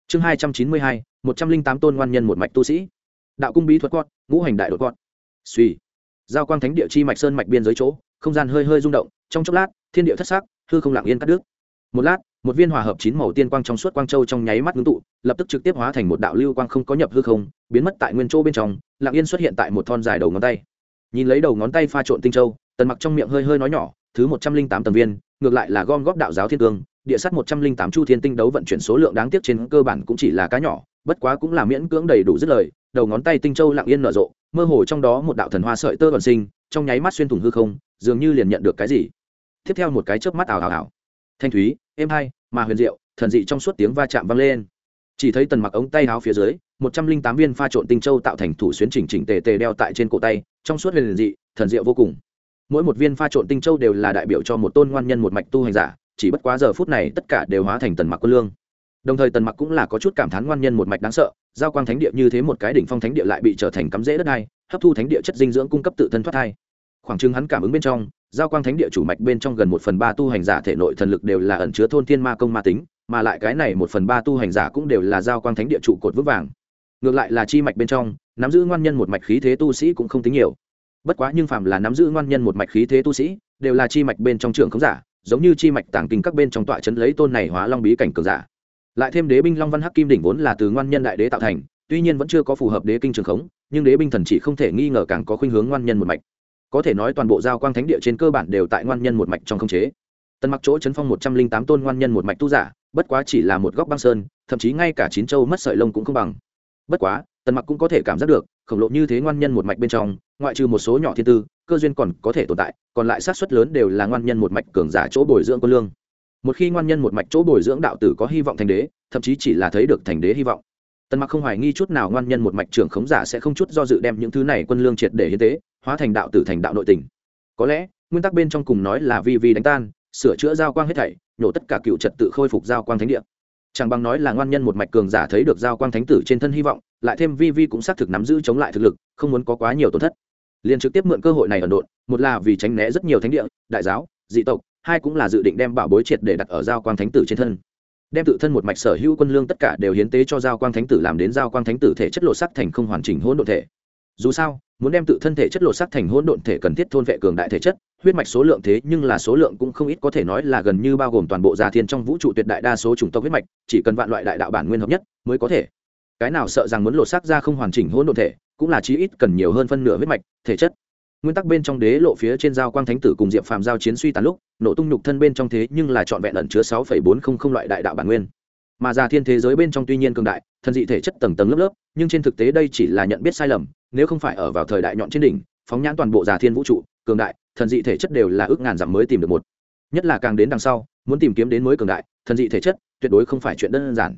chương 292, 108 tôn ngoan nhân một mạch tu sĩ. Đạo cung bí thuật quát, ngũ hành đại đột quát. Suy. Giao quang thánh địa chi mạch sơn mạch biên giới chỗ, không gian hơi hơi rung động, trong chốc lát, thiên địa thất sắc, hư không lặng yên cắt đứt. Một lát, một viên hòa hợp chín màu tiên quang trong suốt quang châu trong nháy mắt ngưng tụ, lập tức trực tiếp hóa thành một đạo lưu quang không có nhập hư không, biến mất tại nguyên chỗ bên trong, lặng yên xuất hiện tại một thon dài đầu ngón tay. Nhìn lấy đầu ngón tay pha trộn tinh châu, Tần Mặc trong miệng hơi hơi nói nhỏ, thứ 108 tầng viên, ngược lại là gom góp đạo giáo thiên cương, địa sắt 108 chu thiên tinh đấu vận chuyển số lượng đáng tiếc trên cơ bản cũng chỉ là cá nhỏ, bất quá cũng là miễn cưỡng đầy đủ dứt lời, đầu ngón tay tinh châu lặng yên nở rộ, mơ hồ trong đó một đạo thần hoa sợi tơ vận sinh, trong nháy mắt xuyên thủng hư không, dường như liền nhận được cái gì. Tiếp theo một cái chớp mắt ảo ảo ảo. Thanh thúy, êm hai, mà huyền diệu, thần dị trong suốt tiếng va chạm vang lên. Chỉ thấy Tần Mặc ống tay áo phía dưới, 108 viên pha trộn tinh châu tạo thành thủ xuyến chỉnh chỉnh tề tề đeo tại trên cổ tay, trong suốt huyền dị, thần diệu vô cùng. Mỗi một viên pha trộn tinh châu đều là đại biểu cho một tôn ngoan nhân một mạch tu hành giả, chỉ bất quá giờ phút này tất cả đều hóa thành Tần Mặc quân lương. Đồng thời Tần Mặc cũng là có chút cảm thán ngoan nhân một mạch đáng sợ, giao quang thánh địa như thế một cái đỉnh phong thánh địa lại bị trở thành cắm rễ đất đai, hấp thu thánh địa chất dinh dưỡng cung cấp tự thân thoát thai. Khoảng chừng hắn cảm ứng bên trong, giao quang thánh địa chủ mạch bên trong gần 1/3 tu hành giả thể nội thần lực đều là ẩn chứa thôn thiên ma công ma tính, mà lại cái này 1/3 tu hành giả cũng đều là giao quang thánh địa trụ cột vững vàng. Ngược lại là chi mạch bên trong, nắm giữ ngoan nhân một mạch khí thế tu sĩ cũng không tính nhiều. Bất quá nhưng phàm là nắm giữ ngoan nhân một mạch khí thế tu sĩ, đều là chi mạch bên trong trưởng khống giả, giống như chi mạch tàng kinh các bên trong tọa trấn lấy tôn này hóa long bí cảnh cường giả. Lại thêm đế binh long văn hắc kim đỉnh vốn là từ ngoan nhân đại đế tạo thành, tuy nhiên vẫn chưa có phù hợp đế kinh trường khống, nhưng đế binh thần chỉ không thể nghi ngờ càng có khuynh hướng ngoan nhân một mạch. Có thể nói toàn bộ giao quang thánh địa trên cơ bản đều tại ngoan nhân một mạch trong khống chế. Tần Mặc chỗ chấn phong 108 tôn ngoan nhân một mạch tu giả, bất quá chỉ là một góc băng sơn, thậm chí ngay cả chín châu mất sợi lông cũng không bằng. Bất quá, Tần Mặc cũng có thể cảm giác được, khổng lồ như thế ngoan nhân một mạch bên trong, ngoại trừ một số nhỏ thiên tư, cơ duyên còn có thể tồn tại, còn lại xác suất lớn đều là ngoan nhân một mạch cường giả chỗ bồi dưỡng quân lương. Một khi ngoan nhân một mạch chỗ bồi dưỡng đạo tử có hy vọng thành đế, thậm chí chỉ là thấy được thành đế hy vọng. Tần Mặc không hoài nghi chút nào ngoan nhân một mạch trưởng khống giả sẽ không chút do dự đem những thứ này quân lương triệt để hiến tế, hóa thành đạo tử thành đạo nội tình. Có lẽ, nguyên tắc bên trong cùng nói là vi đánh tan, sửa chữa giao quang hết thảy, nhổ tất cả cựu trật tự khôi phục giao quang thánh địa. Chẳng bằng nói là ngoan nhân một mạch cường giả thấy được giao quang thánh tử trên thân hy vọng, lại thêm vi cũng xác thực nắm giữ chống lại thực lực, không muốn có quá nhiều tổn thất. Liên trực tiếp mượn cơ hội này ẩn độn, một là vì tránh né rất nhiều thánh địa, đại giáo, dị tộc, hai cũng là dự định đem bảo bối triệt để đặt ở giao quang thánh tử trên thân. Đem tự thân một mạch sở hữu quân lương tất cả đều hiến tế cho giao quang thánh tử, làm đến giao quang thánh tử thể chất lộ sắc thành không hoàn chỉnh hỗn độn thể. Dù sao, muốn đem tự thân thể chất lộ sắc thành hỗn độn thể cần thiết thôn vệ cường đại thể chất, huyết mạch số lượng thế nhưng là số lượng cũng không ít, có thể nói là gần như bao gồm toàn bộ gia thiên trong vũ trụ tuyệt đại đa số chủng tộc huyết mạch, chỉ cần vạn loại đại đạo bản nguyên hợp nhất mới có thể. Cái nào sợ rằng muốn lộ sắc ra không hoàn chỉnh hỗn độn thể, cũng là chí ít cần nhiều hơn phân nửa huyết mạch, thể chất. Nguyên tắc bên trong đế lộ phía trên giao quang thánh tử cùng diệp phàm giao chiến suy tàn lúc, nổ tung nhục thân bên trong thế nhưng là trọn vẹn ẩn chứa 6,400 loại đại đạo bản nguyên. Mà gia thiên thế giới bên trong tuy nhiên cường đại, thần dị thể chất tầng tầng lớp lớp, nhưng trên thực tế đây chỉ là nhận biết sai lầm, nếu không phải ở vào thời đại nhọn trên đỉnh, phóng nhãn toàn bộ gia thiên vũ trụ, cường đại, thần dị thể chất đều là ước ngàn dặm mới tìm được một. Nhất là càng đến đằng sau, muốn tìm kiếm đến mới cường đại, thần dị thể chất, tuyệt đối không phải chuyện đơn giản.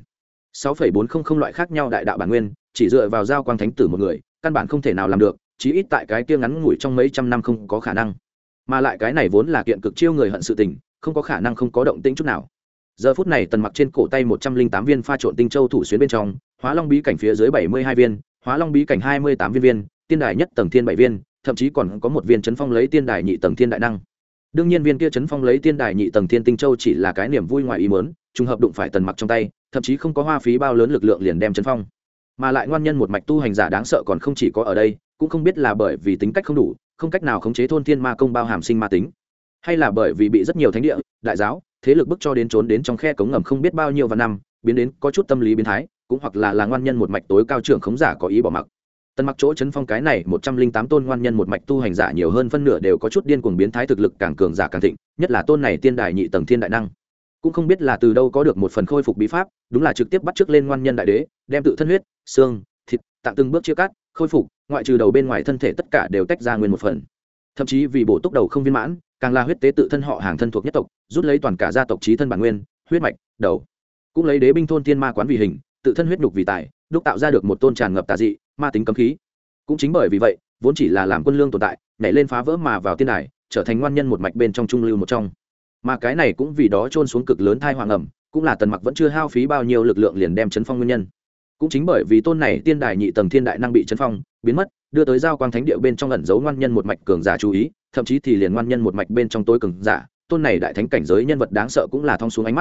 6,400 loại khác nhau đại đạo bản nguyên, chỉ dựa vào giao quang thánh tử một người, căn bản không thể nào làm được, chí ít tại cái kia ngắn ngủi trong mấy trăm năm không có khả năng. Mà lại cái này vốn là kiện cực chiêu người hận sự tình, không có khả năng không có động tĩnh chút nào. Giờ phút này Tần Mặc trên cổ tay 108 viên pha trộn tinh châu thủ xuyến bên trong, hóa long bí cảnh phía dưới 72 viên, hóa long bí cảnh 28 viên, tiên đài nhất tầng thiên 7 viên, thậm chí còn có một viên chấn phong lấy tiên đài nhị tầng thiên đại năng. Đương nhiên viên kia chấn phong lấy tiên đài nhị tầng thiên tinh châu chỉ là cái niềm vui ngoài ý muốn, trùng hợp đụng phải Tần Mặc trong tay, thậm chí không có hoa phí bao lớn lực lượng liền đem chấn phong. Mà lại ngoan nhân một mạch tu hành giả đáng sợ còn không chỉ có ở đây, cũng không biết là bởi vì tính cách không đủ, không cách nào khống chế thôn thiên ma công bao hàm sinh ma tính, hay là bởi vì bị rất nhiều thánh địa, đại giáo, thế lực bức cho đến trốn đến trong khe cống ngầm không biết bao nhiêu và năm, biến đến có chút tâm lý biến thái, cũng hoặc là ngoan nhân một mạch tối cao trưởng khống giả có ý bỏ mặc. Tần Mặc chỗ chấn phong cái này 108 tôn ngoan nhân một mạch tu hành giả nhiều hơn phân nửa đều có chút điên cuồng biến thái, thực lực càng cường giả càng thịnh, nhất là tôn này tiên đài nhị tầng thiên đại năng, cũng không biết là từ đâu có được một phần khôi phục bí pháp, đúng là trực tiếp bắt chước lên ngoan nhân đại đế, đem tự thân huyết, xương, thịt, tạng từng bước chia cắt, khôi phục, ngoại trừ đầu bên ngoài thân thể tất cả đều tách ra nguyên một phần. Thậm chí vì bổ túc đầu không viên mãn, càng là huyết tế tự thân họ hàng thân thuộc nhất tộc, rút lấy toàn cả gia tộc chí thân bản nguyên, huyết mạch, đầu, cũng lấy đế binh thôn tiên ma quán vì hình, tự thân huyết nhục vì tài, đúc tạo ra được một tôn tràn ngập tà dị, ma tính cấm khí. Cũng chính bởi vì vậy, vốn chỉ là làm quân lương tồn tại, nhảy lên phá vỡ mà vào tiên đài, trở thành ngoan nhân một mạch bên trong trung lưu một trong. Mà cái này cũng vì đó trôn xuống cực lớn thai hoàng ẩm, cũng là Tần Mặc vẫn chưa hao phí bao nhiêu lực lượng liền đem chấn phong nguyên nhân. Cũng chính bởi vì tôn này tiên đài nhị tầng thiên đại năng bị chấn phong, biến mất, đưa tới giao quang thánh địa bên trong ẩn giấu ngoan nhân một mạch cường giả chú ý, thậm chí thì liền ngoan nhân một mạch bên trong tối cường giả, tôn này đại thánh cảnh giới nhân vật đáng sợ cũng là thong xuống ánh mắt.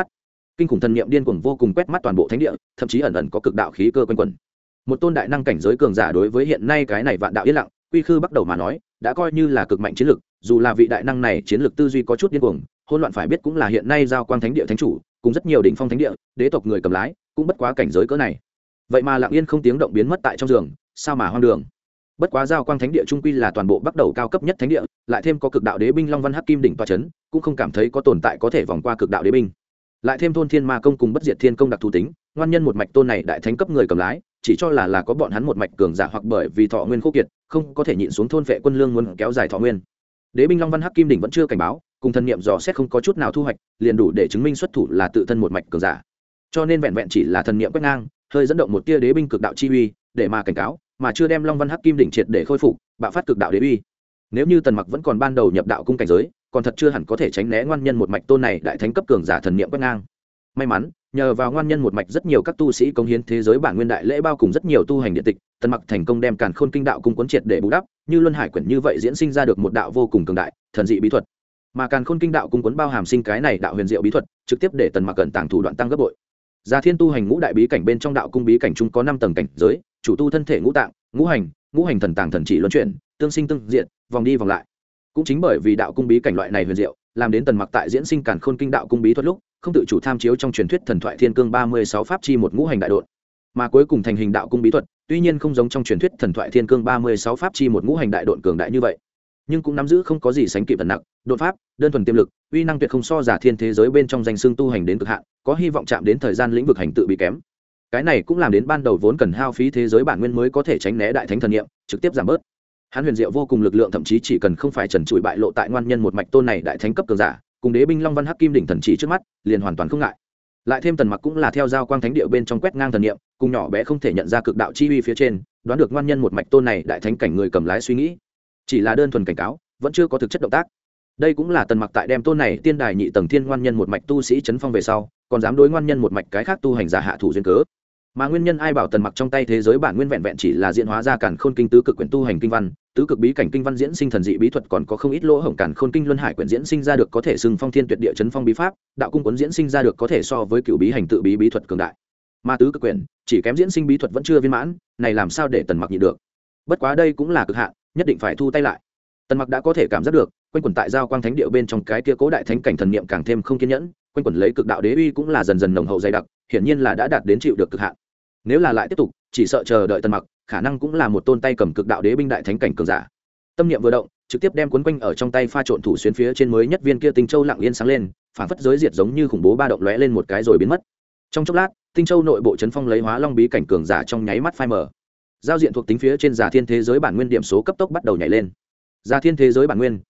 kinh khủng thần niệm điên cuồng vô cùng quét mắt toàn bộ thánh địa, thậm chí ẩn ẩn có cực đạo khí cơ quanh quẩn. Một tôn đại năng cảnh giới cường giả đối với hiện nay cái này vạn đạo yên lặng quy khư bắt đầu mà nói đã coi như là cực mạnh chiến lực, dù là vị đại năng này chiến lực tư duy có chút điên cuồng hỗn loạn, phải biết cũng là hiện nay giao quang thánh địa thánh chủ cùng rất nhiều đỉnh phong thánh địa đế tộc người cầm lái cũng bất quá cảnh giới cỡ này, vậy mà lặng yên không tiếng động biến mất tại trong giường, sao mà hoang đường. Bất quá giao quang thánh địa trung quy là toàn bộ bắt đầu cao cấp nhất thánh địa, lại thêm có cực đạo đế binh long văn hắc kim đỉnh toa chấn, cũng không cảm thấy có tồn tại có thể vòng qua cực đạo đế binh. Lại thêm thôn thiên ma công cùng bất diệt thiên công đặc thù tính, ngoan nhân một mạch tôn này đại thánh cấp người cầm lái chỉ cho là có bọn hắn một mạch cường giả, hoặc bởi vì thọ nguyên khô kiệt không có thể nhịn xuống thôn vệ quân lương muốn kéo dài thọ nguyên. Đế binh long văn hắc kim đỉnh vẫn chưa cảnh báo, cùng thần niệm dò xét không có chút nào thu hoạch, liền đủ để chứng minh xuất thủ là tự thân một mạch cường giả. Cho nên vẹn vẹn chỉ là thần niệm quét ngang, hơi dẫn động một tia đế binh cực đạo chi uy, để mà cảnh cáo, mà chưa đem long văn hắc kim đỉnh triệt để khôi phục, bạo phát cực đạo đế uy. Nếu như Tần Mặc vẫn còn ban đầu nhập đạo cung cảnh giới, còn thật chưa hẳn có thể tránh né ngoan nhân một mạch tôn này đại thánh cấp cường giả thần niệm quét ngang. May mắn, nhờ vào ngoan nhân một mạch rất nhiều các tu sĩ cống hiến thế giới bản nguyên đại lễ bao cùng rất nhiều tu hành điện tịch, Tần Mặc thành công đem Càn Khôn Kinh đạo cung cuốn triệt để bù đắp, như luân hải quyển như vậy diễn sinh ra được một đạo vô cùng cường đại, thần dị bí thuật. Mà Càn Khôn Kinh đạo cung cuốn bao hàm sinh cái này đạo huyền diệu bí thuật, trực tiếp để Tần Mặc cẩn tàng thủ đoạn tăng gấp bội. Gia Thiên tu hành ngũ đại bí cảnh bên trong đạo cung bí cảnh chung có 5 tầng cảnh giới, chủ tu thân thể ngũ tạng, ngũ hành thần tàng thần chỉ luân chuyển, tương sinh tương diện, vòng đi vòng lại. Cũng chính bởi vì đạo cung bí cảnh loại này huyền diệu, làm đến Tần Mặc tại diễn sinh Càn Khôn Kinh đạo cung bí thuật lúc, không tự chủ tham chiếu trong truyền thuyết thần thoại thiên cương 36 pháp chi một ngũ hành đại độn. Mà cuối cùng thành hình đạo cung bí thuật, tuy nhiên không giống trong truyền thuyết thần thoại thiên cương 36 pháp chi một ngũ hành đại độn cường đại như vậy, nhưng cũng nắm giữ không có gì sánh kịp thần nặng, đột pháp, đơn thuần tiềm lực, uy năng tuyệt không so giả thiên thế giới bên trong danh xưng tu hành đến cực hạn, có hy vọng chạm đến thời gian lĩnh vực hành tự bị kém. Cái này cũng làm đến ban đầu vốn cần hao phí thế giới bản nguyên mới có thể tránh né đại thánh thần niệm, trực tiếp giảm bớt. Hắn huyền diệu vô cùng lực lượng thậm chí chỉ cần không phải trần trụi bại lộ tại ngoan nhân một mạch tôn này đại thánh cấp cường giả, cùng đế binh long văn hắc kim đỉnh thần chỉ trước mắt, liền hoàn toàn không ngại. Lại thêm Tần Mặc cũng là theo giao quang thánh địa bên trong quét ngang thần niệm, cùng nhỏ bé không thể nhận ra cực đạo chi uy phía trên, đoán được ngoan nhân một mạch tôn này đại thánh cảnh người cầm lái suy nghĩ, chỉ là đơn thuần cảnh cáo, vẫn chưa có thực chất động tác. Đây cũng là Tần Mặc tại đem tôn này tiên đài nhị tầng thiên ngoan nhân một mạch tu sĩ chấn phong về sau, còn dám đối ngoan nhân một mạch cái khác tu hành giả hạ thủ duyên cớ. Mà nguyên nhân ai bảo Tần Mặc trong tay thế giới bản nguyên vẹn vẹn chỉ là diễn hóa ra Càn Khôn Kinh tứ cực quyển tu hành kinh văn, tứ cực bí cảnh kinh văn diễn sinh thần dị bí thuật, còn có không ít lỗ hổng Càn Khôn Kinh luân hải quyển diễn sinh ra được có thể xưng phong thiên tuyệt địa chấn phong bí pháp, đạo cung cuốn diễn sinh ra được có thể so với cựu bí hành tự bí bí thuật cường đại. Mà tứ cực quyển chỉ kém diễn sinh bí thuật vẫn chưa viên mãn, này làm sao để Tần Mặc nhịn được. Bất quá đây cũng là cực hạn, nhất định phải thu tay lại. Tần Mặc đã có thể cảm giác được, quanh quẩn tại giao quang thánh địa bên trong cái kia cố đại thánh cảnh thần niệm càng thêm không kiên nhẫn, quanh quẩn lấy cực đạo đế uy cũng là dần dần nồng hậu dày đặc, hiển nhiên là đã đạt đến chịu được cực hạn. Nếu là lại tiếp tục, chỉ sợ chờ đợi Tần Mặc, khả năng cũng là một tôn tay cầm cực đạo đế binh đại thánh cảnh cường giả. Tâm niệm vừa động, trực tiếp đem cuốn quanh ở trong tay pha trộn thủ xuyên phía trên mới nhất viên kia tinh châu lặng yên sáng lên, phản phất giới diệt giống như khủng bố ba động lóe lên một cái rồi biến mất. Trong chốc lát, tinh châu nội bộ chấn phong lấy hóa long bí cảnh cường giả trong nháy mắt phai mờ. Giao diện thuộc tính phía trên giả thiên thế giới bản nguyên điểm số cấp tốc bắt đầu nhảy lên. Giả thiên thế giới bản nguyên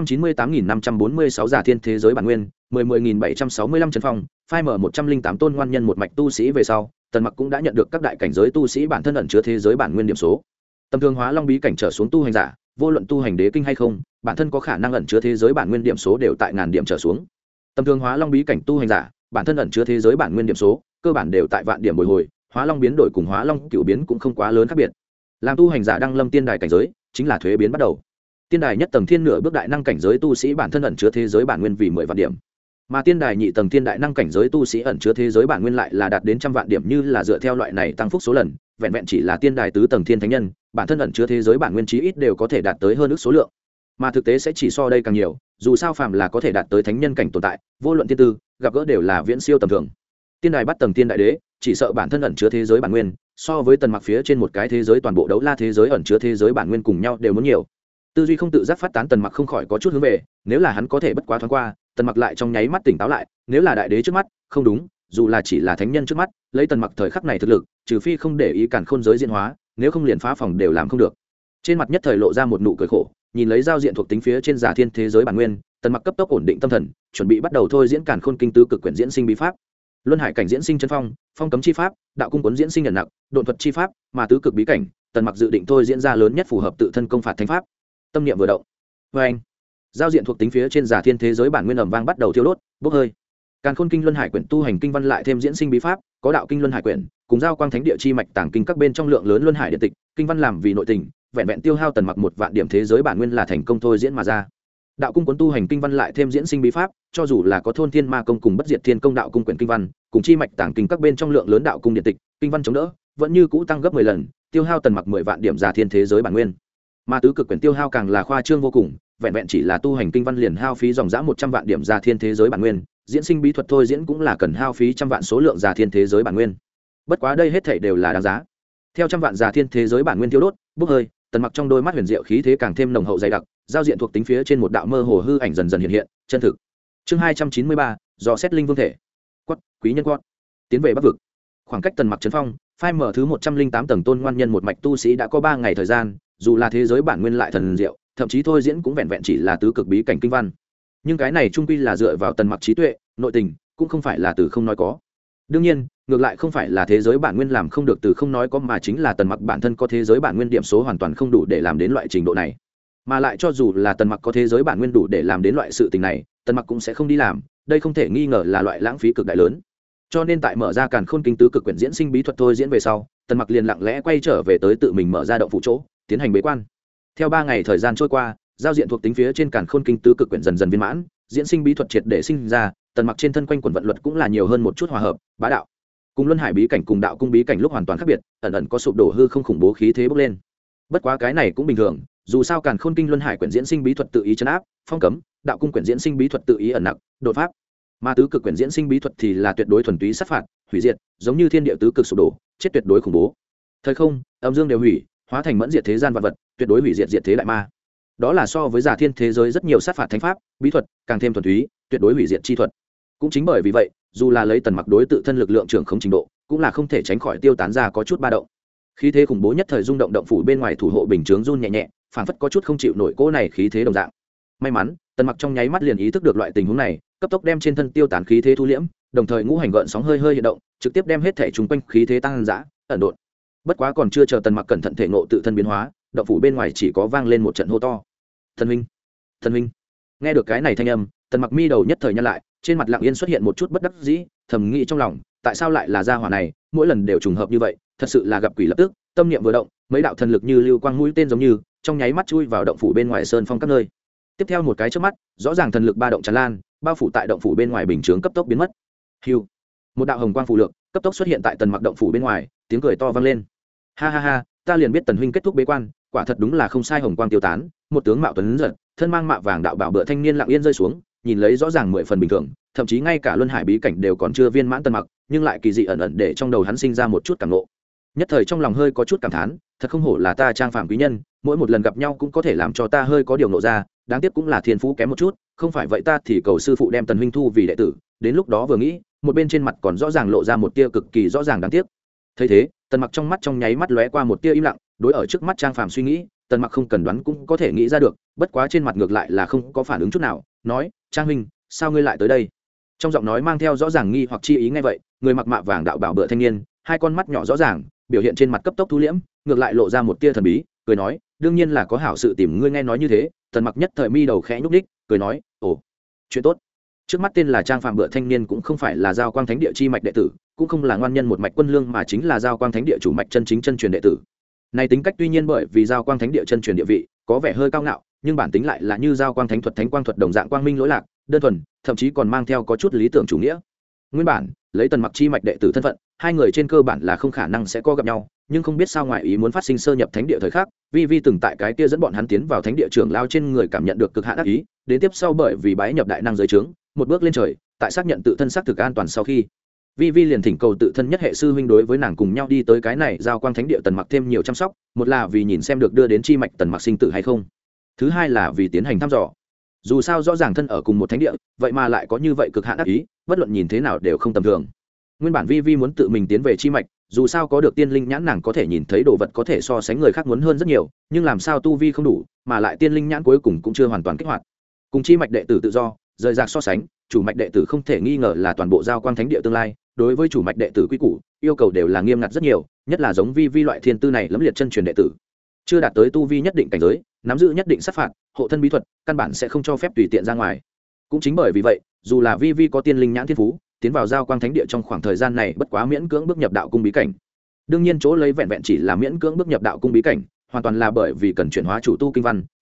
998.546 giả thiên thế giới bản nguyên 10.765 chấn phong, phai mở 108 tôn ngoan nhân một mạch tu sĩ về sau, Tần Mặc cũng đã nhận được các đại cảnh giới tu sĩ bản thân ẩn chứa thế giới bản nguyên điểm số. Tầm thường hóa long bí cảnh trở xuống tu hành giả, vô luận tu hành đế kinh hay không, bản thân có khả năng ẩn chứa thế giới bản nguyên điểm số đều tại ngàn điểm trở xuống. Tầm thường hóa long bí cảnh tu hành giả, bản thân ẩn chứa thế giới bản nguyên điểm số, cơ bản đều tại vạn điểm bồi hồi, hóa long biến đổi cùng hóa long cửu biến cũng không quá lớn khác biệt. Làm tu hành giả đăng lâm tiên đài cảnh giới, chính là thuế biến bắt đầu. Tiên đài nhất tầng thiên nửa bước đại năng cảnh giới tu sĩ bản thân ẩn chứa thế giới bản nguyên vì 10 vạn điểm, mà tiên đài nhị tầng thiên đại năng cảnh giới tu sĩ ẩn chứa thế giới bản nguyên lại là đạt đến 100 vạn điểm, như là dựa theo loại này tăng phúc số lần, vẹn vẹn chỉ là tiên đài tứ tầng thiên thánh nhân, bản thân ẩn chứa thế giới bản nguyên chí ít đều có thể đạt tới hơn ước số lượng, mà thực tế sẽ chỉ so đây càng nhiều, dù sao phàm là có thể đạt tới thánh nhân cảnh tồn tại, vô luận tiên tư, gặp gỡ đều là viễn siêu tầm thường. Tiên đài bắt tầng tiên đại đế, chỉ sợ bản thân ẩn chứa thế giới bản nguyên, so với Tần Mặc phía trên một cái thế giới toàn bộ đấu la thế giới ẩn chứa thế giới bản nguyên cùng nhau đều muốn nhiều. Tư duy không tự giác phát tán, Tần Mặc không khỏi có chút hướng về, nếu là hắn có thể bất quá thoáng qua, Tần Mặc lại trong nháy mắt tỉnh táo lại, nếu là đại đế trước mắt, không đúng, dù là chỉ là thánh nhân trước mắt, lấy Tần Mặc thời khắc này thực lực, trừ phi không để ý càn khôn giới diễn hóa, nếu không liền phá phòng đều làm không được. Trên mặt nhất thời lộ ra một nụ cười khổ, nhìn lấy giao diện thuộc tính phía trên giả thiên thế giới bản nguyên, Tần Mặc cấp tốc ổn định tâm thần, chuẩn bị bắt đầu thôi diễn càn khôn kinh tứ cực quyển diễn sinh bí pháp, luân hải cảnh diễn sinh chân phong, phong cấm chi pháp, đạo cung cuốn diễn sinh nhận nặng, độn thuật chi pháp, mà tứ cực bí cảnh, Tần Mặc dự định thôi diễn ra lớn nhất phù hợp tự thân công phạt thánh pháp. Tâm niệm vừa động, vê anh, giao diện thuộc tính phía trên giả thiên thế giới bản nguyên ầm vang bắt đầu thiêu đốt, bốc hơi. Càn khôn kinh luân hải quyển tu hành kinh văn lại thêm diễn sinh bí pháp, có đạo kinh luân hải quyển, cùng giao quang thánh địa chi mạch tàng kinh các bên trong lượng lớn luân hải điện tịch, kinh văn làm vì nội tình, vẹn vẹn tiêu hao Tần Mặc 1 vạn điểm thế giới bản nguyên là thành công thôi diễn mà ra. đạo cung cuốn tu hành kinh văn lại thêm diễn sinh bí pháp, cho dù là có thôn thiên ma công cùng bất diệt thiên công đạo cung quyển kinh văn cùng chi mạch tảng kinh các bên trong lượng lớn đạo cung điện tịch kinh văn chống đỡ, vẫn như cũ tăng gấp 10 lần, tiêu hao Tần Mặc 10 vạn điểm già thiên thế giới bản nguyên. Mà tứ cực quyển tiêu hao càng là khoa trương vô cùng, vẹn vẹn chỉ là tu hành kinh văn liền hao phí dòng dã 100 vạn điểm già thiên thế giới bản nguyên, diễn sinh bí thuật thôi diễn cũng là cần hao phí trăm vạn số lượng già thiên thế giới bản nguyên. Bất quá đây hết thảy đều là đáng giá. Theo trăm vạn già thiên thế giới bản nguyên tiêu đốt, bốc hơi, Tần Mặc trong đôi mắt huyền diệu khí thế càng thêm nồng hậu dày đặc, giao diện thuộc tính phía trên một đạo mơ hồ hư ảnh dần dần hiện hiện, chân thực. Chương 293, dò xét linh vương thể. Quát, quý nhân quát. Tiến về Bắc vực. Khoảng cách Tần Mặc trấn phong, phai mở thứ 108 tầng tôn ngoan nhân một mạch tu sĩ đã có 3 ngày thời gian, dù là thế giới bản nguyên lại thần diệu, thậm chí thôi diễn cũng vẹn vẹn chỉ là tứ cực bí cảnh kinh văn. Nhưng cái này trung quy là dựa vào Tần Mặc trí tuệ, nội tình, cũng không phải là từ không nói có. Đương nhiên, ngược lại không phải là thế giới bản nguyên làm không được từ không nói có, mà chính là Tần Mặc bản thân có thế giới bản nguyên điểm số hoàn toàn không đủ để làm đến loại trình độ này. Mà lại cho dù là Tần Mặc có thế giới bản nguyên đủ để làm đến loại sự tình này, Tần Mặc cũng sẽ không đi làm, đây không thể nghi ngờ là loại lãng phí cực đại lớn. Cho nên tại mở ra Càn Khôn Kinh tứ cực quyển diễn sinh bí thuật thôi diễn về sau, Tần Mặc liền lặng lẽ quay trở về tới tự mình mở ra động phủ chỗ, tiến hành bế quan. Theo 3 ngày thời gian trôi qua, giao diện thuộc tính phía trên Càn Khôn Kinh tứ cực quyển dần dần viên mãn, diễn sinh bí thuật triệt để sinh ra, Tần Mặc trên thân quanh quần vận luật cũng là nhiều hơn một chút hòa hợp, bá đạo. Cùng Luân Hải bí cảnh cùng đạo cung bí cảnh lúc hoàn toàn khác biệt, ẩn ẩn có sụp đổ hư không khủng bố khí thế bốc lên. Bất quá cái này cũng bình thường, dù sao Càn Khôn Kinh Luân Hải quyển diễn sinh bí thuật tự ý trấn áp, phong cấm, đạo cung quyển diễn sinh bí thuật tự ý ẩn nặc, đột pháp. Mà tứ cực quyển diễn sinh bí thuật thì là tuyệt đối thuần túy sát phạt, hủy diệt, giống như thiên địa tứ cực sụp đổ, chết tuyệt đối khủng bố. Thời không, âm dương đều hủy, hóa thành mẫn diệt thế gian vạn vật, tuyệt đối hủy diệt diệt thế đại ma. Đó là so với giả thiên thế giới rất nhiều sát phạt thánh pháp, bí thuật, càng thêm thuần túy, tuyệt đối hủy diệt chi thuật. Cũng chính bởi vì vậy, dù là lấy Tần Mặc đối tự thân lực lượng trưởng không trình độ, cũng là không thể tránh khỏi tiêu tán ra có chút ba động. Khí thế khủng bố nhất thời rung động động phủ bên ngoài thủ hộ bình chướng run nhẹ nhẹ, phảng phất có chút không chịu nổi cỗ này khí thế đồng dạng. May mắn, Tần Mặc trong nháy mắt liền ý thức được loại tình huống này, cấp tốc đem trên thân tiêu tán khí thế thu liễm, đồng thời ngũ hành gợn sóng hơi hơi hiện động, trực tiếp đem hết thể chúng quanh khí thế tăng dã, ẩn độn. Bất quá còn chưa chờ Tần Mặc cẩn thận thể ngộ tự thân biến hóa, động phủ bên ngoài chỉ có vang lên một trận hô to. "Thần huynh, thần huynh!" Nghe được cái này thanh âm, Tần Mặc mi đầu nhất thời nhăn lại, trên mặt lặng yên xuất hiện một chút bất đắc dĩ, thầm nghĩ trong lòng, tại sao lại là gia hỏa này, mỗi lần đều trùng hợp như vậy, thật sự là gặp quỷ lập tức, tâm niệm vừa động, mấy đạo thần lực như lưu quang mũi tên giống như, trong nháy mắt chui vào động phủ bên ngoài sơn phong các nơi. Tiếp theo một cái chớp mắt, rõ ràng thần lực ba động tràn lan, bao phủ tại động phủ bên ngoài bình chướng cấp tốc biến mất. Hưu, một đạo hồng quang phù lược cấp tốc xuất hiện tại Tần Mặc động phủ bên ngoài, tiếng cười to vang lên. Ha ha ha, ta liền biết Tần huynh kết thúc bế quan, quả thật đúng là không sai. Hồng quang tiêu tán, một tướng mạo tuấn giật, thân mang mạ vàng đạo bảo bựa thanh niên lặng yên rơi xuống, nhìn lấy rõ ràng 10 phần bình thường, thậm chí ngay cả Luân Hải bí cảnh đều còn chưa viên mãn Tần Mặc, nhưng lại kỳ dị ẩn ẩn để trong đầu hắn sinh ra một chút cảm ngộ. Nhất thời trong lòng hơi có chút cảm thán, thật không hổ là ta trang phàm quý nhân, mỗi một lần gặp nhau cũng có thể làm cho ta hơi có điều nộ ra, đáng tiếc cũng là thiên phú kém một chút, không phải vậy ta thì cầu sư phụ đem Tần huynh thu vì đệ tử, đến lúc đó vừa nghĩ, một bên trên mặt còn rõ ràng lộ ra một tia cực kỳ rõ ràng đáng tiếc. Thấy thế, Tần Mặc trong mắt trong nháy mắt lóe qua một tia im lặng, đối ở trước mắt trang phàm suy nghĩ, Tần Mặc không cần đoán cũng có thể nghĩ ra được, bất quá trên mặt ngược lại là không có phản ứng chút nào, nói: "Trang huynh, sao ngươi lại tới đây?" Trong giọng nói mang theo rõ ràng nghi hoặc chi ý. Nghe vậy, người mặc mạ vàng đạo bảo bựa thanh niên, hai con mắt nhỏ rõ ràng, biểu hiện trên mặt cấp tốc thu liễm, ngược lại lộ ra một tia thần bí, cười nói: "Đương nhiên là có hảo sự tìm ngươi." Nghe nói như thế, Tần Mặc nhất thời mi đầu khẽ nhúc nhích, cười nói: "Ồ, chuyện tốt." Trước mắt tên là trang phàm bựa thanh niên cũng không phải là Giao Quang Thánh Địa chi mạch đệ tử, cũng không là ngoan nhân một mạch quân lương, mà chính là Giao Quang Thánh Địa chủ mạch chân chính chân truyền đệ tử. Này tính cách tuy nhiên bởi vì Giao Quang Thánh Địa chân truyền địa vị có vẻ hơi cao ngạo, nhưng bản tính lại là như Giao Quang Thánh thuật Thánh Quang thuật đồng dạng quang minh lỗi lạc, đơn thuần, thậm chí còn mang theo có chút lý tưởng chủ nghĩa. Nguyên bản, lấy Tần Mặc chi mạch đệ tử thân phận, hai người trên cơ bản là không khả năng sẽ có gặp nhau, nhưng không biết sao ngoại ý muốn phát sinh sơ nhập thánh địa thời khắc, Vi từng tại cái kia dẫn bọn hắn tiến vào thánh địa trưởng lao trên người cảm nhận được cực hạn ác ý, đến tiếp sau bởi vì bái nhập đại năng giới trướng, một bước lên trời, tại xác nhận tự thân xác thực an toàn sau khi, Vi liền thỉnh cầu tự thân nhất hệ sư huynh đối với nàng cùng nhau đi tới cái này Giao Quang Thánh Địa Tần Mặc thêm nhiều chăm sóc, một là vì nhìn xem được đưa đến chi mạch Tần Mặc sinh tử hay không, thứ hai là vì tiến hành thăm dò. Dù sao rõ ràng thân ở cùng một thánh địa, vậy mà lại có như vậy cực hạn ác ý, bất luận nhìn thế nào đều không tầm thường. Nguyên bản Vi muốn tự mình tiến về chi mạch, dù sao có được tiên linh nhãn nàng có thể nhìn thấy đồ vật có thể so sánh người khác muốn hơn rất nhiều, nhưng làm sao tu vi không đủ, mà lại tiên linh nhãn cuối cùng cũng chưa hoàn toàn kích hoạt. Cùng chi mạch đệ tử tự do, rời rạc so sánh, chủ mạch đệ tử không thể nghi ngờ là toàn bộ Giao Quang Thánh Địa tương lai, đối với chủ mạch đệ tử quy củ, yêu cầu đều là nghiêm ngặt rất nhiều, nhất là giống Vi loại thiên tư này lẫm liệt chân truyền đệ tử, chưa đạt tới tu vi nhất định cảnh giới, nắm giữ nhất định sát phạt, hộ thân bí thuật, căn bản sẽ không cho phép tùy tiện ra ngoài. Cũng chính bởi vì vậy, dù là Vi có tiên linh nhãn thiên phú, tiến vào Giao Quang Thánh Địa trong khoảng thời gian này bất quá miễn cưỡng bước nhập đạo cung bí cảnh. Đương nhiên chỗ lấy vẹn vẹn chỉ là miễn cưỡng bước nhập đạo cung bí cảnh, hoàn toàn là bởi vì cần chuyển hóa chủ tu kinh văn,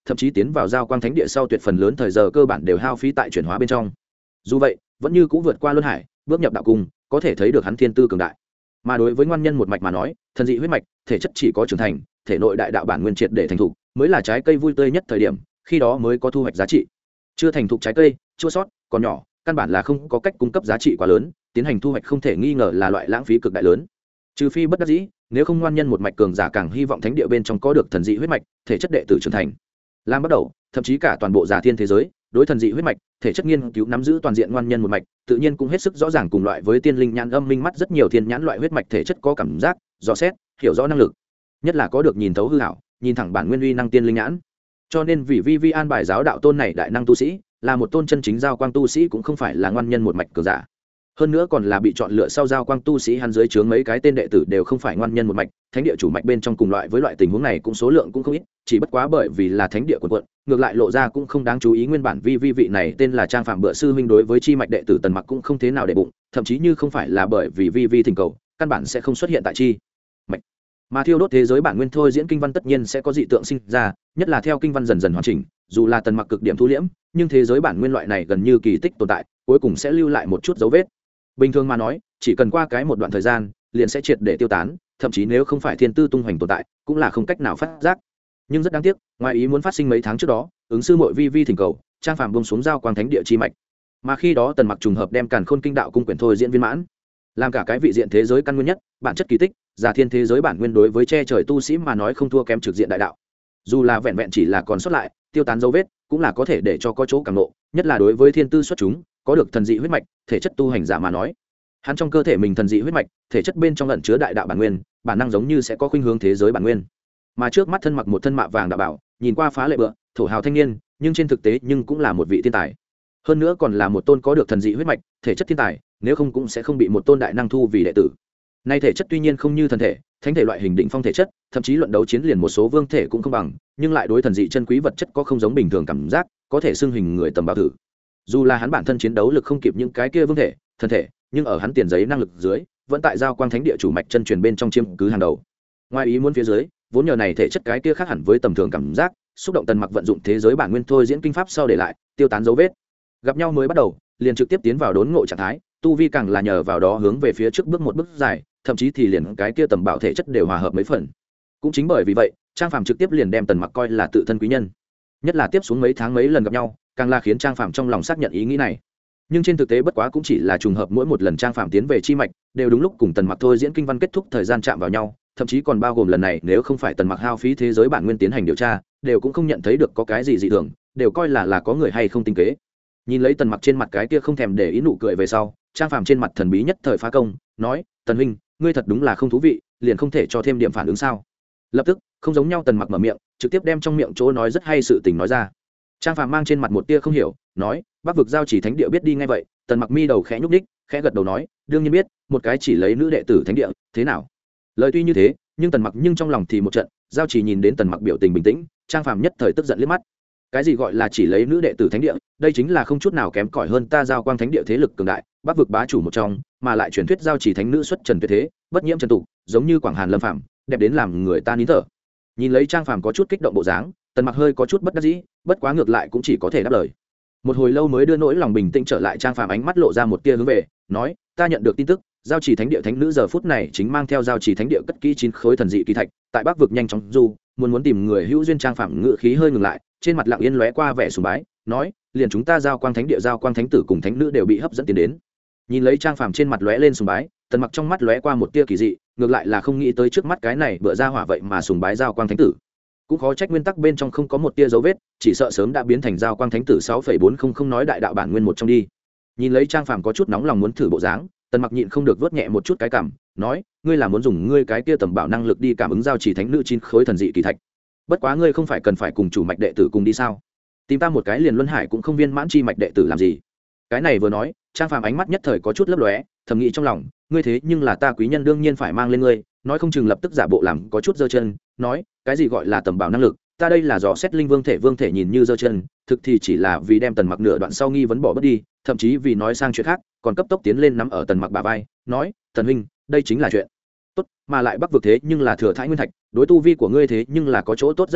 thậm chí tiến vào giao quang thánh địa sau tuyệt phần lớn thời giờ cơ bản đều hao phí tại chuyển hóa bên trong. Dù vậy vẫn như cũng vượt qua luân hải, bước nhập đạo cung, có thể thấy được hắn thiên tư cường đại. Mà đối với ngoan nhân một mạch mà nói, thần dị huyết mạch thể chất chỉ có trưởng thành, thể nội đại đạo bản nguyên triệt để thành thục mới là trái cây vui tươi nhất thời điểm, khi đó mới có thu hoạch giá trị. Chưa thành thục trái cây chua sót còn nhỏ, căn bản là không có cách cung cấp giá trị quá lớn, tiến hành thu hoạch không thể nghi ngờ là loại lãng phí cực đại lớn. Trừ phi bất đắc dĩ, nếu không ngoan nhân một mạch cường giả càng hy vọng thánh địa bên trong có được thần dị huyết mạch thể chất đệ tử trưởng thành. Làm bắt đầu, thậm chí cả toàn bộ giả thiên thế giới đối thần dị huyết mạch thể chất nghiên cứu nắm giữ toàn diện ngoan nhân một mạch tự nhiên cũng hết sức rõ ràng, cùng loại với tiên linh nhãn âm minh mắt rất nhiều thiên nhãn loại huyết mạch thể chất có cảm giác dò xét hiểu rõ năng lực, nhất là có được nhìn thấu hư hảo nhìn thẳng bản nguyên uy năng tiên linh nhãn. Cho nên vì vi an bài giáo đạo tôn này đại năng tu sĩ là một tôn chân chính giao quang tu sĩ, cũng không phải là ngoan nhân một mạch cường giả, hơn nữa còn là bị chọn lựa sau giao quang tu sĩ. Hắn dưới trướng mấy cái tên đệ tử đều không phải ngoan nhân một mạch, thánh địa chủ mạch bên trong cùng loại với loại tình huống này cũng số lượng cũng không ít, chỉ bất quá bởi vì là thánh địa quần quận, ngược lại lộ ra cũng không đáng chú ý. Nguyên bản vi vị này tên là Trang Phạm Bựa sư huynh đối với chi mạch đệ tử Tần Mặc cũng không thế nào để bụng, thậm chí như không phải là bởi vì vi thỉnh cầu, căn bản sẽ không xuất hiện tại chi mạch. Mà thiêu đốt thế giới bản nguyên thôi diễn kinh văn tất nhiên sẽ có dị tượng sinh ra, nhất là theo kinh văn dần dần hoàn chỉnh, dù là Tần Mặc cực điểm thu liễm, nhưng thế giới bản nguyên loại này gần như kỳ tích tồn tại, cuối cùng sẽ lưu lại một chút dấu vết. Bình thường mà nói, chỉ cần qua cái một đoạn thời gian, liền sẽ triệt để tiêu tán, thậm chí nếu không phải thiên tư tung hoành tồn tại, cũng là không cách nào phát giác. Nhưng rất đáng tiếc, ngoài ý muốn phát sinh mấy tháng trước đó, ứng sư muội vi thỉnh cầu, Trang Phạm buông xuống giao quang thánh địa chi mạch. Mà khi đó Tần Mặc trùng hợp đem Càn Khôn Kinh đạo cung quyển thôi diễn viên mãn, làm cả cái vị diện thế giới căn nguyên nhất, bản chất kỳ tích, giả thiên thế giới bản nguyên đối với che trời tu sĩ mà nói không thua kém trực diện đại đạo. Dù là vẹn vẹn chỉ là còn sót lại, tiêu tán dấu vết, cũng là có thể để cho có chỗ cảm ngộ, nhất là đối với thiên tư xuất chúng, có được thần dị huyết mạch thể chất tu hành giả mà nói, hắn trong cơ thể mình thần dị huyết mạch thể chất bên trong ẩn chứa đại đạo bản nguyên, bản năng giống như sẽ có khuynh hướng thế giới bản nguyên. Mà trước mắt thân mặc một thân mạ vàng đạo bảo, nhìn qua phá lệ bựa thổ hào thanh niên, nhưng trên thực tế nhưng cũng là một vị thiên tài, hơn nữa còn là một tôn có được thần dị huyết mạch thể chất thiên tài, nếu không cũng sẽ không bị một tôn đại năng thu vì đệ tử. Nay thể chất tuy nhiên không như thần thể thánh thể loại hình định phong thể chất, thậm chí luận đấu chiến liền một số vương thể cũng không bằng, nhưng lại đối thần dị chân quý vật chất có không giống bình thường cảm giác, có thể xưng hình người tầm bảo thử. Dù là hắn bản thân chiến đấu lực không kịp những cái kia vương thể thần thể, nhưng ở hắn tiền giấy năng lực dưới, vẫn tại giao quang thánh địa chủ mạch chân truyền bên trong chiếm cứ hàng đầu. Ngoài ý muốn phía dưới, vốn nhờ này thể chất cái kia khác hẳn với tầm thường cảm giác, xúc động Tần Mặc vận dụng thế giới bản nguyên thôi diễn kinh pháp sau để lại tiêu tán dấu vết. Gặp nhau mới bắt đầu, liền trực tiếp tiến vào đốn ngộ trạng thái, tu vi càng là nhờ vào đó hướng về phía trước bước một bước dài, thậm chí thì liền cái kia tầm bảo thể chất đều hòa hợp mấy phần. Cũng chính bởi vì vậy, Trang Phàm trực tiếp liền đem Tần Mặc coi là tự thân quý nhân, nhất là tiếp xuống mấy tháng mấy lần gặp nhau, càng là khiến Trang Phàm trong lòng xác nhận ý nghĩ này. Nhưng trên thực tế bất quá cũng chỉ là trùng hợp, mỗi một lần Trang Phàm tiến về chi mạch đều đúng lúc cùng Tần Mặc thôi diễn kinh văn kết thúc thời gian chạm vào nhau, thậm chí còn bao gồm lần này nếu không phải Tần Mặc hao phí thế giới bản nguyên tiến hành điều tra, đều cũng không nhận thấy được có cái gì dị thường, đều coi là có người hay không tinh kế. Nhìn lấy Tần Mặc trên mặt cái kia không thèm để ý nụ cười về sau, Trang Phàm trên mặt thần bí nhất thời phá công, nói: "Tần huynh, ngươi thật đúng là không thú vị, liền không thể cho thêm điểm phản ứng sao?" Lập tức, không giống nhau Tần Mặc mở miệng, trực tiếp đem trong miệng chỗ nói rất hay sự tình nói ra. Trang Phàm mang trên mặt một tia không hiểu, nói: "Bắc vực giao chỉ thánh địa biết đi ngay vậy." Tần Mặc mi đầu khẽ nhúc nhích, khẽ gật đầu nói: "Đương nhiên biết, một cái chỉ lấy nữ đệ tử thánh địa, thế nào?" Lời tuy như thế, nhưng Tần Mặc nhưng trong lòng thì một trận, giao chỉ nhìn đến Tần Mặc biểu tình bình tĩnh, Trang Phàm nhất thời tức giận liếc mắt. Cái gì gọi là chỉ lấy nữ đệ tử thánh địa, đây chính là không chút nào kém cỏi hơn ta giao quang thánh địa thế lực cường đại, Bắc vực bá chủ một trong, mà lại truyền thuyết giao chỉ thánh nữ xuất trần tuyệt thế, bất nhiễm trần tục, giống như Quảng Hàn Lâm Phàm, đẹp đến làm người ta nín thở. Nhìn lấy Trang Phàm có chút kích động bộ dáng, Tần Mặc hơi có chút bất đắc dĩ, bất quá ngược lại cũng chỉ có thể đáp lời. Một hồi lâu mới đưa nỗi lòng bình tĩnh trở lại, Trang Phàm ánh mắt lộ ra một tia hướng về, nói: "Ta nhận được tin tức, giao chỉ thánh địa thánh nữ giờ phút này chính mang theo giao chỉ thánh địa cất kỹ 9 khối thần dị kỳ thạch, tại Bắc vực nhanh chóng du, muốn tìm người hữu duyên." Trang Phàm ngự khí hơi ngừng lại, trên mặt lặng yên lóe qua vẻ sùng bái, nói: "Liền chúng ta giao quang thánh địa giao quang thánh tử cùng thánh nữ đều bị hấp dẫn tiến đến." Nhìn lấy Trang Phàm trên mặt lóe lên sùng bái, Tần Mặc trong mắt lóe qua một tia kỳ dị, ngược lại là không nghĩ tới trước mắt cái này bựa ra hỏa vậy mà sùng bái giao quang thánh tử. Cũng khó trách nguyên tắc bên trong không có một tia dấu vết, chỉ sợ sớm đã biến thành giao quang thánh tử 6,400 nói đại đạo bản nguyên một trong đi. Nhìn lấy Trang Phàm có chút nóng lòng muốn thử bộ dáng, Tần Mặc nhịn không được vớt nhẹ một chút cái cằm, nói: "Ngươi là muốn dùng ngươi cái kia tầm bảo năng lực đi cảm ứng giao chỉ thánh nữ 9 khối thần dị kỳ thạch. Bất quá ngươi không phải cần phải cùng chủ mạch đệ tử cùng đi sao? Tìm ta một cái liền luân hải cũng không viên mãn chi mạch đệ tử làm gì?" Cái này vừa nói, Trang Phàm ánh mắt nhất thời có chút lấp lóe, thầm nghĩ trong lòng: "Ngươi thế nhưng là ta quý nhân, đương nhiên phải mang lên ngươi." Nói không chừng lập tức giả bộ làm có chút giơ chân, nói: "Cái gì gọi là tầm bảo năng lực? Ta đây là dò xét linh vương thể nhìn như giơ chân, thực thì chỉ là vì đem Tần Mặc nửa đoạn sau nghi vấn bỏ bớt đi, thậm chí vì nói sang chuyện khác, còn cấp tốc tiến lên nắm ở Tần Mặc bả vai, nói: "Tần huynh, đây chính là chuyện tốt, mà lại Bắc vực thế nhưng là thừa thãi nguyên thạch, đối tu vi của ngươi thế nhưng là có chỗ tốt rất lớn,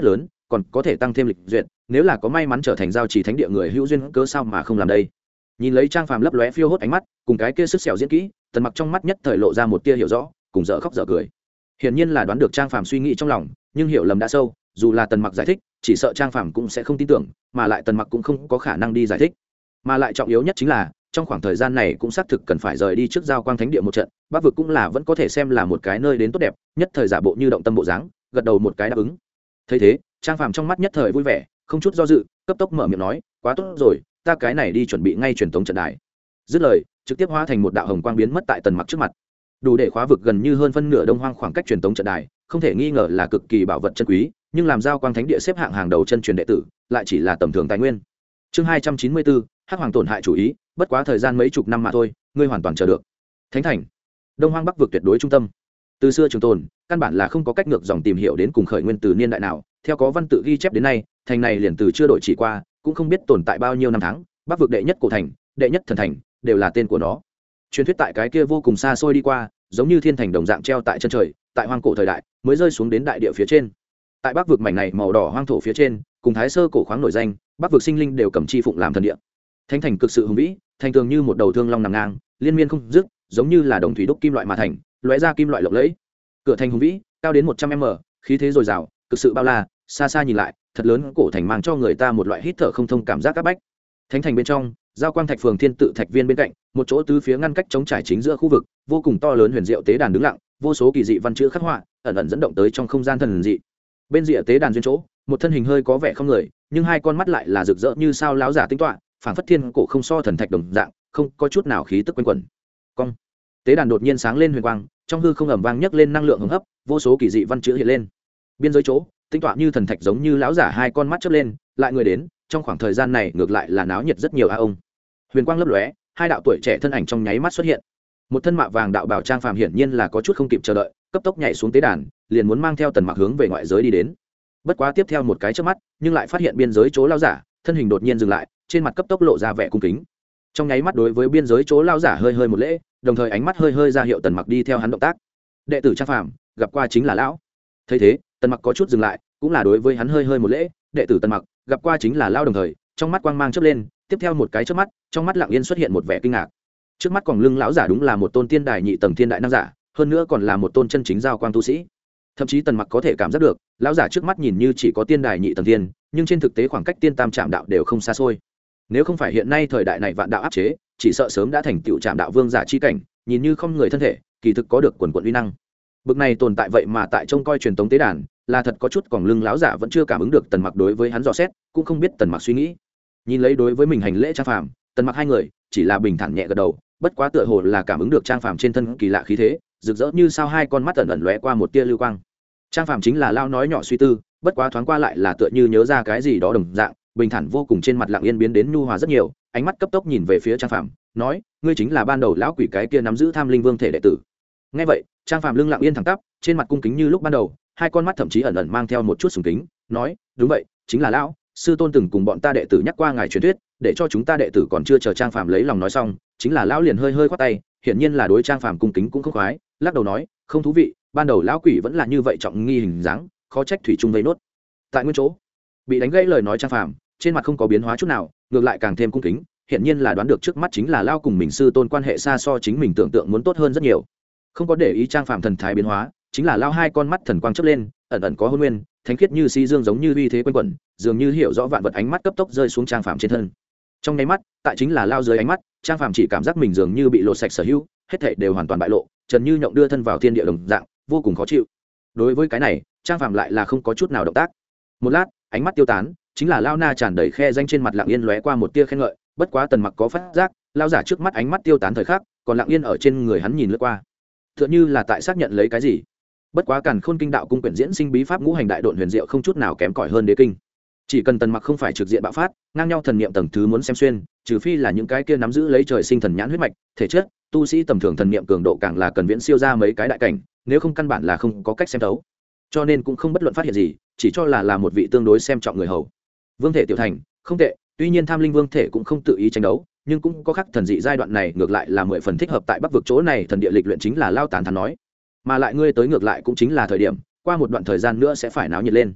còn có thể tăng thêm lịch duyệt, nếu là có may mắn trở thành giao chỉ thánh địa người hữu duyên cớ sao mà không làm đây. Nhìn lấy Trang Phàm lấp lóe phiêu hốt ánh mắt cùng cái kia sức sẹo diễn kỹ, Tần Mặc trong mắt nhất thời lộ ra một tia hiểu rõ, cùng dở khóc dở cười. Hiển nhiên là đoán được Trang Phàm suy nghĩ trong lòng, nhưng hiểu lầm đã sâu, dù là Tần Mặc giải thích, chỉ sợ Trang Phàm cũng sẽ không tin tưởng, mà lại Tần Mặc cũng không có khả năng đi giải thích. Mà lại trọng yếu nhất chính là, trong khoảng thời gian này cũng xác thực cần phải rời đi trước giao quang thánh địa một trận, Bắc vực cũng là vẫn có thể xem là một cái nơi đến tốt đẹp, nhất thời giả bộ như động tâm bộ dáng, gật đầu một cái đáp ứng. Thấy thế, Trang Phàm trong mắt nhất thời vui vẻ, không chút do dự, cấp tốc mở miệng nói, quá tốt rồi, ta cái này đi chuẩn bị ngay truyền tống trận đài. Dứt lời, trực tiếp hóa thành một đạo hồng quang biến mất tại Tần Mặc trước mặt, đủ để khóa vực gần như hơn phân nửa đông hoang khoảng cách truyền tống trận đài, không thể nghi ngờ là cực kỳ bảo vật chân quý, nhưng làm giao quang thánh địa xếp hạng hàng đầu chân truyền đệ tử, lại chỉ là tầm thường tài nguyên. Chương 294, Hắc Hoàng tổn hại chủ ý, bất quá thời gian mấy chục năm mà thôi, ngươi hoàn toàn chờ được. Thánh thành, đông hoang bắc vực tuyệt đối trung tâm, từ xưa trường tồn, căn bản là không có cách ngược dòng tìm hiểu đến cùng khởi nguyên từ niên đại nào, theo có văn tự ghi chép đến nay, thành này liền từ chưa đổi chỉ qua, cũng không biết tồn tại bao nhiêu năm tháng, bắc vực đệ nhất cổ thành, đệ nhất thần thành, đều là tên của nó. Truyền thuyết tại cái kia vô cùng xa xôi đi qua, giống như thiên thành đồng dạng treo tại chân trời, tại hoang cổ thời đại mới rơi xuống đến đại địa phía trên. Tại bắc vực mảnh này màu đỏ hoang thổ phía trên, cùng thái sơ cổ khoáng nổi danh, bắc vực sinh linh đều cầm chi phụng làm thần địa. Thánh thành cực sự hùng vĩ, thành tường như một đầu thương long nằm ngang, liên miên không dứt, giống như là đồng thủy đúc kim loại mà thành, lóe ra kim loại lộng lẫy. Cửa thành hùng vĩ, cao đến 100m, khí thế dồi dào, cực sự bao la, xa xa nhìn lại, thật lớn cổ thành mang cho người ta một loại hít thở không thông cảm giác các bách. Thánh thành bên trong, giao quang thạch phường thiên tự thạch viên bên cạnh, một chỗ tứ phía ngăn cách chống trải chính giữa khu vực, vô cùng to lớn huyền diệu tế đàn đứng lặng, vô số kỳ dị văn chữ khắc họa, ẩn ẩn dẫn động tới trong không gian thần dị. Bên rìa tế đàn duyên chỗ, một thân hình hơi có vẻ không người, nhưng hai con mắt lại là rực rỡ như sao láo giả tinh tọa, phảng phất thiên cổ không so thần thạch đồng dạng, không có chút nào khí tức quanh quẩn. Cong. Tế đàn đột nhiên sáng lên huyền quang, trong hư không ầm vang nhấc lên năng lượng hứng hấp, vô số kỳ dị văn chữ hiện lên. Biên giới chỗ, tinh tọa như thần thạch giống như láo giả hai con mắt chớp lên, lại người đến, trong khoảng thời gian này ngược lại là náo nhiệt rất nhiều a ông. Huyền quang lấp lóe, hai đạo tuổi trẻ thân ảnh trong nháy mắt xuất hiện. Một thân mạ vàng đạo bào Trang Phàm hiển nhiên là có chút không kịp chờ đợi, cấp tốc nhảy xuống tế đàn, liền muốn mang theo Tần Mặc hướng về ngoại giới đi đến. Bất quá tiếp theo một cái chớp mắt, nhưng lại phát hiện biên giới chỗ lao giả, thân hình đột nhiên dừng lại, trên mặt cấp tốc lộ ra vẻ cung kính. Trong nháy mắt đối với biên giới chỗ lao giả hơi hơi một lễ, đồng thời ánh mắt hơi hơi ra hiệu Tần Mặc đi theo hắn động tác. Đệ tử Trang Phàm, gặp qua chính là lão. Thấy thế, Tần Mặc có chút dừng lại, cũng là đối với hắn hơi hơi một lễ, đệ tử Tần Mặc, gặp qua chính là lão, đồng thời, trong mắt quang mang chớp lên, tiếp theo một cái chớp mắt, trong mắt lặng yên xuất hiện một vẻ kinh ngạc. Trước mắt còn lưng lão giả đúng là một tôn tiên đài nhị tầng thiên đại năng giả, hơn nữa còn là một tôn chân chính giao quang tu sĩ. Thậm chí Tần Mặc có thể cảm giác được, lão giả trước mắt nhìn như chỉ có tiên đài nhị tầng thiên, nhưng trên thực tế khoảng cách tiên tam trạm đạo đều không xa xôi. Nếu không phải hiện nay thời đại này vạn đạo áp chế, chỉ sợ sớm đã thành tựu trạm đạo vương giả chi cảnh, nhìn như không người thân thể, kỳ thực có được quần quần uy năng. Bực này tồn tại vậy mà tại trông coi truyền tống tế đàn, là thật có chút còn lưng lão giả vẫn chưa cảm ứng được Tần Mặc đối với hắn dò xét, cũng không biết Tần Mặc suy nghĩ. Nhìn lấy đối với mình hành lễ Trang Phàm, Tần Mặc hai người chỉ là bình thản nhẹ gật đầu, bất quá tựa hồ là cảm ứng được Trang Phàm trên thân kỳ lạ khí thế, rực rỡ như sao hai con mắt ẩn ẩn lóe qua một tia lưu quang. Trang Phàm chính là lao nói nhỏ suy tư, bất quá thoáng qua lại là tựa như nhớ ra cái gì đó đồng dạng, bình thản vô cùng trên mặt lặng yên biến đến nhu hòa rất nhiều, ánh mắt cấp tốc nhìn về phía Trang Phàm, nói: "Ngươi chính là ban đầu lão quỷ cái kia nắm giữ Tham Linh Vương thể đệ tử." Nghe vậy, Trang Phàm lưng lặng yên thẳng tắp, trên mặt cung kính như lúc ban đầu, hai con mắt thậm chí ẩn ẩn mang theo một chút sùng kính, nói: "Đúng vậy, chính là lão, sư tôn từng cùng bọn ta đệ tử nhắc qua ngài truyền thuyết, để cho chúng ta đệ tử còn chưa chờ Trang Phàm lấy lòng nói xong, chính là lão liền hơi hơi khoát tay, hiển nhiên là đối Trang Phàm cung kính cũng không khoái, lắc đầu nói: "Không thú vị, ban đầu lão quỷ vẫn là như vậy trọng nghi hình dáng, khó trách thủy chung vây nốt." Tại nguyên chỗ, bị đánh gãy lời nói Trang Phàm, trên mặt không có biến hóa chút nào, ngược lại càng thêm cung kính, hiển nhiên là đoán được trước mắt chính là lão cùng mình sư tôn quan hệ xa so chính mình tưởng tượng muốn tốt hơn rất nhiều. Không có để ý Trang Phàm thần thái biến hóa, chính là lão hai con mắt thần quang chớp lên, ẩn ẩn có hôn nguyên, thánh khiết như si dương giống như uy thế quanh quẩn, dường như hiểu rõ vạn vật, ánh mắt cấp tốc rơi xuống Trang Phàm trên thân. Trong nháy mắt, tại chính là lao dưới ánh mắt, Trang Phàm chỉ cảm giác mình dường như bị lột sạch sở hữu, hết thảy đều hoàn toàn bại lộ, trần như nhộng đưa thân vào thiên địa đồng dạng, vô cùng khó chịu. Đối với cái này, Trang Phàm lại là không có chút nào động tác. Một lát, ánh mắt tiêu tán, chính là lao na tràn đầy khe danh trên mặt lặng yên lóe qua một tia khen ngợi, bất quá Tần Mặc có phát giác, lao giả trước mắt ánh mắt tiêu tán thời khắc, còn lặng yên ở trên người hắn nhìn lướt qua, tựa như là tại xác nhận lấy cái gì. Bất quá Càn Khôn Kinh đạo cung quyển diễn sinh bí pháp ngũ hành đại độn huyền diệu không chút nào kém cỏi hơn đế kinh. Chỉ cần Tần Mặc không phải trực diện bạo phát, ngang nhau thần niệm tầng thứ muốn xem xuyên, trừ phi là những cái kia nắm giữ lấy trời sinh thần nhãn huyết mạch, thể chất, tu sĩ tầm thường thần niệm cường độ càng là cần viễn siêu ra mấy cái đại cảnh, nếu không căn bản là không có cách xem thấu. Cho nên cũng không bất luận phát hiện gì, chỉ cho là một vị tương đối xem trọng người hầu. Vương thể tiểu thành, không tệ, tuy nhiên Tham Linh Vương thể cũng không tự ý tranh đấu, nhưng cũng có khắc thần dị giai đoạn này ngược lại là 10 phần thích hợp tại Bắc vực chỗ này thần địa lịch luyện, chính là lao tán thán nói. Mà lại ngươi tới ngược lại cũng chính là thời điểm, qua một đoạn thời gian nữa sẽ phải náo nhiệt lên.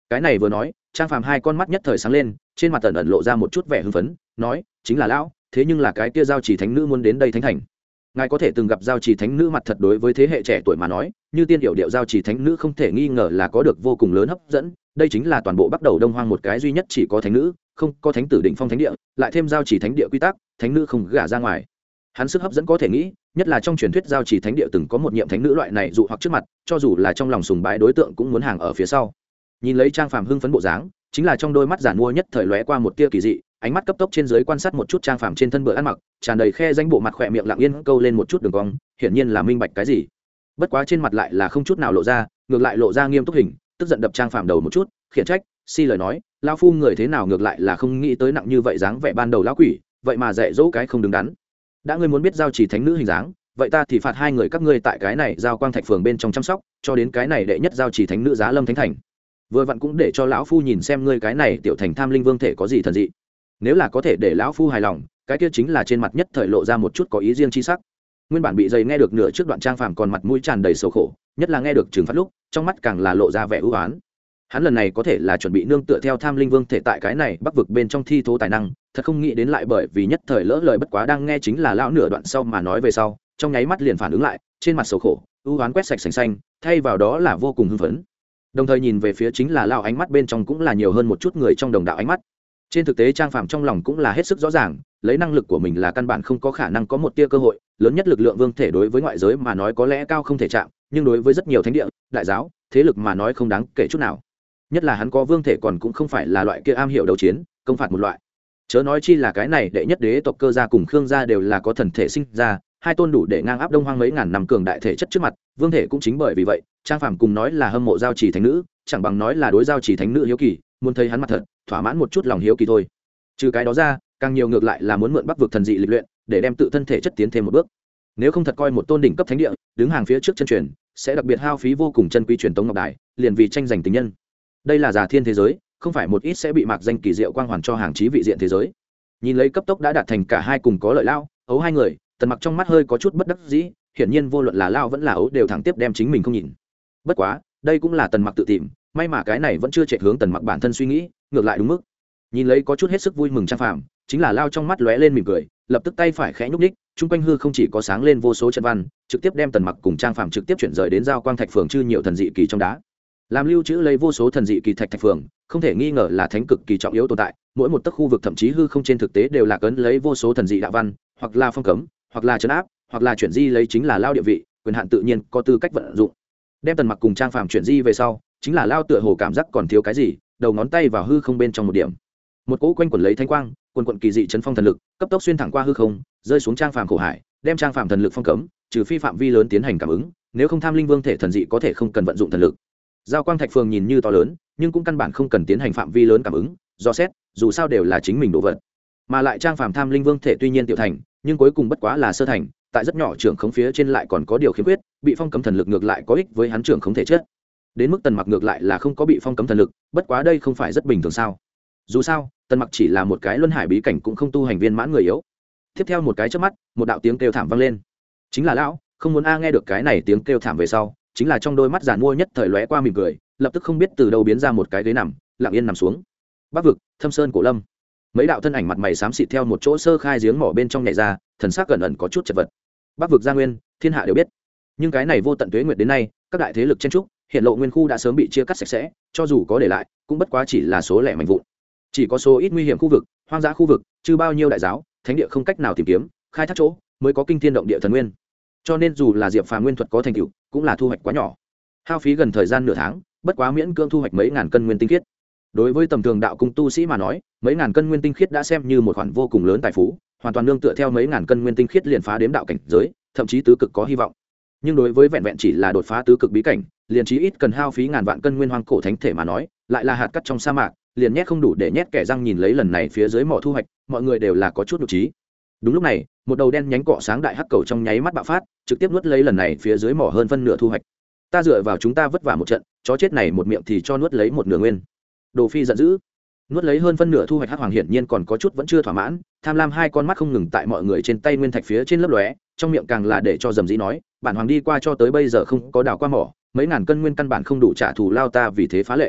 cái này vừa nói Trang Phàm hai con mắt nhất thời sáng lên, trên mặt ẩn ẩn lộ ra một chút vẻ hưng phấn, nói chính là lão, thế nhưng là cái kia giao chỉ thánh nữ muốn đến đây thánh thành, ngài có thể từng gặp giao chỉ thánh nữ mặt thật. Đối với thế hệ trẻ tuổi mà nói, như tiên điệu điệu giao chỉ thánh nữ không thể nghi ngờ là có được vô cùng lớn hấp dẫn. Đây chính là toàn bộ Bắc Đầu Đông Hoang một cái duy nhất chỉ có thánh nữ, không có thánh tử định phong thánh địa, lại thêm giao chỉ thánh địa quy tắc, thánh nữ không gả ra ngoài. Hắn sức hấp dẫn có thể nghĩ, nhất là trong truyền thuyết giao chỉ thánh địa từng có một nhiệm thánh nữ loại này dụ hoặc trước mặt, cho dù là trong lòng sùng bái đối tượng cũng muốn hàng ở phía sau. Nhìn lấy Trang Phàm hưng phấn bộ dáng, chính là trong đôi mắt giản mua nhất thời lóe qua một tia kỳ dị, ánh mắt cấp tốc trên dưới quan sát một chút Trang Phàm trên thân bựa ăn mặc, tràn đầy khe danh bộ mặt khỏe miệng lặng yên câu lên một chút đường cong, hiển nhiên là minh bạch cái gì. Bất quá trên mặt lại là không chút nào lộ ra, ngược lại lộ ra nghiêm túc hình, tức giận đập Trang Phàm đầu một chút, khiển trách, si lời nói, lão phu người thế nào ngược lại là không nghĩ tới nặng như vậy dáng vẻ ban đầu lão quỷ, vậy mà dạy dỗ cái không đứng đắn. Đã ngươi muốn biết giao chỉ thánh nữ hình dáng, vậy ta thì phạt hai người các ngươi tại cái này giao quang thạch phường bên trong chăm sóc, cho đến cái này đệ nhất giao chỉ thánh nữ giá lâm thánh thành. Vừa vặn cũng để cho lão phu nhìn xem ngươi cái này tiểu thành tham linh vương thể có gì thần dị. Nếu là có thể để lão phu hài lòng, cái kia chính là trên mặt nhất thời lộ ra một chút có ý riêng chi sắc. Nguyên bản bị dày nghe được nửa trước đoạn Trang Phàm còn mặt mũi tràn đầy sầu khổ, nhất là nghe được trừng phạt lúc, trong mắt càng là lộ ra vẻ ưu ái. Hắn lần này có thể là chuẩn bị nương tựa theo tham linh vương thể tại cái này bắc vực bên trong thi thố tài năng, thật không nghĩ đến lại bởi vì nhất thời lỡ lời bất quá đang nghe chính là lão nửa đoạn sau mà nói về sau, trong nháy mắt liền phản ứng lại, trên mặt sầu khổ, ưu ái quét sạch sành xanh, thay vào đó là vô cùng hưng phấn. Đồng thời nhìn về phía chính là lão ánh mắt bên trong cũng là nhiều hơn một chút người trong đồng đạo ánh mắt. Trên thực tế Trang Phàm trong lòng cũng là hết sức rõ ràng, lấy năng lực của mình là căn bản không có khả năng có một tia cơ hội, lớn nhất lực lượng vương thể đối với ngoại giới mà nói có lẽ cao không thể chạm, nhưng đối với rất nhiều thánh địa, đại giáo, thế lực mà nói không đáng kể chút nào. Nhất là hắn có vương thể còn cũng không phải là loại kia am hiểu đấu chiến, công phạt một loại. Chớ nói chi là cái này đệ nhất đế tộc Cơ gia cùng Khương gia đều là có thần thể sinh ra, hai tôn đủ để ngang áp Đông Hoang mấy ngàn năm cường đại thể chất trước mặt, vương thể cũng chính bởi vì vậy, Trang Phàm cùng nói là hâm mộ giao chỉ thánh nữ, chẳng bằng nói là đối giao chỉ thánh nữ hiếu kỳ, muốn thấy hắn mặt thật, thỏa mãn một chút lòng hiếu kỳ thôi. Trừ cái đó ra, càng nhiều ngược lại là muốn mượn Bắc vực thần dị lịch luyện, để đem tự thân thể chất tiến thêm một bước. Nếu không thật coi một tôn đỉnh cấp thánh địa, đứng hàng phía trước chân truyền, sẽ đặc biệt hao phí vô cùng chân quý truyền tống ngọc đài, liền vì tranh giành tình nhân. Đây là giả thiên thế giới, không phải một ít sẽ bị mạc danh kỳ diệu quang hoàn cho hàng chí vị diện thế giới. Nhìn lấy cấp tốc đã đạt thành cả hai cùng có lợi lao, ấu hai người, Tần Mặc trong mắt hơi có chút bất đắc dĩ, hiển nhiên vô luận là lao vẫn là ấu đều thẳng tiếp đem chính mình không nhìn. Bất quá, đây cũng là Tần Mặc tự tìm, may mà cái này vẫn chưa chạy hướng Tần Mặc bản thân suy nghĩ, ngược lại đúng mức. Nhìn lấy có chút hết sức vui mừng Trang Phàm, chính là lao trong mắt lóe lên mỉm cười, lập tức tay phải khẽ nhúc nhích, trung quanh hư không chỉ có sáng lên vô số trận văn, trực tiếp đem Tần Mặc cùng Trang Phàm trực tiếp chuyển rời đến giao quang thạch phường chư nhiều thần dị kỳ trong đá. Làm lưu trữ lấy vô số thần dị kỳ thạch phường, không thể nghi ngờ là thánh cực kỳ trọng yếu tồn tại, mỗi một tấc khu vực thậm chí hư không trên thực tế đều là cấn lấy vô số thần dị đạo văn, hoặc là phong cấm, hoặc là trấn áp, hoặc là chuyển di lấy chính là lao địa vị, quyền hạn tự nhiên có tư cách vận dụng. Đem Tần Mặc cùng Trang Phàm chuyển di về sau, chính là lao tựa hồ cảm giác còn thiếu cái gì, đầu ngón tay vào hư không bên trong một điểm. Một cỗ quanh quẩn lấy thanh quang, quần quần kỳ dị chấn phong thần lực, cấp tốc xuyên thẳng qua hư không, rơi xuống Trang Phàm khổ hải, đem Trang Phàm thần lực phong cấm, trừ phi phạm vi lớn tiến hành cảm ứng, nếu không tham linh vương thể thần dị có thể không cần vận dụng thần lực. Giao quang thạch phường nhìn như to lớn, nhưng cũng căn bản không cần tiến hành phạm vi lớn cảm ứng, do xét, dù sao đều là chính mình đồ vật. Mà lại Trang Phàm tham linh vương thể tuy nhiên tiểu thành, nhưng cuối cùng bất quá là sơ thành, tại rất nhỏ trưởng khống phía trên lại còn có điều khiếm khuyết, bị phong cấm thần lực ngược lại có ích với hắn trưởng khống thể chất. Đến mức Tần Mặc ngược lại là không có bị phong cấm thần lực, bất quá đây không phải rất bình thường sao? Dù sao, Tần Mặc chỉ là một cái luân hải bí cảnh cũng không tu hành viên mãn người yếu. Tiếp theo một cái chớp mắt, một đạo tiếng kêu thảm vang lên. Chính là lão, không muốn nghe được cái này tiếng kêu thảm về sau, chính là trong đôi mắt giàn mua nhất thời lóe qua mỉm cười, lập tức không biết từ đâu biến ra một cái ghế nằm, lặng yên nằm xuống. Bắc vực, Thâm Sơn Cổ Lâm. Mấy đạo thân ảnh mặt mày xám xịt theo một chỗ sơ khai giếng mỏ bên trong nhảy ra, thần sắc gần ẩn có chút chật vật. Bắc vực Gia Nguyên, thiên hạ đều biết. Nhưng cái này vô tận tuế nguyệt đến nay, các đại thế lực chen trúc, hiện lộ nguyên khu đã sớm bị chia cắt sạch sẽ, cho dù có để lại, cũng bất quá chỉ là số lẻ mảnh vụn. Chỉ có số ít nguy hiểm khu vực, hoang dã khu vực, chứ bao nhiêu đại giáo, thánh địa không cách nào tìm kiếm, khai thác chỗ, mới có kinh thiên động địa thần nguyên. Cho nên dù là Diệp Phàm nguyên thuật có thành tựu, cũng là thu hoạch quá nhỏ. Hao phí gần thời gian nửa tháng, bất quá miễn cưỡng thu hoạch mấy ngàn cân nguyên tinh khiết. Đối với tầm thường đạo cung tu sĩ mà nói, mấy ngàn cân nguyên tinh khiết đã xem như một khoản vô cùng lớn tài phú, hoàn toàn nương tựa theo mấy ngàn cân nguyên tinh khiết liền phá đếm đạo cảnh giới, thậm chí tứ cực có hy vọng. Nhưng đối với vẹn vẹn chỉ là đột phá tứ cực bí cảnh, liền chí ít cần hao phí ngàn vạn cân nguyên hoang cổ thánh thể mà nói, lại là hạt cát trong sa mạc, liền nhét không đủ để nhét kẻ răng. Nhìn lấy lần này phía dưới mỏ thu hoạch, mọi người đều là có chút nhục trí. Đúng lúc này, một đầu đen nhánh cọ sáng đại hắc cầu trong nháy mắt bạo phát, trực tiếp nuốt lấy lần này phía dưới mỏ hơn phân nửa thu hoạch. Ta dựa vào chúng ta vất vả một trận, chó chết này một miệng thì cho nuốt lấy một nửa nguyên. Đồ Phi giận dữ, nuốt lấy hơn phân nửa thu hoạch hắc hoàng hiển nhiên còn có chút vẫn chưa thỏa mãn, tham lam hai con mắt không ngừng tại mọi người trên tay nguyên thạch phía trên lấp lóe, trong miệng càng là để cho dầm dĩ nói, bản hoàng đi qua cho tới bây giờ không có đào qua mỏ, mấy ngàn cân nguyên căn bản không đủ trả thù lao ta vì thế phá lệ.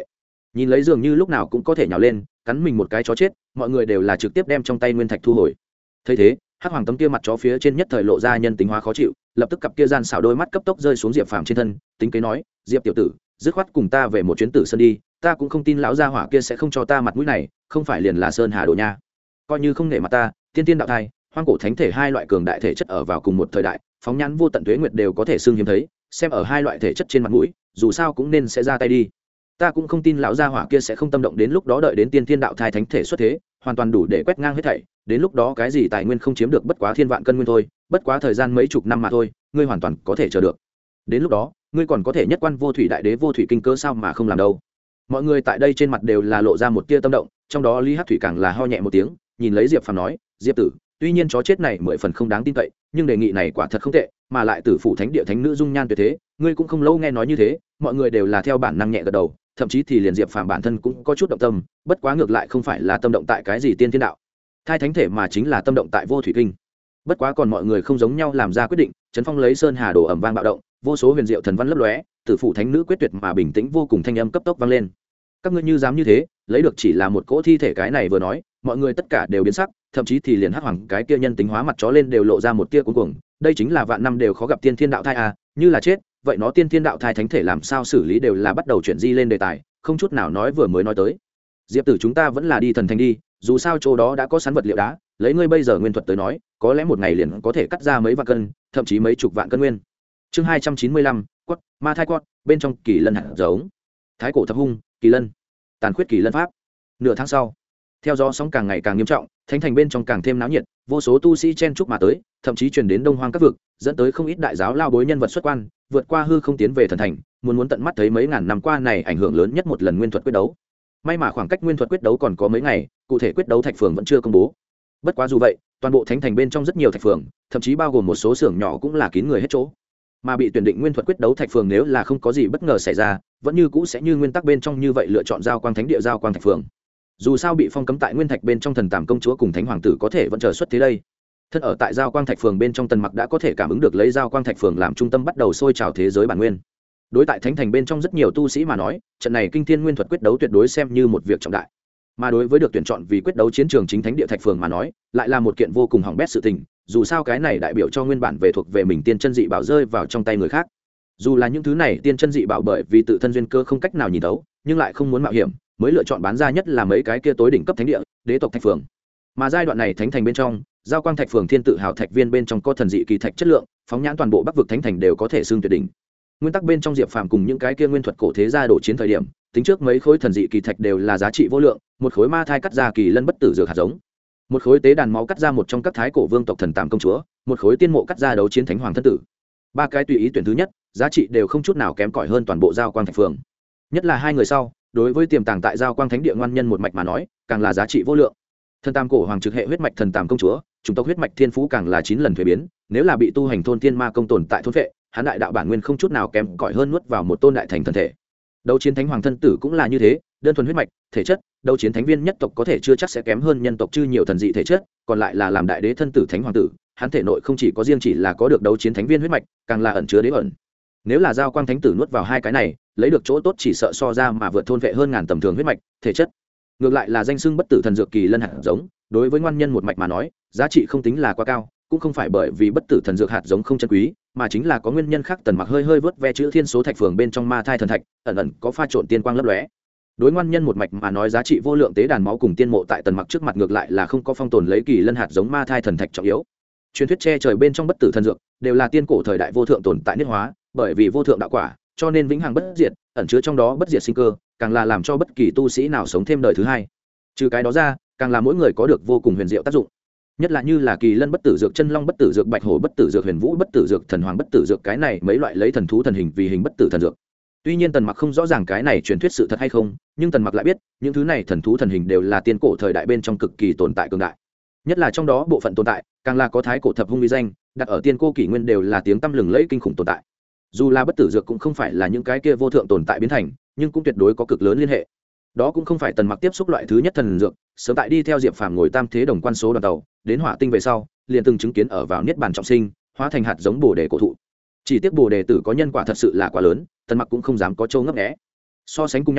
nhìn lấy dường như lúc nào cũng có thể nhào lên cắn mình một cái chó chết, mọi người đều là trực tiếp đem trong tay nguyên thạch thu hồi. Thấy thế, hắc hoàng tấm kia mặt chó phía trên nhất thời lộ ra nhân tính hóa khó chịu, lập tức cặp kia gian xảo đôi mắt cấp tốc rơi xuống Diệp Phàm trên thân, tính kế nói: "Diệp tiểu tử, dứt khoát cùng ta về một chuyến Tử Sơn đi, ta cũng không tin lão gia hỏa kia sẽ không cho ta mặt mũi này, không phải liền là Sơn Hà Đồ nha. Coi như không nể mặt ta, tiên tiên đạo thai, hoang cổ thánh thể hai loại cường đại thể chất ở vào cùng một thời đại, phóng nhãn vô tận tuế nguyệt đều có thể xưng hiếm thấy, xem ở hai loại thể chất trên mặt mũi, dù sao cũng nên sẽ ra tay đi. Ta cũng không tin lão gia hỏa kia sẽ không tâm động, đến lúc đó đợi đến tiên thiên đạo thai thánh thể xuất thế, hoàn toàn đủ để quét ngang hết thảy, đến lúc đó cái gì tài nguyên không chiếm được bất quá thiên vạn cân nguyên thôi, bất quá thời gian mấy chục năm mà thôi, ngươi hoàn toàn có thể chờ được. Đến lúc đó, ngươi còn có thể nhất quan vô thủy đại đế vô thủy kinh cơ sao mà không làm đâu." Mọi người tại đây trên mặt đều là lộ ra một tia tâm động, trong đó Lý Hắc Thủy càng là ho nhẹ một tiếng, nhìn lấy Diệp Phàm nói: "Diệp tử, tuy nhiên chó chết này 10 phần không đáng tin cậy, nhưng đề nghị này quả thật không tệ, mà lại tử phủ thánh địa thánh nữ dung nhan tuyệt thế, ngươi cũng không lâu nghe nói như thế." Mọi người đều là theo bản năng nhẹ gật đầu, thậm chí thì liền Diệp Phàm bản thân cũng có chút động tâm, bất quá ngược lại không phải là tâm động tại cái gì tiên thiên đạo thai thánh thể, mà chính là tâm động tại vô thủy kinh. Bất quá còn mọi người không giống nhau làm ra quyết định, Trấn Phong lấy sơn hà đồ ẩm vang bạo động, vô số huyền diệu thần văn lấp lóe, tử phủ thánh nữ quyết tuyệt mà bình tĩnh vô cùng thanh âm cấp tốc vang lên: "Các ngươi như dám như thế, lấy được chỉ là một cỗ thi thể." Cái này vừa nói, mọi người tất cả đều biến sắc, thậm chí thì liền hắc hoàng cái kia nhân tính hóa mặt chó lên đều lộ ra một tia cuống cuồng. Đây chính là vạn năm đều khó gặp tiên thiên đạo thai à, như là chết, vậy nó tiên thiên đạo thai thánh thể làm sao xử lý, đều là bắt đầu chuyển di lên đề tài, không chút nào nói vừa mới nói tới: "Diệp tử, chúng ta vẫn là đi thần thành đi, dù sao chỗ đó đã có sẵn vật liệu đá, lấy ngươi bây giờ nguyên thuật tới nói, có lẽ một ngày liền có thể cắt ra mấy vạn cân, thậm chí mấy chục vạn cân nguyên." Chương 295, quất, ma thai quất, bên trong kỳ lân hạt giống. Thái cổ thập hung, kỳ lân. Tàn khuyết kỳ lân pháp. Nửa tháng sau, theo gió sóng càng ngày càng nghiêm trọng, thánh thành bên trong càng thêm náo nhiệt, vô số tu sĩ chen chúc mà tới, thậm chí truyền đến đông hoang các vực, dẫn tới không ít đại giáo lao bối nhân vật xuất quan, vượt qua hư không tiến về thần thành, muốn tận mắt thấy mấy ngàn năm qua này ảnh hưởng lớn nhất một lần nguyên thuật quyết đấu. May mà khoảng cách nguyên thuật quyết đấu còn có mấy ngày, cụ thể quyết đấu thạch phường vẫn chưa công bố. Bất quá dù vậy, toàn bộ thánh thành bên trong rất nhiều thạch phường, thậm chí bao gồm một số xưởng nhỏ cũng là kín người hết chỗ. Mà bị tuyển định nguyên thuật quyết đấu thạch phường nếu là không có gì bất ngờ xảy ra, vẫn như cũ sẽ như nguyên tắc bên trong như vậy lựa chọn giao quang thánh địa giao quang thạch phường. Dù sao bị phong cấm tại nguyên thạch bên trong thần tàm công chúa cùng thánh hoàng tử có thể vẫn chờ xuất thế đây. Thân ở tại giao quang thạch phường bên trong Tần Mặc đã có thể cảm ứng được lấy giao quang thạch phường làm trung tâm bắt đầu sôi trào thế giới bản nguyên. Đối tại thánh thành bên trong rất nhiều tu sĩ mà nói, trận này kinh thiên nguyên thuật quyết đấu tuyệt đối xem như một việc trọng đại. Mà đối với được tuyển chọn vì quyết đấu chiến trường chính thánh địa thạch phường mà nói, lại là một kiện vô cùng hỏng bét sự tình. Dù sao cái này đại biểu cho nguyên bản về thuộc về mình tiên chân dị bảo rơi vào trong tay người khác. Dù là những thứ này tiên chân dị bảo bởi vì tự thân duyên cơ không cách nào nhìn thấu, nhưng lại không muốn mạo hiểm, mới lựa chọn bán ra nhất là mấy cái kia tối đỉnh cấp thánh địa, đế tộc thạch phường. Mà giai đoạn này thánh thành bên trong, giao quang thạch phường thiên tự hào thạch viên bên trong có thần dị kỳ thạch chất lượng, phóng nhãn toàn bộ bắc vực thánh thành đều có thể xưng tuyệt đỉnh. Nguyên tắc bên trong Diệp Phàm cùng những cái kia nguyên thuật cổ thế gia đổ chiến thời điểm, tính trước mấy khối thần dị kỳ thạch đều là giá trị vô lượng, một khối ma thai cắt ra kỳ lân bất tử dược hạt giống, một khối tế đàn máu cắt ra một trong các thái cổ vương tộc thần tàm công chúa, một khối tiên mộ cắt ra đấu chiến thánh hoàng thân tử. Ba cái tùy ý tuyển thứ nhất, giá trị đều không chút nào kém cỏi hơn toàn bộ giao quang thạch phường. Nhất là hai người sau, đối với tiềm tàng tại giao quang thánh địa ngoan nhân một mạch mà nói, càng là giá trị vô lượng. Thần tam cổ hoàng trực hệ huyết mạch thần tàm công chúa, chủng tộc huyết mạch thiên phú càng là 9 lần thuế biến, nếu là bị tu hành thôn thiên ma công tồn tại thôn vệ, hắn đại đạo bản nguyên không chút nào kém cỏi hơn nuốt vào một tôn đại thành thần thể. Đấu chiến thánh hoàng thân tử cũng là như thế, đơn thuần huyết mạch, thể chất, đấu chiến thánh viên nhất tộc có thể chưa chắc sẽ kém hơn nhân tộc chư nhiều thần dị thể chất, còn lại là làm đại đế thân tử thánh hoàng tử, hắn thể nội không chỉ có riêng chỉ là có được đấu chiến thánh viên huyết mạch, càng là ẩn chứa đế ẩn. Nếu là giao quang thánh tử nuốt vào hai cái này, lấy được chỗ tốt chỉ sợ so ra mà vượt thôn vệ hơn ngàn tầm thường huyết mạch, thể chất. Ngược lại là danh xưng bất tử thần dược kỳ lân hạt giống, đối với ngoan nhân một mạch mà nói, giá trị không tính là quá cao, cũng không phải bởi vì bất tử thần dược hạt giống không chân quý, mà chính là có nguyên nhân khác. Tần Mặc hơi vớt ve chữ thiên số thạch phường bên trong ma thai thần thạch, ẩn ẩn có pha trộn tiên quang lấp lóe. Đối ngoan nhân một mạch mà nói, giá trị vô lượng tế đàn máu cùng tiên mộ tại Tần Mặc trước mặt ngược lại là không có phong tồn lấy kỳ lân hạt giống ma thai thần thạch trọng yếu. Truyền thuyết che trời bên trong bất tử thần dược đều là tiên cổ thời đại vô thượng tồn tại niết hóa, bởi vì vô thượng đạo quả, cho nên vĩnh hằng bất diệt, ẩn chứa trong đó bất diệt sinh cơ, càng là làm cho bất kỳ tu sĩ nào sống thêm đời thứ hai. Trừ cái đó ra, càng là mỗi người có được vô cùng huyền diệu tác dụng. Nhất là như là kỳ lân bất tử dược, chân long bất tử dược, bạch hổ bất tử dược, huyền vũ bất tử dược, thần hoàng bất tử dược, cái này mấy loại lấy thần thú thần hình vì hình bất tử thần dược. Tuy nhiên Tần Mặc không rõ ràng cái này truyền thuyết sự thật hay không, nhưng Tần Mặc lại biết, những thứ này thần thú thần hình đều là tiên cổ thời đại bên trong cực kỳ tồn tại cường đại. Nhất là trong đó bộ phận tồn tại, càng là có thái cổ thập hung uy danh, đặt ở tiên cô kỷ nguyên đều là tiếng tăm lừng lẫy kinh khủng tồn tại. Dù là bất tử dược cũng không phải là những cái kia vô thượng tồn tại biến thành, nhưng cũng tuyệt đối có cực lớn liên hệ. Đó cũng không phải Tần Mặc tiếp xúc loại thứ nhất thần dược, sớm tại đi theo Diệp Phàm ngồi tam thế đồng quan số đoàn tàu, đến Hỏa Tinh về sau, liền từng chứng kiến ở vào niết bàn trọng sinh, hóa thành hạt giống bồ đề cổ thụ. Chỉ tiếc bồ đề tử có nhân quả thật sự là quá lớn, Tần Mặc cũng không dám có châu ngấp nghé. So sánh cùng nhau,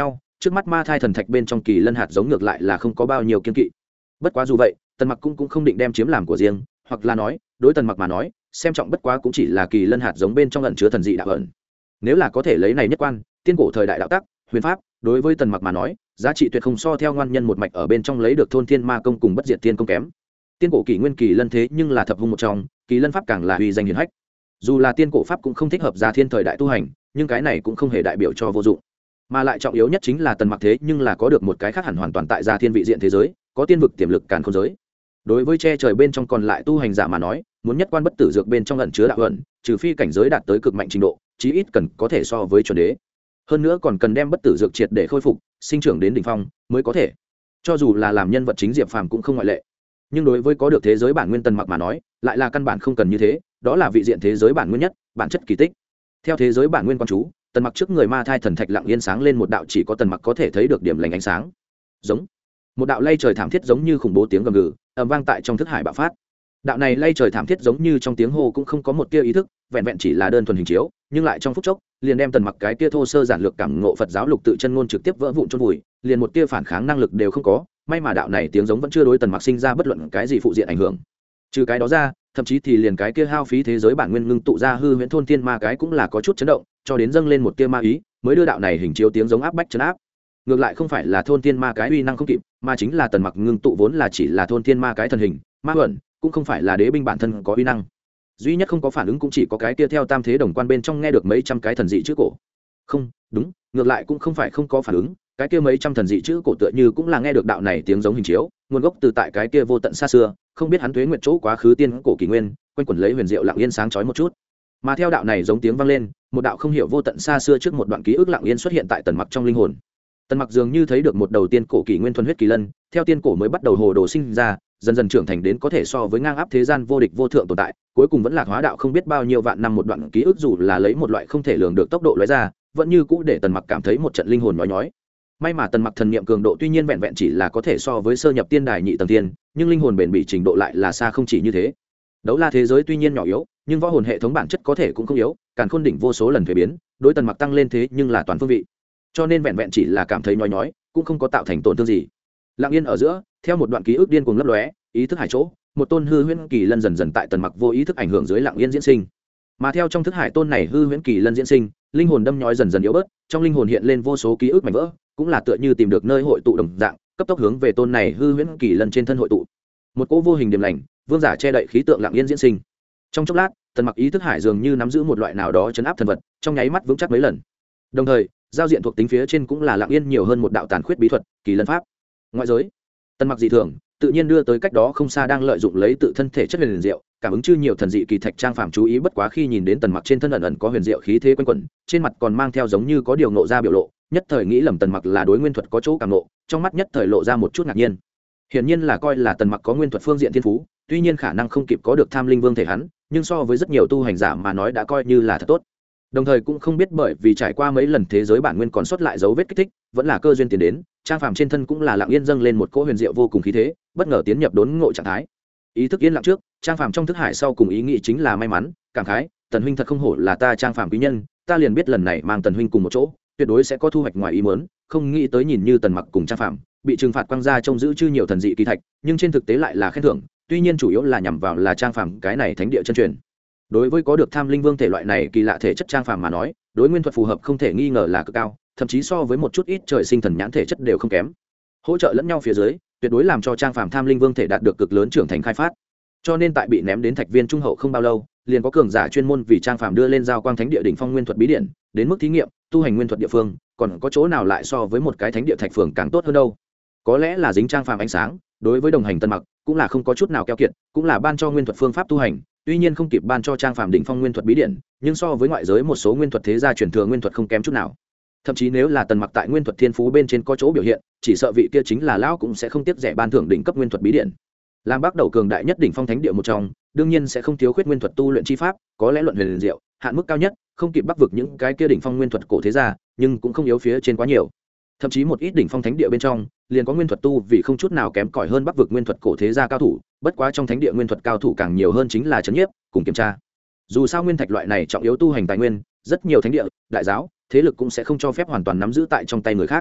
trước mắt ma thai thần thạch bên trong kỳ lân hạt giống ngược lại là không có bao nhiêu kiên kỵ. Bất quá dù vậy tần mặc cũng không định đem chiếm làm của riêng, hoặc là nói đối tần mặc mà nói xem trọng bất quá cũng chỉ là kỳ lân hạt giống bên trong ẩn chứa thần dị đạo ẩn. Nếu là có thể lấy này nhất quan tiên cổ thời đại đạo tắc huyền pháp, đối với tần mặc mà nói giá trị tuyệt không so theo ngoan nhân một mạch ở bên trong lấy được thôn thiên ma công cùng bất diệt tiên công kém. Tiên cổ kỷ nguyên kỳ lân thế nhưng là thập hung một trong, kỳ lân pháp càng là uy danh hiển hách. Dù là tiên cổ pháp cũng không thích hợp gia thiên thời đại tu hành, nhưng cái này cũng không hề đại biểu cho vô dụng, mà lại trọng yếu nhất chính là tần mặc thế nhưng là có được một cái khác hẳn hoàn toàn tại gia thiên vị diện thế giới, có tiên vực tiềm lực càn khôn giới. Đối với che trời bên trong còn lại tu hành giả mà nói, muốn nhất quan bất tử dược bên trong ẩn chứa đạo ẩn, trừ phi cảnh giới đạt tới cực mạnh trình độ, chí ít cần có thể so với chuẩn đế. Hơn nữa còn cần đem bất tử dược triệt để khôi phục, sinh trưởng đến đỉnh phong mới có thể. Cho dù là làm nhân vật chính Diệp Phàm cũng không ngoại lệ. Nhưng đối với có được thế giới bản nguyên tần mặc mà nói, lại là căn bản không cần như thế, đó là vị diện thế giới bản nguyên nhất, bản chất kỳ tích. Theo thế giới bản nguyên quan chú, tần mặc trước người ma thai thần thạch lặng yên sáng lên một đạo chỉ có tần mặc có thể thấy được điểm lành ánh sáng. Giống một đạo lay trời thảm thiết giống như khủng bố tiếng gầm gừ, ầm vang tại trong thức hải bạo phát. Đạo này lay trời thảm thiết giống như trong tiếng hô cũng không có một tia ý thức, vẹn vẹn chỉ là đơn thuần hình chiếu, nhưng lại trong phút chốc liền đem tần mặc cái tia thô sơ giản lược cảm ngộ Phật giáo lục tự chân ngôn trực tiếp vỡ vụn chôn vùi, liền một tia phản kháng năng lực đều không có. May mà đạo này tiếng giống vẫn chưa đối tần mặc sinh ra bất luận cái gì phụ diện ảnh hưởng. Trừ cái đó ra, thậm chí thì liền cái kia hao phí thế giới bản nguyên ngưng tụ ra hư huyễn thôn tiên ma cái cũng là có chút chấn động, cho đến dâng lên một tia ma ý, mới đưa đạo này hình chiếu tiếng giống áp bách chấn áp. Ngược lại không phải là thôn tiên ma cái uy năng không kịp, mà chính là tần mặc ngưng tụ vốn là chỉ là thôn tiên ma cái thần hình, ma ẩn cũng không phải là đế binh bản thân có uy năng. Duy nhất không có phản ứng cũng chỉ có cái kia theo tam thế đồng quan bên trong nghe được mấy trăm cái thần dị chữ cổ. Không, đúng, ngược lại cũng không phải không có phản ứng, cái kia mấy trăm thần dị chữ cổ tựa như cũng là nghe được đạo này tiếng giống hình chiếu, nguồn gốc từ tại cái kia vô tận xa xưa, không biết hắn tuế nguyệt chỗ quá khứ tiên cổ kỷ nguyên, quanh quẩn lấy huyền diệu lặng yên sáng chói một chút. Mà theo đạo này giống tiếng vang lên, một đạo không hiểu vô tận xa xưa trước một đoạn ký ức lặng yên xuất hiện tại tần mặc trong linh hồn. Tần mặc dường như thấy được một đầu tiên cổ kỷ nguyên thuần huyết kỳ lân, theo tiên cổ mới bắt đầu hồ đồ sinh ra, dần dần trưởng thành đến có thể so với ngang áp thế gian vô địch vô thượng tồn tại, cuối cùng vẫn lạc hóa đạo không biết bao nhiêu vạn năm một đoạn ký ức, dù là lấy một loại không thể lường được tốc độ lóe ra, vẫn như cũ để tần mặc cảm thấy một trận linh hồn nhói nhói. May mà tần mặc thần niệm cường độ tuy nhiên vẹn vẹn chỉ là có thể so với sơ nhập tiên đài nhị tầng tiên, nhưng linh hồn bền bỉ trình độ lại là xa không chỉ như thế. Đấu la thế giới tuy nhiên nhỏ yếu, nhưng võ hồn hệ thống bản chất có thể cũng không yếu, càn khôn đỉnh vô số lần thuế biến, đối tần mặc tăng lên thế nhưng là toàn phương vị, cho nên vẹn vẹn chỉ là cảm thấy nhói nhói, cũng không có tạo thành tổn thương gì. Lặng yên ở giữa, theo một đoạn ký ức điên cuồng lấp lóe, ý thức hải chỗ, một tôn hư huyễn kỳ lân dần dần tại tần mặc vô ý thức ảnh hưởng dưới lặng yên diễn sinh. Mà theo trong thức hải tôn này hư huyễn kỳ lân diễn sinh, linh hồn đâm nhói dần dần yếu bớt, trong linh hồn hiện lên vô số ký ức mảnh vỡ, cũng là tựa như tìm được nơi hội tụ đồng dạng, cấp tốc hướng về tôn này hư huyễn kỳ lân trên thân hội tụ. Một cỗ vô hình điềm lành, vương giả che đậy khí tượng lặng yên diễn sinh. Trong chốc lát, tần mặc ý thức hải dường như nắm giữ một loại nào đó chấn áp thần vật, trong nháy mắt vững chắc mấy lần. Đồng thời, giao diện thuộc tính phía trên cũng là lặng yên nhiều hơn một đạo tàn khuyết bí thuật, kỳ lân pháp. Ngoại giới, tần mặc dị thường, tự nhiên đưa tới cách đó không xa đang lợi dụng lấy tự thân thể chất huyền diệu, cảm ứng chư nhiều thần dị kỳ thạch trang phàm chú ý, bất quá khi nhìn đến tần mặc trên thân ẩn ẩn có huyền diệu khí thế quanh quẩn, trên mặt còn mang theo giống như có điều ngộ ra biểu lộ, nhất thời nghĩ lầm tần mặc là đối nguyên thuật có chỗ cảm ngộ, trong mắt nhất thời lộ ra một chút ngạc nhiên. Hiển nhiên là coi là tần mặc có nguyên thuật phương diện thiên phú, tuy nhiên khả năng không kịp có được tham linh vương thể hắn, nhưng so với rất nhiều tu hành giả mà nói đã coi như là thật tốt. Đồng thời cũng không biết bởi vì trải qua mấy lần thế giới bản nguyên còn sót lại dấu vết kích thích, vẫn là cơ duyên tiến đến, trang phàm trên thân cũng là lặng yên dâng lên một cỗ huyền diệu vô cùng khí thế, bất ngờ tiến nhập đốn ngộ trạng thái. Ý thức yên lặng trước, trang phàm trong thức hải sau cùng ý nghĩ chính là may mắn, cảm khái, tần huynh thật không hổ là ta trang phàm quý nhân, ta liền biết lần này mang tần huynh cùng một chỗ, tuyệt đối sẽ có thu hoạch ngoài ý muốn, không nghĩ tới nhìn như tần mặc cùng trang phàm bị trừng phạt quăng ra trông giữ chư nhiều thần dị kỳ thạch, nhưng trên thực tế lại là khen thưởng, tuy nhiên chủ yếu là nhằm vào là trang phàm cái này thánh địa chân truyền. Đối với có được tham linh vương thể loại này kỳ lạ thể chất trang phàm mà nói, đối nguyên thuật phù hợp không thể nghi ngờ là cực cao, thậm chí so với một chút ít trời sinh thần nhãn thể chất đều không kém. Hỗ trợ lẫn nhau phía dưới, tuyệt đối làm cho trang phàm tham linh vương thể đạt được cực lớn trưởng thành khai phát. Cho nên tại bị ném đến thạch viên trung hậu không bao lâu, liền có cường giả chuyên môn vì trang phàm đưa lên giao quang thánh địa đỉnh phong nguyên thuật bí điển, đến mức thí nghiệm tu hành nguyên thuật địa phương, còn có chỗ nào lại so với một cái thánh địa thạch phường càng tốt hơn đâu. Có lẽ là dính trang phàm ánh sáng, đối với đồng hành tân mặc cũng là không có chút nào keo kiệt, cũng là ban cho nguyên thuật phương pháp tu hành, tuy nhiên không kịp ban cho trang phàm đỉnh phong nguyên thuật bí điển, nhưng so với ngoại giới một số nguyên thuật thế gia truyền thừa nguyên thuật không kém chút nào. Thậm chí nếu là tần mặc tại nguyên thuật thiên phú bên trên có chỗ biểu hiện, chỉ sợ vị kia chính là lão cũng sẽ không tiếc rẻ ban thưởng đỉnh cấp nguyên thuật bí điển. Làm bắt đầu cường đại nhất đỉnh phong thánh địa một trong, đương nhiên sẽ không thiếu khuyết nguyên thuật tu luyện chi pháp, có lẽ luận huyền diệu, hạn mức cao nhất, không kịp bắc vực những cái kia đỉnh phong nguyên thuật cổ thế gia, nhưng cũng không yếu phía trên quá nhiều. Thậm chí một ít đỉnh phong thánh địa bên trong, liền có nguyên thuật tu vì không chút nào kém cỏi hơn bắc vực nguyên thuật cổ thế gia cao thủ, bất quá trong thánh địa nguyên thuật cao thủ càng nhiều hơn chính là trấn nhiếp, cùng kiểm tra. Dù sao nguyên thạch loại này trọng yếu tu hành tài nguyên, rất nhiều thánh địa, đại giáo, thế lực cũng sẽ không cho phép hoàn toàn nắm giữ tại trong tay người khác.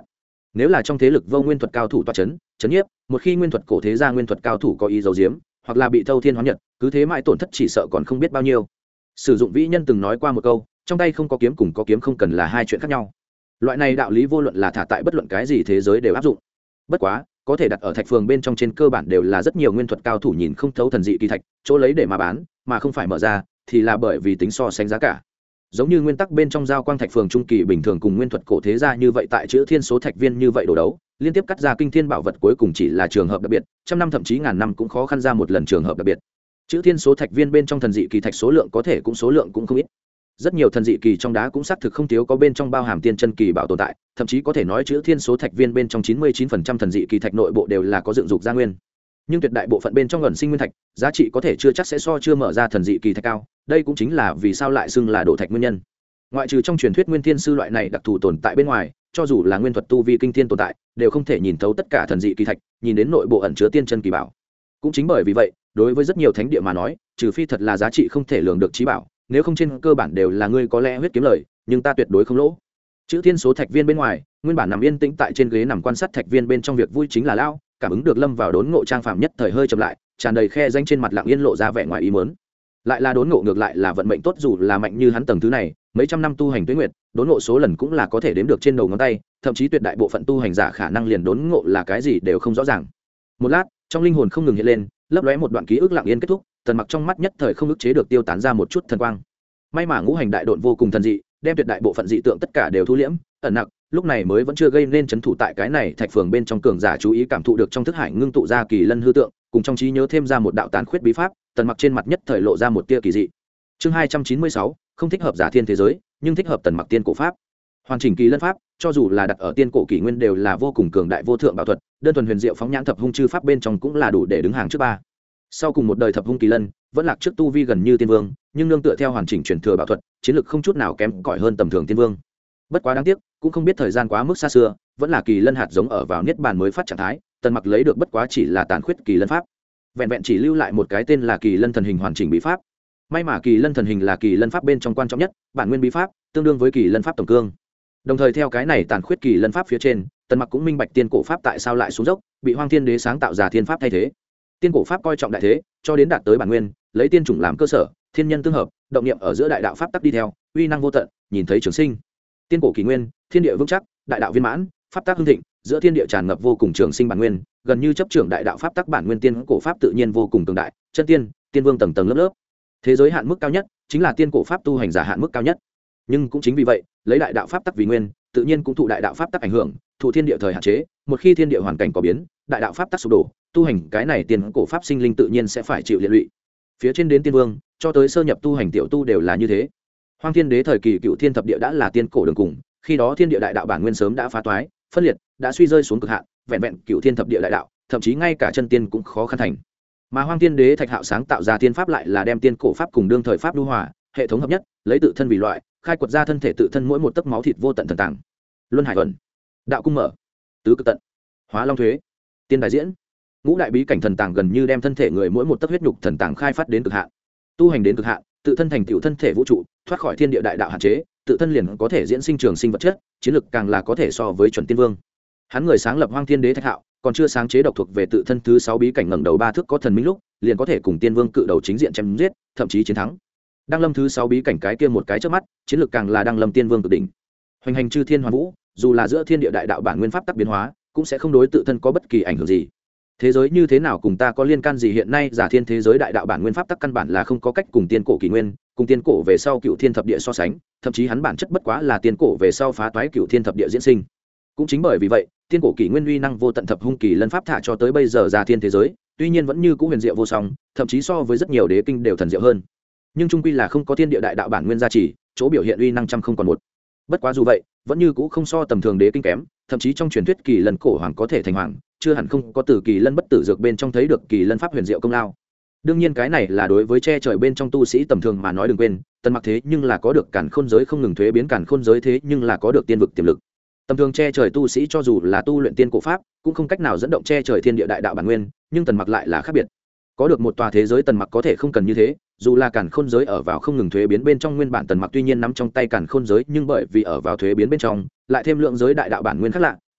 nếu là trong thế lực vô nguyên thuật cao thủ toa chấn chấn nhiếp, một khi nguyên thuật cổ thế gia nguyên thuật cao thủ có ý giấu giếm hoặc là bị thâu thiên hóa nhật, cứ thế mãi tổn thất chỉ sợ còn không biết bao nhiêu. Sử dụng vĩ nhân từng nói qua một câu, trong tay không có kiếm cùng có kiếm không cần là hai chuyện khác nhau. Loại này đạo lý vô luận là thả tại bất luận cái gì thế giới đều áp dụng. Bất quá có thể đặt ở thạch phường bên trong trên cơ bản đều là rất nhiều nguyên thuật cao thủ nhìn không thấu thần dị kỳ thạch, chỗ lấy để mà bán mà không phải mở ra thì là bởi vì tính so sánh giá cả. Giống như nguyên tắc bên trong giao quang thạch phường trung kỳ bình thường cùng nguyên thuật cổ thế gia như vậy tại chữ thiên số thạch viên như vậy đổ đấu liên tiếp cắt ra kinh thiên bảo vật cuối cùng chỉ là trường hợp đặc biệt, trăm năm thậm chí ngàn năm cũng khó khăn ra một lần trường hợp đặc biệt. Chữ thiên số thạch viên bên trong thần dị kỳ thạch số lượng có thể cũng số lượng cũng không ít, rất nhiều thần dị kỳ trong đá cũng xác thực không thiếu có bên trong bao hàm tiên chân kỳ bảo tồn tại, thậm chí có thể nói chữ thiên số thạch viên bên trong 99% thần dị kỳ thạch nội bộ đều là có dựng dục gia nguyên, nhưng tuyệt đại bộ phận bên trong ẩn sinh nguyên thạch giá trị có thể chưa chắc sẽ so chưa mở ra thần dị kỳ thạch cao, đây cũng chính là vì sao lại xưng là đổ thạch nguyên nhân. Ngoại trừ trong truyền thuyết nguyên thiên sư loại này đặc thù tồn tại bên ngoài, cho dù là nguyên thuật tu vi kinh thiên tồn tại đều không thể nhìn thấu tất cả thần dị kỳ thạch, nhìn đến nội bộ ẩn chứa tiên chân kỳ bảo. Cũng chính bởi vì vậy, đối với rất nhiều thánh địa mà nói, trừ phi thật là giá trị không thể lường được trí bảo, nếu không trên cơ bản đều là ngươi có lẽ huyết kiếm lời, nhưng ta tuyệt đối không lỗ. Chữ thiên số thạch viên bên ngoài, nguyên bản nằm yên tĩnh tại trên ghế nằm quan sát thạch viên bên trong việc vui chính là lao, cảm ứng được lâm vào đốn ngộ trang phàm nhất thời hơi chậm lại, tràn đầy khe danh trên mặt lặng yên lộ ra vẻ ngoài ý muốn. Lại là đốn ngộ ngược lại là vận mệnh tốt, dù là mạnh như hắn tầng thứ này, mấy trăm năm tu hành tuế nguyệt, đốn ngộ số lần cũng là có thể đếm được trên đầu ngón tay, thậm chí tuyệt đại bộ phận tu hành giả khả năng liền đốn ngộ là cái gì đều không rõ ràng. Một lát, trong linh hồn không ngừng hiện lên, lấp lóe một đoạn ký ức lặng yên kết thúc, Tần Mặc trong mắt nhất thời không ức chế được tiêu tán ra một chút thần quang. May mà ngũ hành đại độn vô cùng thần dị, đem tuyệt đại bộ phận dị tượng tất cả đều thu liễm ẩn nặc, lúc này mới vẫn chưa gây nên chấn thủ tại cái này thạch phường bên trong cường giả chú ý cảm thụ được trong thức hải ngưng tụ ra kỳ lân hư tượng, cùng trong trí nhớ thêm ra một đạo tàn khuyết bí pháp. Tần Mặc trên mặt nhất thời lộ ra một tia kỳ dị. Chương 296, không thích hợp giả thiên thế giới, nhưng thích hợp Tần Mặc tiên cổ pháp. Hoàn chỉnh kỳ lân pháp, cho dù là đặt ở tiên cổ kỷ nguyên đều là vô cùng cường đại vô thượng bảo thuật, đơn thuần huyền diệu phóng nhãn thập hung chư pháp bên trong cũng là đủ để đứng hàng trước ba. Sau cùng một đời thập hung kỳ lân, vẫn lạc trước tu vi gần như tiên vương, nhưng nương tựa theo hoàn chỉnh truyền thừa bảo thuật, chiến lược không chút nào kém cỏi hơn tầm thường tiên vương. Bất quá đáng tiếc, cũng không biết thời gian quá mức xa xưa, vẫn là kỳ lân hạt giống ở vào niết bàn mới phát trạng thái, Tần Mặc lấy được bất quá chỉ là tàn khuyết kỳ lân pháp, vẹn vẹn chỉ lưu lại một cái tên là kỳ lân thần hình hoàn chỉnh bí pháp. May mà kỳ lân thần hình là kỳ lân pháp bên trong quan trọng nhất, bản nguyên bí pháp, tương đương với kỳ lân pháp tổng cương. Đồng thời theo cái này tàn khuyết kỳ lân pháp phía trên, Tần Mặc cũng minh bạch tiên cổ pháp tại sao lại xuống dốc, bị Hoang Thiên Đế sáng tạo ra thiên pháp thay thế. Tiên cổ pháp coi trọng đại thế, cho đến đạt tới bản nguyên, lấy tiên chủng làm cơ sở, thiên nhân tương hợp, động niệm ở giữa đại đạo pháp tắc đi theo, uy năng vô tận, nhìn thấy trường sinh. Tiên cổ kỳ nguyên, thiên địa vững chắc, đại đạo viên mãn, pháp tắc hưng thịnh, giữa thiên địa tràn ngập vô cùng trường sinh bản nguyên, gần như chấp trưởng đại đạo pháp tắc bản nguyên. Tiên cổ pháp tự nhiên vô cùng cường đại, chân tiên, tiên vương tầng tầng lớp lớp. Thế giới hạn mức cao nhất chính là tiên cổ pháp tu hành giả hạn mức cao nhất. Nhưng cũng chính vì vậy, lấy đại đạo pháp tắc vì nguyên, tự nhiên cũng thụ đại đạo pháp tắc ảnh hưởng, thụ thiên địa thời hạn chế, một khi thiên địa hoàn cảnh có biến, đại đạo pháp tắc sụp đổ, tu hành cái này tiên cổ pháp sinh linh tự nhiên sẽ phải chịu liên lụy. Phía trên đến tiên vương, cho tới sơ nhập tu hành tiểu tu đều là như thế. Hoang Thiên Đế thời kỳ Cựu Thiên thập địa đã là tiên cổ đường cùng, khi đó thiên địa đại đạo bản nguyên sớm đã phá toái, phân liệt, đã suy rơi xuống cực hạn, vẹn vẹn Cựu Thiên thập địa đại đạo, thậm chí ngay cả chân tiên cũng khó khăn thành. Mà Hoang Thiên Đế Thạch Hạo sáng tạo ra tiên pháp lại là đem tiên cổ pháp cùng đương thời pháp lưu hòa, hệ thống hợp nhất, lấy tự thân vì loại, khai quật ra thân thể tự thân mỗi một tấc máu thịt vô tận thần tàng. Luân hải ẩn, đạo cung mở, tứ cực tận, hóa long thuế, tiên đại diễn, ngũ đại bí cảnh thần tàng gần như đem thân thể người mỗi một tấc huyết nhục thần tàng khai phát đến cực hạn. Tu hành đến cực hạn, tự thân thành tựu thân thể vũ trụ, thoát khỏi thiên địa đại đạo hạn chế, tự thân liền có thể diễn sinh trường sinh vật chất, chiến lực càng là có thể so với chuẩn tiên vương. Hắn người sáng lập Hoang Thiên Đế Thạch Hạo, còn chưa sáng chế độc thuộc về tự thân thứ 6 bí cảnh ngẩng đầu ba thước có thần minh lúc, liền có thể cùng tiên vương cự đầu chính diện chém giết, thậm chí chiến thắng. Đăng lâm thứ 6 bí cảnh cái kia một cái chớp mắt, chiến lực càng là đăng lâm tiên vương cực đỉnh. Hoành hành chư thiên hoàn vũ, dù là giữa thiên địa đại đạo bản nguyên pháp tắc biến hóa, cũng sẽ không đối tự thân có bất kỳ ảnh hưởng gì. Thế giới như thế nào cùng ta có liên can gì? Hiện nay giả thiên thế giới đại đạo bản nguyên pháp tắc căn bản là không có cách cùng tiên cổ kỷ nguyên, cùng tiên cổ về sau Cựu Thiên thập địa so sánh, thậm chí hắn bản chất bất quá là tiên cổ về sau phá toái Cựu Thiên thập địa diễn sinh. Cũng chính bởi vì vậy, tiên cổ kỷ nguyên uy năng vô tận thập hung kỳ lân pháp thả cho tới bây giờ giả thiên thế giới, tuy nhiên vẫn như cũ huyền diệu vô song, thậm chí so với rất nhiều đế kinh đều thần diệu hơn. Nhưng trung quy là không có thiên địa đại đạo bản nguyên gia trì, chỗ biểu hiện uy năng trăm không còn một. Bất quá dù vậy, vẫn như cũ không so tầm thường đế kinh kém, thậm chí trong truyền thuyết kỳ lân cổ hoàng có thể thành hoàng, chưa hẳn không có từ kỳ lân bất tử dược bên trong thấy được kỳ lân pháp huyền diệu công lao. Đương nhiên cái này là đối với che trời bên trong tu sĩ tầm thường mà nói, đừng quên, Tần Mặc thế nhưng là có được càn khôn giới không ngừng thuế biến càn khôn giới, thế nhưng là có được tiên vực tiềm lực. Tầm thường che trời tu sĩ cho dù là tu luyện tiên cổ pháp, cũng không cách nào dẫn động che trời thiên địa đại đạo bản nguyên, nhưng Tần Mặc lại là khác biệt. Có được một tòa thế giới Tần Mặc có thể không cần như thế, dù là càn khôn giới ở vào không ngừng thuế biến bên trong, nguyên bản Tần Mặc tuy nhiên nắm trong tay càn khôn giới, nhưng bởi vì ở vào thuế biến bên trong, lại thêm lượng giới đại đạo bản nguyên khác lạ,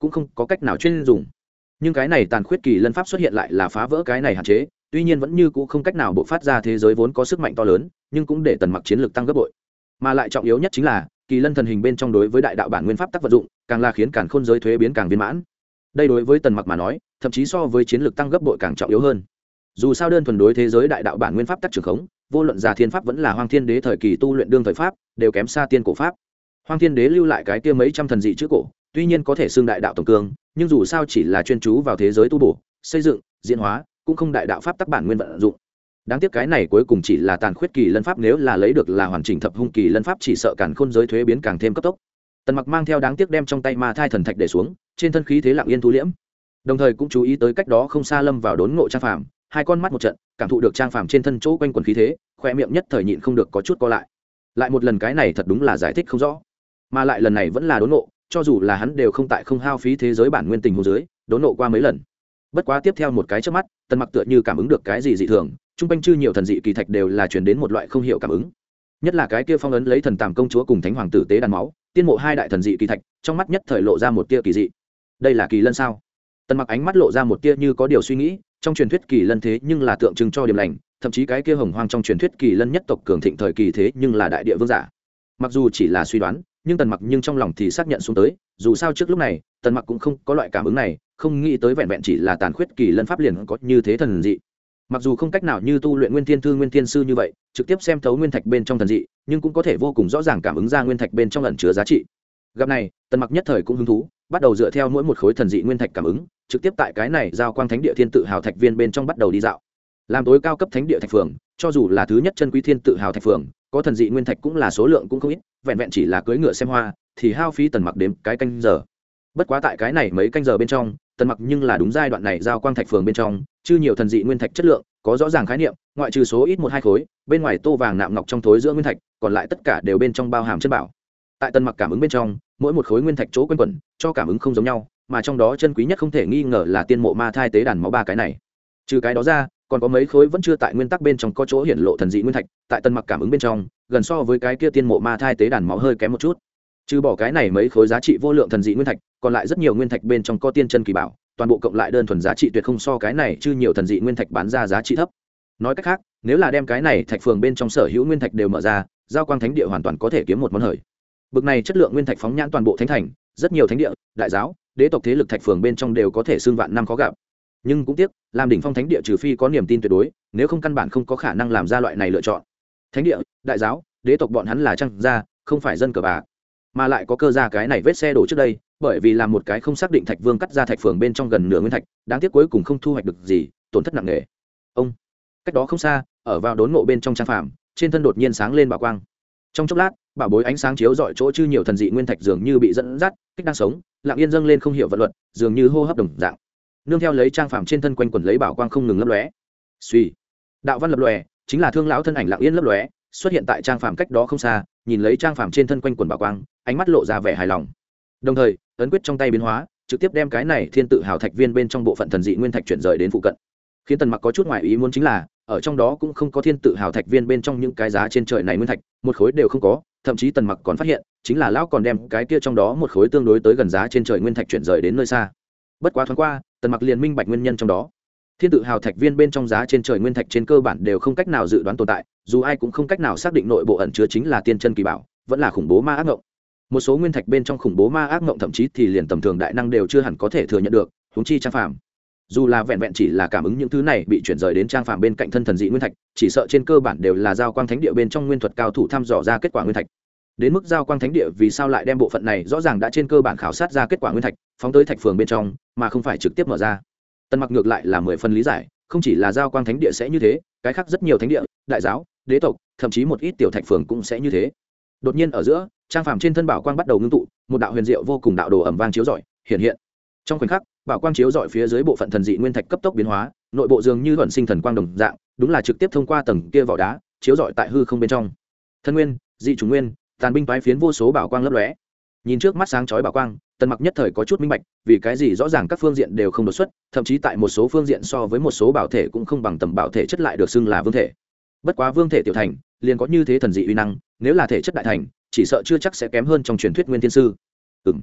cũng không có cách nào chuyên dùng. Nhưng cái này tàn khuyết kỳ lân pháp xuất hiện lại là phá vỡ cái này hạn chế, tuy nhiên vẫn như cũ không cách nào bộc phát ra thế giới vốn có sức mạnh to lớn, nhưng cũng để Tần Mặc chiến lược tăng gấp bội. Mà lại trọng yếu nhất chính là kỳ lân thần hình bên trong đối với đại đạo bản nguyên pháp tác vận dụng, càng là khiến càn khôn giới thuế biến càng viên mãn. Đây đối với Tần Mặc mà nói, thậm chí so với chiến lược tăng gấp bội càng trọng yếu hơn. Dù sao đơn thuần đối thế giới đại đạo bản nguyên pháp tác trường khống, vô luận Già Thiên pháp vẫn là Hoang Thiên Đế thời kỳ tu luyện đương thời pháp, đều kém xa tiên cổ pháp. Hoang Thiên Đế lưu lại cái kia mấy trăm thần dị chữ cổ, tuy nhiên có thể xưng đại đạo tổng cương, nhưng dù sao chỉ là chuyên chú vào thế giới tu bổ, xây dựng, diễn hóa, cũng không đại đạo pháp tác bản nguyên vận dụng. Đáng tiếc cái này cuối cùng chỉ là tàn khuyết kỳ lân pháp, nếu là lấy được là hoàn chỉnh thập hung kỳ lân pháp, chỉ sợ càn khôn giới thuế biến càng thêm cấp tốc. Tần Mặc mang theo đáng tiếc đem trong tay ma thai thần thạch để xuống, trên thân khí thế lặng yên thu liễm, đồng thời cũng chú ý tới cách đó không xa lâm vào đốn ngộ Trang Phàm, hai con mắt một trận, cảm thụ được Trang Phàm trên thân chỗ quanh quần khí thế, khoe miệng nhất thời nhịn không được có chút co lại một lần, cái này thật đúng là giải thích không rõ, mà lại lần này vẫn là đốn ngộ, cho dù là hắn đều không tại không hao phí thế giới bản nguyên tình hồ dưới đốn ngộ qua mấy lần. Bất quá tiếp theo một cái trước mắt, Tần Mặc tựa như cảm ứng được cái gì dị thường, trung quanh chư nhiều thần dị kỳ thạch đều là truyền đến một loại không hiểu cảm ứng, nhất là cái kia phong ấn lấy thần tàm công chúa cùng thánh hoàng tử tế đàn máu tiên mộ hai đại thần dị kỳ thạch, trong mắt nhất thời lộ ra một tia kỳ dị. Đây là kỳ lân sao? Tần Mặc ánh mắt lộ ra một tia như có điều suy nghĩ, trong truyền thuyết kỳ lân thế nhưng là tượng trưng cho điểm lành, thậm chí cái kia hồng hoang trong truyền thuyết kỳ lân nhất tộc cường thịnh thời kỳ thế nhưng là đại địa vương giả. Mặc dù chỉ là suy đoán, nhưng Tần Mặc nhưng trong lòng thì xác nhận xuống tới, dù sao trước lúc này Tần Mặc cũng không có loại cảm ứng này, không nghĩ tới vẹn vẹn chỉ là tàn khuyết kỳ lân pháp liền có như thế thần dị. Mặc dù không cách nào như tu luyện nguyên thiên thư nguyên thiên sư như vậy trực tiếp xem thấu nguyên thạch bên trong thần dị, nhưng cũng có thể vô cùng rõ ràng cảm ứng ra nguyên thạch bên trong ẩn chứa giá trị. Gặp này, Tần Mặc nhất thời cũng hứng thú, bắt đầu dựa theo mỗi một khối thần dị nguyên thạch cảm ứng, trực tiếp tại cái này giao quang thánh địa thiên tự hào thạch viên bên trong bắt đầu đi dạo. Làm tối cao cấp thánh địa thạch phường, cho dù là thứ nhất chân quý thiên tự hào thạch phường, có thần dị nguyên thạch cũng là số lượng cũng không ít, vẹn vẹn chỉ là cưỡi ngựa xem hoa thì hao phí Tần Mặc đếm cái canh giờ. Bất quá tại cái này mấy canh giờ bên trong, Tần Mặc nhưng là đúng giai đoạn này giao quang thạch phường bên trong, chưa nhiều thần dị nguyên thạch chất lượng có rõ ràng khái niệm, ngoại trừ số ít một hai khối bên ngoài tô vàng nạm ngọc trong thối giữa nguyên thạch, còn lại tất cả đều bên trong bao hàm chân bảo. Tại Tần Mặc cảm ứng bên trong, mỗi một khối nguyên thạch chỗ quanh quẩn cho cảm ứng không giống nhau, mà trong đó chân quý nhất không thể nghi ngờ là tiên mộ ma thai tế đàn máu ba cái này. Trừ cái đó ra, còn có mấy khối vẫn chưa tại nguyên tắc bên trong có chỗ hiển lộ thần dị nguyên thạch, tại Tần Mặc cảm ứng bên trong, gần so với cái kia tiên mộ ma thai tế đàn máu hơi kém một chút. Trừ bỏ cái này mấy khối giá trị vô lượng thần dị nguyên thạch, còn lại rất nhiều nguyên thạch bên trong có tiên chân kỳ bảo, toàn bộ cộng lại đơn thuần giá trị tuyệt không so cái này chứ nhiều thần dị nguyên thạch bán ra giá trị thấp. Nói cách khác, nếu là đem cái này thạch phường bên trong sở hữu nguyên thạch đều mở ra, giao quang thánh địa hoàn toàn có thể kiếm một món hời. Bực này chất lượng nguyên thạch phóng nhãn toàn bộ thánh thành, rất nhiều thánh địa, đại giáo, đế tộc thế lực thạch phường bên trong đều có thể xưng vạn năm khó gặp. Nhưng cũng tiếc, làm đỉnh phong thánh địa trừ phi có niềm tin tuyệt đối, nếu không căn bản không có khả năng làm ra loại này lựa chọn. Thánh địa, đại giáo, đế tộc bọn hắn là trăng gia, không phải dân cờ bạc, mà lại có cơ ra cái này vết xe đổ trước đây, bởi vì làm một cái không xác định thạch vương cắt ra thạch phường bên trong gần nửa nguyên thạch, đáng tiếc cuối cùng không thu hoạch được gì, tổn thất nặng nề. Ông, cách đó không xa, ở vào đốn ngộ bên trong Trang Phàm, trên thân đột nhiên sáng lên bảo quang. Trong chốc lát, bảo bối ánh sáng chiếu rọi chỗ chư nhiều thần dị nguyên thạch dường như bị dẫn dắt, kích đang sống, lặng yên dâng lên không hiểu vận luật, dường như hô hấp đồng dạng. Nương theo lấy Trang Phàm trên thân quanh quẩn lấy bảo quang không ngừng lấp lóe. Suy, đạo văn lập lòe, chính là Thương lão thân ảnh lặng yên lấp lóe, xuất hiện tại Trang Phàm cách đó không xa, nhìn lấy Trang Phàm trên thân quanh quẩn bảo quang, ánh mắt lộ ra vẻ hài lòng. Đồng thời, ấn quyết trong tay biến hóa, trực tiếp đem cái này thiên tự hào thạch viên bên trong bộ phận thần dị nguyên thạch chuyển rời đến phụ cận. Khiến Tần Mặc có chút ngoài ý muốn chính là, ở trong đó cũng không có thiên tự hào thạch viên bên trong những cái giá trên trời này nguyên thạch, một khối đều không có, thậm chí Tần Mặc còn phát hiện, chính là lão còn đem cái kia trong đó một khối tương đối tới gần giá trên trời nguyên thạch chuyển rời đến nơi xa. Bất quá thoáng qua, Tần Mặc liền minh bạch nguyên nhân trong đó. Thiên tự hào thạch viên bên trong giá trên trời nguyên thạch trên cơ bản đều không cách nào dự đoán tồn tại, dù ai cũng không cách nào xác định nội bộ ẩn chứa chính là tiên chân kỳ bảo, vẫn là khủng bố ma ác ngộng. Một số nguyên thạch bên trong khủng bố ma ác ngộng thậm chí thì liền tầm thường đại năng đều chưa hẳn có thể thừa nhận được, huống chi Trang Phàm. Dù là vẹn vẹn chỉ là cảm ứng những thứ này bị chuyển rời đến Trang Phàm bên cạnh thân thần dị nguyên thạch, chỉ sợ trên cơ bản đều là giao quang thánh địa bên trong nguyên thuật cao thủ thăm dò ra kết quả nguyên thạch. Đến mức giao quang thánh địa vì sao lại đem bộ phận này rõ ràng đã trên cơ bản khảo sát ra kết quả nguyên thạch, phóng tới thạch phường bên trong, mà không phải trực tiếp mở ra. Tần Mặc ngược lại là 10 phần lý giải, không chỉ là giao quang thánh địa sẽ như thế, cái khác rất nhiều thánh địa, đại giáo, đế tộc, thậm chí một ít tiểu thạch phường cũng sẽ như thế. Đột nhiên ở giữa, Trang Phàm trên thân bảo quang bắt đầu ngưng tụ, một đạo huyền diệu vô cùng đạo đồ ầm vang chiếu rọi hiện. Trong khoảnh khắc, bảo quang chiếu rọi phía dưới bộ phận thần dị nguyên thạch cấp tốc biến hóa, nội bộ dường như thuần sinh thần quang đồng dạng, đúng là trực tiếp thông qua tầng kia vỏ đá, chiếu rọi tại hư không bên trong. Thân nguyên, dị chủng nguyên, tàn binh toái phiến vô số bảo quang lấp lóe. Nhìn trước mắt sáng chói bảo quang, Tần Mặc nhất thời có chút minh bạch, vì cái gì rõ ràng các phương diện đều không đột xuất, thậm chí tại một số phương diện so với một số bảo thể cũng không bằng tầm bảo thể chất lại được xưng là vương thể. Bất quá vương thể tiểu thành, liền có như thế thần dị uy năng, nếu là thể chất đại thành, chỉ sợ chưa chắc sẽ kém hơn trong truyền thuyết nguyên thiên sư.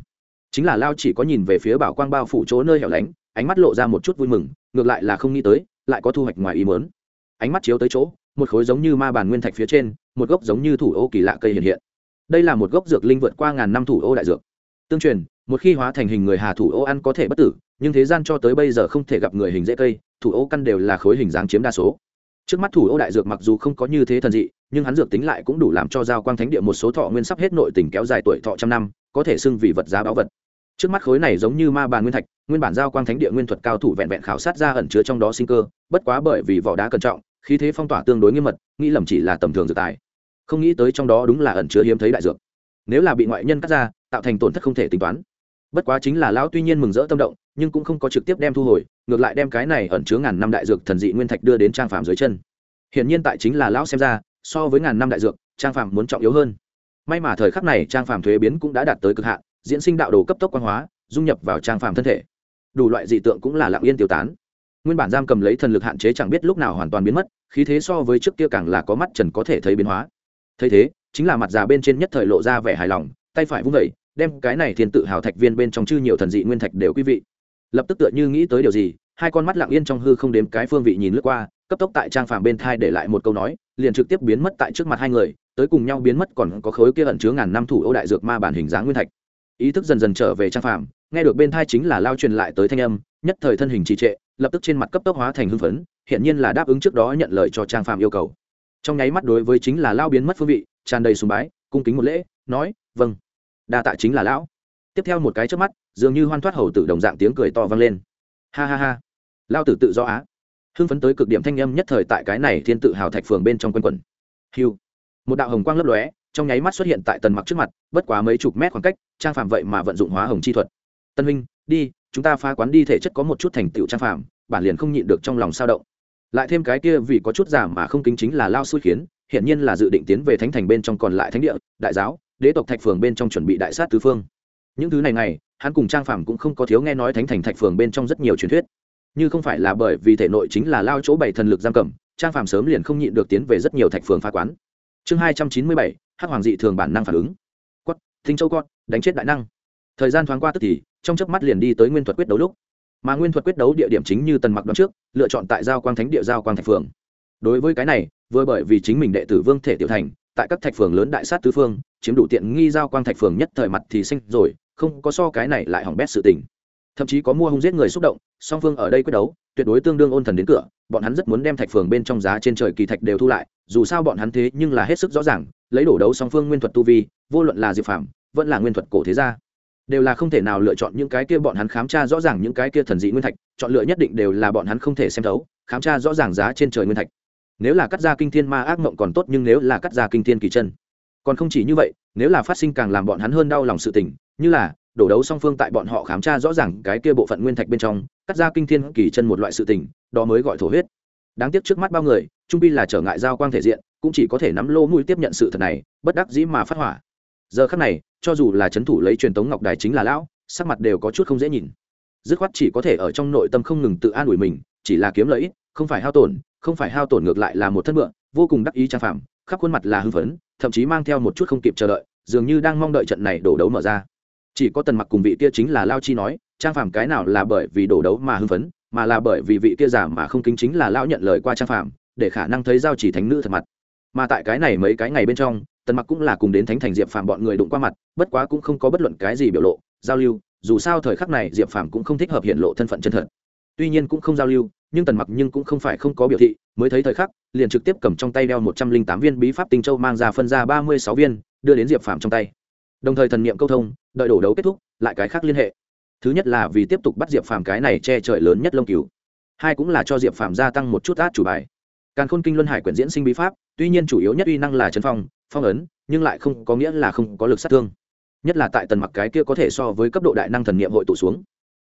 chính là lao chỉ có nhìn về phía bảo quang bao phủ chỗ nơi hẻo lánh, ánh mắt lộ ra một chút vui mừng, ngược lại là không nghĩ tới lại có thu hoạch ngoài ý muốn. Ánh mắt chiếu tới chỗ, một khối giống như ma bàn nguyên thạch phía trên, một gốc giống như thủ ô kỳ lạ cây hiện hiện. Đây là một gốc dược linh vượt qua ngàn năm thủ ô đại dược. Tương truyền, một khi hóa thành hình người hà thủ ô ăn có thể bất tử, nhưng thế gian cho tới bây giờ không thể gặp người hình dễ cây, thủ ô căn đều là khối hình dáng chiếm đa số. Trước mắt thủ ô đại dược mặc dù không có như thế thần dị, nhưng hắn dược tính lại cũng đủ làm cho giao quang thánh địa một số thọ nguyên sắp hết nội tình kéo dài tuổi thọ trăm năm, có thể xưng vì vật giá báu vật. Trước mắt khối này giống như ma bàn nguyên thạch, nguyên bản giao quang thánh địa nguyên thuật cao thủ vẹn vẹn khảo sát ra ẩn chứa trong đó sinh cơ, bất quá bởi vì vỏ đá cẩn trọng, khí thế phong tỏa tương đối nghiêm mật, nghĩ lầm chỉ là tầm thường dược tài, không nghĩ tới trong đó đúng là ẩn chứa hiếm thấy đại dược. Nếu là bị ngoại nhân cắt ra, tạo thành tổn thất không thể tính toán. Bất quá chính là lão tuy nhiên mừng rỡ tâm động, nhưng cũng không có trực tiếp đem thu hồi, ngược lại đem cái này ẩn chứa ngàn năm đại dược thần dị nguyên thạch đưa đến trang phàm dưới chân. Hiển nhiên tại chính là lão xem ra, so với ngàn năm đại dược, trang phàm muốn trọng yếu hơn. May mà thời khắc này trang phàm thuế biến cũng đã đạt tới cực hạn, diễn sinh đạo đồ cấp tốc quang hóa, dung nhập vào trang phàm thân thể. Đủ loại dị tượng cũng là lặng yên tiêu tán. Nguyên bản giam cầm lấy thần lực hạn chế chẳng biết lúc nào hoàn toàn biến mất, khí thế so với trước kia càng là có mắt trần có thể thấy biến hóa. Thấy thế, chính là mặt già bên trên nhất thời lộ ra vẻ hài lòng, tay phải vung vẩy, đem cái này thiên tự hào thạch viên bên trong chư nhiều thần dị nguyên thạch đều quý vị. Lập tức tựa như nghĩ tới điều gì, hai con mắt lặng yên trong hư không đếm cái phương vị nhìn lướt qua, cấp tốc tại trang phàm bên thai để lại một câu nói, liền trực tiếp biến mất tại trước mặt hai người, tới cùng nhau biến mất còn có khối kia ẩn chứa ngàn năm thủ ô đại dược ma bản hình dáng nguyên thạch. Ý thức dần dần trở về trang phàm, nghe được bên thai chính là lao truyền lại tới thanh âm, nhất thời thân hình trì trệ, lập tức trên mặt cấp tốc hóa thành hưng phấn, hiện nhiên là đáp ứng trước đó nhận lời cho trang phàm yêu cầu. Trong nháy mắt đối với chính là lao biến mất phương vị, tràn đầy sùng bái, cung kính một lễ, nói vâng, đa tạ chính là lão. Tiếp theo một cái chớp mắt, dường như hoan thoát hầu tử đồng dạng tiếng cười to vang lên, ha ha ha, lao tử tự do á. Hưng phấn tới cực điểm thanh âm nhất thời tại cái này thiên tự hào thạch phường bên trong quanh quẩn. Hưu, một đạo hồng quang lấp lóe, trong nháy mắt xuất hiện tại Tần Mặc trước mặt, bất quá mấy chục mét khoảng cách, trang phàm vậy mà vận dụng hóa hồng chi thuật. Tân huynh, đi, chúng ta phá quán đi, thể chất có một chút thành tựu trang phàm, bản liền không nhịn được trong lòng sao động. Lại thêm cái kia vì có chút giả mà không kính chính là lao xui khiến, hiện nhiên là dự định tiến về thánh thành bên trong còn lại thánh địa, đại giáo, đế tộc thạch phường bên trong chuẩn bị đại sát tứ phương. Những thứ này hắn cùng trang phàm cũng không có thiếu nghe nói thánh thành thạch phường bên trong rất nhiều truyền thuyết. Như không phải là bởi vì thể nội chính là lao chỗ bảy thần lực giam cầm, trang phàm sớm liền không nhịn được tiến về rất nhiều thạch phường phá quán. Chương 297, hắc hoàng dị thường bản năng phản ứng. Quất, Thinh Châu con, đánh chết đại năng. Thời gian thoáng qua tức thì, trong chớp mắt liền đi tới nguyên thuật quyết đấu lúc. Mà nguyên thuật quyết đấu địa điểm chính như Tần Mặc đoán trước, lựa chọn tại giao quang thánh địa giao quang thạch phường. Đối với cái này, vừa bởi vì chính mình đệ tử Vương Thể tiểu thành, tại các thạch phường lớn đại sát tứ phương, chiếm đủ tiện nghi giao quang thạch phường nhất thời mặt thì xanh rồi, không có so cái này lại hỏng bét sự tình. Thậm chí có mua hung giết người xúc động, song phương ở đây quyết đấu, tuyệt đối tương đương ôn thần đến cửa, bọn hắn rất muốn đem thạch phường bên trong giá trên trời kỳ thạch đều thu lại, dù sao bọn hắn thế nhưng là hết sức rõ ràng, lấy đổ đấu song phương nguyên thuật tu vi, vô luận là Diệp Phàm, vẫn là nguyên thuật cổ thế gia, đều là không thể nào lựa chọn những cái kia bọn hắn khám tra rõ ràng những cái kia thần dị nguyên thạch, chọn lựa nhất định đều là bọn hắn không thể xem thấu, khám tra rõ ràng giá trên trời nguyên thạch. Nếu là cắt ra kinh thiên ma ác mộng còn tốt, nhưng nếu là cắt ra kinh thiên kỳ chân, còn không chỉ như vậy, nếu là phát sinh càng làm bọn hắn hơn đau lòng sự tình, như là đổ đấu song phương tại bọn họ khám tra rõ ràng cái kia bộ phận nguyên thạch bên trong cắt ra kinh thiên kỳ chân một loại sự tình, đó mới gọi thổ huyết. Đáng tiếc trước mắt bao người trung pi là trở ngại giao quang thể diện, cũng chỉ có thể nắm lô mũi tiếp nhận sự thật này, bất đắc dĩ mà phát hỏa. Giờ khắc này cho dù là trấn thủ lấy truyền tống ngọc đài chính là lão, sắc mặt đều có chút không dễ nhìn, dứt khoát chỉ có thể ở trong nội tâm không ngừng tự an ủi mình, chỉ là kiếm lợi ích, không phải hao tổn ngược lại là một thân mượn, vô cùng đắc ý trang phàm, khắp khuôn mặt là hưng phấn, thậm chí mang theo một chút không kịp chờ đợi, dường như đang mong đợi trận này đổ đấu mở ra. Chỉ có Tần Mặc cùng vị kia chính là lao chi nói, trang phàm cái nào là bởi vì đổ đấu mà hưng phấn, mà là bởi vì vị kia giả mà không kính chính là lão nhận lời qua trang phàm, để khả năng thấy giao chỉ thánh nữ thật mặt. Mà tại cái này mấy cái ngày bên trong, Tần Mặc cũng là cùng đến thánh thành Diệp Phàm bọn người đụng qua mặt, bất quá cũng không có bất luận cái gì biểu lộ giao lưu, dù sao thời khắc này Diệp Phàm cũng không thích hợp hiện lộ thân phận chân thật. Tuy nhiên cũng không giao lưu, nhưng Tần Mặc nhưng cũng không phải không có biểu thị, mới thấy thời khắc, liền trực tiếp cầm trong tay đeo 108 viên bí pháp tinh châu mang ra phân ra 36 viên, đưa đến Diệp Phàm trong tay. Đồng thời thần niệm câu thông, đợi đổ đấu kết thúc, lại cái khác liên hệ. Thứ nhất là vì tiếp tục bắt Diệp Phàm cái này che trời lớn nhất lông cừu. Hai cũng là cho Diệp Phàm gia tăng một chút át chủ bài. Càn Khôn Kinh Luân Hải quyển diễn sinh bí pháp, tuy nhiên chủ yếu nhất uy năng là chấn phong, phong ấn, nhưng lại không có nghĩa là không có lực sát thương. Nhất là tại Tần Mặc cái kia có thể so với cấp độ đại năng thần niệm hội tụ xuống.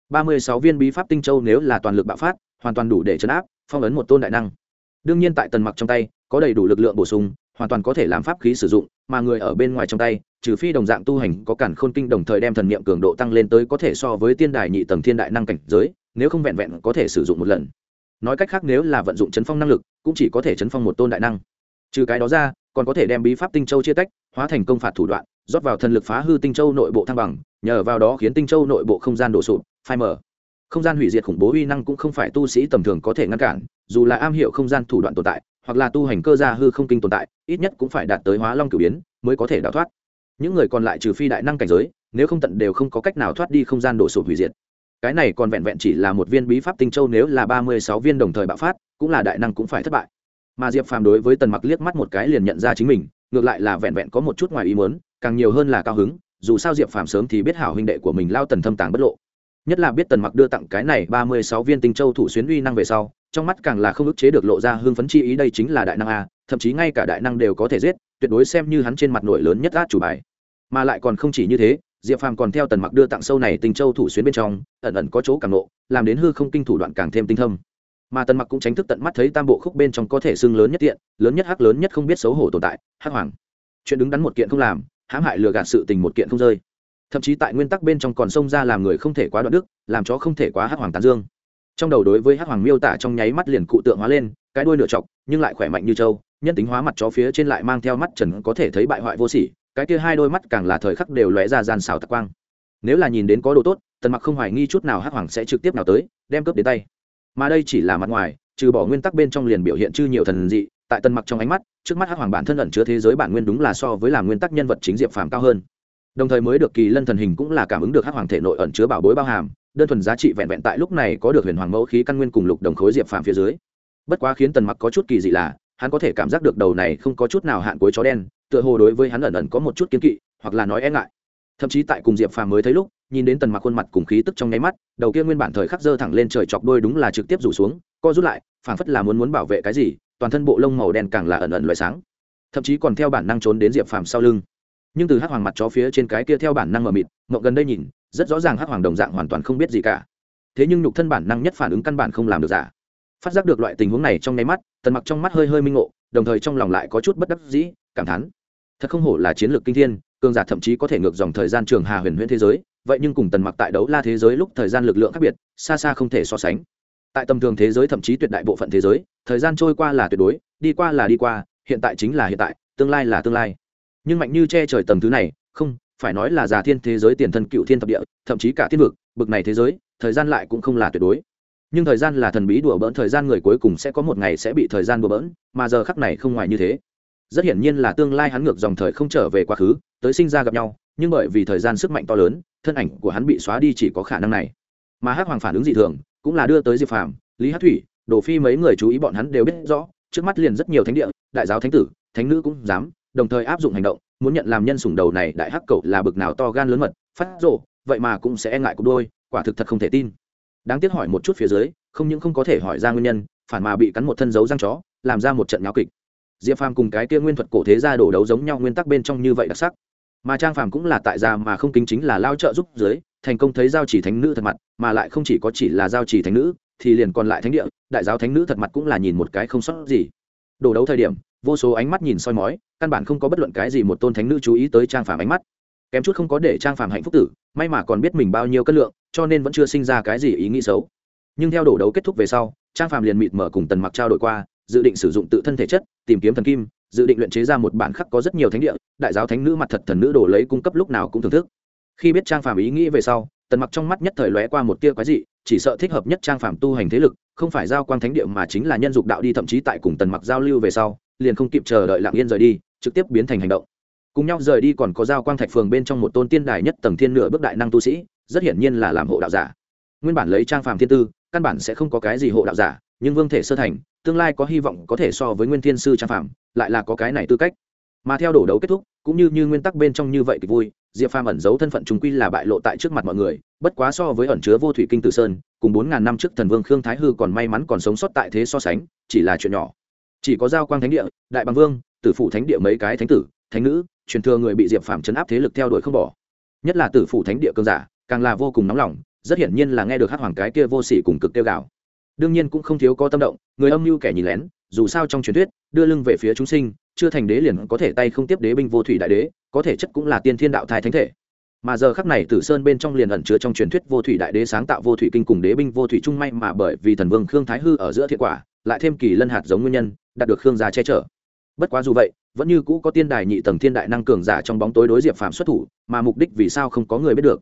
36 viên bí pháp tinh châu nếu là toàn lực bạo phát, hoàn toàn đủ để trấn áp, phong ấn một tôn đại năng. Đương nhiên tại Tần Mặc trong tay, có đầy đủ lực lượng bổ sung, hoàn toàn có thể làm pháp khí sử dụng, mà người ở bên ngoài trong tay, trừ phi đồng dạng tu hành có Càn Khôn Kinh đồng thời đem thần niệm cường độ tăng lên tới có thể so với tiên đài nhị tầng thiên đại năng cảnh giới, nếu không vẹn vẹn có thể sử dụng một lần. Nói cách khác, nếu là vận dụng chấn phong năng lực, cũng chỉ có thể chấn phong một tôn đại năng. Trừ cái đó ra, còn có thể đem bí pháp tinh châu chia tách, hóa thành công phạt thủ đoạn, rót vào thần lực phá hư tinh châu nội bộ thăng bằng, nhờ vào đó khiến Tinh Châu nội bộ không gian đổ sụp, phai mờ. Không gian hủy diệt khủng bố uy năng cũng không phải tu sĩ tầm thường có thể ngăn cản, dù là am hiểu không gian thủ đoạn tồn tại, hoặc là tu hành cơ gia hư không kinh tồn tại, ít nhất cũng phải đạt tới Hóa Long cửu biến mới có thể đào thoát. Những người còn lại trừ phi đại năng cảnh giới, nếu không tận đều không có cách nào thoát đi không gian đổ sụp hủy diệt. Cái này còn vẹn vẹn chỉ là một viên bí pháp Tinh Châu, nếu là 36 viên đồng thời bạo phát, cũng là đại năng cũng phải thất bại. Mà Diệp Phàm đối với Tần Mặc liếc mắt một cái liền nhận ra chính mình, ngược lại là vẹn vẹn có một chút ngoài ý muốn, càng nhiều hơn là cao hứng, dù sao Diệp Phàm sớm thì biết hảo huynh đệ của mình Lao Tần thâm tàng bất lộ. Nhất là biết Tần Mặc đưa tặng cái này 36 viên Tinh Châu thủ xuyến uy năng về sau, trong mắt càng là không ức chế được lộ ra hưng phấn chi ý, đây chính là đại năng a, thậm chí ngay cả đại năng đều có thể giết, tuyệt đối xem như hắn trên mặt nổi lớn nhất át chủ bài. Mà lại còn không chỉ như thế, Diệp Phàm còn theo Tần Mặc đưa tặng sâu này Tinh Châu thủ xuyến bên trong, ẩn ẩn có chỗ càng nộ, làm đến hư không kinh thủ đoạn càng thêm tinh thâm. Mà Tần Mặc cũng tránh thức tận mắt thấy tam bộ khúc bên trong có thể xưng lớn nhất tiện, lớn nhất hắc, lớn nhất không biết xấu hổ tồn tại, Hắc Hoàng. Chuyện đứng đắn một kiện không làm, hãm hại lừa gạt sự tình một kiện không rơi. Thậm chí tại nguyên tắc bên trong còn xông ra làm người không thể quá đoạn đức, làm chó không thể quá Hắc Hoàng tán dương. Trong đầu đối với Hắc Hoàng miêu tả trong nháy mắt liền cụ tượng hóa lên, cái đuôi nửa chọc, nhưng lại khỏe mạnh như trâu, nhân tính hóa mặt chó phía trên lại mang theo mắt trần có thể thấy bại hoại vô sỉ, cái kia hai đôi mắt càng là thời khắc đều lóe ra gian xảo tạc quang. Nếu là nhìn đến có đồ tốt, Tần Mặc không hoài nghi chút nào Hắc Hoàng sẽ trực tiếp nào tới, đem cướp đến tay. Mà đây chỉ là mặt ngoài, trừ bỏ nguyên tắc bên trong liền biểu hiện chư nhiều thần dị, tại Tần Mặc trong ánh mắt, trước mắt Hắc Hoàng bản thân ẩn chứa thế giới bản nguyên đúng là so với làm nguyên tắc nhân vật chính Diệp Phàm cao hơn. Đồng thời mới được Kỳ Lân thần hình cũng là cảm ứng được Hắc Hoàng thể nội ẩn chứa bảo bối bao hàm, đơn thuần giá trị vẹn vẹn tại lúc này có được Huyền Hoàng mẫu khí căn nguyên cùng lục đồng khối Diệp Phàm phía dưới. Bất quá khiến Tần Mặc có chút kỳ dị là, hắn có thể cảm giác được đầu này không có chút nào hạn cuối chó đen, tựa hồ đối với hắn ẩn ẩn có một chút kiêng kỵ, hoặc là nói e ngại. Thậm chí tại cùng Diệp Phàm mới thấy lúc, nhìn đến Tần Mặc khuôn mặt cùng khí tức trong nháy mắt, đầu kia nguyên bản thời khắc dơ thẳng lên trời chọc đôi đúng là trực tiếp rủ xuống, co rút lại, phảng phất là muốn bảo vệ cái gì, toàn thân bộ lông màu đen càng là ẩn ẩn loại sáng, thậm chí còn theo bản năng trốn đến Diệp Phàm sau lưng. Nhưng từ Hắc Hoàng mặt chó phía trên cái kia theo bản năng mờ mịt, ngậm gần đây nhìn, rất rõ ràng Hắc Hoàng đồng dạng hoàn toàn không biết gì cả. Thế nhưng nhục thân bản năng nhất phản ứng căn bản không làm được giả. Phát giác được loại tình huống này trong nháy mắt, Tần Mặc trong mắt hơi minh ngộ, đồng thời trong lòng lại có chút bất đắc dĩ, cảm thán. Thật không hổ là chiến lược kinh thiên, cường giả thậm chí có thể ngược dòng thời gian trường hà huyền huyễn thế giới, vậy nhưng cùng Tần Mặc tại đấu la thế giới lúc thời gian lực lượng khác biệt, xa xa không thể so sánh. Tại tầm thường thế giới thậm chí tuyệt đại bộ phận thế giới, thời gian trôi qua là tuyệt đối, đi qua là đi qua, hiện tại chính là hiện tại, tương lai là tương lai. Nhưng mạnh như che trời tầng thứ này, không phải nói là già thiên thế giới tiền thân cựu thiên thập địa, thậm chí cả thiên vực, bực này thế giới, thời gian lại cũng không là tuyệt đối. Nhưng thời gian là thần bí đùa bỡn thời gian, người cuối cùng sẽ có một ngày sẽ bị thời gian đùa bỡn, mà giờ khắc này không ngoài như thế. Rất hiển nhiên là tương lai hắn ngược dòng thời không trở về quá khứ, tới sinh ra gặp nhau, nhưng bởi vì thời gian sức mạnh to lớn, thân ảnh của hắn bị xóa đi chỉ có khả năng này. Mà Hắc Hoàng phản ứng dị thường, cũng là đưa tới Diệp Phàm, Lý Hắc Thủy, Đồ Phi mấy người chú ý, bọn hắn đều biết rõ, trước mắt liền rất nhiều thánh địa, đại giáo thánh tử, thánh nữ cũng dám, đồng thời áp dụng hành động, muốn nhận làm nhân sủng đầu này đại hắc cẩu là bực nào to gan lớn mật, phát rồ, vậy mà cũng sẽ e ngại cục đôi, quả thực thật không thể tin. Đáng tiếc hỏi một chút phía dưới, không những không có thể hỏi ra nguyên nhân, phản mà bị cắn một thân dấu răng chó, làm ra một trận nháo kịch. Diệp Phàm cùng cái kia nguyên thuật cổ thế gia đổ đấu giống nhau, nguyên tắc bên trong như vậy đặc sắc. Mà Trang Phàm cũng là tại gia mà không kính chính là lao trợ giúp dưới, thành công thấy giao chỉ thánh nữ thật mặt, mà lại không chỉ có chỉ là giao chỉ thánh nữ, thì liền còn lại thánh địa, đại giáo thánh nữ thật mặt cũng là nhìn một cái không sót gì. Đổ đấu thời điểm, vô số ánh mắt nhìn soi mói, căn bản không có bất luận cái gì một tôn thánh nữ chú ý tới Trang Phàm ánh mắt. Kém chút không có để Trang Phàm hạnh phúc tử, may mà còn biết mình bao nhiêu cân lượng, cho nên vẫn chưa sinh ra cái gì ý nghĩ xấu. Nhưng theo đổ đấu kết thúc về sau, Trang Phàm liền mịt mở cùng Tần Mặc trao đổi qua, dự định sử dụng tự thân thể chất, tìm kiếm thần kim, dự định luyện chế ra một bản khắc có rất nhiều thánh địa, đại giáo thánh nữ mặt thật thần nữ đồ lấy cung cấp lúc nào cũng thưởng thức. Khi biết Trang Phàm ý nghĩ về sau, Tần Mặc trong mắt nhất thời lóe qua một tia quái dị, chỉ sợ thích hợp nhất Trang Phàm tu hành thế lực, không phải giao quang thánh địa mà chính là nhân dục đạo đi, thậm chí tại cùng Tần Mặc giao lưu về sau, liền không kịp chờ đợi lặng yên rời đi, trực tiếp biến thành hành động. Cùng nhau rời đi còn có giao quang thạch phường bên trong một tôn tiên đài nhất tầng thiên nửa bước đại năng tu sĩ, rất hiển nhiên là làm hộ đạo giả. Nguyên bản lấy Trang Phàm thiên tư, căn bản sẽ không có cái gì hộ đạo giả, nhưng vương thể sơ thành, tương lai có hy vọng có thể so với nguyên thiên sư Trang Phàm, lại là có cái này tư cách. Mà theo đổ đấu kết thúc, cũng như nguyên tắc bên trong như vậy kịch vui, Diệp Phàm ẩn giấu thân phận trùng quy là bại lộ tại trước mặt mọi người, bất quá so với ẩn chứa vô thủy kinh Tử Sơn, cùng 4000 năm trước thần vương Khương Thái Hư còn may mắn còn sống sót tại thế so sánh, chỉ là chuyện nhỏ. Chỉ có giao quang thánh địa, đại bằng vương, tử phụ thánh địa mấy cái thánh tử, thánh nữ, truyền thừa người bị Diệp Phàm trấn áp thế lực theo đuổi không bỏ. Nhất là tử phụ thánh địa cường giả, càng là vô cùng nóng lòng, rất hiển nhiên là nghe được Hắc Hoàng cái kia vô sỉ cùng cực tiêu gạo. Đương nhiên cũng không thiếu có tâm động, người âm mưu kẻ nhìn lén, dù sao trong truyền thuyết, đưa lưng về phía chúng sinh, chưa thành đế liền có thể tay không tiếp đế binh vô thủy đại đế, có thể chất cũng là tiên thiên đạo thai thánh thể. Mà giờ khắc này Tử Sơn bên trong liền ẩn chứa trong truyền thuyết vô thủy đại đế sáng tạo vô thủy kinh cùng đế binh vô thủy trung, may mà bởi vì thần vương Khương Thái Hư ở giữa thiện quả, lại thêm kỳ lân hạt giống nguyên nhân, đạt được Khương gia che chở. Bất quá dù vậy, vẫn như cũ có tiên đài nhị tầng thiên đại năng cường giả trong bóng tối đối Diệp Phàm xuất thủ, mà mục đích vì sao không có người biết được.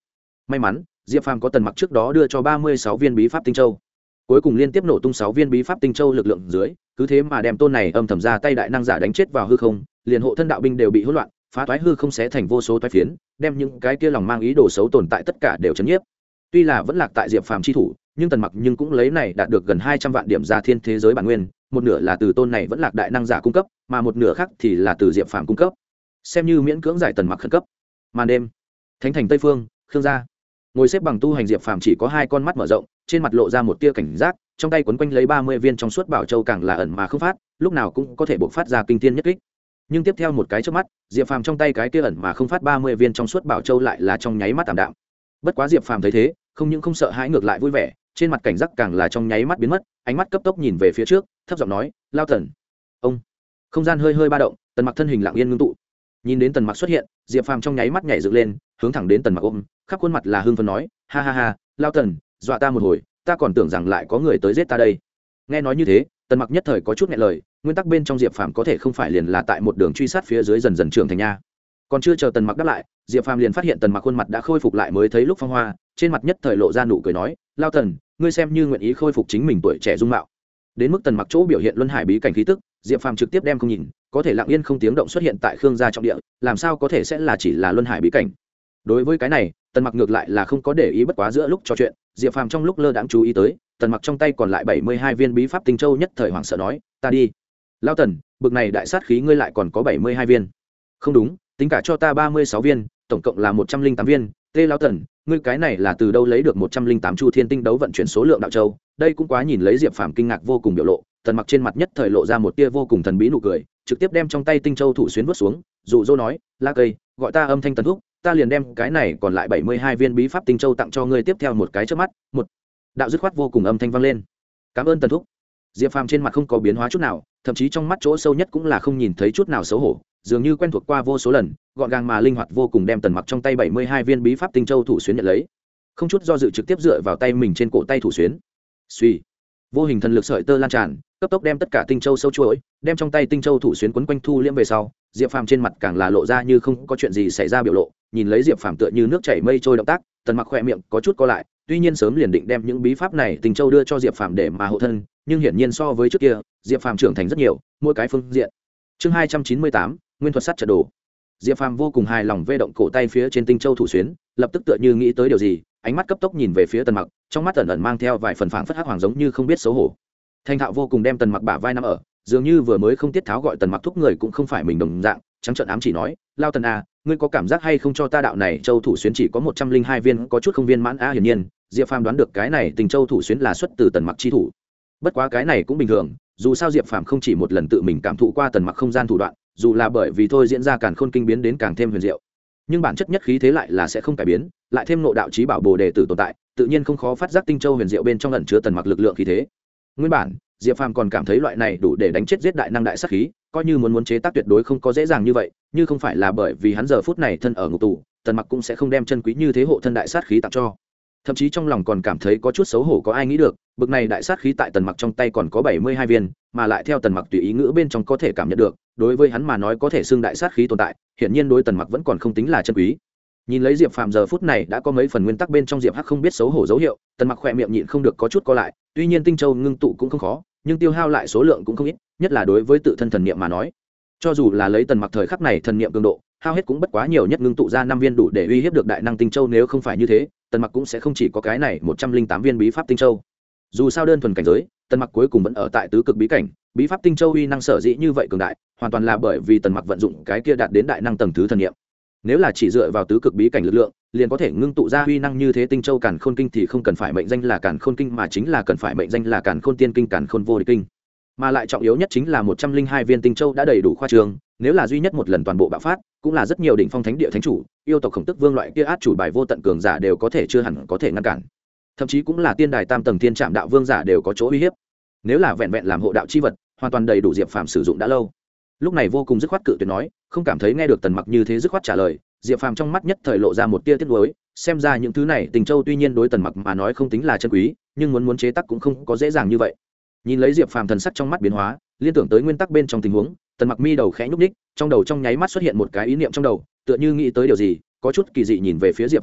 may mắn diệp phàm có tần mặc trước đó đưa cho 36 viên bí pháp tinh châu, cuối cùng liên tiếp nổ tung 6 viên bí pháp tinh châu lực lượng dưới, cứ thế mà đem tôn này âm thầm ra tay đại năng giả đánh chết vào hư không, liền hộ thân đạo binh đều bị hỗn loạn, phá toái hư không xé thành vô số toái phiến, đem những cái kia lòng mang ý đồ xấu tồn tại tất cả đều chấn nhiếp. Tuy là vẫn lạc tại diệp phàm chi thủ, nhưng tần mặc nhưng cũng lấy này đạt được gần 200 vạn điểm ra thiên thế giới bản nguyên, một nửa là từ tôn này vẫn lạc đại năng giả cung cấp, mà một nửa khác thì là từ diệp phàm cung cấp, xem như miễn cưỡng giải tần mặc khẩn cấp. Màn đêm, thánh thành tây phương, khương gia ngồi xếp bằng tu hành diệp phàm chỉ có 2 con mắt mở rộng, trên mặt lộ ra một tia cảnh giác, trong tay quấn quanh lấy 30 viên trong suốt bảo châu càng là ẩn mà không phát, lúc nào cũng có thể bộc phát ra kinh thiên nhất kích. Nhưng tiếp theo một cái chớp mắt, diệp phàm trong tay cái kia ẩn mà không phát 30 viên trong suốt bảo châu lại là trong nháy mắt tạm đạm. Bất quá diệp phàm thấy thế, không những không sợ hãi ngược lại vui vẻ, trên mặt cảnh giác càng là trong nháy mắt biến mất, ánh mắt cấp tốc nhìn về phía trước, thấp giọng nói: "Lao Tần." Ông. Không gian hơi hơi ba động, Tần Mặc thân hình lặng yên ngưng tụ. Nhìn đến Tần Mặc xuất hiện, diệp phàm trong nháy mắt nhảy dựng lên, hướng thẳng đến Tần Mặc ôm, khắp khuôn mặt là hưng phấn nói: "Ha ha ha, Lao Tần, dọa ta một hồi, ta còn tưởng rằng lại có người tới giết ta đây." Nghe nói như thế, Tần Mặc nhất thời có chút nghẹn lời, nguyên tắc bên trong diệp phàm có thể không phải liền là tại một đường truy sát phía dưới dần dần trưởng thành nha. Còn chưa chờ Tần Mặc đáp lại, diệp phàm liền phát hiện Tần Mặc khuôn mặt đã khôi phục lại mới thấy lúc phong hoa, trên mặt nhất thời lộ ra nụ cười nói: "Lao Tần, ngươi xem như nguyện ý khôi phục chính mình tuổi trẻ dung mạo." Đến mức Tần Mặc chỗ biểu hiện luân hải bí cảnh khí tức, diệp phàm trực tiếp đem không nhìn, có thể lặng yên không tiếng động xuất hiện tại khương gia trọng địa, làm sao có thể sẽ là chỉ là luân hải bí cảnh. Đối với cái này, Tần Mặc ngược lại là không có để ý, bất quá giữa lúc trò chuyện, diệp phàm trong lúc lơ đãng chú ý tới Tần Mặc trong tay còn lại 72 viên bí pháp tinh châu, nhất thời hoảng sợ nói: "Ta đi." "Lao Tần, bực này đại sát khí ngươi lại còn có 72 viên?" "Không đúng, tính cả cho ta 36 viên, tổng cộng là 108 viên. Tê Lao Tần, ngươi cái này là từ đâu lấy được 108 chu thiên tinh đấu vận chuyển số lượng đạo châu?" Đây cũng quá nhìn lấy diệp phàm kinh ngạc vô cùng biểu lộ, Tần Mặc trên mặt nhất thời lộ ra một tia vô cùng thần bí nụ cười, trực tiếp đem trong tay tinh châu thủ xuyến vứt xuống, dụ dỗ nói: "La Cây, gọi ta Âm Thanh Tần Thúc, ta liền đem cái này còn lại 72 viên bí pháp tinh châu tặng cho ngươi." Tiếp theo một cái chớp mắt, một đạo dứt khoát vô cùng âm thanh vang lên: "Cảm ơn Tần Thúc." Diệp phàm trên mặt không có biến hóa chút nào, thậm chí trong mắt chỗ sâu nhất cũng là không nhìn thấy chút nào xấu hổ, dường như quen thuộc qua vô số lần, gọn gàng mà linh hoạt vô cùng đem Tần Mặc trong tay 72 viên bí pháp tinh châu thủ xuyến nhận lấy, không chút do dự trực tiếp dựa vào tay mình trên cổ tay thủ xuyến. Suy, vô hình thần lực sợi tơ lan tràn, cấp tốc đem tất cả tinh châu sâu chuỗi, đem trong tay tinh châu thủ xuyến quấn quanh thu liễm về sau, diệp phàm trên mặt càng là lộ ra như không có chuyện gì xảy ra biểu lộ, nhìn lấy diệp phàm tựa như nước chảy mây trôi động tác, Tần Mặc khỏe miệng có chút co lại, tuy nhiên sớm liền định đem những bí pháp này tinh châu đưa cho diệp phàm để mà hộ thân, nhưng hiển nhiên so với trước kia, diệp phàm trưởng thành rất nhiều, mỗi cái phương diện. Chương 298, nguyên thuật sắt trận đồ. Diệp phàm vô cùng hài lòng vê động cổ tay phía trên tinh châu thủ xuyến, lập tức tựa như nghĩ tới điều gì, ánh mắt cấp tốc nhìn về phía Tần Mặc, trong mắt ẩn ẩn mang theo vài phần phảng phất hắc hoàng, giống như không biết xấu hổ. Thanh thạo vô cùng đem Tần Mặc bả vai nắm ở, dường như vừa mới không tiết tháo gọi Tần Mặc thúc người cũng không phải mình đồng dạng, trắng trợn ám chỉ nói: "Lao Tần a, ngươi có cảm giác hay không cho ta đạo này châu thủ xuyến chỉ có 102 viên, có chút không viên mãn a?" Hiển nhiên, Diệp Phàm đoán được cái này tình châu thủ xuyến là xuất từ Tần Mặc chi thủ. Bất quá cái này cũng bình thường, dù sao Diệp Phàm không chỉ một lần tự mình cảm thụ qua Tần Mặc không gian thủ đoạn, dù là bởi vì thôi diễn ra càn khôn kinh biến đến càng thêm huyền diệu, nhưng bản chất nhất khí thế lại là sẽ không cải biến, lại thêm ngộ đạo chí bảo bồ đề tử tồn tại, tự nhiên không khó phát giác tinh châu huyền diệu bên trong ẩn chứa Tần Mặc lực lượng khí thế. Nguyên bản, Diệp Phàm còn cảm thấy loại này đủ để đánh chết giết đại năng đại sát khí, coi như muốn chế tác tuyệt đối không có dễ dàng như vậy, như không phải là bởi vì hắn giờ phút này thân ở ngục tù, Tần Mặc cũng sẽ không đem chân quý như thế hộ thân đại sát khí tặng cho. Thậm chí trong lòng còn cảm thấy có chút xấu hổ, có ai nghĩ được, bực này đại sát khí tại Tần Mặc trong tay còn có 72 viên, mà lại theo Tần Mặc tùy ý ngữ bên trong có thể cảm nhận được, đối với hắn mà nói có thể xưng đại sát khí tồn tại, hiển nhiên đối Tần Mặc vẫn còn không tính là chân quý. Nhìn lấy Diệp Phàm giờ phút này đã có mấy phần nguyên tắc bên trong Diệp Hắc không biết xấu hổ dấu hiệu, Tần Mặc khỏe miệng nhịn không được có chút co lại, tuy nhiên tinh châu ngưng tụ cũng không khó, nhưng tiêu hao lại số lượng cũng không ít, nhất là đối với tự thân thần niệm mà nói. Cho dù là lấy Tần Mặc thời khắc này thần niệm cường độ, hao hết cũng bất quá nhiều nhất ngưng tụ ra 5 viên đủ để uy hiếp được đại năng tinh châu, nếu không phải như thế, Tần Mặc cũng sẽ không chỉ có cái này 108 viên bí pháp tinh châu. Dù sao đơn thuần cảnh giới, Tần Mặc cuối cùng vẫn ở tại tứ cực bí cảnh, bí pháp tinh châu uy năng sở dĩ như vậy cường đại, hoàn toàn là bởi vì Tần Mặc vận dụng cái kia đạt đến đại năng tầng thứ thần niệm. Nếu là chỉ dựa vào tứ cực bí cảnh lực lượng, liền có thể ngưng tụ ra uy năng như thế tinh châu càn khôn kinh, thì không cần phải mệnh danh là càn khôn kinh, mà chính là cần phải mệnh danh là càn khôn tiên kinh, càn khôn vô địch kinh. Mà lại trọng yếu nhất chính là 102 viên tinh châu đã đầy đủ khoa trương, nếu là duy nhất một lần toàn bộ bạo phát, cũng là rất nhiều đỉnh phong thánh địa thánh chủ, yêu tộc Khổng Tức Vương loại kia át chủ bài vô tận cường giả đều có thể chưa hẳn có thể ngăn cản. Thậm chí cũng là tiên đài tam tầng thiên trạm đạo vương giả đều có chỗ uy hiếp. Nếu là vẹn vẹn làm hộ đạo chi vật, hoàn toàn đầy đủ Diệp Phàm sử dụng đã lâu. Lúc này vô cùng dứt khoát cự tuyệt nói, không cảm thấy nghe được Tần Mặc như thế dứt khoát trả lời, Diệp Phàm trong mắt nhất thời lộ ra một tia tiếc nuối, xem ra những thứ này Tình Châu tuy nhiên đối Tần Mặc mà nói không tính là chân quý, nhưng muốn chế tác cũng không có dễ dàng như vậy. Nhìn lấy Diệp Phàm thần sắc trong mắt biến hóa, liên tưởng tới nguyên tắc bên trong tình huống, Tần Mặc mi đầu khẽ nhúc nhích, trong đầu trong nháy mắt xuất hiện một cái ý niệm trong đầu, tựa như nghĩ tới điều gì, có chút kỳ dị nhìn về phía Diệp Phàm nói,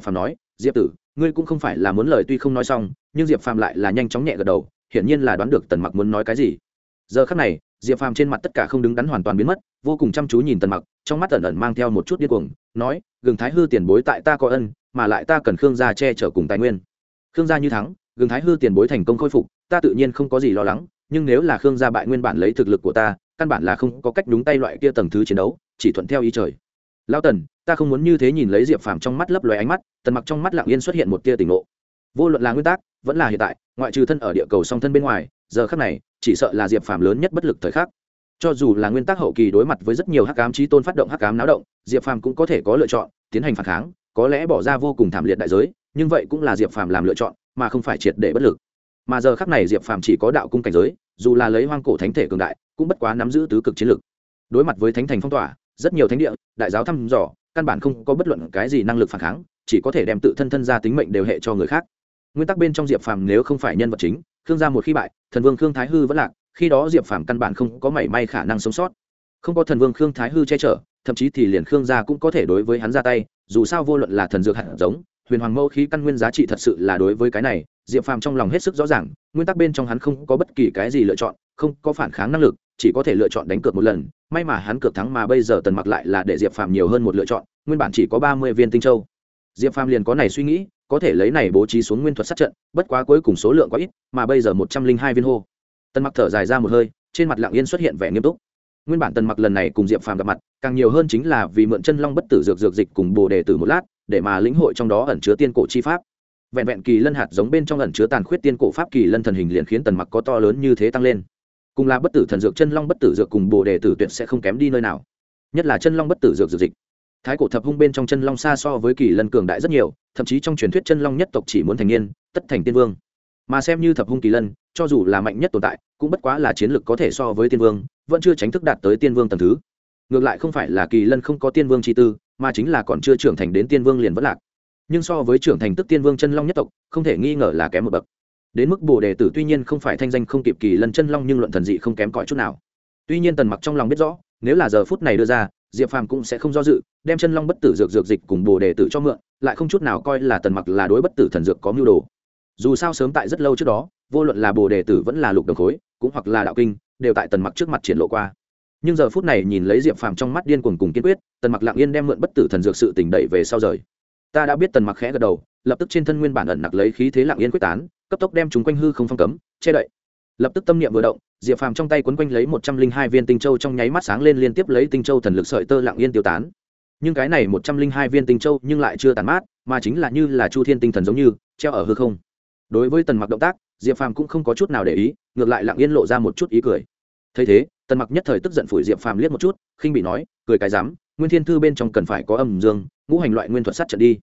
diệp tử, ngươi cũng không phải là muốn lời tuy không nói xong, nhưng diệp phàm lại là nhanh chóng nhẹ gật đầu, hiển nhiên là đoán được tần mặc muốn nói cái gì. Giờ khắc này diệp phàm trên mặt tất cả không đứng đắn hoàn toàn biến mất, vô cùng chăm chú nhìn tần mặc, trong mắt ẩn ẩn mang theo một chút điên cuồng, nói: gừng thái hư tiền bối tại ta có ân, mà lại ta cần khương gia che chở cùng tài nguyên. Khương gia như thắng, gừng thái hư tiền bối thành công khôi phục, ta tự nhiên không có gì lo lắng, nhưng nếu là khương gia bại nguyên bản lấy thực lực của ta, căn bản là không có cách đúng tay loại kia tầng thứ chiến đấu, chỉ thuận theo ý trời. Lão tần, ta không muốn như thế. Nhìn lấy diệp phàm trong mắt lấp lóe ánh mắt, tần mặc trong mắt lặng yên xuất hiện một tia tỉnh ngộ. Vô luận là nguyên tắc vẫn là hiện tại, ngoại trừ thân ở địa cầu song thân bên ngoài, giờ khắc này chỉ sợ là diệp phàm lớn nhất bất lực thời khắc. Cho dù là nguyên tắc hậu kỳ đối mặt với rất nhiều hắc ám chí tôn phát động hắc ám náo động, diệp phàm cũng có thể có lựa chọn tiến hành phản kháng, có lẽ bỏ ra vô cùng thảm liệt đại giới, nhưng vậy cũng là diệp phàm làm lựa chọn, mà không phải triệt để bất lực. Mà giờ khắc này diệp phàm chỉ có đạo cung cảnh giới, dù là lấy hoang cổ thánh thể cường đại, cũng bất quá nắm giữ tứ cực chiến lực. Đối mặt với thánh thành phong tỏa, rất nhiều thánh địa, đại giáo thăm dò, căn bản không có bất luận cái gì năng lực phản kháng, chỉ có thể đem tự thân thân ra tính mệnh đều hệ cho người khác. Nguyên tắc bên trong diệp phàm nếu không phải nhân vật chính, khương gia một khi bại, thần vương khương thái hư vẫn lạc, khi đó diệp phàm căn bản không có mảy may khả năng sống sót. Không có thần vương khương thái hư che chở, thậm chí thì liền khương gia cũng có thể đối với hắn ra tay, dù sao vô luận là thần dược hạt giống, huyền hoàng mâu khí căn nguyên giá trị thật sự là đối với cái này diệp phàm trong lòng hết sức rõ ràng. Nguyên tắc bên trong hắn không có bất kỳ cái gì lựa chọn, không có phản kháng năng lực, chỉ có thể lựa chọn đánh cược một lần. May mà hắn cược thắng, mà bây giờ tần mặc lại là để diệp phàm nhiều hơn một lựa chọn, nguyên bản chỉ có 30 viên tinh châu, diệp phàm liền có này suy nghĩ, có thể lấy này bố trí xuống nguyên thuật sát trận, bất quá cuối cùng số lượng quá ít, mà bây giờ 102 viên hô. Tần mặc thở dài ra một hơi, trên mặt lặng yên xuất hiện vẻ nghiêm túc. Nguyên bản tần mặc lần này cùng diệp phàm gặp mặt càng nhiều hơn chính là vì mượn chân long bất tử dược dịch cùng bồ đề tử một lát, để mà lĩnh hội trong đó ẩn chứa tiên cổ chi pháp. Vẹn vẹn kỳ lân hạt giống bên trong ẩn chứa tàn khuyết tiên cổ pháp kỳ lân thần hình liền khiến tần mặc có to lớn như thế tăng lên. Cùng là bất tử thần dược chân long bất tử dược cùng bồ đề tử tuyệt sẽ không kém đi nơi nào, nhất là chân long bất tử dược dịch. Thái cổ thập hung bên trong chân long xa so với kỳ lân cường đại rất nhiều, thậm chí trong truyền thuyết chân long nhất tộc chỉ muốn thành niên tất thành tiên vương, mà xem như thập hung kỳ lân cho dù là mạnh nhất tồn tại cũng bất quá là chiến lực có thể so với tiên vương, vẫn chưa tránh thức đạt tới tiên vương tầng thứ. Ngược lại không phải là kỳ lân không có tiên vương chi tư, mà chính là còn chưa trưởng thành đến tiên vương liền vẫn lạc. Nhưng so với trưởng thành tức tiên vương chân long nhất tộc, không thể nghi ngờ là kém một bậc. Đến mức bồ đề tử tuy nhiên không phải thanh danh không kịp kỳ lân chân long, nhưng luận thần dị không kém cỏi chút nào. Tuy nhiên tần mặc trong lòng biết rõ, nếu là giờ phút này đưa ra, diệp phàm cũng sẽ không do dự, đem chân long bất tử dược dịch cùng bồ đề tử cho mượn, lại không chút nào coi là tần mặc là đối bất tử thần dược có mưu đồ. Dù sao sớm tại rất lâu trước đó, vô luận là bồ đề tử vẫn là lục đồng khối, cũng hoặc là đạo kinh, đều tại tần mặc trước mặt triển lộ qua. Nhưng giờ phút này nhìn lấy diệp phàm trong mắt điên cuồng cùng kiên quyết, tần mặc lặng yên đem mượn bất tử thần dược sự tỉnh đẩy về sau rời. Ta đã biết. Tần mặc khẽ gật đầu, lập tức trên thân nguyên bản ẩn nặc lấy khí thế lặng yên quyết tán, cấp tốc đem chúng quanh hư không phong cấm che đậy. Lập tức tâm niệm vừa động, diệp phàm trong tay quấn quanh lấy 102 viên tinh châu trong nháy mắt sáng lên, liên tiếp lấy tinh châu thần lực sợi tơ lặng yên tiêu tán. Nhưng cái này 102 viên tinh châu nhưng lại chưa tàn mát, mà chính là như là chu thiên tinh thần giống như treo ở hư không. Đối với tần mặc động tác, diệp phàm cũng không có chút nào để ý, ngược lại lặng yên lộ ra một chút ý cười. Thấy thế, tần mặc nhất thời tức giận phủi diệp phàm liếc một chút, khinh bị nói: cười cái dám, nguyên thiên thư bên trong cần phải có âm dương ngũ hành loại nguyên thuật sát trận đi.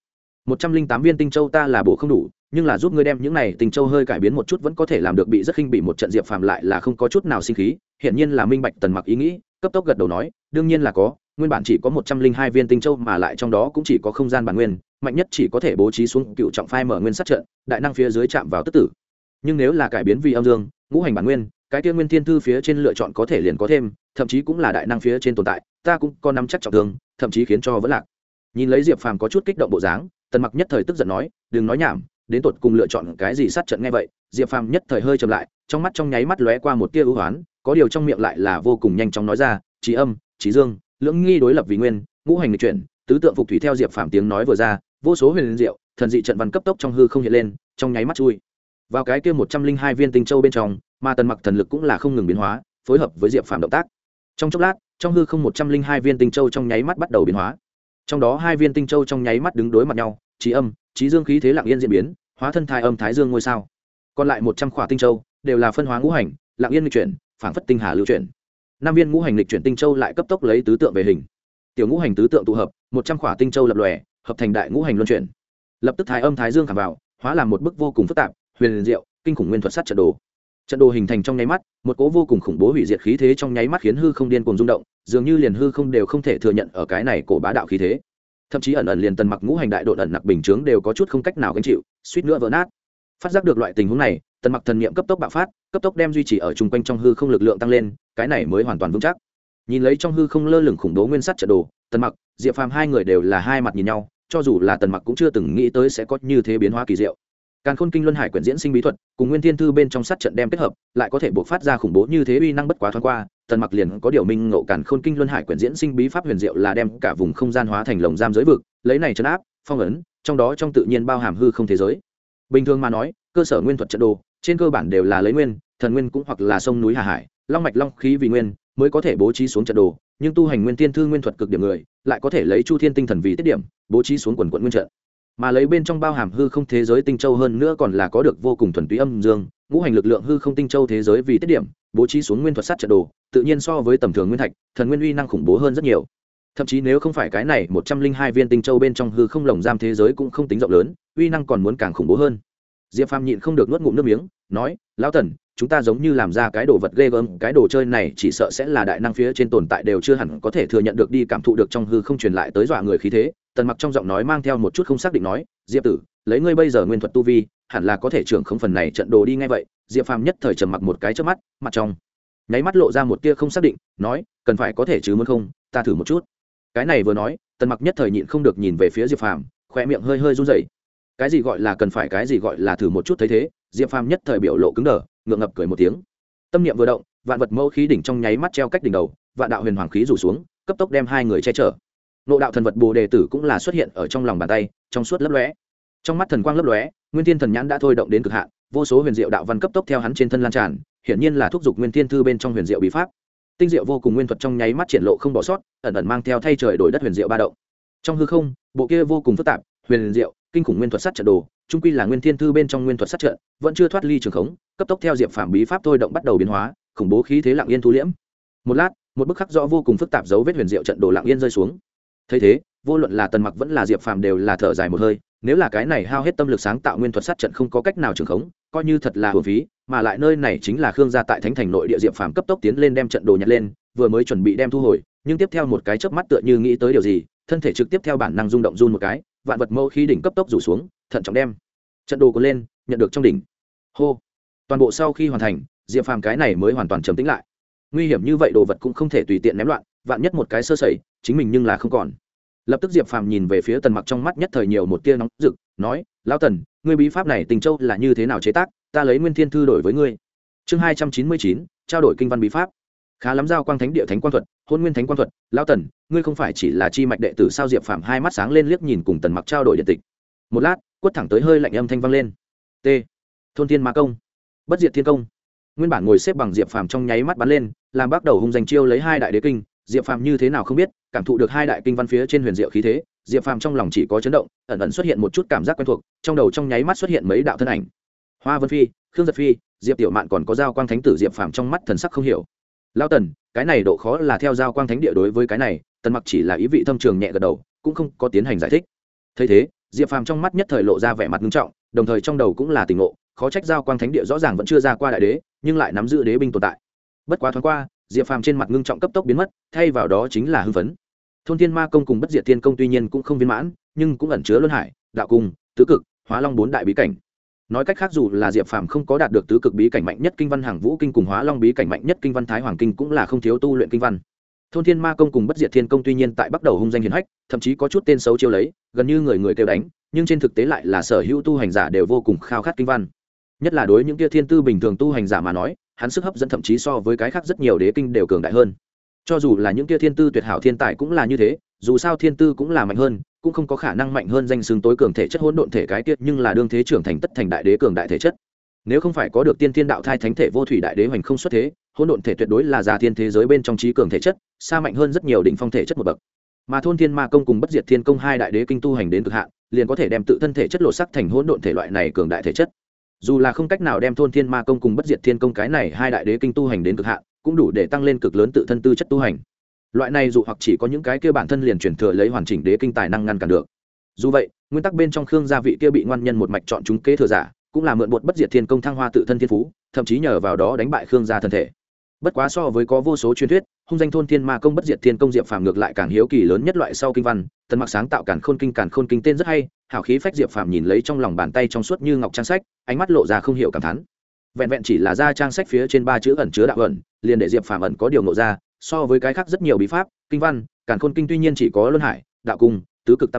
108 viên tinh châu ta là bổ không đủ, nhưng là giúp ngươi đem những này tinh châu hơi cải biến một chút vẫn có thể làm được. Bị rất khinh bị một trận diệp phàm lại là không có chút nào sinh khí, hiển nhiên là minh bạch tần mặc ý nghĩ, cấp tốc gật đầu nói: đương nhiên là có, nguyên bản chỉ có 102 viên tinh châu, mà lại trong đó cũng chỉ có không gian bản nguyên, mạnh nhất chỉ có thể bố trí xuống cựu trọng phai mở nguyên sát trận, đại năng phía dưới chạm vào tức tử. Nhưng nếu là cải biến vì âm dương ngũ hành bản nguyên, cái kia nguyên thiên thư phía trên lựa chọn có thể liền có thêm, thậm chí cũng là đại năng phía trên tồn tại, ta cũng có nắm chắc trọng thương, thậm chí khiến cho vẫn lạc. Nhìn lấy diệp phàm có chút kích động bộ dáng, tần mặc nhất thời tức giận nói: đừng nói nhảm, đến tột cùng lựa chọn cái gì sát trận? Nghe vậy diệp phàm nhất thời hơi trầm lại, trong mắt trong nháy mắt lóe qua một tia ưu hoán, có điều trong miệng lại là vô cùng nhanh chóng nói ra: trí âm trí dương lưỡng nghi đối lập vì nguyên, ngũ hành nghịch chuyển, tứ tượng phục thủy. Theo diệp phàm tiếng nói vừa ra, vô số huyền diệu thần dị trận văn cấp tốc trong hư không hiện lên, trong nháy mắt chui vào cái kia 102 viên tinh châu bên trong, mà tần mặc thần lực cũng là không ngừng biến hóa, phối hợp với diệp phàm động tác. Trong chốc lát, trong hư không 102 viên tinh châu trong nháy mắt bắt đầu biến hóa. Trong đó 2 viên tinh châu trong nháy mắt đứng đối mặt nhau, trí âm trí dương khí thế lặng yên diễn biến, hóa thân thái âm thái dương ngôi sao. Còn lại 100 khỏa tinh châu đều là phân hóa ngũ hành, lặng yên nghịch chuyển, phảng phất tinh hà lưu chuyển. 5 viên ngũ hành nghịch chuyển tinh châu lại cấp tốc lấy tứ tượng về hình. Tiểu ngũ hành tứ tượng tụ hợp, 100 khỏa tinh châu lập lòe, hợp thành đại ngũ hành luân chuyển. Lập tức thái âm thái dương khảm vào, hóa làm một bức vô cùng phức tạp, huyền diệu, kinh khủng nguyên thuật sát trận đồ. Trận đồ hình thành trong nháy mắt, một cỗ vô cùng khủng bố hủy diệt khí thế trong nháy mắt khiến hư không điên cuồng rung động, dường như liền hư không đều không thể thừa nhận ở cái này cổ bá đạo khí thế. Thậm chí ẩn ẩn liền tần mặc ngũ hành đại độ ẩn nặc bình chướng đều có chút không cách nào gánh chịu, suýt nữa vỡ nát. Phát giác được loại tình huống này, tần mặc thần niệm cấp tốc bạo phát, cấp tốc đem duy trì ở trung quanh trong hư không lực lượng tăng lên, cái này mới hoàn toàn vững chắc. Nhìn lấy trong hư không lơ lửng khủng bố nguyên sắt trận đồ, tần mặc diệp phàm hai người đều là hai mặt nhìn nhau, cho dù là Tần Mặc cũng chưa từng nghĩ tới sẽ có như thế biến hóa kỳ diệu. Càn Khôn Kinh Luân Hải quyển diễn sinh bí thuật, cùng Nguyên Thiên Thư bên trong sát trận đem kết hợp, lại có thể bộc phát ra khủng bố như thế uy năng bất quá thoáng qua, Tần Mặc liền có điều minh ngộ Càn Khôn Kinh Luân Hải quyển diễn sinh bí pháp huyền diệu là đem cả vùng không gian hóa thành lồng giam giới vực, lấy này trấn áp, phong ấn, trong đó trong tự nhiên bao hàm hư không thế giới. Bình thường mà nói, cơ sở nguyên thuật trận đồ, trên cơ bản đều là lấy nguyên, thần nguyên cũng hoặc là sông núi hà hải, long mạch long khí vì nguyên, mới có thể bố trí xuống trận đồ, nhưng tu hành Nguyên Thiên Thư nguyên thuật cực điểm người, lại có thể lấy Chu Thiên tinh thần vì tiết điểm, bố trí xuống quần quần nguyên trận. Mà lấy bên trong bao hàm hư không thế giới tinh châu hơn nữa còn là có được vô cùng thuần túy âm dương, ngũ hành lực lượng hư không tinh châu thế giới vì tiết điểm, bố trí xuống nguyên thuật sát trận đồ, tự nhiên so với tầm thường nguyên thạch, thần nguyên uy năng khủng bố hơn rất nhiều. Thậm chí nếu không phải cái này 102 viên tinh châu bên trong hư không lồng giam thế giới cũng không tính rộng lớn, uy năng còn muốn càng khủng bố hơn. Diệp Phàm nhịn không được nuốt ngụm nước miếng, nói: "Lão Tần, chúng ta giống như làm ra cái đồ vật ghê gớm, cái đồ chơi này chỉ sợ sẽ là đại năng phía trên tồn tại đều chưa hẳn có thể thừa nhận được đi cảm thụ được trong hư không truyền lại tới dọa người khí thế." Tần Mặc trong giọng nói mang theo một chút không xác định nói: "Diệp tử, lấy ngươi bây giờ nguyên thuật tu vi, hẳn là có thể trưởng không phần này trận đồ đi ngay vậy." Diệp Phàm nhất thời trầm mặc một cái chớp mắt, mặt trong nháy mắt lộ ra một tia không xác định, nói: "Cần phải có thể chứ muốn không, ta thử một chút." Cái này vừa nói, Tần Mặc nhất thời nhịn không được nhìn về phía Diệp Phàm, khóe miệng hơi hơi run rẩy. Cái gì gọi là cần phải, cái gì gọi là thử một chút thấy thế, Diệp Phàm nhất thời biểu lộ cứng đờ, ngượng ngập cười một tiếng. Tâm niệm vừa động, vạn vật mâu khí đỉnh trong nháy mắt treo cách đỉnh đầu, vạn đạo huyền hoàng khí rủ xuống, cấp tốc đem hai người che chở. Nộ đạo thần vật Bồ Đề tử cũng là xuất hiện ở trong lòng bàn tay, trong suốt lấp lóe. Trong mắt thần quang lấp lóe, Nguyên Thiên thần nhãn đã thôi động đến cực hạn, vô số huyền diệu đạo văn cấp tốc theo hắn trên thân lan tràn, hiển nhiên là thúc giục Nguyên Thiên thư bên trong huyền diệu bí pháp. Tinh diệu vô cùng nguyên thuật trong nháy mắt triển lộ không bỏ sót, ẩn ẩn mang theo thay trời đổi đất huyền diệu ba động. Trong hư không, bộ kia vô cùng phức tạp, huyền diệu, kinh khủng nguyên thuật sát trận đồ, trung quy là Nguyên Thiên thư bên trong nguyên thuật sát trận, vẫn chưa thoát ly trường khống, cấp tốc theo Diệp Phàm bí pháp thôi động bắt đầu biến hóa, khủng bố khí thế lặng yên thu liễm. Một lát, một bức khắc rõ vô cùng phức tạp dấu vết huyền diệu trận đồ lặng yên rơi xuống. Thấy thế, vô luận là Tần Mặc vẫn là Diệp Phàm đều là thở dài một hơi, nếu là cái này hao hết tâm lực sáng tạo nguyên thuật sát trận không có cách nào trường khống, coi như thật là hưởng phí, mà lại nơi này chính là Khương gia tại Thánh Thành nội địa. Diệp Phàm cấp tốc tiến lên đem trận đồ nhặt lên, vừa mới chuẩn bị đem thu hồi, nhưng tiếp theo một cái chớp mắt tựa như nghĩ tới điều gì, thân thể trực tiếp theo bản năng rung động run một cái, vạn vật mâu khí đỉnh cấp tốc rủ xuống, thận trọng đem trận đồ cuốn lên, nhận được trong đỉnh. Hô. Toàn bộ sau khi hoàn thành, Diệp Phàm cái này mới hoàn toàn trầm tĩnh lại. Nguy hiểm như vậy đồ vật cũng không thể tùy tiện ném loạn, vạn nhất một cái sơ sẩy, chính mình nhưng là không còn. Lập tức Diệp Phàm nhìn về phía Tần Mặc, trong mắt nhất thời nhiều một tia nóng rực, nói: "Lão Tần, ngươi bí pháp này Tình Châu là như thế nào chế tác, ta lấy Nguyên Thiên thư đổi với ngươi." Chương 299, trao đổi kinh văn bí pháp. Khá lắm, giao quang thánh địa thánh quang thuật, hôn nguyên thánh quang thuật, lão Tần, ngươi không phải chỉ là chi mạch đệ tử sao? Diệp Phàm hai mắt sáng lên liếc nhìn cùng Tần Mặc trao đổi điện tịch. Một lát, quất thẳng tới hơi lạnh âm thanh vang lên. T. Thôn Thiên Ma công, Bất Diệt Thiên công. Nguyên bản ngồi xếp bằng Diệp Phàm trong nháy mắt bắn lên, làm bắt đầu hung danh chiêu lấy hai đại đế kinh. Diệp Phàm như thế nào không biết, cảm thụ được hai đại kinh văn phía trên huyền diệu khí thế, Diệp Phàm trong lòng chỉ có chấn động, ẩn ẩn xuất hiện một chút cảm giác quen thuộc, trong đầu trong nháy mắt xuất hiện mấy đạo thân ảnh. Hoa Vân Phi, Khương Giật Phi, Diệp Tiểu Mạn còn có Giao Quang Thánh tử. Diệp Phàm trong mắt thần sắc không hiểu. Lão Tần, cái này độ khó là theo Giao Quang Thánh địa đối với cái này, Tần Mặc chỉ là ý vị thâm trường nhẹ gật đầu, cũng không có tiến hành giải thích. Thấy thế, Diệp Phàm trong mắt nhất thời lộ ra vẻ mặt nghiêm trọng, đồng thời trong đầu cũng là tỉnh ngộ, khó trách Giao Quang Thánh địa rõ ràng vẫn chưa ra qua đại đế, nhưng lại nắm giữ đế binh tồn tại. Bất quá thoáng qua, Diệp Phàm trên mặt ngưng trọng cấp tốc biến mất, thay vào đó chính là hưng phấn. Thôn Thiên Ma công cùng Bất Diệt Thiên công tuy nhiên cũng không viên mãn, nhưng cũng ẩn chứa luân hải, đạo cung, tứ cực, hóa long bốn đại bí cảnh. Nói cách khác, dù là Diệp Phàm không có đạt được tứ cực bí cảnh mạnh nhất kinh văn Hàng Vũ kinh cùng hóa long bí cảnh mạnh nhất kinh văn Thái Hoàng kinh, cũng là không thiếu tu luyện kinh văn. Thôn Thiên Ma công cùng Bất Diệt Thiên công tuy nhiên tại bắt đầu hung danh hiển hách, thậm chí có chút tên xấu chiêu lấy, gần như người người kêu đánh, nhưng trên thực tế lại là sở hữu tu hành giả đều vô cùng khao khát kinh văn. Nhất là đối những kia thiên tư bình thường tu hành giả mà nói, hắn sức hấp dẫn thậm chí so với cái khác rất nhiều đế kinh đều cường đại hơn. Cho dù là những kia thiên tư tuyệt hảo thiên tài cũng là như thế, dù sao thiên tư cũng là mạnh hơn, cũng không có khả năng mạnh hơn danh xưng tối cường thể chất hỗn độn thể cái tiết, nhưng là đương thế trưởng thành tất thành đại đế cường đại thể chất. Nếu không phải có được tiên thiên đạo thai thánh thể vô thủy đại đế hoành không xuất thế, hỗn độn thể tuyệt đối là già thiên thế giới bên trong trí cường thể chất, xa mạnh hơn rất nhiều đỉnh phong thể chất một bậc. Mà Thôn Thiên Ma công cùng Bất Diệt Thiên công hai đại đế kinh tu hành đến cực hạn, liền có thể đem tự thân thể chất lột sắc thành hỗn độn thể loại này cường đại thể chất. Dù là không cách nào đem Thôn Thiên Ma công cùng Bất Diệt Thiên công cái này hai đại đế kinh tu hành đến cực hạn, cũng đủ để tăng lên cực lớn tự thân tư chất tu hành. Loại này dù hoặc chỉ có những cái kia bản thân liền truyền thừa lấy hoàn chỉnh đế kinh tài năng ngăn cản được. Dù vậy, nguyên tắc bên trong Khương gia vị kia bị ngoan nhân một mạch chọn chúng kế thừa giả, cũng là mượn bột Bất Diệt Thiên công thăng hoa tự thân thiên phú, thậm chí nhờ vào đó đánh bại Khương gia thân thể. Bất quá so với có vô số truyền thuyết, hung danh Thôn Thiên Ma công Bất Diệt Thiên công, Diệp Phàm ngược lại càng hiếu kỳ lớn nhất loại sau kinh văn. Tần Mặc sáng tạo Càn Khôn kinh tên rất hay, hào khí phách. Diệp Phàm nhìn lấy trong lòng bàn tay trong suốt như ngọc trang sách, ánh mắt lộ ra không hiểu cảm thán. Vẹn vẹn chỉ là ra trang sách phía trên ba chữ ẩn chứa đạo ẩn, liền để Diệp Phàm ẩn có điều ngộ ra. So với cái khác rất nhiều bí pháp, kinh văn, Càn Khôn kinh tuy nhiên chỉ có luân hải, đạo cung, tứ cực tam quyển,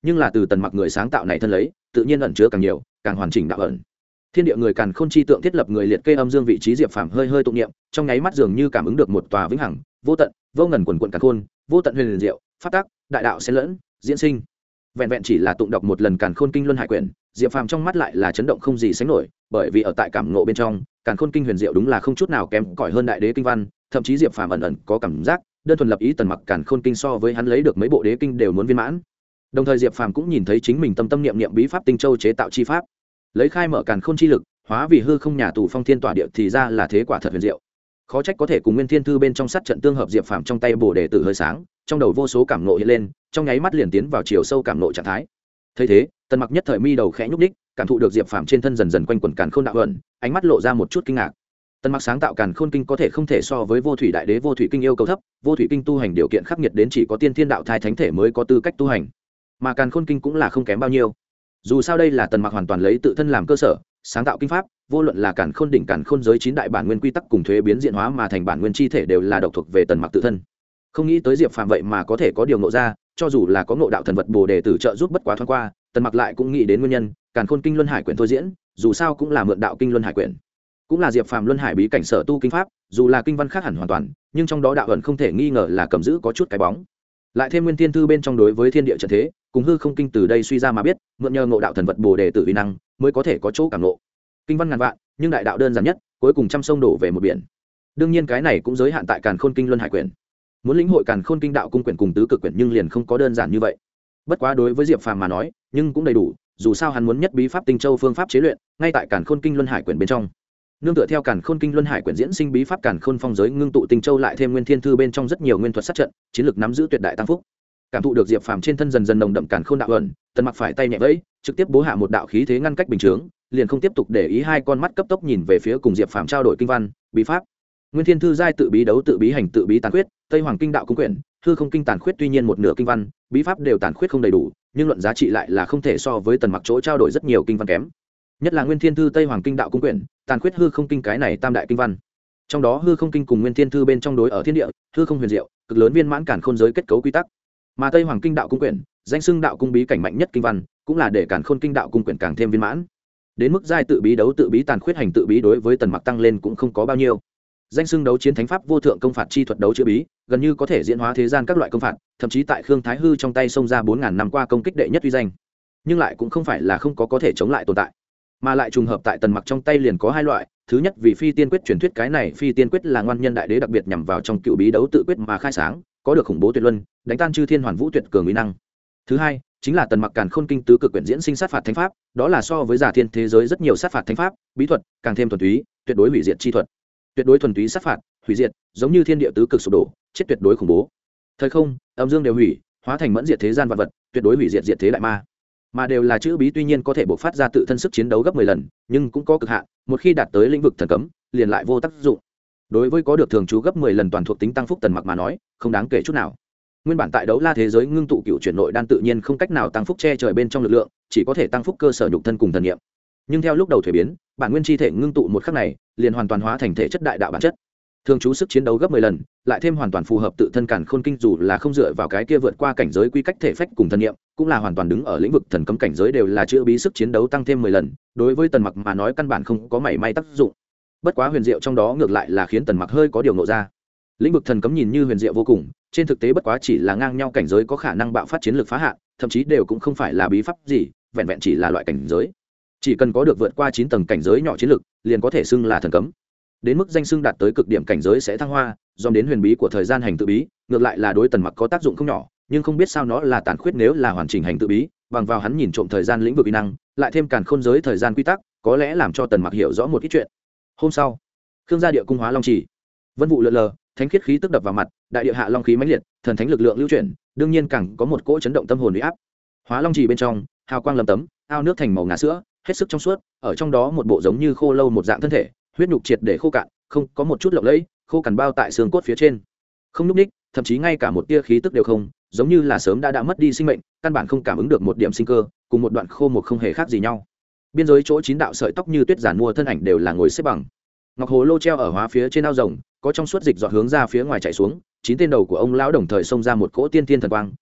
nhưng là từ tần mặc người sáng tạo này thân lấy tự nhiên ẩn chứa càng nhiều càng hoàn chỉnh đạo ẩn. Thiên địa người càn khôn chi tượng thiết lập người liệt kê âm dương vị trí, Diệp Phàm hơi hơi tụng niệm, trong nháy mắt dường như cảm ứng được một tòa vĩnh hằng vô tận vô ngần quần quận càn khôn, vô tận huyền diệu pháp tác đại đạo xen lẫn diễn sinh. Vẹn vẹn chỉ là tụng đọc một lần càn khôn kinh luân hải quyển, Diệp Phàm trong mắt lại là chấn động không gì sánh nổi, bởi vì ở tại cảm ngộ bên trong càn khôn kinh huyền diệu đúng là không chút nào kém cỏi hơn đại đế kinh văn, thậm chí Diệp Phàm ẩn ẩn có cảm giác đơn thuần lập ý tần mặc càn khôn kinh so với hắn lấy được mấy bộ đế kinh đều muốn viên mãn. Đồng thời Diệp Phàm cũng nhìn thấy chính mình tâm tâm niệm niệm bí pháp tinh châu chế tạo chi pháp, lấy khai mở càn khôn chi lực hóa vì hư không nhà tù phong thiên tỏa địa, thì ra là thế, quả thật huyền diệu. Khó trách có thể cùng Nguyên Thiên Thư bên trong sát trận tương hợp. Diệp Phàm trong tay bồ đề tử hơi sáng, trong đầu vô số cảm ngộ hiện lên, trong nháy mắt liền tiến vào chiều sâu cảm ngộ trạng thái. Thấy thế, tần mặc nhất thời mi đầu khẽ nhúc nhích, cảm thụ được Diệp Phàm trên thân dần dần quanh quẩn càn khôn đạo ẩn, ánh mắt lộ ra một chút kinh ngạc. Tần mặc sáng tạo càn khôn kinh có thể không thể so với vô thủy đại đế vô thủy kinh yêu cầu thấp, vô thủy kinh tu hành điều kiện khắc nghiệt đến chỉ có tiên thiên đạo thai thánh thể mới có tư cách tu hành, mà càn khôn kinh cũng là không kém bao nhiêu. Dù sao đây là tần mặc hoàn toàn lấy tự thân làm cơ sở sáng tạo kinh pháp, vô luận là càn khôn đỉnh càn khôn giới 9 đại bản nguyên quy tắc cùng thuế biến diện hóa mà thành bản nguyên chi thể đều là độc thuộc về tần mặc tự thân. Không nghĩ tới Diệp Phàm vậy mà có thể có điều ngộ ra, cho dù là có ngộ đạo thần vật bồ đề tử trợ giúp bất quá thoáng qua, tần mặc lại cũng nghĩ đến nguyên nhân, càn khôn kinh luân hải quyển thôi diễn, dù sao cũng là mượn đạo kinh luân hải quyển, cũng là Diệp Phàm luân hải bí cảnh sở tu kinh pháp, dù là kinh văn khác hẳn hoàn toàn, nhưng trong đó đạo ẩn không thể nghi ngờ là cầm giữ có chút cái bóng. Lại thêm Nguyên Thiên Thư bên trong đối với thiên địa trận thế cùng hư không kinh từ đây suy ra mà biết, mượn nhờ ngộ đạo thần vật bồ đề tử uy năng mới có thể có chỗ cảm ngộ. Kinh văn ngàn vạn, nhưng đại đạo đơn giản nhất, cuối cùng trăm sông đổ về một biển. Đương nhiên cái này cũng giới hạn tại càn khôn kinh luân hải quyển. Muốn lĩnh hội càn khôn kinh đạo cung quyển cùng tứ cực quyển nhưng liền không có đơn giản như vậy. Bất quá đối với Diệp Phàm mà nói, nhưng cũng đầy đủ, dù sao hắn muốn nhất bí pháp tinh châu phương pháp chế luyện, ngay tại càn khôn kinh luân hải quyển bên trong. Nương tựa theo càn khôn kinh luân hải quyển diễn sinh bí pháp càn khôn phong giới ngưng tụ tinh châu, lại thêm Nguyên Thiên Thư bên trong rất nhiều nguyên thuật sát trận, chiến lược nắm giữ tuyệt đại tăng phúc. Cảm thụ được Diệp Phàm trên thân dần dần nồng đậm càn khôn đạo ẩn, tần mặc phải tay nhẹ vẫy, trực tiếp bố hạ một đạo khí thế ngăn cách bình chướng, liền không tiếp tục để ý, hai con mắt cấp tốc nhìn về phía cùng Diệp Phàm trao đổi kinh văn bí pháp. Nguyên Thiên Thư giai tự bí đấu tự bí hành tự bí tàn khuyết, Tây Hoàng kinh đạo cung quyển hư không kinh tàn khuyết, tuy nhiên một nửa kinh văn bí pháp đều tàn khuyết không đầy đủ, nhưng luận giá trị lại là không thể so với tần mặc chỗ trao đổi rất nhiều kinh văn kém. Nhất là Nguyên Thiên Thư Tây Hoàng kinh đạo cung quyển tàn khuyết hư không kinh cái này tam đại kinh văn, trong đó hư không kinh cùng Nguyên Thiên Thư bên trong đối ở thiên địa hư không huyền diệu cực lớn viên mãn càn khôn giới kết cấu quy tắc, mà Tây Hoàng kinh đạo cung quyển danh xưng đạo cung bí cảnh mạnh nhất kinh văn, cũng là để càn khôn kinh đạo cung quyển càng thêm viên mãn. Đến mức giai tự bí đấu tự bí tàn khuyết hành tự bí đối với tần mặc tăng lên cũng không có bao nhiêu. Danh xưng đấu chiến thánh pháp vô thượng công phạt chi thuật đấu chữa bí, gần như có thể diễn hóa thế gian các loại công phạt, thậm chí tại Khương Thái Hư trong tay xông ra 4000 năm qua công kích đệ nhất uy danh. Nhưng lại cũng không phải là không có thể chống lại tồn tại, mà lại trùng hợp tại tần mặc trong tay liền có hai loại. Thứ nhất, vì phi tiên quyết truyền thuyết, cái này phi tiên quyết là ngoan nhân đại đế đặc biệt nhằm vào trong cựu bí đấu tự quyết mà khai sáng, có được khủng bố tuyệt luân, đánh tan chư thiên hoàn vũ tuyệt cường uy năng. Thứ hai chính là tần mặc càn khôn kinh tứ cực quyển diễn sinh sát phạt thánh pháp, đó là so với giả thiên thế giới rất nhiều sát phạt thánh pháp bí thuật càng thêm thuần túy, tuyệt đối hủy diệt chi thuật, tuyệt đối thuần túy sát phạt hủy diệt, giống như thiên địa tứ cực sụp đổ, chết tuyệt đối khủng bố, thời không âm dương đều hủy, hóa thành mẫn diệt thế gian vạn vật, tuyệt đối hủy diệt diệt thế đại ma. Mà đều là chữ bí, tuy nhiên có thể bộc phát ra tự thân sức chiến đấu gấp 10 lần, nhưng cũng có cực hạn, một khi đạt tới lĩnh vực thần cấm liền lại vô tác dụng. Đối với có được thường trú gấp 10 lần toàn thuộc tính tăng phúc tần mặc mà nói, không đáng kể chút nào. Nguyên bản tại đấu la thế giới ngưng tụ cựu chuyển nội đan tự nhiên không cách nào tăng phúc che trời bên trong lực lượng, chỉ có thể tăng phúc cơ sở nhục thân cùng thần niệm. Nhưng theo lúc đầu thuế biến, bản nguyên chi thể ngưng tụ một khắc này, liền hoàn toàn hóa thành thể chất đại đạo bản chất. Thường trú sức chiến đấu gấp 10 lần, lại thêm hoàn toàn phù hợp tự thân càn khôn kinh, dù là không dựa vào cái kia vượt qua cảnh giới quy cách thể phách cùng thần niệm, cũng là hoàn toàn đứng ở lĩnh vực thần cấm cảnh giới, đều là chữa bí sức chiến đấu tăng thêm 10 lần, đối với tần mặc mà nói căn bản không có mảy may tác dụng. Bất quá huyền diệu trong đó ngược lại là khiến tần mặc hơi có điều ngộ ra. Lĩnh vực thần cấm nhìn như huyền diệu vô cùng, trên thực tế bất quá chỉ là ngang nhau cảnh giới có khả năng bạo phát chiến lược phá hạn, thậm chí đều cũng không phải là bí pháp gì, vẹn vẹn chỉ là loại cảnh giới. Chỉ cần có được vượt qua 9 tầng cảnh giới nhỏ chiến lược, liền có thể xưng là thần cấm. Đến mức danh xưng đạt tới cực điểm cảnh giới sẽ thăng hoa, dòm đến huyền bí của thời gian hành tự bí, ngược lại là đối tần mặc có tác dụng không nhỏ, nhưng không biết sao nó là tàn khuyết. Nếu là hoàn chỉnh hành tự bí, bằng vào hắn nhìn trộm thời gian lĩnh vực uy năng, lại thêm càn khôn giới thời gian quy tắc, có lẽ làm cho tần mặc hiểu rõ một ít chuyện. Hôm sau, Khương gia địa cung Hóa Long Chỉ, vân vụ lượn lờ, thánh khiết khí tức đập vào mặt, đại địa hạ long khí mãnh liệt, thần thánh lực lượng lưu chuyển, đương nhiên càng có một cỗ chấn động tâm hồn uy áp. Hóa Long Chỉ bên trong, hào quang lấm tấm, ao nước thành màu ngà sữa, hết sức trong suốt, ở trong đó một bộ giống như khô lâu một dạng thân thể, huyết nhục triệt để khô cạn, không có một chút lộng lẫy, khô cằn bao tại xương cốt phía trên, không nhúc ních, thậm chí ngay cả một tia khí tức đều không, giống như là sớm đã mất đi sinh mệnh, căn bản không cảm ứng được một điểm sinh cơ, cùng một đoạn khô một không hề khác gì nhau. Biên giới chỗ 9 đạo sợi tóc như tuyết giản mua thân ảnh đều là ngồi xếp bằng. Ngọc hồ lô treo ở hóa phía trên ao rồng, có trong suốt dịch giọt hướng ra phía ngoài chảy xuống, 9 tên đầu của ông lão đồng thời xông ra một cỗ tiên tiên thần quang,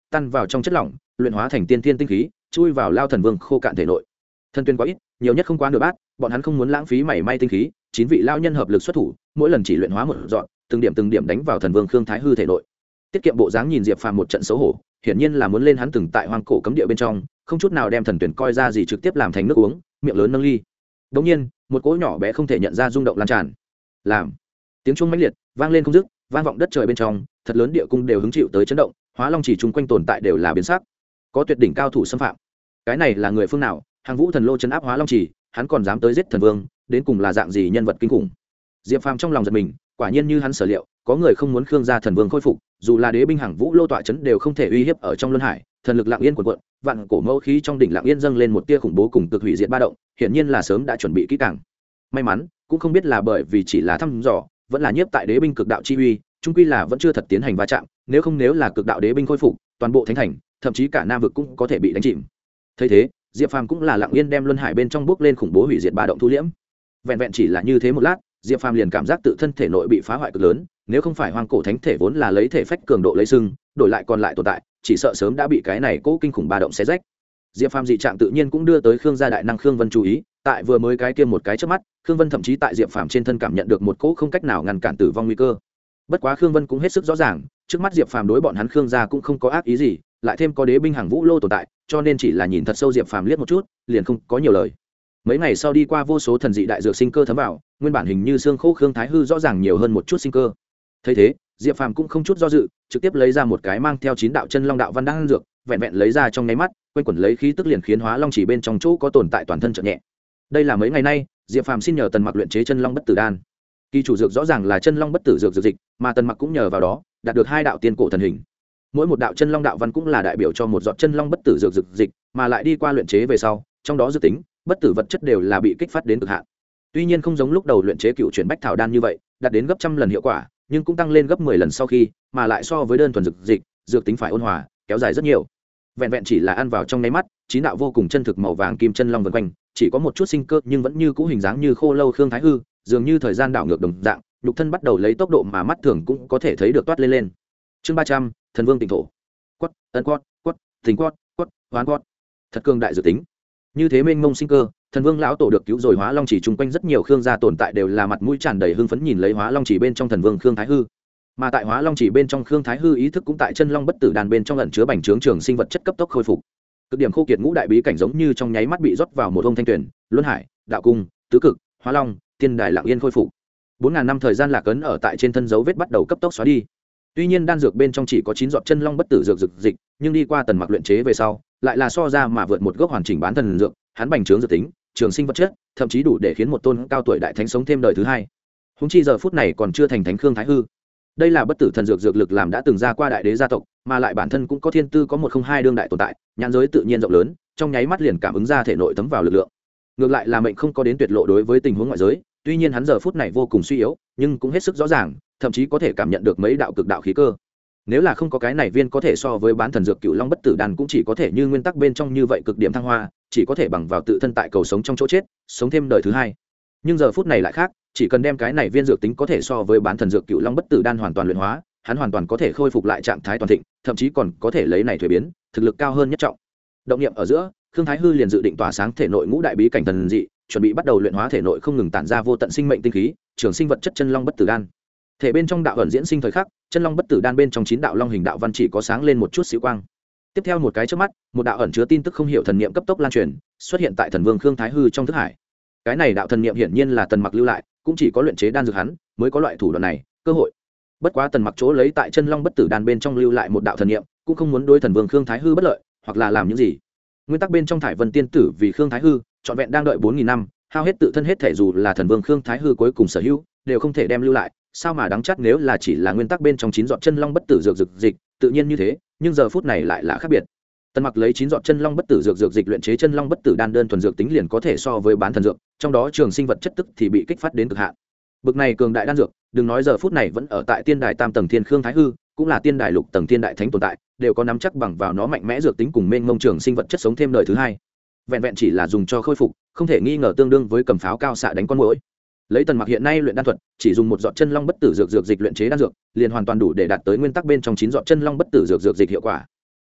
tan vào trong chất lỏng luyện hóa thành tiên thiên tinh khí chui vào lao thần vương khô cạn thể nội. Thần tuyển quá ít, nhiều nhất không quá nửa bát, bọn hắn không muốn lãng phí mảy may tinh khí, 9 vị lao nhân hợp lực xuất thủ, mỗi lần chỉ luyện hóa một dọn, từng điểm đánh vào thần vương Khương Thái Hư thể nội. Tiết kiệm bộ dáng nhìn Diệp Phàm một trận xấu hổ, hiển nhiên là muốn lên hắn từng tại hoang cổ cấm địa bên trong, không chút nào đem thần tuyển coi ra gì, trực tiếp làm thành nước uống, miệng lớn nâng ly. Đột nhiên, một cỗ nhỏ bé không thể nhận ra rung động lan tràn. Làm tiếng chuông mãnh liệt vang lên không dứt, vang vọng đất trời bên trong, thật lớn địa cung đều hứng chịu tới chấn động, Hóa Long chỉ chung quanh tồn tại đều là biến sắc. Có tuyệt đỉnh cao thủ xâm phạm. Cái này là người phương nào? Hàng Vũ Thần Lô trấn áp Hóa Long chỉ, hắn còn dám tới giết thần vương, đến cùng là dạng gì nhân vật kinh khủng? Diệp Phàm trong lòng giật mình, quả nhiên như hắn sở liệu, có người không muốn Khương gia thần vương khôi phục, dù là đế binh Hàng Vũ Lô tọa trấn đều không thể uy hiếp ở trong luân hải, thần lực lặng yên cuộn cuộn, vạn cổ mâu khí trong đỉnh lặng yên dâng lên một tia khủng bố cùng cực hủy diệt ba động, hiển nhiên là sớm đã chuẩn bị kỹ càng. May mắn, cũng không biết là bởi vì chỉ là thăm dò, vẫn là nhiếp tại đế binh cực đạo chi uy, chung quy là vẫn chưa thật tiến hành va chạm, nếu là cực đạo đế binh khôi phục, toàn bộ thánh thành, thậm chí cả nam vực cũng có thể bị đánh chìm. Thấy thế, Diệp Phàm cũng là lặng yên đem luân hải bên trong bước lên khủng bố hủy diệt ba động thu liễm. Vẹn vẹn chỉ là như thế một lát, Diệp Phàm liền cảm giác tự thân thể nội bị phá hoại cực lớn, nếu không phải hoang cổ thánh thể vốn là lấy thể phách cường độ lấy sưng, đổi lại còn lại tồn tại, chỉ sợ sớm đã bị cái này cố kinh khủng ba động xé rách. Diệp Phàm dị trạng tự nhiên cũng đưa tới Khương gia đại năng Khương Vân chú ý, tại vừa mới cái kia một cái chớp mắt, Khương Vân thậm chí tại Diệp Phàm trên thân cảm nhận được một cỗ không cách nào ngăn cản tử vong nguy cơ. Bất quá Khương Vân cũng hết sức rõ ràng, trước mắt Diệp Phàm đối bọn hắn Khương gia cũng không có ác ý gì, lại thêm có đế binh Hàng Vũ Lô tồn tại, cho nên chỉ là nhìn thật sâu Diệp Phàm liếc một chút, liền không có nhiều lời. Mấy ngày sau đi qua vô số thần dị đại dược sinh cơ thấm vào, nguyên bản hình như xương khô Khương Thái Hư rõ ràng nhiều hơn một chút sinh cơ. Thấy thế, Diệp Phàm cũng không chút do dự, trực tiếp lấy ra một cái mang theo 9 đạo chân long đạo văn đan dược, vẹn vẹn lấy ra trong nháy mắt, quanh quẩn lấy khí tức liền khiến Hóa Long chỉ bên trong chỗ có tồn tại toàn thân chợt nhẹ. Đây là mấy ngày nay, Diệp Phàm xin nhờ Tần Mặc luyện chế chân long bất tử đan. Kỳ chủ dược rõ ràng là chân long bất tử dược dịch, mà Tần Mặc cũng nhờ vào đó, đạt được 2 đạo tiên cổ thần hình. Mỗi một đạo chân long đạo văn cũng là đại biểu cho một giọt chân long bất tử dược dịch, mà lại đi qua luyện chế về sau, trong đó dự tính, bất tử vật chất đều là bị kích phát đến cực hạn. Tuy nhiên không giống lúc đầu luyện chế cựu chuyển bách thảo đan như vậy, đạt đến gấp trăm lần hiệu quả, nhưng cũng tăng lên gấp 10 lần sau khi, mà lại so với đơn thuần dịch, dược tính phải ôn hòa, kéo dài rất nhiều. Vẹn vẹn chỉ là ăn vào trong nháy mắt, 9 đạo vô cùng chân thực màu vàng kim chân long vần quanh, chỉ có một chút sinh cơ nhưng vẫn như cũ hình dáng như khô lâu Khương Thái Hư, dường như thời gian đảo ngược đồng dạng, nhục thân bắt đầu lấy tốc độ mà mắt thường cũng có thể thấy được toát lên. Chương 300, Thần Vương tỉnh thổ. Quất, ân quất, tình quất, hoán quất. Thật cường đại dự tính. Như thế mênh mông sinh cơ, Thần Vương lão tổ được cứu rồi. Hóa Long chỉ chung quanh rất nhiều Khương gia tồn tại đều là mặt mũi tràn đầy hưng phấn nhìn lấy Hóa Long chỉ bên trong Thần Vương Khương Thái Hư. Mà tại Hóa Long chỉ bên trong Khương Thái Hư ý thức cũng tại chân long bất tử đàn bên trong ẩn chứa bành trướng trường sinh vật chất cấp tốc khôi phục. Cực điểm khô kiệt ngũ đại bí cảnh giống như trong nháy mắt bị rót vào một ông thanh tuyển, luân hải, đạo cung, tứ cực, Hóa Long, tiên đài lặng yên khôi phục. 4000 năm thời gian lạc ấn ở tại trên thân dấu vết bắt đầu cấp tốc xóa đi. Tuy nhiên đan dược bên trong chỉ có 9 giọt chân long bất tử dược dịch, nhưng đi qua Tần Mặc luyện chế về sau, lại là so ra mà vượt một gốc hoàn chỉnh bán thần dược, hắn bành trướng dược tính, trường sinh vật chất, thậm chí đủ để khiến một tôn cao tuổi đại thánh sống thêm đời thứ hai. Húng chi giờ phút này còn chưa thành thánh Khương Thái Hư. Đây là bất tử thần dược lực làm đã từng ra qua đại đế gia tộc, mà lại bản thân cũng có thiên tư có 102 đương đại tồn tại, nhãn giới tự nhiên rộng lớn, trong nháy mắt liền cảm ứng ra thể nội thấm vào lực lượng. Ngược lại là mệnh không có đến tuyệt lộ đối với tình huống ngoại giới, tuy nhiên hắn giờ phút này vô cùng suy yếu, nhưng cũng hết sức rõ ràng, thậm chí có thể cảm nhận được mấy đạo cực đạo khí cơ. Nếu là không có cái này viên có thể so với bán thần dược cựu long bất tử đan cũng chỉ có thể như nguyên tắc bên trong như vậy cực điểm thăng hoa, chỉ có thể bằng vào tự thân tại cầu sống trong chỗ chết, sống thêm đời thứ hai. Nhưng giờ phút này lại khác, chỉ cần đem cái này viên dược tính có thể so với bán thần dược cựu long bất tử đan hoàn toàn luyện hóa, hắn hoàn toàn có thể khôi phục lại trạng thái toàn thịnh, thậm chí còn có thể lấy này thuế biến, thực lực cao hơn nhất trọng. Động niệm ở giữa, Khương Thái Hư liền dự định tỏa sáng thể nội ngũ đại bí cảnh thần dị, chuẩn bị bắt đầu luyện hóa thể nội không ngừng tản ra vô tận sinh mệnh tinh khí, trường sinh vật chất chân long bất tử đan. Thể bên trong đạo ẩn diễn sinh thời khắc, chân long bất tử đan bên trong 9 đạo long hình đạo văn chỉ có sáng lên một chút xíu quang. Tiếp theo một cái chớp mắt, một đạo ẩn chứa tin tức không hiểu thần niệm cấp tốc lan truyền, xuất hiện tại thần vương Khương Thái Hư trong thức hải. Cái này đạo thần niệm hiển nhiên là Tần Mặc lưu lại, cũng chỉ có luyện chế đan dược hắn mới có loại thủ đoạn này, cơ hội. Bất quá Tần Mặc chỗ lấy tại chân long bất tử đan bên trong lưu lại một đạo thần niệm, cũng không muốn đối thần vương Khương Thái Hư bất lợi, hoặc là làm những gì. Nguyên tắc bên trong thải vân tiên tử vì Khương Thái Hư, trọn vẹn đang đợi 4000 năm, hao hết tự thân hết thể dù là thần vương Khương Thái Hư cuối cùng sở hữu, đều không thể đem lưu lại, sao mà đáng chắc nếu là chỉ là nguyên tắc bên trong 9 giọt chân long bất tử dược dịch, tự nhiên như thế, nhưng giờ phút này lại là khác biệt. Tần Mặc lấy 9 giọt chân long bất tử dược dịch luyện chế chân long bất tử đan đơn thuần dược tính liền có thể so với bán thần dược, trong đó trường sinh vật chất tức thì bị kích phát đến cực hạn. Bực này cường đại đan dược, đừng nói giờ phút này vẫn ở tại tiên đài tam tầng thiên Khương Thái Hư, cũng là tiên đài lục tầng thiên đại thánh tồn tại, đều có nắm chắc bằng vào nó mạnh mẽ dược tính cùng mênh mông trường sinh vật chất sống thêm đời thứ hai. Vẹn vẹn chỉ là dùng cho khôi phục, không thể nghi ngờ tương đương với cầm pháo cao xạ đánh con muỗi. Lấy Tần Mặc hiện nay luyện đan thuật, chỉ dùng một giọt chân long bất tử dược dịch luyện chế đan dược, liền hoàn toàn đủ để đạt tới nguyên tắc bên trong 9 giọt chân long bất tử dược dịch hiệu quả.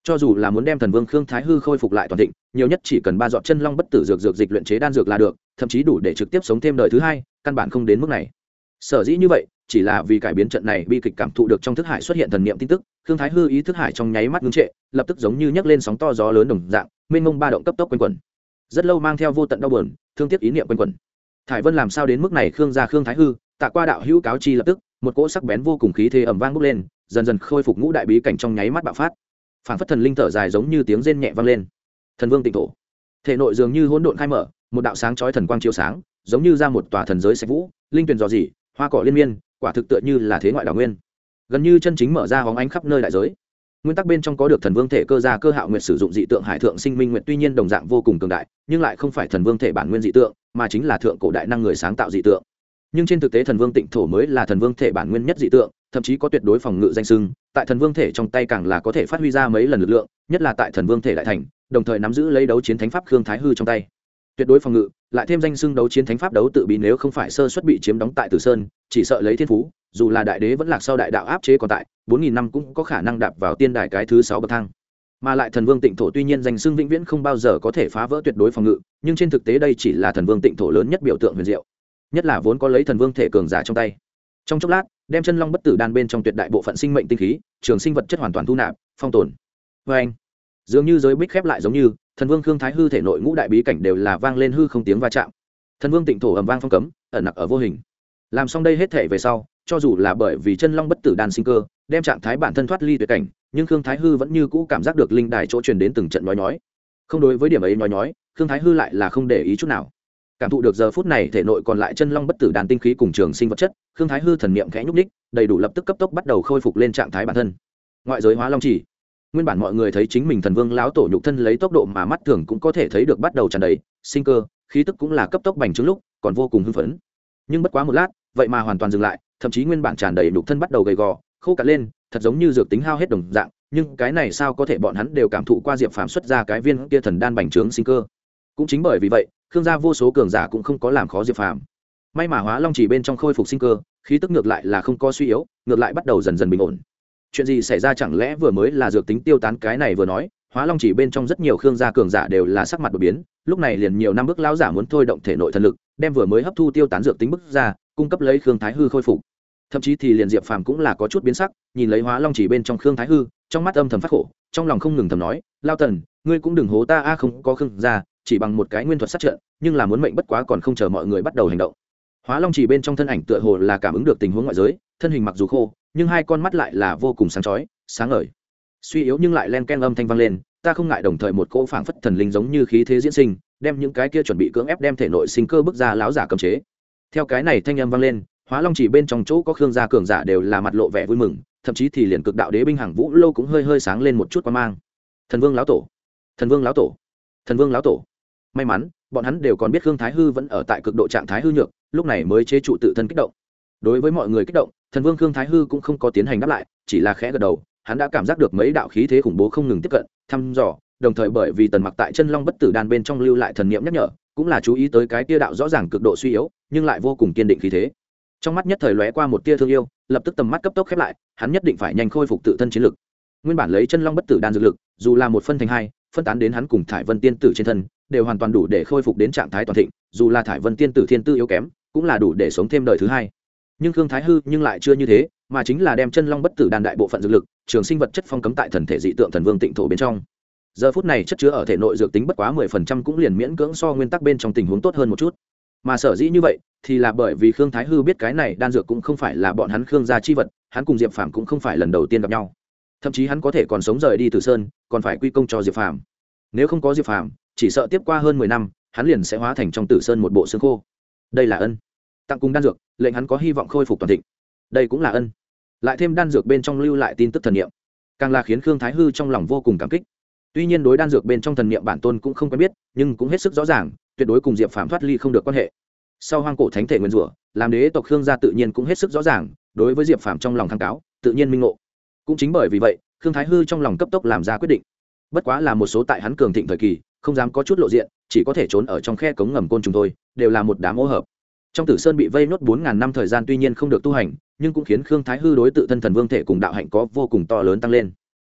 cho dù là muốn đem thần vương khương thái hư khôi phục lại toàn thịnh, nhiều nhất chỉ cần 3 giọt chân long bất tử dược dịch luyện chế đan dược là được, thậm chí đủ để trực tiếp sống thêm đời thứ hai, căn bản không đến mức này. Sở dĩ như vậy chỉ là vì cải biến trận này bi kịch cảm thụ được trong thức hải xuất hiện thần niệm tin tức, khương thái hư ý thức hải trong nháy mắt ngưng trệ, lập tức giống như nhấc lên sóng to gió lớn đồng dạng, mênh mông ba động cấp tốc quanh quẩn, rất lâu mang theo vô tận đau buồn thương tiếc ý niệm quanh quẩn. Thải Vân làm sao đến mức này? Khương gia Khương thái hư tạ qua đạo hữu cáo chi, lập tức một cỗ sắc bén vô cùng khí thế ầm vang bốc lên, dần dần khôi phục ngũ đại bí cảnh trong nháy mắt bạo phát, phảng phất thần linh thở dài giống như tiếng rên nhẹ vang lên. Thần vương tịnh thổ, thể nội dường như hỗn độn khai mở, một đạo sáng chói thần quang chiếu sáng, giống như ra một tòa thần giới sạch vũ, linh tuyền rò rỉ, hoa cỏ liên miên, quả thực tựa như là thế ngoại đảo nguyên, gần như chân chính mở ra hóng ánh khắp nơi đại giới. Nguyên tắc bên trong có được thần vương thể cơ gia cơ hạo nguyệt sử dụng dị tượng hải thượng sinh minh nguyệt, tuy nhiên đồng dạng vô cùng cường đại, nhưng lại không phải thần vương thể bản nguyên dị tượng, mà chính là thượng cổ đại năng người sáng tạo dị tượng. Nhưng trên thực tế thần vương tịnh thổ mới là thần vương thể bản nguyên nhất dị tượng, thậm chí có tuyệt đối phòng ngự danh sưng, tại thần vương thể trong tay càng là có thể phát huy ra mấy lần lực lượng, nhất là tại thần vương thể đại thành, đồng thời nắm giữ lấy đấu chiến thánh pháp khương thái hư trong tay, tuyệt đối phòng ngự, lại thêm danh xưng đấu chiến thánh pháp đấu tự bí, nếu không phải sơ suất bị chiếm đóng tại Tử Sơn, chỉ sợ lấy thiên phú, dù là đại đế vẫn lạc sau đại đạo áp chế còn tại, 4000 năm cũng có khả năng đạp vào tiên đài cái thứ 6 bậc thang. Mà lại thần vương tịnh thổ tuy nhiên danh xưng vĩnh viễn không bao giờ có thể phá vỡ tuyệt đối phòng ngự, nhưng trên thực tế đây chỉ là thần vương tịnh thổ lớn nhất biểu tượng huyền diệu, nhất là vốn có lấy thần vương thể cường giả trong tay. Trong chốc lát, đem chân long bất tử đan bên trong tuyệt đại bộ phận sinh mệnh tinh khí, trường sinh vật chất hoàn toàn thu nạp, phong tồn. Và anh, dường như giới bích khép lại, giống như thần vương khương thái hư thể nội ngũ đại bí cảnh đều là vang lên hư không tiếng va chạm. Thần vương tịnh thổ ầm vang phong cấm, ẩn nặc ở vô hình. Làm xong đây hết thể về sau, cho dù là bởi vì chân long bất tử đan sinh cơ đem trạng thái bản thân thoát ly tuyệt cảnh, nhưng khương thái hư vẫn như cũ cảm giác được linh đài chỗ truyền đến từng trận nhói nhói. Không đối với điểm ấy nhói nhói, khương thái hư lại là không để ý chút nào. Cảm thụ được giờ phút này thể nội còn lại chân long bất tử đan tinh khí cùng trường sinh vật chất, khương thái hư thần niệm khẽ nhúc ních, đầy đủ lập tức cấp tốc bắt đầu khôi phục lên trạng thái bản thân. Ngoại giới hóa long chỉ, nguyên bản mọi người thấy chính mình thần vương lão tổ nhục thân lấy tốc độ mà mắt thường cũng có thể thấy được bắt đầu tràn đầy sinh cơ, khí tức cũng là cấp tốc bành trướng, lúc còn vô cùng hưng phấn, nhưng bất quá một lát vậy mà hoàn toàn dừng lại, thậm chí nguyên bản tràn đầy nhục thân bắt đầu gầy gò khô cạn lên, thật giống như dược tính hao hết đồng dạng. Nhưng cái này sao có thể, bọn hắn đều cảm thụ qua Diệp Phàm xuất ra cái viên kia thần đan bành trướng sinh cơ. Cũng chính bởi vì vậy, khương gia vô số cường giả cũng không có làm khó Diệp Phàm. May mà hóa long chỉ bên trong khôi phục sinh cơ, khí tức ngược lại là không có suy yếu, ngược lại bắt đầu dần dần bình ổn. Chuyện gì xảy ra? Chẳng lẽ vừa mới là dược tính tiêu tán? Cái này vừa nói, hóa long chỉ bên trong rất nhiều khương gia cường giả đều là sắc mặt đột biến, lúc này liền nhiều năm bước lão giả muốn thôi động thể nội thần lực, đem vừa mới hấp thu tiêu tán dược tính bức ra, cung cấp lấy khương thái hư khôi phục. Thậm chí thì liền Diệp Phàm cũng là có chút biến sắc, nhìn lấy hóa long chỉ bên trong khương thái hư, trong mắt âm thầm phát khổ, trong lòng không ngừng thầm nói, lao tần, ngươi cũng đừng hố ta a, không có khương gia, chỉ bằng một cái nguyên thuật sát trận, nhưng là muốn mệnh bất quá, còn không chờ mọi người bắt đầu hành động. Hóa long chỉ bên trong thân ảnh tựa hồ là cảm ứng được tình huống ngoại giới, thân hình mặc dù khô, nhưng hai con mắt lại là vô cùng sáng chói, sáng ngời. Suy yếu nhưng lại len ken âm thanh vang lên, ta không ngại, đồng thời một cỗ phảng phất thần linh giống như khí thế diễn sinh, đem những cái kia chuẩn bị cưỡng ép đem thể nội sinh cơ bức ra lão giả cấm chế. Theo cái này thanh âm vang lên, hóa long chỉ bên trong chỗ có khương gia cường giả đều là mặt lộ vẻ vui mừng, thậm chí thì liền cực đạo đế binh hàng vũ lâu cũng hơi hơi sáng lên một chút quan mang. Thần vương lão tổ, thần vương lão tổ, thần vương lão tổ. May mắn bọn hắn đều còn biết khương thái hư vẫn ở tại cực độ trạng thái hư nhược, lúc này mới chế trụ tự thân kích động. Đối với mọi người kích động, thần vương khương thái hư cũng không có tiến hành đáp lại, chỉ là khẽ gật đầu. Hắn đã cảm giác được mấy đạo khí thế khủng bố không ngừng tiếp cận, thăm dò, đồng thời bởi vì tần mặc tại chân long bất tử đan bên trong lưu lại thần niệm nhắc nhở, cũng là chú ý tới cái tia đạo rõ ràng cực độ suy yếu nhưng lại vô cùng kiên định khí thế. Trong mắt nhất thời lóe qua một tia thương yêu, lập tức tầm mắt cấp tốc khép lại, hắn nhất định phải nhanh khôi phục tự thân chiến lực. Nguyên bản lấy chân long bất tử đan dược lực, dù là một phân thành hai, phân tán đến hắn cùng thải vân tiên tử trên thân, đều hoàn toàn đủ để khôi phục đến trạng thái toàn thịnh, dù là thải vân tiên tử thiên tư yếu kém, cũng là đủ để sống thêm đời thứ hai. Nhưng khương thái hư nhưng lại chưa như thế, mà chính là đem chân long bất tử đan đại bộ phận dược lực, trường sinh vật chất phong cấm tại thần thể dị tượng thần vương tịnh thổ bên trong. Giờ phút này chất chứa ở thể nội dược tính bất quá 10% cũng liền miễn cưỡng so nguyên tắc bên trong tình huống tốt hơn một chút. Mà sở dĩ như vậy thì là bởi vì khương thái hư biết cái này đan dược cũng không phải là bọn hắn khương gia chi vật, hắn cùng Diệp Phàm cũng không phải lần đầu tiên gặp nhau, thậm chí hắn có thể còn sống rời đi Tử Sơn, còn phải quy công cho Diệp Phàm. Nếu không có Diệp Phàm, chỉ sợ tiếp qua hơn 10 năm hắn liền sẽ hóa thành trong Tử Sơn một bộ xương khô. Đây là ân tặng cùng đan dược, lệnh hắn có hy vọng khôi phục toàn thịnh. Đây cũng là ân, lại thêm đan dược bên trong lưu lại tin tức thần niệm, càng là khiến khương thái hư trong lòng vô cùng cảm kích. Tuy nhiên đối đan dược bên trong thần niệm bản tôn cũng không quen biết, nhưng cũng hết sức rõ ràng, tuyệt đối cùng Diệp Phàm thoát ly không được quan hệ. Sau hoang cổ thánh thể nguyên rủa, làm đế tộc khương gia tự nhiên cũng hết sức rõ ràng, đối với Diệp Phàm trong lòng thăng cáo, tự nhiên minh ngộ. Cũng chính bởi vì vậy, khương thái hư trong lòng cấp tốc làm ra quyết định. Bất quá là một số tại hắn cường thịnh thời kỳ, không dám có chút lộ diện, chỉ có thể trốn ở trong khe cống ngầm côn trùng thôi, đều là một đám ô hợp. Trong Tử Sơn bị vây nốt 4000 năm thời gian, tuy nhiên không được tu hành, nhưng cũng khiến khương thái hư đối tự thân thần vương thể cùng đạo hạnh có vô cùng to lớn tăng lên.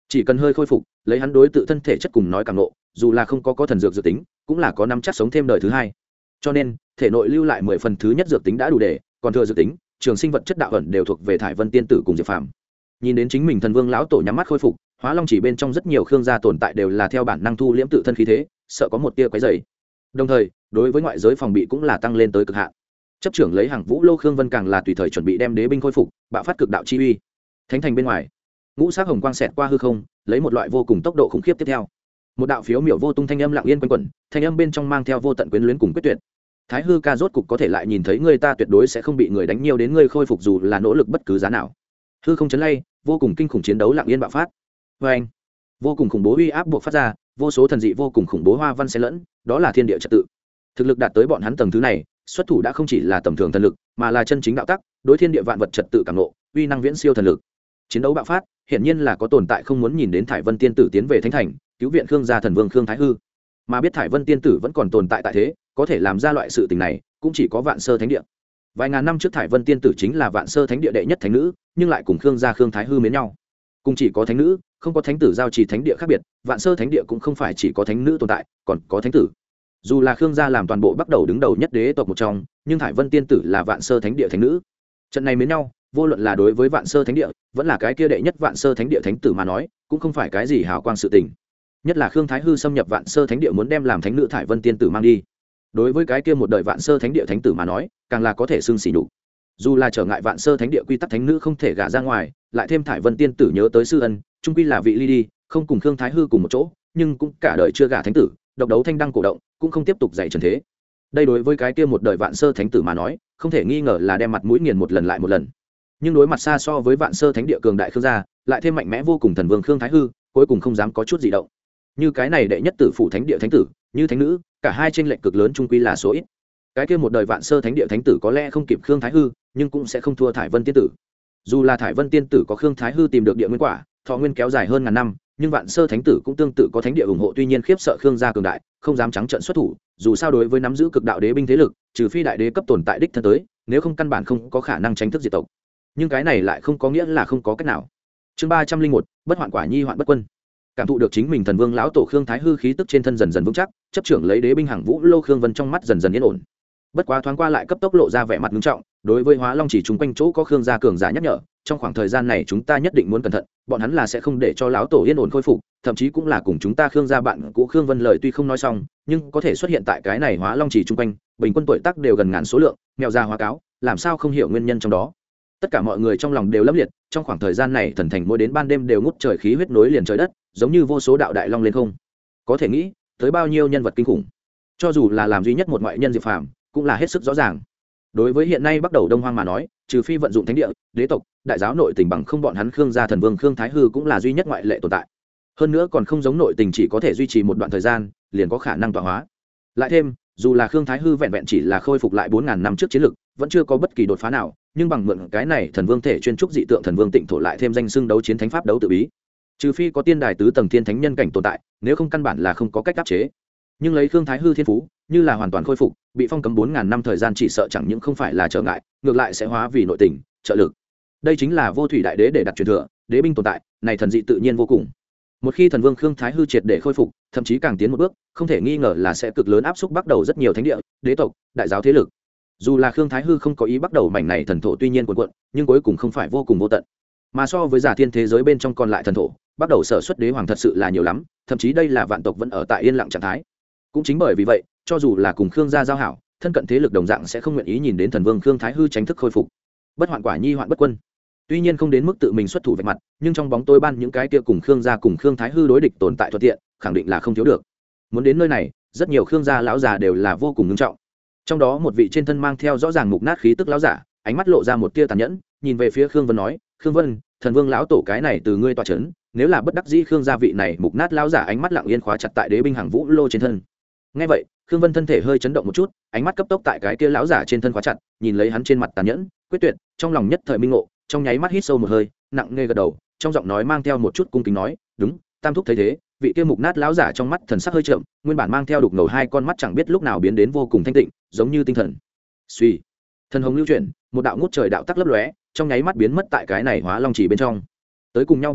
chỉ cần hơi khôi phục, lấy hắn đối tự thân thể chất cùng nói cảm nộ, dù là không có thần dược dự tính, cũng là có nắm chắc sống thêm đời thứ hai. Cho nên thể nội lưu lại 10 phần thứ nhất dược tính đã đủ để, còn thừa dược tính, trường sinh vật chất đạo ẩn đều thuộc về Thải Vân tiên tử cùng Diệp Phàm. Nhìn đến chính mình thần vương lão tổ nhắm mắt khôi phục, Hóa Long chỉ bên trong rất nhiều khương gia tồn tại đều là theo bản năng thu liễm tự thân khí thế, sợ có một tia quấy rầy. Đồng thời, đối với ngoại giới phòng bị cũng là tăng lên tới cực hạn. Chấp trưởng lấy hàng vũ lô khương vân càng là tùy thời chuẩn bị đem đế binh khôi phục, bạo phát cực đạo chi uy. Thánh thành bên ngoài, ngũ sắc hồng quang xẹt qua hư không, lấy một loại vô cùng tốc độ khủng khiếp tiếp theo. Một đạo phiếu miểu vô tung thanh âm lặng yên quanh quẩn, thanh âm bên trong mang theo vô tận quyến luyến cùng quyết tuyệt. Thái hư ca rốt cục có thể lại nhìn thấy ngươi, ta tuyệt đối sẽ không bị người đánh nhiều đến ngươi khôi phục dù là nỗ lực bất cứ giá nào. Hư không chấn lay, vô cùng kinh khủng chiến đấu lặng yên bạo phát. Và anh, vô cùng khủng bố uy áp buộc phát ra, vô số thần dị vô cùng khủng bố hoa văn xen lẫn, đó là thiên địa trật tự. Thực lực đạt tới bọn hắn tầng thứ này, xuất thủ đã không chỉ là tầm thường thần lực, mà là chân chính đạo tắc, đối thiên địa vạn vật trật tự cảm ngộ, uy năng viễn siêu thần lực. Chiến đấu bạo phát, hiển nhiên là có tồn tại không muốn nhìn đến Thải Vân tiên tử tiến về thánh thành, cứu viện Khương gia thần vương Khương Thái Hư. Mà biết Thải Vân tiên tử vẫn còn tồn tại tại thế, có thể làm ra loại sự tình này, cũng chỉ có Vạn Sơ Thánh địa. Vài ngàn năm trước Thải Vân tiên tử chính là Vạn Sơ Thánh địa đệ nhất thánh nữ, nhưng lại cùng Khương gia Khương Thái Hư mến nhau. Cùng chỉ có thánh nữ, không có thánh tử giao trì thánh địa khác biệt, Vạn Sơ Thánh địa cũng không phải chỉ có thánh nữ tồn tại, còn có thánh tử. Dù là Khương gia làm toàn bộ bắt đầu đứng đầu nhất đế tộc một trong, nhưng Thải Vân tiên tử là Vạn Sơ Thánh địa thánh nữ. Trận này mến nhau, vô luận là đối với Vạn Sơ Thánh địa, vẫn là cái kia đệ nhất Vạn Sơ Thánh địa thánh tử mà nói, cũng không phải cái gì hào quang sự tình. Nhất là Khương Thái Hư xâm nhập Vạn Sơ Thánh địa muốn đem làm thánh nữ Thải Vân tiên tử mang đi. Đối với cái kia một đời Vạn Sơ Thánh địa thánh tử mà nói, càng là có thể xưng xỉ nhục. Dù là trở ngại Vạn Sơ Thánh địa quy tắc thánh nữ không thể gả ra ngoài, lại thêm Thải Vân tiên tử nhớ tới sư ân, trung quy là vị ly đi, không cùng Khương Thái Hư cùng một chỗ, nhưng cũng cả đời chưa gả thánh tử, độc đấu thanh đăng cổ động, cũng không tiếp tục dạy trần thế. Đây đối với cái kia một đời Vạn Sơ Thánh tử mà nói, không thể nghi ngờ là đem mặt mũi nghiền một lần lại một lần. Nhưng đối mặt xa so với Vạn Sơ Thánh địa cường đại Khương gia, lại thêm mạnh mẽ vô cùng thần vương Khương Thái Hư, cuối cùng không dám có chút gì động. Như cái này đệ nhất tử phủ thánh địa thánh tử, như thánh nữ, cả hai chênh lệch cực lớn trung quy là số ít. Cái kia một đời Vạn Sơ Thánh địa thánh tử có lẽ không kịp Khương Thái Hư, nhưng cũng sẽ không thua Thải Vân tiên tử. Dù là Thải Vân tiên tử có Khương Thái Hư tìm được địa nguyên quả, thọ nguyên kéo dài hơn ngàn năm, nhưng Vạn Sơ Thánh tử cũng tương tự có thánh địa ủng hộ, tuy nhiên khiếp sợ Khương gia cường đại, không dám trắng trợn xuất thủ, dù sao đối với nắm giữ cực đạo đế binh thế lực, trừ phi đại đế cấp tồn tại đích thân tới, nếu không căn bản không có khả năng tránh thức diệt tộc. Nhưng cái này lại không có nghĩa là không có cách nào. Chương 301, bất hoạn quả nhi hoạn bất quân. Cảm thụ được chính mình thần vương lão tổ Khương Thái Hư khí tức trên thân dần dần vững chắc, chấp trưởng lấy đế binh hàng vũ lô Khương Vân trong mắt dần dần yên ổn. Bất quá thoáng qua lại cấp tốc lộ ra vẻ mặt nghiêm trọng, đối với Hóa Long chỉ chung quanh chỗ có Khương gia cường giả nhắc nhở, trong khoảng thời gian này chúng ta nhất định muốn cẩn thận, bọn hắn là sẽ không để cho lão tổ yên ổn khôi phục, thậm chí cũng là cùng chúng ta Khương gia bạn cũ Khương Vân lời tuy không nói xong, nhưng có thể xuất hiện tại cái này Hóa Long chỉ chung quanh, bình quân tuổi tác đều gần ngàn số lượng, mèo già hóa cáo, làm sao không hiểu nguyên nhân trong đó. Tất cả mọi người trong lòng đều lấp liệt, trong khoảng thời gian này thần thành mỗi đến ban đêm đều ngút trời khí huyết nối liền trời đất, giống như vô số đạo đại long lên không. Có thể nghĩ tới bao nhiêu nhân vật kinh khủng. Cho dù là làm duy nhất một ngoại nhân Diệp Phàm, cũng là hết sức rõ ràng. Đối với hiện nay bắt đầu Đông Hoang mà nói, trừ phi vận dụng thánh địa, đế tộc, đại giáo nội tình bằng không, bọn hắn Khương gia thần vương Khương Thái Hư cũng là duy nhất ngoại lệ tồn tại. Hơn nữa còn không giống nội tình chỉ có thể duy trì một đoạn thời gian, liền có khả năng tọa hóa. Lại thêm, dù là Khương Thái Hư vẹn vẹn chỉ là khôi phục lại 4000 năm trước chiến lực, vẫn chưa có bất kỳ đột phá nào, nhưng bằng mượn cái này thần vương thể chuyên trúc dị tượng thần vương tịnh thổ, lại thêm danh xưng đấu chiến thánh pháp đấu tự bí. Trừ phi có tiên đài tứ tầng thiên thánh nhân cảnh tồn tại, nếu không căn bản là không có cách áp chế. Nhưng lấy Khương Thái Hư thiên phú, như là hoàn toàn khôi phục, bị phong cấm 4000 năm thời gian chỉ sợ chẳng những không phải là trở ngại, ngược lại sẽ hóa vì nội tình, trợ lực. Đây chính là vô thủy đại đế để đặt truyền thừa, đế binh tồn tại, này thần dị tự nhiên vô cùng. Một khi thần vương Khương Thái Hư triệt để khôi phục, thậm chí càng tiến một bước, không thể nghi ngờ là sẽ cực lớn áp xúc bắt đầu rất nhiều thánh địa, đế tộc, đại giáo thế lực. Dù là Khương Thái Hư không có ý bắt đầu mảnh này thần thổ tuy nhiên cuồn cuộn, nhưng cuối cùng không phải vô cùng vô tận. Mà so với giả thiên thế giới bên trong còn lại thần thổ, bắt đầu sở xuất đế hoàng thật sự là nhiều lắm, thậm chí đây là vạn tộc vẫn ở tại yên lặng trạng thái. Cũng chính bởi vì vậy, cho dù là cùng Khương gia giao hảo, thân cận thế lực đồng dạng sẽ không nguyện ý nhìn đến thần vương Khương Thái Hư tránh thức khôi phục. Bất hoạn quả nhi hoạn bất quân. Tuy nhiên không đến mức tự mình xuất thủ vạch mặt, nhưng trong bóng tối ban những cái kia cùng Khương gia cùng Khương Thái Hư đối địch tồn tại thuận tiện, khẳng định là không thiếu được. Muốn đến nơi này, rất nhiều Khương gia lão già đều là vô cùng nghiêm trọng. Trong đó một vị trên thân mang theo rõ ràng mục nát khí tức lão giả, ánh mắt lộ ra một tia tàn nhẫn, nhìn về phía Khương Vân nói: "Khương Vân, thần vương lão tổ cái này từ ngươi tọa trấn, nếu là bất đắc dĩ Khương gia vị này mục nát lão giả ánh mắt lặng yên khóa chặt tại đế binh hàng vũ lô trên thân." Nghe vậy, Khương Vân thân thể hơi chấn động một chút, ánh mắt cấp tốc tại cái kia lão giả trên thân khóa chặt, nhìn lấy hắn trên mặt tàn nhẫn, quyết tuyệt, trong lòng nhất thời minh ngộ, trong nháy mắt hít sâu một hơi, nặng nề gật đầu, trong giọng nói mang theo một chút cung kính nói: "Đúng, Tam thúc thấy thế." Vị kia mục nát lão giả trong mắt thần sắc hơi chậm, nguyên bản mang theo đục ngầu hai con mắt chẳng biết lúc nào biến đến vô cùng thanh tịnh, giống như tinh thần. Suy, thần hồng lưu chuyển, một đạo ngút trời đạo tắc lấp lóe, trong nháy mắt biến mất tại cái này Hóa Long chỉ bên trong. Tới cùng nhau biến mất,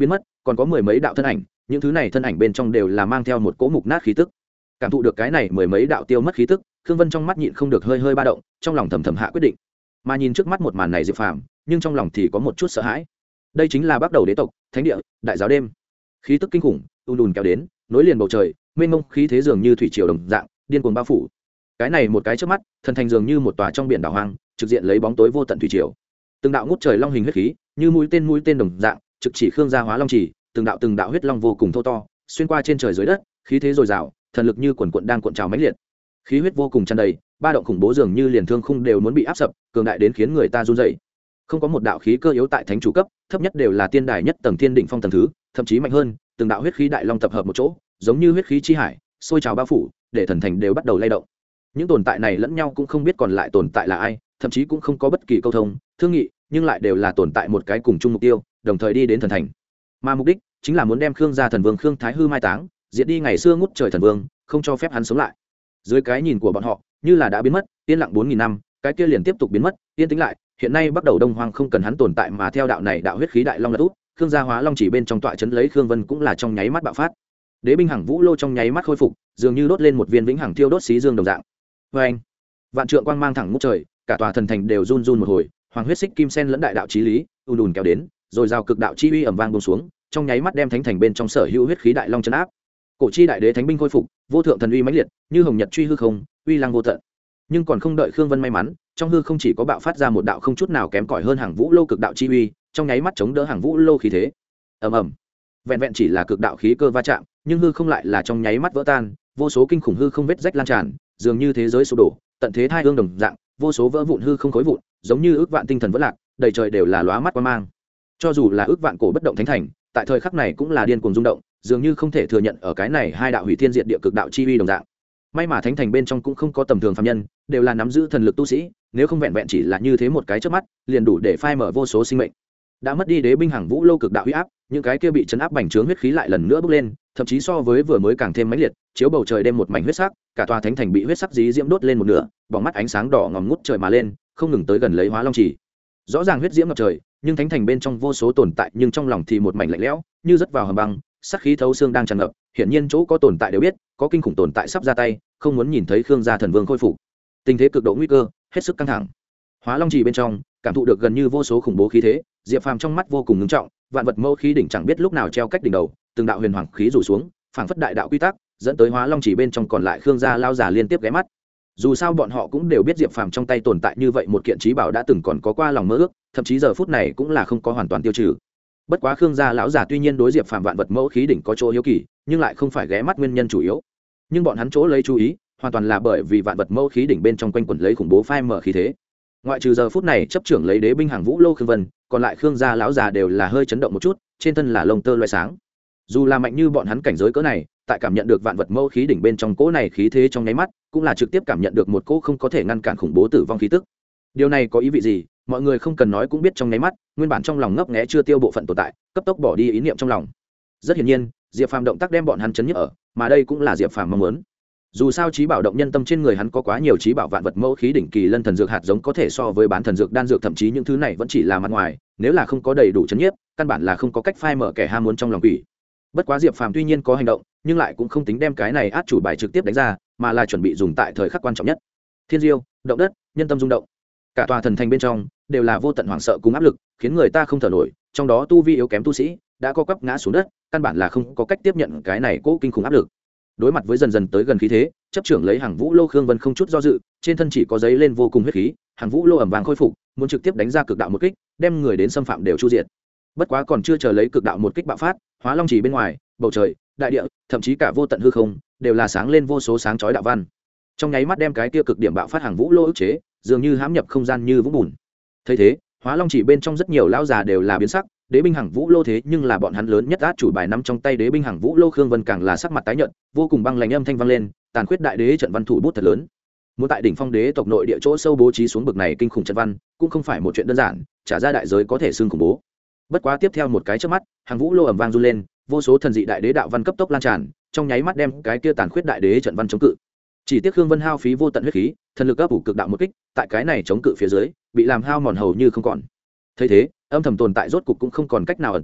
còn có mười mấy đạo thân ảnh, những thứ này thân ảnh bên trong đều là mang theo một cỗ mục nát khí tức. Cảm thụ được cái này mười mấy đạo tiêu mất khí tức, Khương Vân trong mắt nhịn không được hơi hơi ba động, trong lòng thầm thầm hạ quyết định. Mà nhìn trước mắt một màn này Diệp Phàm, nhưng trong lòng thì có một chút sợ hãi. Đây chính là bắt đầu đế tộc, thánh địa, đại giáo đêm. Khí tức kinh khủng, ùn kéo đến, nối liền bầu trời, mênh mông khí thế dường như thủy triều đồng dạng, điên cuồng bao phủ. Cái này một cái trước mắt, thần thành dường như một tòa trong biển đảo hoang, trực diện lấy bóng tối vô tận thủy triều. Từng đạo ngút trời long hình huyết khí, như mũi tên đồng dạng, trực chỉ Khương gia Hóa Long Chỉ, từng đạo huyết long vô cùng thô to, xuyên qua trên trời dưới đất, khí thế dồi dào, thần lực như quần quần đang cuộn trào mãnh liệt. Khí huyết vô cùng tràn đầy, ba động khủng bố dường như liền thương khung đều muốn bị áp sập, cường đại đến khiến người ta run rẩy. Không có một đạo khí cơ yếu tại thánh chủ cấp, thấp nhất đều là tiên đài nhất tầng thiên đỉnh phong tầng thứ, thậm chí mạnh hơn, từng đạo huyết khí đại long tập hợp một chỗ, giống như huyết khí chi hải, sôi trào bao phủ, để thần thành đều bắt đầu lay động. Những tồn tại này lẫn nhau cũng không biết còn lại tồn tại là ai, thậm chí cũng không có bất kỳ câu thông, thương nghị, nhưng lại đều là tồn tại một cái cùng chung mục tiêu, đồng thời đi đến thần thành. Mà mục đích chính là muốn đem Khương gia thần vương Khương Thái Hư mai táng, diệt đi ngày xưa ngút trời thần vương, không cho phép hắn sống lại. Dưới cái nhìn của bọn họ, như là đã biến mất, yên lặng 4000 năm, cái kia liền tiếp tục biến mất, yên tĩnh lại, hiện nay bắt đầu Đông Hoang không cần hắn tồn tại mà theo đạo này đạo huyết khí đại long lật út, Khương gia Hóa Long Chỉ bên trong tọa trấn lấy Khương Vân cũng là trong nháy mắt bạo phát. Đế binh Hằng Vũ Lô trong nháy mắt khôi phục, dường như đốt lên một viên vĩnh hằng thiêu đốt xí dương đồng dạng. Oeng! Vạn trượng quang mang thẳng ngút trời, cả tòa thần thành đều run run một hồi, hoàng huyết xích kim sen lẫn đại đạo chí lý, ùn kéo đến, rồi giao cực đạo chi uy ầm vang buông xuống, trong nháy mắt đem thánh thành bên trong sở hữu huyết khí đại long trấn áp. Cổ chi đại đế thánh binh khôi phục, vô thượng thần uy mãnh liệt, như hồng nhật truy hư không, uy lăng vô tận. Nhưng còn không đợi Khương Vân may mắn, trong hư không chỉ có bạo phát ra một đạo không chút nào kém cỏi hơn Hằng Vũ Lô cực đạo chi uy, trong nháy mắt chống đỡ Hằng Vũ Lô khí thế. Ầm ầm. Vẹn vẹn chỉ là cực đạo khí cơ va chạm, nhưng hư không lại là trong nháy mắt vỡ tan, vô số kinh khủng hư không vết rách lan tràn, dường như thế giới sụp đổ, tận thế thai hương đồng dạng, vô số vỡ vụn hư không khối vụn, giống như ước vạn tinh thần vỡ lạc, đầy trời đều là lóa mắt quang mang. Cho dù là ước vạn cổ bất động thánh thành, tại thời khắc này cũng là điên cuồng rung động, dường như không thể thừa nhận ở cái này hai đạo hủy thiên diệt địa cực đạo chi uy đồng dạng. May mà thánh thành bên trong cũng không có tầm thường phàm nhân, đều là nắm giữ thần lực tu sĩ, nếu không vẹn vẹn chỉ là như thế một cái chớp mắt, liền đủ để phai mở vô số sinh mệnh. Đã mất đi đế binh Hằng Vũ Lô cực đạo uy áp, những cái kia bị chấn áp bành trướng huyết khí lại lần nữa bốc lên, thậm chí so với vừa mới càng thêm mãnh liệt, chiếu bầu trời đêm một mảnh huyết sắc, cả tòa thánh thành bị huyết sắc dí diễm đốt lên một nửa, bóng mắt ánh sáng đỏ ngòm ngút trời mà lên, không ngừng tới gần lấy Hóa Long Chỉ. Rõ ràng huyết diễm ngập trời, nhưng thánh thành bên trong vô số tồn tại, nhưng trong lòng thì một mảnh lạnh lẽo, như rớt vào hầm băng, sát khí thấu xương đang tràn ngập, hiển nhiên chỗ có tồn tại đều biết, có kinh khủng tồn tại sắp ra tay, không muốn nhìn thấy Khương gia thần vương khôi phục. Tình thế cực độ nguy cơ, hết sức căng thẳng. Hóa Long Chỉ bên trong, cảm thụ được gần như vô số khủng bố khí thế, Diệp Phàm trong mắt vô cùng ngưng trọng, vạn vật mâu khí đỉnh chẳng biết lúc nào treo cách đỉnh đầu, từng đạo huyền hoàng khí rủ xuống, phảng phất đại đạo quy tắc, dẫn tới Hóa Long Chỉ bên trong còn lại Khương gia lao giả liên tiếp ghé mắt. Dù sao bọn họ cũng đều biết Diệp Phàm trong tay tồn tại như vậy một kiện chí bảo đã từng còn có qua lòng mơ ước, thậm chí giờ phút này cũng là không có hoàn toàn tiêu trừ. Bất quá Khương gia lão giả tuy nhiên đối Diệp Phàm vạn vật mẫu khí đỉnh có chỗ hiếu kỳ, nhưng lại không phải ghé mắt nguyên nhân chủ yếu. Nhưng bọn hắn chỗ lấy chú ý, hoàn toàn là bởi vì vạn vật mẫu khí đỉnh bên trong quanh quẩn lấy khủng bố phai mở khí thế. Ngoại trừ giờ phút này chấp trưởng lấy đế binh Hằng Vũ Lô Khương Vân, còn lại Khương gia lão già đều là hơi chấn động một chút, trên thân là lông tơ loé sáng. Dù là mạnh như bọn hắn cảnh giới cỡ này, tại cảm nhận được vạn vật mẫu khí đỉnh bên trong cỗ này khí thế trong nháy mắt, cũng là trực tiếp cảm nhận được một cỗ không có thể ngăn cản khủng bố tử vong khí tức. Điều này có ý vị gì, mọi người không cần nói cũng biết trong nháy mắt, nguyên bản trong lòng ngấp nghé chưa tiêu bộ phận tồn tại, cấp tốc bỏ đi ý niệm trong lòng. Rất hiển nhiên, Diệp Phàm động tác đem bọn hắn chấn nhức ở, mà đây cũng là Diệp Phàm mong muốn. Dù sao trí bảo động nhân tâm trên người hắn có quá nhiều trí bảo vạn vật mẫu khí đỉnh kỳ lân thần dược hạt giống có thể so với bán thần dược đan dược, thậm chí những thứ này vẫn chỉ là mặt ngoài, nếu là không có đầy đủ chấn nhiếp, căn bản là không có cách phai mở kẻ ham muốn trong lòng quỷ. Bất quá Diệp Phàm tuy nhiên có hành động, nhưng lại cũng không tính đem cái này át chủ bài trực tiếp đánh ra, mà là chuẩn bị dùng tại thời khắc quan trọng nhất. Thiên diêu, động đất, nhân tâm rung động. Cả tòa thần thành bên trong đều là vô tận hoảng sợ cùng áp lực, khiến người ta không thở nổi, trong đó tu vi yếu kém tu sĩ đã co quắp ngã xuống đất, căn bản là không có cách tiếp nhận cái này cố kinh khủng áp lực. Đối mặt với dần dần tới gần khí thế, chấp trưởng lấy Hằng Vũ Lô Khương Vân không chút do dự, trên thân chỉ có giấy lên vô cùng huyết khí, Hằng Vũ Lô ẩm vàng khôi phục, muốn trực tiếp đánh ra cực đạo một kích, đem người đến xâm phạm đều chu diệt. Bất quá còn chưa chờ lấy cực đạo một kích bạo phát, Hóa Long Chỉ bên ngoài, bầu trời, đại địa, thậm chí cả vô tận hư không, đều là sáng lên vô số sáng chói đạo văn. Trong nháy mắt đem cái kia cực điểm bạo phát Hằng Vũ Lô ức chế, dường như hãm nhập không gian như vũng bùn. Thấy thế, Hóa Long Chỉ bên trong rất nhiều lão già đều là biến sắc, đế binh Hằng Vũ Lô thế nhưng là bọn hắn lớn nhất át chủ bài nắm trong tay đế binh Hằng Vũ Lô Khương Vân càng là sắc mặt tái nhợt, vô cùng băng lãnh âm thanh vang lên, tàn khuyết đại đế trận văn thủ bút thật lớn. Muốn tại đỉnh phong đế tộc nội địa chỗ sâu bố trí xuống bực này kinh khủng trận văn, cũng không phải một chuyện đơn giản, trả ra đại giới có thể xương khủng bố. Bất quá tiếp theo một cái chớp mắt, Hằng Vũ Lô ầm vang run lên, vô số thần dị đại đế đạo văn cấp tốc lan tràn, trong nháy mắt đem cái kia tàn khuyết đại đế trận văn chống cự. Chỉ tiếc Khương Vân hao phí vô tận huyết khí, thần lực ấp ủ cực đạo một kích, tại cái này chống cự phía dưới, bị làm hao mòn hầu như không còn. Thấy thế, âm thầm tồn tại rốt cục cũng không còn cách nào ẩn tàng,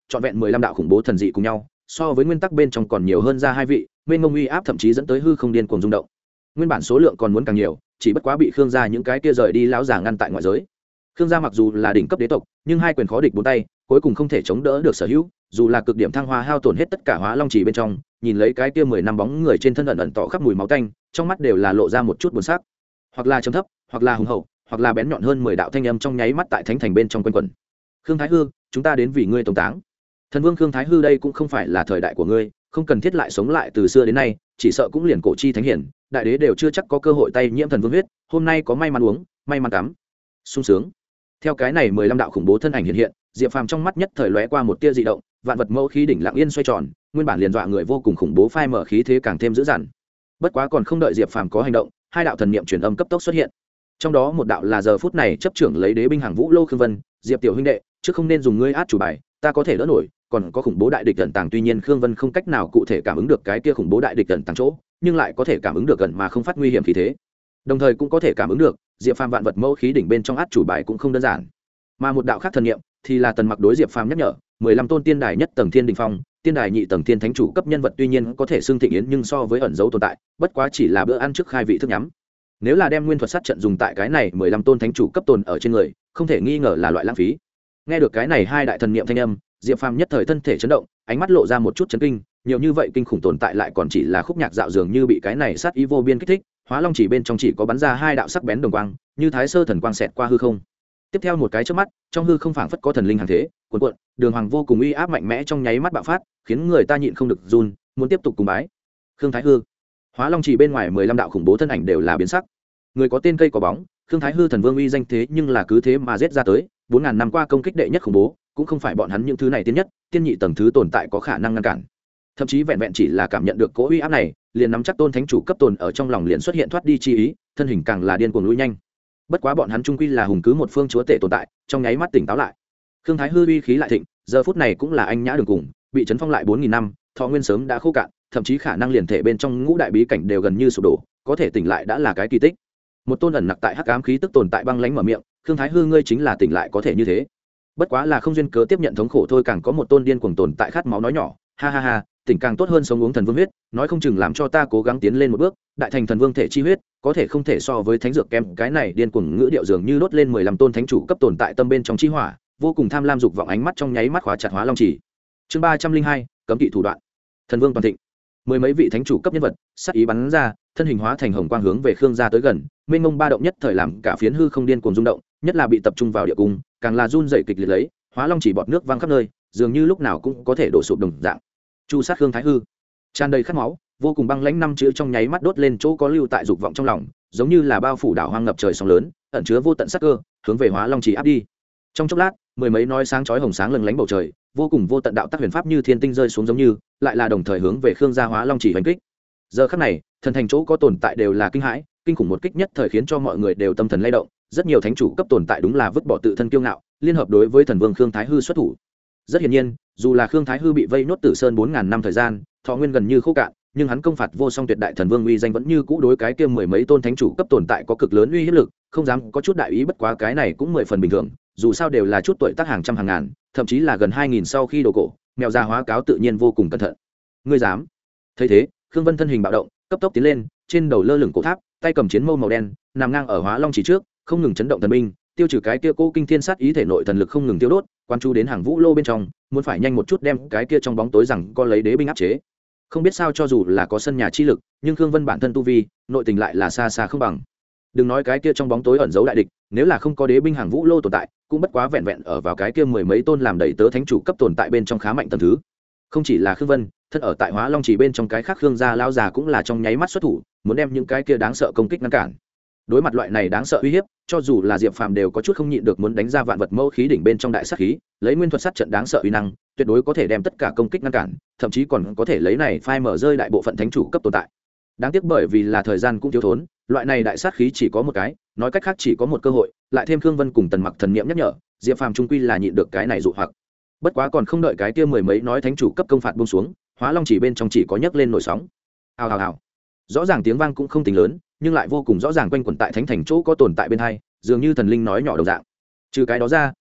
trọn vẹn 15 đạo khủng bố thần dị cùng nhau, so với nguyên tắc bên trong còn nhiều hơn ra hai vị, mênh mông uy áp thậm chí dẫn tới hư không điên cuồng rung động. Nguyên bản số lượng còn muốn càng nhiều, chỉ bất quá bị Khương gia những cái kia rời đi lão già ngăn tại ngoại giới. Khương gia mặc dù là đỉnh cấp đế tộc, nhưng hai quyền khó địch bốn tay, cuối cùng không thể chống đỡ được sở hữu, dù là cực điểm thăng hoa hao tổn hết tất cả Hóa Long Chỉ bên trong, nhìn lấy cái kia 10 năm bóng người trên thân ẩn ẩn tỏ khắp mùi máu tanh, trong mắt đều là lộ ra một chút buồn sắc. Hoặc là trầm thấp, hoặc là hùng hậu, hoặc là bén nhọn hơn 10 đạo thanh âm trong nháy mắt tại thánh thành bên trong quanh quẩn. Khương Thái Hư, chúng ta đến vì ngươi tống táng. Thần Vương Khương Thái Hư, đây cũng không phải là thời đại của ngươi, không cần thiết lại sống lại từ xưa đến nay, chỉ sợ cũng liền cổ chi thánh hiển, đại đế đều chưa chắc có cơ hội tay nhiễm thần vương huyết, hôm nay có may mắn uống, may mắn tắm. Sung sướng. Theo cái này 15 đạo khủng bố thân ảnh hiện hiện, Diệp Phàm trong mắt nhất thời lóe qua một tia dị động, vạn vật mẫu khí đỉnh lặng yên xoay tròn, nguyên bản liền dọa người vô cùng khủng bố phai mở khí thế càng thêm dữ dằn. Bất quá còn không đợi Diệp Phàm có hành động, hai đạo thần niệm truyền âm cấp tốc xuất hiện. Trong đó một đạo là giờ phút này chấp trưởng lấy đế binh hàng vũ lô Khương Vân, Diệp tiểu huynh đệ, chứ không nên dùng ngươi át chủ bài, ta có thể đỡ nổi, còn có khủng bố đại địch ẩn tàng, tuy nhiên Khương Vân không cách nào cụ thể cảm ứng được cái kia khủng bố đại địch ẩn tàng chỗ, nhưng lại có thể cảm ứng được gần mà không phát nguy hiểm khí thế. Đồng thời cũng có thể cảm ứng được, Diệp Phàm vạn vật mẫu khí đỉnh bên trong át chủ bài cũng không đơn giản. Mà một đạo khác thần niệm thì là Tần Mặc đối Diệp Phàm nhắc nhở, 15 tôn tiên đài nhất tầng thiên đỉnh phong, tiên đài nhị tầng thiên thánh chủ cấp nhân vật tuy nhiên có thể xưng thịnh yến, nhưng so với ẩn dấu tồn tại, bất quá chỉ là bữa ăn trước khai vị thức nhắm. Nếu là đem nguyên thuật sát trận dùng tại cái này 15 tôn thánh chủ cấp tồn ở trên người, không thể nghi ngờ là loại lãng phí. Nghe được cái này hai đại thần niệm thanh âm, Diệp Phàm nhất thời thân thể chấn động, ánh mắt lộ ra một chút chấn kinh, nhiều như vậy kinh khủng tồn tại lại còn chỉ là khúc nhạc dạo dường như bị cái này sát ý vô biên kích thích, Hóa Long chỉ bên trong chỉ có bắn ra hai đạo sắc bén đồng quang, như thái sơ thần quang xẹt qua hư không. Tiếp theo một cái chớp mắt, trong hư không phảng phất có thần linh hàng thế, cuồn cuộn, đường hoàng vô cùng uy áp mạnh mẽ trong nháy mắt bạo phát, khiến người ta nhịn không được run, muốn tiếp tục cùng bái. Khương Thái Hư, Hóa Long chỉ bên ngoài 15 đạo khủng bố thân ảnh đều là biến sắc. Người có tên cây có bóng, Khương Thái Hư thần vương uy danh thế nhưng là cứ thế mà giết ra tới, 4000 năm qua công kích đệ nhất khủng bố, cũng không phải bọn hắn những thứ này tiên nhất, tiên nhị tầng thứ tồn tại có khả năng ngăn cản. Thậm chí vẹn vẹn chỉ là cảm nhận được cỗ uy áp này, liền nắm chắc tôn thánh chủ cấp tồn ở trong lòng liền xuất hiện thoát đi chi ý, thân hình càng là điên cuồng lùi nhanh. Bất quá bọn hắn trung quy là hùng cứ một phương chúa tể tồn tại, trong nháy mắt tỉnh táo lại. Khương Thái Hư uy khí lại thịnh, giờ phút này cũng là anh nhã đường cùng, bị chấn phong lại 4000 năm, thọ nguyên sớm đã khô cạn, thậm chí khả năng liền thể bên trong ngũ đại bí cảnh đều gần như sụp đổ, có thể tỉnh lại đã là cái kỳ tích. Một tôn ẩn nặc tại hắc ám khí tức tồn tại băng lãnh mở miệng, Khương Thái Hư ngươi chính là tỉnh lại có thể như thế. Bất quá là không duyên cớ tiếp nhận thống khổ thôi, càng có một tôn điên cuồng tồn tại khát máu nói nhỏ, ha ha ha, tỉnh càng tốt hơn sống uống thần vương huyết, nói không chừng làm cho ta cố gắng tiến lên một bước, đại thành thần vương thể chi huyết, có thể không thể so với thánh dược kém. Cái này điên cuồng ngữ điệu dường như đốt lên 15 tôn thánh chủ cấp tồn tại tâm bên trong chi hỏa, vô cùng tham lam dục vọng, ánh mắt trong nháy mắt khóa chặt Hóa Long chỉ. Chương 302, cấm kỵ thủ đoạn. Thần vương toàn thịnh. Mười mấy vị thánh chủ cấp nhân vật, sát ý bắn ra, thân hình hóa thành hồng quang hướng về Khương gia tới gần, mênh mông ba động nhất thời làm cả phiến hư không điên cuồng rung động, nhất là bị tập trung vào địa cung, càng là run rẩy kịch liệt lấy, Hóa Long chỉ bọt nước văng khắp nơi, dường như lúc nào cũng có thể đổ sụp đồng dạng. Chu sát Khương Thái Hư, tràn đầy khát máu, vô cùng băng lãnh năm chữ trong nháy mắt đốt lên chỗ có lưu tại dục vọng trong lòng, giống như là bao phủ đảo hoang ngập trời sóng lớn, ẩn chứa vô tận sát cơ, hướng về Hóa Long chỉ áp đi. Trong chốc lát, mười mấy nói sáng chói hồng sáng lừng lánh bầu trời, vô cùng vô tận đạo tác huyền pháp như thiên tinh rơi xuống, giống như lại là đồng thời hướng về Khương gia Hóa Long chỉ hành kích. Giờ khắc này, thần thành chỗ có tồn tại đều là kinh hãi, kinh khủng một kích nhất thời khiến cho mọi người đều tâm thần lay động, rất nhiều thánh chủ cấp tồn tại đúng là vứt bỏ tự thân kiêu ngạo, liên hợp đối với thần vương Khương Thái Hư xuất thủ. Rất hiển nhiên, dù là Khương Thái Hư bị vây nhốt Tử Sơn 4000 năm thời gian, thọ nguyên gần như khô cạn, nhưng hắn công phạt vô song tuyệt đại thần vương uy danh vẫn như cũ đối cái kia mười mấy tôn thánh chủ cấp tồn tại có cực lớn uy hiếp lực, không dám có chút đại ý. Bất quá cái này cũng 10 phần bình thường, dù sao đều là chút tuổi tác hàng trăm hàng ngàn, thậm chí là gần 2000 sau khi đồ cổ, mèo già hóa cáo tự nhiên vô cùng cẩn thận. Ngươi dám? Thấy thế, Khương Vân thân hình bạo động, cấp tốc tiến lên, trên đầu lơ lửng cổ tháp, tay cầm chiến mâu màu đen, nằm ngang ở Hóa Long chỉ trước, không ngừng chấn động thần binh, tiêu trừ cái kia cố kinh thiên sát ý, thể nội thần lực không ngừng tiêu đốt, quan chú đến hàng vũ lô bên trong, muốn phải nhanh một chút đem cái kia trong bóng tối rằng có lấy đế binh áp chế. Không biết sao cho dù là có sân nhà chi lực, nhưng Khương Vân bản thân tu vi, nội tình lại là xa xa không bằng. Đừng nói cái kia trong bóng tối ẩn giấu đại địch, nếu là không có đế binh hàng vũ lô tồn tại, cũng bất quá vẹn vẹn ở vào cái kia mười mấy tôn làm đầy tớ thánh chủ cấp tồn tại bên trong khá mạnh tầng thứ. Không chỉ là Khương Vân, thân ở tại Hóa Long chỉ bên trong cái khác Khương gia lão già cũng là trong nháy mắt xuất thủ, muốn đem những cái kia đáng sợ công kích ngăn cản. Đối mặt loại này đáng sợ uy hiếp, cho dù là Diệp Phàm đều có chút không nhịn được muốn đánh ra vạn vật mẫu khí đỉnh bên trong đại sát khí, lấy nguyên thuật sát trận đáng sợ uy năng, tuyệt đối có thể đem tất cả công kích ngăn cản, thậm chí còn có thể lấy này phai mở rơi đại bộ phận thánh chủ cấp tồn tại. Đáng tiếc bởi vì là thời gian cũng thiếu thốn, loại này đại sát khí chỉ có một cái, nói cách khác chỉ có một cơ hội, lại thêm Khương Vân cùng Tần Mặc thần niệm nhắc nhở, Diệp Phàm trung quy là nhịn được cái này dụ hoặc. Bất quá còn không đợi cái kia mười mấy nói thánh chủ cấp công phạt buông xuống, Hóa Long chỉ bên trong chỉ có nhấc lên nổi sóng. Hào hào hào. Rõ ràng tiếng vang cũng không tính lớn, nhưng lại vô cùng rõ ràng quanh quẩn tại thánh thành chỗ có tồn tại bên hai, dường như thần linh nói nhỏ đồng dạng. Trừ cái đó ra,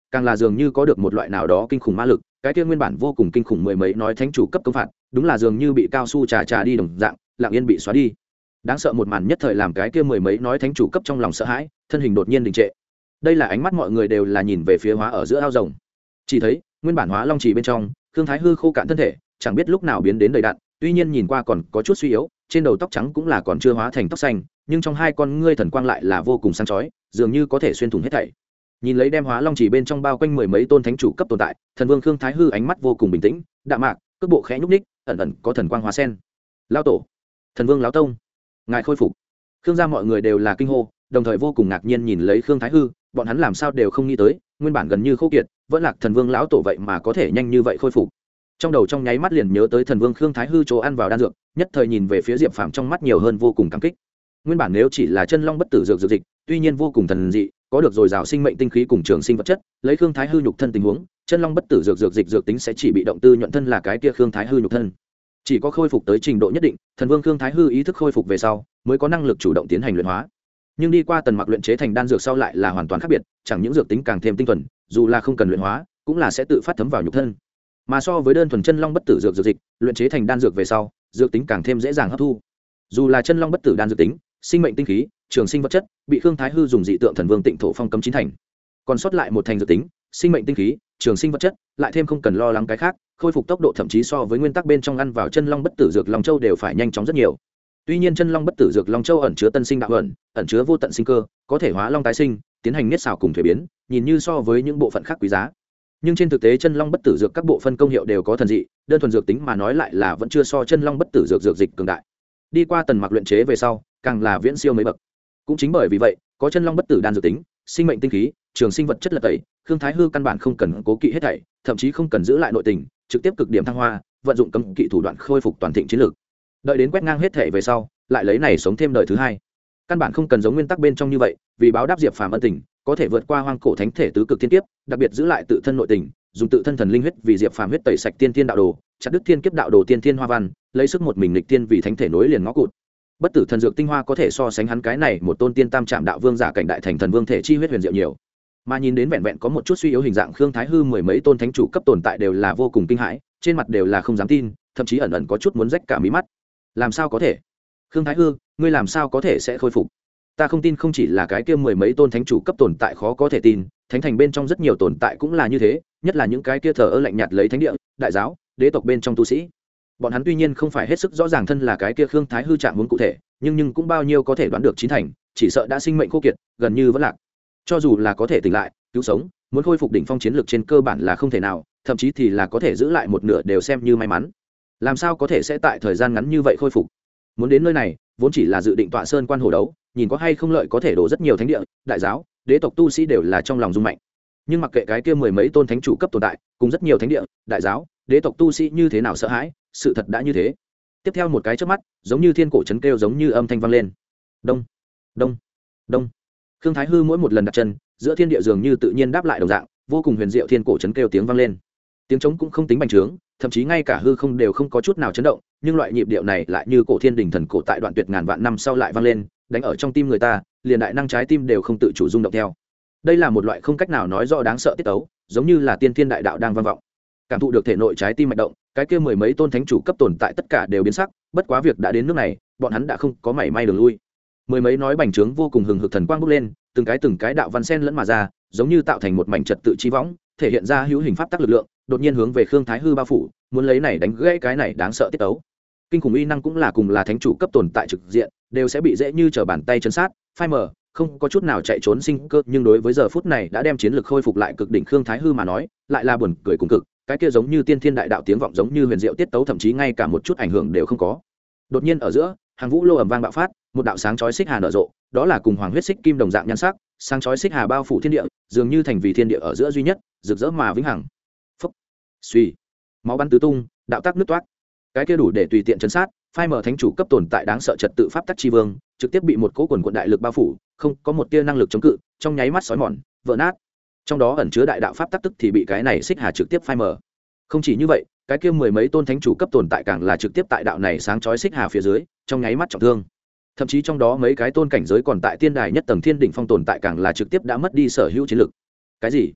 càng là dường như có được một loại nào đó kinh khủng ma lực. Cái kia nguyên bản vô cùng kinh khủng mười mấy nói thánh chủ cấp công phạt, đúng là dường như bị cao su trà đi đồng dạng, lặng yên bị xóa đi. Đáng sợ một màn nhất thời làm cái kia mười mấy nói thánh chủ cấp trong lòng sợ hãi, thân hình đột nhiên đình trệ. Đây là ánh mắt mọi người đều là nhìn về phía hóa ở giữa ao rồng. Chỉ thấy nguyên bản hóa long trì bên trong, Khương Thái Hư khô cạn thân thể, chẳng biết lúc nào biến đến đầy đặn, tuy nhiên nhìn qua còn có chút suy yếu, trên đầu tóc trắng cũng là còn chưa hóa thành tóc xanh, nhưng trong hai con ngươi thần quang lại là vô cùng sáng chói, dường như có thể xuyên thủng hết thảy. Nhìn lấy đem hóa long chỉ bên trong bao quanh mười mấy tôn thánh chủ cấp tồn tại, thần vương Khương Thái Hư ánh mắt vô cùng bình tĩnh, đạm mạc, cước bộ khẽ nhúc nhích, ẩn ẩn có thần quang hóa sen. Lão tổ, thần vương lão tông, ngài khôi phục. Khương gia mọi người đều là kinh hô, đồng thời vô cùng ngạc nhiên nhìn lấy Khương Thái Hư, bọn hắn làm sao đều không nghĩ tới, nguyên bản gần như khô kiệt, vẫn lạc thần vương lão tổ vậy mà có thể nhanh như vậy khôi phục. Trong đầu trong nháy mắt liền nhớ tới thần vương Khương Thái Hư chỗ ăn vào đan dược, nhất thời nhìn về phía Diệp Phàm trong mắt nhiều hơn vô cùng cảm kích. Nguyên bản nếu chỉ là chân long bất tử dược dịch, tuy nhiên vô cùng thần dị, có được dồi dào sinh mệnh tinh khí cùng trường sinh vật chất, lấy Khương Thái Hư nhục thân tình huống, chân long bất tử dược dịch dược tính sẽ chỉ bị động tư nhuận thân là cái kia Khương Thái Hư nhục thân. Chỉ có khôi phục tới trình độ nhất định, thần vương Khương Thái Hư ý thức khôi phục về sau, mới có năng lực chủ động tiến hành luyện hóa. Nhưng đi qua Tần Mặc luyện chế thành đan dược sau lại là hoàn toàn khác biệt, chẳng những dược tính càng thêm tinh thuần, dù là không cần luyện hóa, cũng là sẽ tự phát thấm vào nhục thân. Mà so với đơn thuần chân long bất tử dược dịch, luyện chế thành đan dược về sau, dược tính càng thêm dễ dàng hấp thu. Dù là chân long bất tử đan dược tính, sinh mệnh tinh khí, trường sinh vật chất, bị Khương Thái Hư dùng dị tượng thần vương Tịnh Thổ Phong cấm chín thành, còn sót lại một thành dược tính, sinh mệnh tinh khí, trường sinh vật chất, lại thêm không cần lo lắng cái khác, khôi phục tốc độ thậm chí so với nguyên tắc bên trong ăn vào chân long bất tử dược long châu đều phải nhanh chóng rất nhiều. Tuy nhiên chân long bất tử dược long châu ẩn chứa tân sinh đạo ẩn chứa vô tận sinh cơ, có thể hóa long tái sinh, tiến hành niết xào cùng thuế biến, nhìn như so với những bộ phận khác quý giá. Nhưng trên thực tế chân long bất tử dược các bộ phân công hiệu đều có thần dị, đơn thuần dược tính mà nói lại là vẫn chưa so chân long bất tử dược dịch cường đại. Đi qua Tần Mặc luyện chế về sau, càng là viễn siêu mấy bậc. Cũng chính bởi vì vậy, có chân long bất tử đan dược tính, sinh mệnh tinh khí, trường sinh vật chất lật tẩy, Khương Thái Hư căn bản không cần cố kỵ hết thảy, thậm chí không cần giữ lại nội tình, trực tiếp cực điểm thăng hoa, vận dụng cấm kỵ thủ đoạn khôi phục toàn thịnh chiến lược. Đợi đến quét ngang hết thảy về sau, lại lấy này sống thêm đời thứ hai. Căn bản không cần giống nguyên tắc bên trong như vậy, vì báo đáp Diệp Phàm ân tình, có thể vượt qua hoang cổ thánh thể tứ cực thiên kiếp, đặc biệt giữ lại tự thân nội tình, dùng tự thân thần linh huyết vì Diệp Phàm huyết tẩy sạch tiên thiên đạo đồ, chặt đứt thiên kiếp đạo đồ tiên thiên hoa văn, lấy sức một mình nghịch tiên vì thánh thể nối liền ngõ cụt. Bất tử thần dược tinh hoa có thể so sánh hắn cái này một tôn tiên tam trạm đạo vương giả cảnh đại thành thần vương thể chi huyết huyền diệu nhiều. Mà nhìn đến vẹn vẹn có một chút suy yếu hình dạng Khương Thái Hư mười mấy tôn thánh chủ cấp tồn tại đều là vô cùng kinh hãi, trên mặt đều là không dám tin, thậm chí ẩn ẩn có chút muốn rách cả mí mắt. Làm sao có thể? Khương Thái Hư, ngươi làm sao có thể sẽ khôi phục? Ta không tin, không chỉ là cái kia mười mấy tôn thánh chủ cấp tồn tại khó có thể tin, thánh thành bên trong rất nhiều tồn tại cũng là như thế, nhất là những cái kia thờ ơ lạnh nhạt lấy thánh địa, đại giáo, đế tộc bên trong tu sĩ. Bọn hắn tuy nhiên không phải hết sức rõ ràng thân là cái kia Khương Thái Hư trạng muốn cụ thể, nhưng cũng bao nhiêu có thể đoán được chín thành, chỉ sợ đã sinh mệnh khô kiệt, gần như vẫn lạc. Cho dù là có thể tỉnh lại, cứu sống, muốn khôi phục đỉnh phong chiến lược trên cơ bản là không thể nào, thậm chí thì là có thể giữ lại một nửa đều xem như may mắn. Làm sao có thể sẽ tại thời gian ngắn như vậy khôi phục? Muốn đến nơi này, vốn chỉ là dự định tọa sơn quan hồ đấu, nhìn có hay không lợi có thể đổ rất nhiều thánh địa, đại giáo, đế tộc tu sĩ đều là trong lòng rung mạnh. Nhưng mặc kệ cái kia mười mấy tôn thánh chủ cấp tồn tại, cùng rất nhiều thánh địa, đại giáo, đế tộc tu sĩ như thế nào sợ hãi, sự thật đã như thế. Tiếp theo một cái chớp mắt, giống như thiên cổ chấn kêu giống như âm thanh vang lên. Đông, đông, đông. Khương Thái Hư mỗi một lần đặt chân, giữa thiên địa dường như tự nhiên đáp lại đồng dạng, vô cùng huyền diệu thiên cổ chấn kêu tiếng vang lên. Tiếng trống cũng không tính bành trướng, thậm chí ngay cả hư không đều không có chút nào chấn động, nhưng loại nhịp điệu này lại như cổ thiên đình thần cổ tại đoạn tuyệt ngàn vạn năm sau lại vang lên, đánh ở trong tim người ta, liền đại năng trái tim đều không tự chủ rung động theo. Đây là một loại không cách nào nói rõ đáng sợ tiết tấu, giống như là tiên thiên đại đạo đang vang vọng. Cảm thụ được thể nội trái tim mạch động, cái kia mười mấy tôn thánh chủ cấp tồn tại tất cả đều biến sắc, bất quá việc đã đến nước này, bọn hắn đã không có mảy may đường lui. Mười mấy nói bành trướng vô cùng hừng hực thần quang bốc lên, từng cái đạo văn sen lẫn mà ra, giống như tạo thành một mảnh trật tự chi võng, thể hiện ra hữu hình pháp tắc lực lượng, đột nhiên hướng về Khương Thái Hư bao phủ, muốn lấy này đánh gãy cái này đáng sợ tiết tấu. Kinh khủng uy năng cũng là cùng là thánh chủ cấp tồn tại trực diện, đều sẽ bị dễ như trở bàn tay chấn sát, phai mờ, không có chút nào chạy trốn sinh cơ, nhưng đối với giờ phút này đã đem chiến lực khôi phục lại cực đỉnh Khương Thái Hư mà nói, lại là buồn cười cùng cực, cái kia giống như tiên thiên đại đạo tiếng vọng giống như huyền diệu tiết tấu thậm chí ngay cả một chút ảnh hưởng đều không có. Đột nhiên ở giữa, hàng vũ lô ầm vang bạo phát, một đạo sáng chói xích hà nở rộ, đó là cùng hoàng huyết xích kim đồng dạng nhan sắc, sáng chói xích hà bao phủ thiên địa, dường như thành vì thiên địa ở giữa duy nhất, rực rỡ mà vĩnh hằng. Phốc, suy, máu bắn tứ tung, đạo tác nứt toát. Cái kia đủ để tùy tiện chấn sát, phai mở thánh chủ cấp tồn tại đáng sợ trật tự pháp tắc chi vương, trực tiếp bị một cỗ quần quần đại lực bao phủ, không có một tia năng lực chống cự, trong nháy mắt sói mòn, vỡ nát. Trong đó ẩn chứa đại đạo pháp tắc tức thì bị cái này xích hà trực tiếp phai mở. Không chỉ như vậy, cái kia mười mấy tôn thánh chủ cấp tồn tại càng là trực tiếp tại đạo này sáng chói xích hà phía dưới, trong nháy mắt trọng thương. Thậm chí trong đó mấy cái tôn cảnh giới còn tại tiên đài nhất tầng thiên đỉnh phong tồn tại càng là trực tiếp đã mất đi sở hữu chiến lực. Cái gì?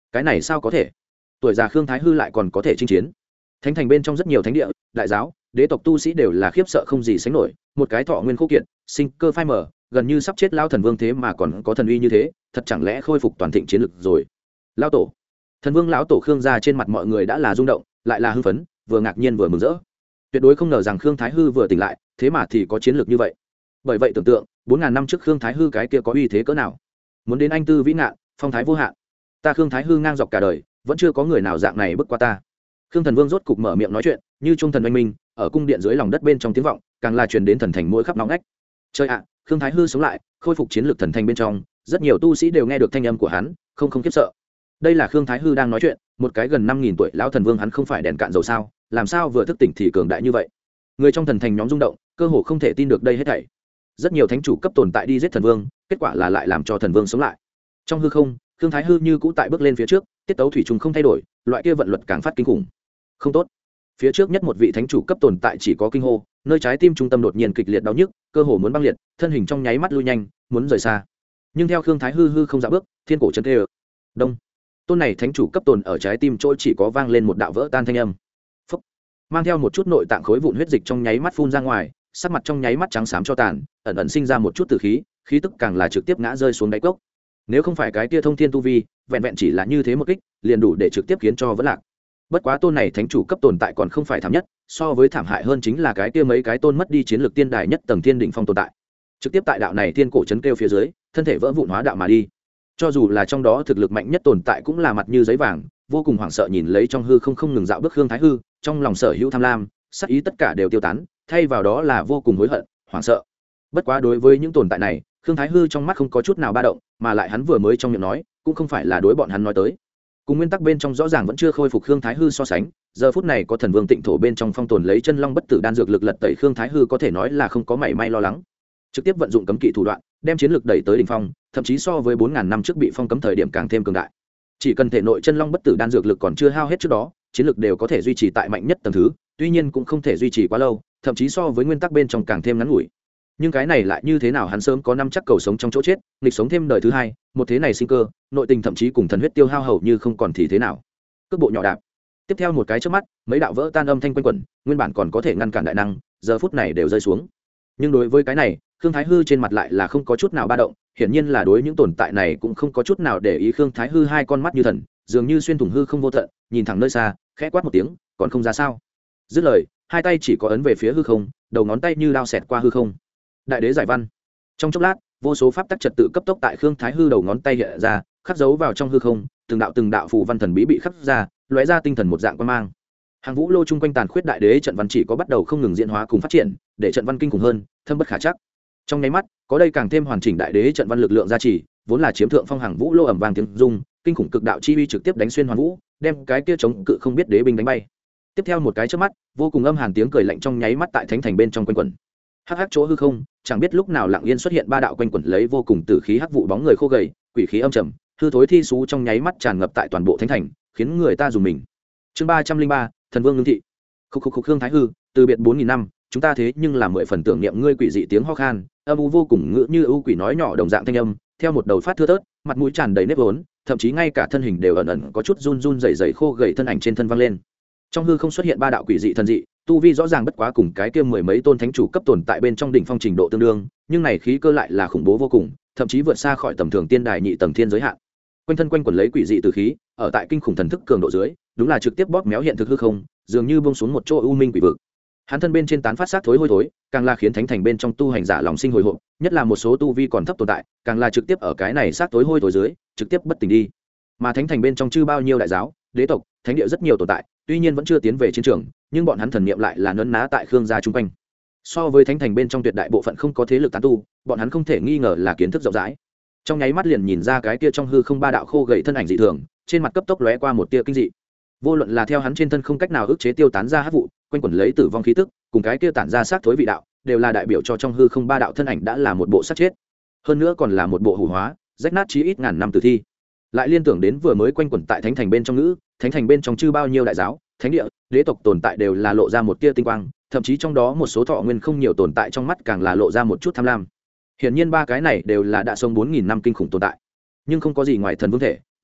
cái này sao có thể? Tuổi già Khương Thái Hư lại còn có thể chinh chiến? Thánh thành bên trong rất nhiều thánh địa, đại giáo, đế tộc tu sĩ đều là khiếp sợ không gì sánh nổi, một cái thọ nguyên khô kiệt, sinh cơ phai mờ, gần như sắp chết lao thần vương thế mà còn có thần uy như thế, thật chẳng lẽ khôi phục toàn thịnh chiến lực rồi? Lão tổ, thần vương lão tổ Khương gia trên mặt mọi người đã là rung động, lại là hưng phấn, vừa ngạc nhiên vừa mừng rỡ. Tuyệt đối không ngờ rằng Khương Thái Hư vừa tỉnh lại, thế mà thì có chiến lược như vậy. Bởi vậy tưởng tượng, 4000 năm trước Khương Thái Hư cái kia có uy thế cỡ nào? Muốn đến anh tư vĩ ngạn, phong thái vô hạn. Ta Khương Thái Hư ngang dọc cả đời, vẫn chưa có người nào dạng này bước qua ta. Khương Thần Vương rốt cục mở miệng nói chuyện, như trung thần oanh minh, ở cung điện dưới lòng đất bên trong tiếng vọng, càng là truyền đến thần thành mỗi khắp nóng ngách. Trời ạ, Khương Thái Hư sống lại, khôi phục chiến lược thần thành bên trong, rất nhiều tu sĩ đều nghe được thanh âm của hắn, không khiếp sợ. Đây là Khương Thái Hư đang nói chuyện, một cái gần 5000 tuổi lão thần vương hắn không phải đèn cạn dầu sao, làm sao vừa thức tỉnh thì cường đại như vậy? Người trong thần thành nhóm rung động, cơ hồ không thể tin được đây hết thảy. Rất nhiều thánh chủ cấp tồn tại đi giết thần vương, kết quả là lại làm cho thần vương sống lại. Trong hư không, Khương Thái Hư như cũ tại bước lên phía trước, tiết tấu thủy trùng không thay đổi, loại kia vận luật càng phát kinh khủng. Không tốt. Phía trước nhất một vị thánh chủ cấp tồn tại chỉ có kinh hô, nơi trái tim trung tâm đột nhiên kịch liệt đau nhức, cơ hồ muốn băng liệt, thân hình trong nháy mắt lui nhanh, muốn rời xa. Nhưng theo Khương Thái Hư không dạo bước, thiên cổ chân tê. Đông. Tôn này thánh chủ cấp tồn ở trái tim chỗ chỉ có vang lên một đạo vỡ tan thanh âm. Phúc. Mang theo một chút nội tạng khối vụn huyết dịch trong nháy mắt phun ra ngoài, sắc mặt trong nháy mắt trắng xám cho tàn, ẩn ẩn sinh ra một chút tử khí, khí tức càng là trực tiếp ngã rơi xuống đáy cốc. Nếu không phải cái kia thông thiên tu vi, vẹn vẹn chỉ là như thế một kích, liền đủ để trực tiếp khiến cho vỡ lạc. Bất quá tôn này thánh chủ cấp tồn tại còn không phải thảm nhất, so với thảm hại hơn chính là cái kia mấy cái tôn mất đi chiến lược tiên đài nhất tầng thiên đỉnh phong tồn tại. Trực tiếp tại đạo này thiên cổ chấn kêu phía dưới, thân thể vỡ vụn hóa đạo mà đi. Cho dù là trong đó thực lực mạnh nhất tồn tại cũng là mặt như giấy vàng, vô cùng hoảng sợ nhìn lấy trong hư không ngừng dạo bước Khương Thái Hư, trong lòng sở hữu tham lam, sát ý tất cả đều tiêu tán, thay vào đó là vô cùng hối hận, hoảng sợ. Bất quá đối với những tồn tại này, Khương Thái Hư trong mắt không có chút nào ba động, mà lại hắn vừa mới trong miệng nói, cũng không phải là đối bọn hắn nói tới. Cùng nguyên tắc bên trong rõ ràng vẫn chưa khôi phục Khương Thái Hư so sánh, giờ phút này có thần vương tịnh thổ bên trong phong tồn lấy chân long bất tử đan dược lực lật tẩy Khương Thái Hư có thể nói là không có mảy may lo lắng. Trực tiếp vận dụng cấm kỵ thủ đoạn, đem chiến lực đẩy tới đỉnh phong, thậm chí so với 4000 năm trước bị phong cấm thời điểm càng thêm cường đại. Chỉ cần thể nội chân long bất tử đan dược lực còn chưa hao hết trước đó, chiến lực đều có thể duy trì tại mạnh nhất tầng thứ, tuy nhiên cũng không thể duy trì quá lâu, thậm chí so với nguyên tắc bên trong càng thêm ngắn ngủi. Nhưng cái này lại như thế nào, hắn sớm có năm chắc cầu sống trong chỗ chết, nghịch sống thêm đời thứ hai, một thế này sinh cơ, nội tình thậm chí cùng thần huyết tiêu hao hầu như không còn thì thế nào. Cước bộ nhỏ đạp. Tiếp theo một cái chớp mắt, mấy đạo vỡ tan âm thanh quanh quẩn, nguyên bản còn có thể ngăn cản đại năng, giờ phút này đều rơi xuống. Nhưng đối với cái này, Khương Thái Hư trên mặt lại là không có chút nào ba động, hiển nhiên là đối những tồn tại này cũng không có chút nào để ý. Khương Thái Hư hai con mắt như thần, dường như xuyên thủng hư không vô tận, nhìn thẳng nơi xa, khẽ quát một tiếng, còn không ra sao. Dứt lời, hai tay chỉ có ấn về phía hư không, đầu ngón tay như đao xẹt qua hư không. Đại đế giải văn. Trong chốc lát, vô số pháp tắc trật tự cấp tốc tại Khương Thái Hư đầu ngón tay hiện ra, khắc dấu vào trong hư không, từng đạo phù văn thần bí bị khắc ra, lóe ra tinh thần một dạng quan mang. Hàng vũ lô chung quanh tàn khuyết đại đế trận văn chỉ có bắt đầu không ngừng diễn hóa cùng phát triển, để trận văn kinh khủng hơn, thâm bất khả chắc. Trong nháy mắt, có đây càng thêm hoàn chỉnh đại đế trận văn lực lượng gia trì, vốn là chiếm thượng phong hàng vũ lô ầm vang tiếng rung, kinh khủng cực đạo chi uy trực tiếp đánh xuyên hoàn vũ, đem cái kia chống cự không biết đế binh đánh bay. Tiếp theo một cái chớp mắt, vô cùng âm hàn tiếng cười lạnh trong nháy mắt tại thánh thành bên trong quanh quẩn. Hắc hắc chỗ hư không, chẳng biết lúc nào lặng yên xuất hiện ba đạo quanh quẩn lấy vô cùng tử khí hắc vụ bóng người khô gầy, quỷ khí âm trầm, hư thối thi xú trong nháy mắt tràn ngập tại toàn bộ thánh thành, khiến người ta dùng mình. Chương 303, thần vương ngưng thị. Khúc Khương Thái Hư, từ biệt 4000 năm, chúng ta thế nhưng là 10 phần tưởng niệm ngươi. Quỷ dị tiếng ho khan, âm u vô cùng ngữ như ưu quỷ nói nhỏ đồng dạng thanh âm, theo một đầu phát thưa thớt, mặt mũi tràn đầy nếp vốn, thậm chí ngay cả thân hình đều ẩn ẩn có chút run run rẩy rẩy khô gầy thân ảnh trên thân vang lên. Trong hư không xuất hiện ba đạo quỷ dị thần dị, tu vi rõ ràng bất quá cùng cái kia mười mấy tôn thánh chủ cấp tồn tại bên trong đỉnh phong trình độ tương đương, nhưng này khí cơ lại là khủng bố vô cùng, thậm chí vượt xa khỏi tầm thường tiên đài nhị tầng thiên giới hạn. Quanh thân quanh quẩn lấy quỷ dị từ khí, ở tại kinh khủng thần thức cường độ dưới, đúng là trực tiếp bóp méo hiện thực hư không, dường như buông xuống một chỗ u minh quỷ vực. Hắn thân bên trên tán phát sát thối hôi thối, càng là khiến thánh thành bên trong tu hành giả lòng sinh hồi hộp, nhất là một số tu vi còn thấp tồn tại, càng là trực tiếp ở cái này sát thối hôi thối dưới, trực tiếp bất tỉnh đi. Mà thánh thành bên trong chư bao nhiêu đại giáo, đế tộc, thánh địa rất nhiều tồn tại, tuy nhiên vẫn chưa tiến về chiến trường, nhưng bọn hắn thần niệm lại là nấn ná tại Khương gia chung quanh. So với thánh thành bên trong tuyệt đại bộ phận không có thế lực tán tu, bọn hắn không thể nghi ngờ là kiến thức rộng rãi. Trong nháy mắt liền nhìn ra cái kia trong hư không ba đạo khô gầy thân ảnh dị thường, trên mặt cấp tốc lóe qua một tia kinh dị. Vô luận là theo hắn trên thân không cách nào ức chế tiêu tán ra hắc vụ, quanh quẩn lấy tử vong khí tức, cùng cái kia tản ra sát thối vị đạo, đều là đại biểu cho trong hư không ba đạo thân ảnh đã là một bộ sát chết. Hơn nữa còn là một bộ hủ hóa, rách nát chí ít ngàn năm tử thi. Lại liên tưởng đến vừa mới quanh quẩn tại thánh thành bên trong ngữ, thánh thành bên trong chư bao nhiêu đại giáo, thánh địa, đế tộc tồn tại đều là lộ ra một tia tinh quang, thậm chí trong đó một số thọ nguyên không nhiều tồn tại trong mắt càng là lộ ra một chút tham lam. Hiển nhiên ba cái này đều là đã sống 4000 năm kinh khủng tồn tại, nhưng không có gì ngoài thần vương thể,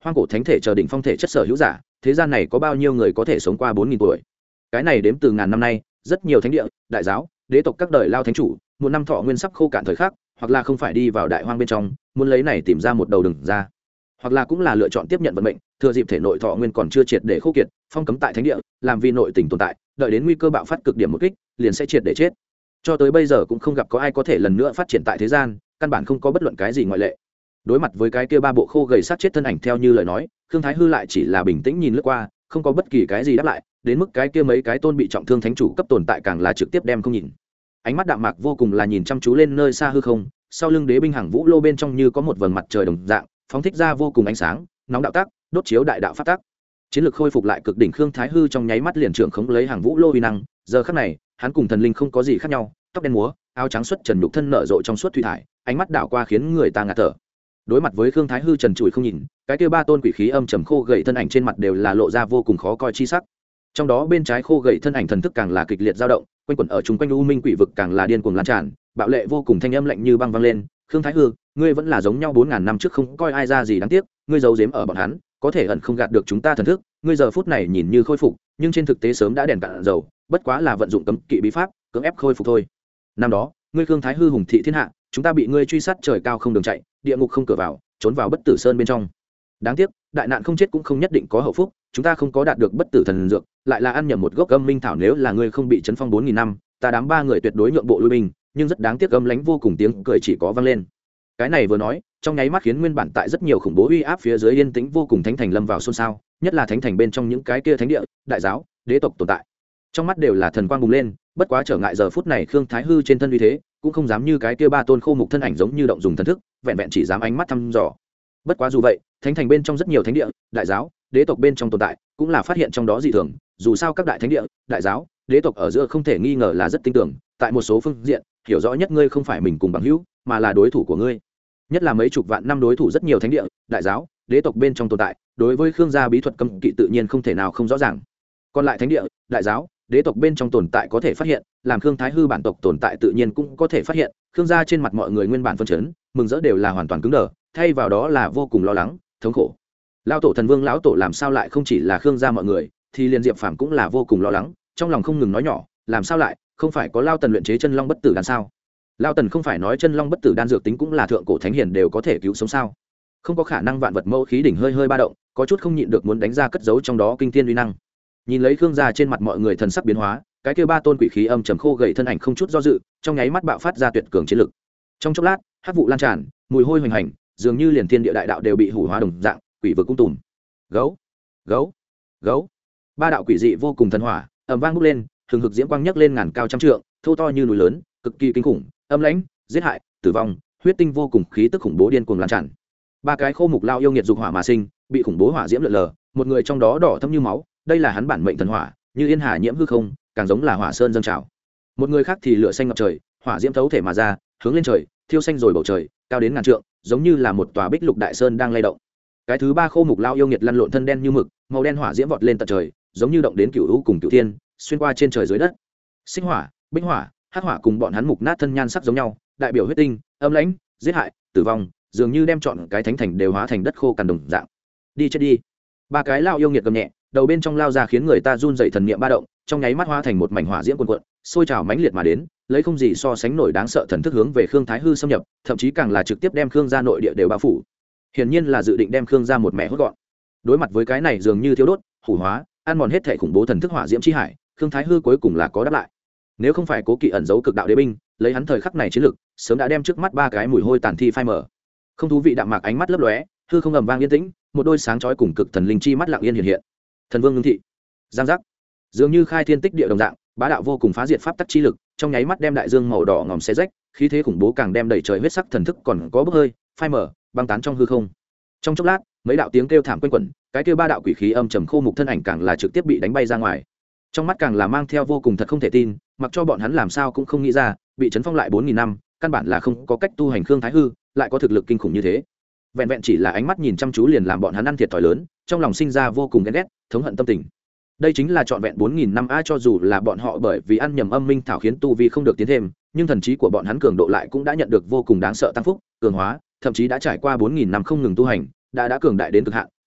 hoang cổ thánh thể chờ đỉnh phong thể chất sở hữu giả, thế gian này có bao nhiêu người có thể sống qua 4000 tuổi. Cái này đếm từ ngàn năm nay, rất nhiều thánh địa, đại giáo, đế tộc các đời lao thánh chủ, một năm thọ nguyên sắp khô cạn thời khắc, hoặc là không phải đi vào đại hoang bên trong, muốn lấy này tìm ra một đầu đường ra, hoặc là cũng là lựa chọn tiếp nhận vận mệnh, thừa dịp thể nội thọ nguyên còn chưa triệt để khô kiệt, phong cấm tại thánh địa, làm vì nội tình tồn tại, đợi đến nguy cơ bạo phát cực điểm một kích, liền sẽ triệt để chết. Cho tới bây giờ cũng không gặp có ai có thể lần nữa phát triển tại thế gian, căn bản không có bất luận cái gì ngoại lệ. Đối mặt với cái kia ba bộ khô gầy sát chết thân ảnh theo như lời nói, Khương Thái Hư lại chỉ là bình tĩnh nhìn lướt qua, không có bất kỳ cái gì đáp lại, đến mức cái kia mấy cái tôn bị trọng thương thánh chủ cấp tồn tại càng là trực tiếp đem không nhìn. Ánh mắt đạm mạc vô cùng là nhìn chăm chú lên nơi xa hư không, sau lưng đế binh hàng vũ lô bên trong như có một vầng mặt trời đồng dạng, phóng thích ra vô cùng ánh sáng, nóng đạo tác, đốt chiếu đại đạo pháp tác. Chiến lược khôi phục lại cực đỉnh, Khương Thái Hư trong nháy mắt liền trưởng khống lấy hàng vũ lô uy năng, giờ khắc này, hắn cùng thần linh không có gì khác nhau, tóc đen múa, áo trắng xuất trần nhục thân nở rộ trong suốt thủy thải, ánh mắt đảo qua khiến người ta ngạt thở. Đối mặt với Khương Thái Hư trần trụi không nhìn, cái kia ba tôn quỷ khí âm trầm khô gầy thân ảnh trên mặt đều là lộ ra vô cùng khó coi chi sắc. Trong đó bên trái khô gầy thân ảnh thần thức càng là kịch liệt dao động, quanh quẩn ở chung quanh u minh quỷ vực càng là điên cuồng lan tràn, bạo lệ vô cùng, thanh âm lạnh như băng vang lên. Khương Thái Hư, ngươi vẫn là giống nhau 4000 năm trước không coi ai ra gì, đáng tiếc, ngươi giấu giếm ở bọn hắn, có thể ẩn không gạt được chúng ta thần thức, ngươi giờ phút này nhìn như khôi phục, nhưng trên thực tế sớm đã đèn cạn dầu, bất quá là vận dụng cấm kỵ bí pháp, cưỡng ép khôi phục thôi. Năm đó, ngươi Khương Thái Hư hùng thị thiên hạ, chúng ta bị ngươi truy sát trời cao không đường chạy, địa ngục không cửa vào, trốn vào bất tử sơn bên trong. Đáng tiếc, đại nạn không chết cũng không nhất định có hậu phúc, chúng ta không có đạt được bất tử thần dược, lại là ăn nhầm một gốc âm minh thảo, nếu là ngươi không bị chấn phong 4000 năm, ta đám ba người tuyệt đối nhượng bộ lui binh, nhưng rất đáng tiếc, âm lãnh vô cùng tiếng cười chỉ có vang lên. Cái này vừa nói, trong nháy mắt khiến nguyên bản tại rất nhiều khủng bố uy áp phía dưới yên tĩnh vô cùng thánh thành lâm vào xôn xao, nhất là thánh thành bên trong những cái kia thánh địa, đại giáo, đế tộc tồn tại. Trong mắt đều là thần quang bùng lên, bất quá trở ngại giờ phút này Khương Thái Hư trên thân uy thế, cũng không dám như cái kia ba tôn khô mục thân ảnh giống như động dùng thần thức, vẹn vẹn chỉ dám ánh mắt thăm dò. Bất quá dù vậy, thánh thành bên trong rất nhiều thánh địa, đại giáo, đế tộc bên trong tồn tại, cũng là phát hiện trong đó dị thường, dù sao các đại thánh địa, đại giáo, đế tộc ở giữa không thể nghi ngờ là rất tinh tưởng, tại một số phương diện, hiểu rõ nhất ngươi không phải mình cùng bằng hữu, mà là đối thủ của ngươi. Nhất là mấy chục vạn năm đối thủ rất nhiều thánh địa, đại giáo, đế tộc bên trong tồn tại, đối với Khương gia bí thuật cấm kỵ tự nhiên không thể nào không rõ ràng. Còn lại thánh địa, đại giáo, đế tộc bên trong tồn tại có thể phát hiện, làm Khương Thái Hư bản tộc tồn tại tự nhiên cũng có thể phát hiện. Khương gia trên mặt mọi người nguyên bản phân chấn, mừng rỡ đều là hoàn toàn cứng đờ, thay vào đó là vô cùng lo lắng, thống khổ. Lão tổ thần vương lão tổ làm sao lại không chỉ là Khương gia mọi người, thì liền Diệp Phàm cũng là vô cùng lo lắng, trong lòng không ngừng nói nhỏ, làm sao lại không phải có Lão Tần luyện chế chân long bất tử đan sao? Lão Tần không phải nói chân long bất tử đan dược tính cũng là thượng cổ thánh hiền đều có thể cứu sống sao? Không có khả năng. Vạn vật mẫu khí đỉnh hơi hơi ba động, có chút không nhịn được muốn đánh ra cất giấu trong đó kinh thiên uy năng. Nhìn lấy Khương gia trên mặt mọi người thần sắc biến hóa, cái kia ba tôn quỷ khí âm trầm khô gầy thân ảnh không chút do dự, trong nháy mắt bạo phát ra tuyệt cường chiến lực. Trong chốc lát, hắc vụ lan tràn, mùi hôi hoành hành, dường như liền thiên địa đại đạo đều bị hủ hóa đồng dạng, quỷ vực cung tùm. Gấu, gấu, gấu. Ba đạo quỷ dị vô cùng thần hỏa, ầm vang bốc lên, hừng hực diễm quang nhấc lên ngàn cao trăm trượng, thô to như núi lớn, cực kỳ kinh khủng, âm lãnh, giết hại, tử vong, huyết tinh vô cùng, khí tức khủng bố điên cuồng lan tràn. Ba cái khô mục lao yêu nghiệt dục hỏa mà sinh, bị khủng bố hỏa diễm lượn lờ, một người trong đó đỏ thẫm như máu, đây là hắn bản mệnh thần hỏa, như yên hà nhiễm hư không, càng giống là hỏa sơn dâng trào. Một người khác thì lửa xanh ngập trời, hỏa diễm thấu thể mà ra, hướng lên trời, thiêu xanh rồi bầu trời, cao đến ngàn trượng, giống như là một tòa bích lục đại sơn đang lay động. Cái thứ ba khô mục lao yêu nghiệt lăn lộn thân đen như mực, màu đen hỏa diễm vọt lên tận trời, giống như động đến cửu u cùng cửu thiên, xuyên qua trên trời dưới đất. Sinh hỏa, bích hỏa, hắc hỏa cùng bọn hắn mục nát thân nhan sắc giống nhau, đại biểu huyết tinh, âm lãnh, giết hại, tử vong, dường như đem chọn cái thánh thành đều hóa thành đất khô cằn đồng dạng. Đi chết đi. Ba cái lao yêu nghiệt gầm nhẹ, đầu bên trong lao ra khiến người ta run dậy thần niệm ba động, trong nháy mắt hóa thành một mảnh hỏa diễm cuồn cuộn, sôi trào mãnh liệt mà đến, lấy không gì so sánh nổi đáng sợ thần thức hướng về Khương Thái Hư xâm nhập, thậm chí càng là trực tiếp đem Khương gia nội địa đều bao phủ. Hiển nhiên là dự định đem Khương gia một mẹ hốt gọn. Đối mặt với cái này dường như thiếu đốt, hủ hóa, ăn mòn hết thể khủng bố thần thức hỏa diễm chi hải, Khương Thái Hư cuối cùng là có đáp lại. Nếu không phải cố kỵ ẩn giấu cực đạo đế binh, lấy hắn thời khắc này chiến lực, sớm đã đem trước mắt ba cái mùi hôi tàn thi phai mở. Không thú vị đạm mạc ánh mắt lấp lóe, hư không ầm vang yên tĩnh, một đôi sáng chói cùng cực thần linh chi mắt lặng yên hiện hiện. Thần vương ngưng thị, giang giác, dường như khai thiên tích địa đồng dạng, bá đạo vô cùng phá diệt pháp tắc chi lực, trong nháy mắt đem đại dương màu đỏ ngòm xé rách, khí thế khủng bố càng đem đẩy trời huyết sắc thần thức còn có bốc hơi, phai mở, băng tán trong hư không. Trong chốc lát, mấy đạo tiếng kêu thảm quanh quẩn, cái kêu ba đạo quỷ khí âm trầm khô mục thân ảnh càng là trực tiếp bị đánh bay ra ngoài. Trong mắt càng là mang theo vô cùng thật không thể tin, mặc cho bọn hắn làm sao cũng không nghĩ ra, bị chấn phong lại 4000 năm, căn bản là không có cách tu hành Khương Thái Hư, lại có thực lực kinh khủng như thế. Vẹn vẹn chỉ là ánh mắt nhìn chăm chú liền làm bọn hắn ăn thiệt thòi lớn, trong lòng sinh ra vô cùng ghen ghét, thống hận tâm tình. Đây chính là trọn vẹn 4000 năm a, cho dù là bọn họ bởi vì ăn nhầm âm minh thảo khiến tu vi không được tiến thêm, nhưng thần trí của bọn hắn cường độ lại cũng đã nhận được vô cùng đáng sợ tăng phúc, cường hóa, thậm chí đã trải qua 4000 năm không ngừng tu hành, đã cường đại đến cực hạn,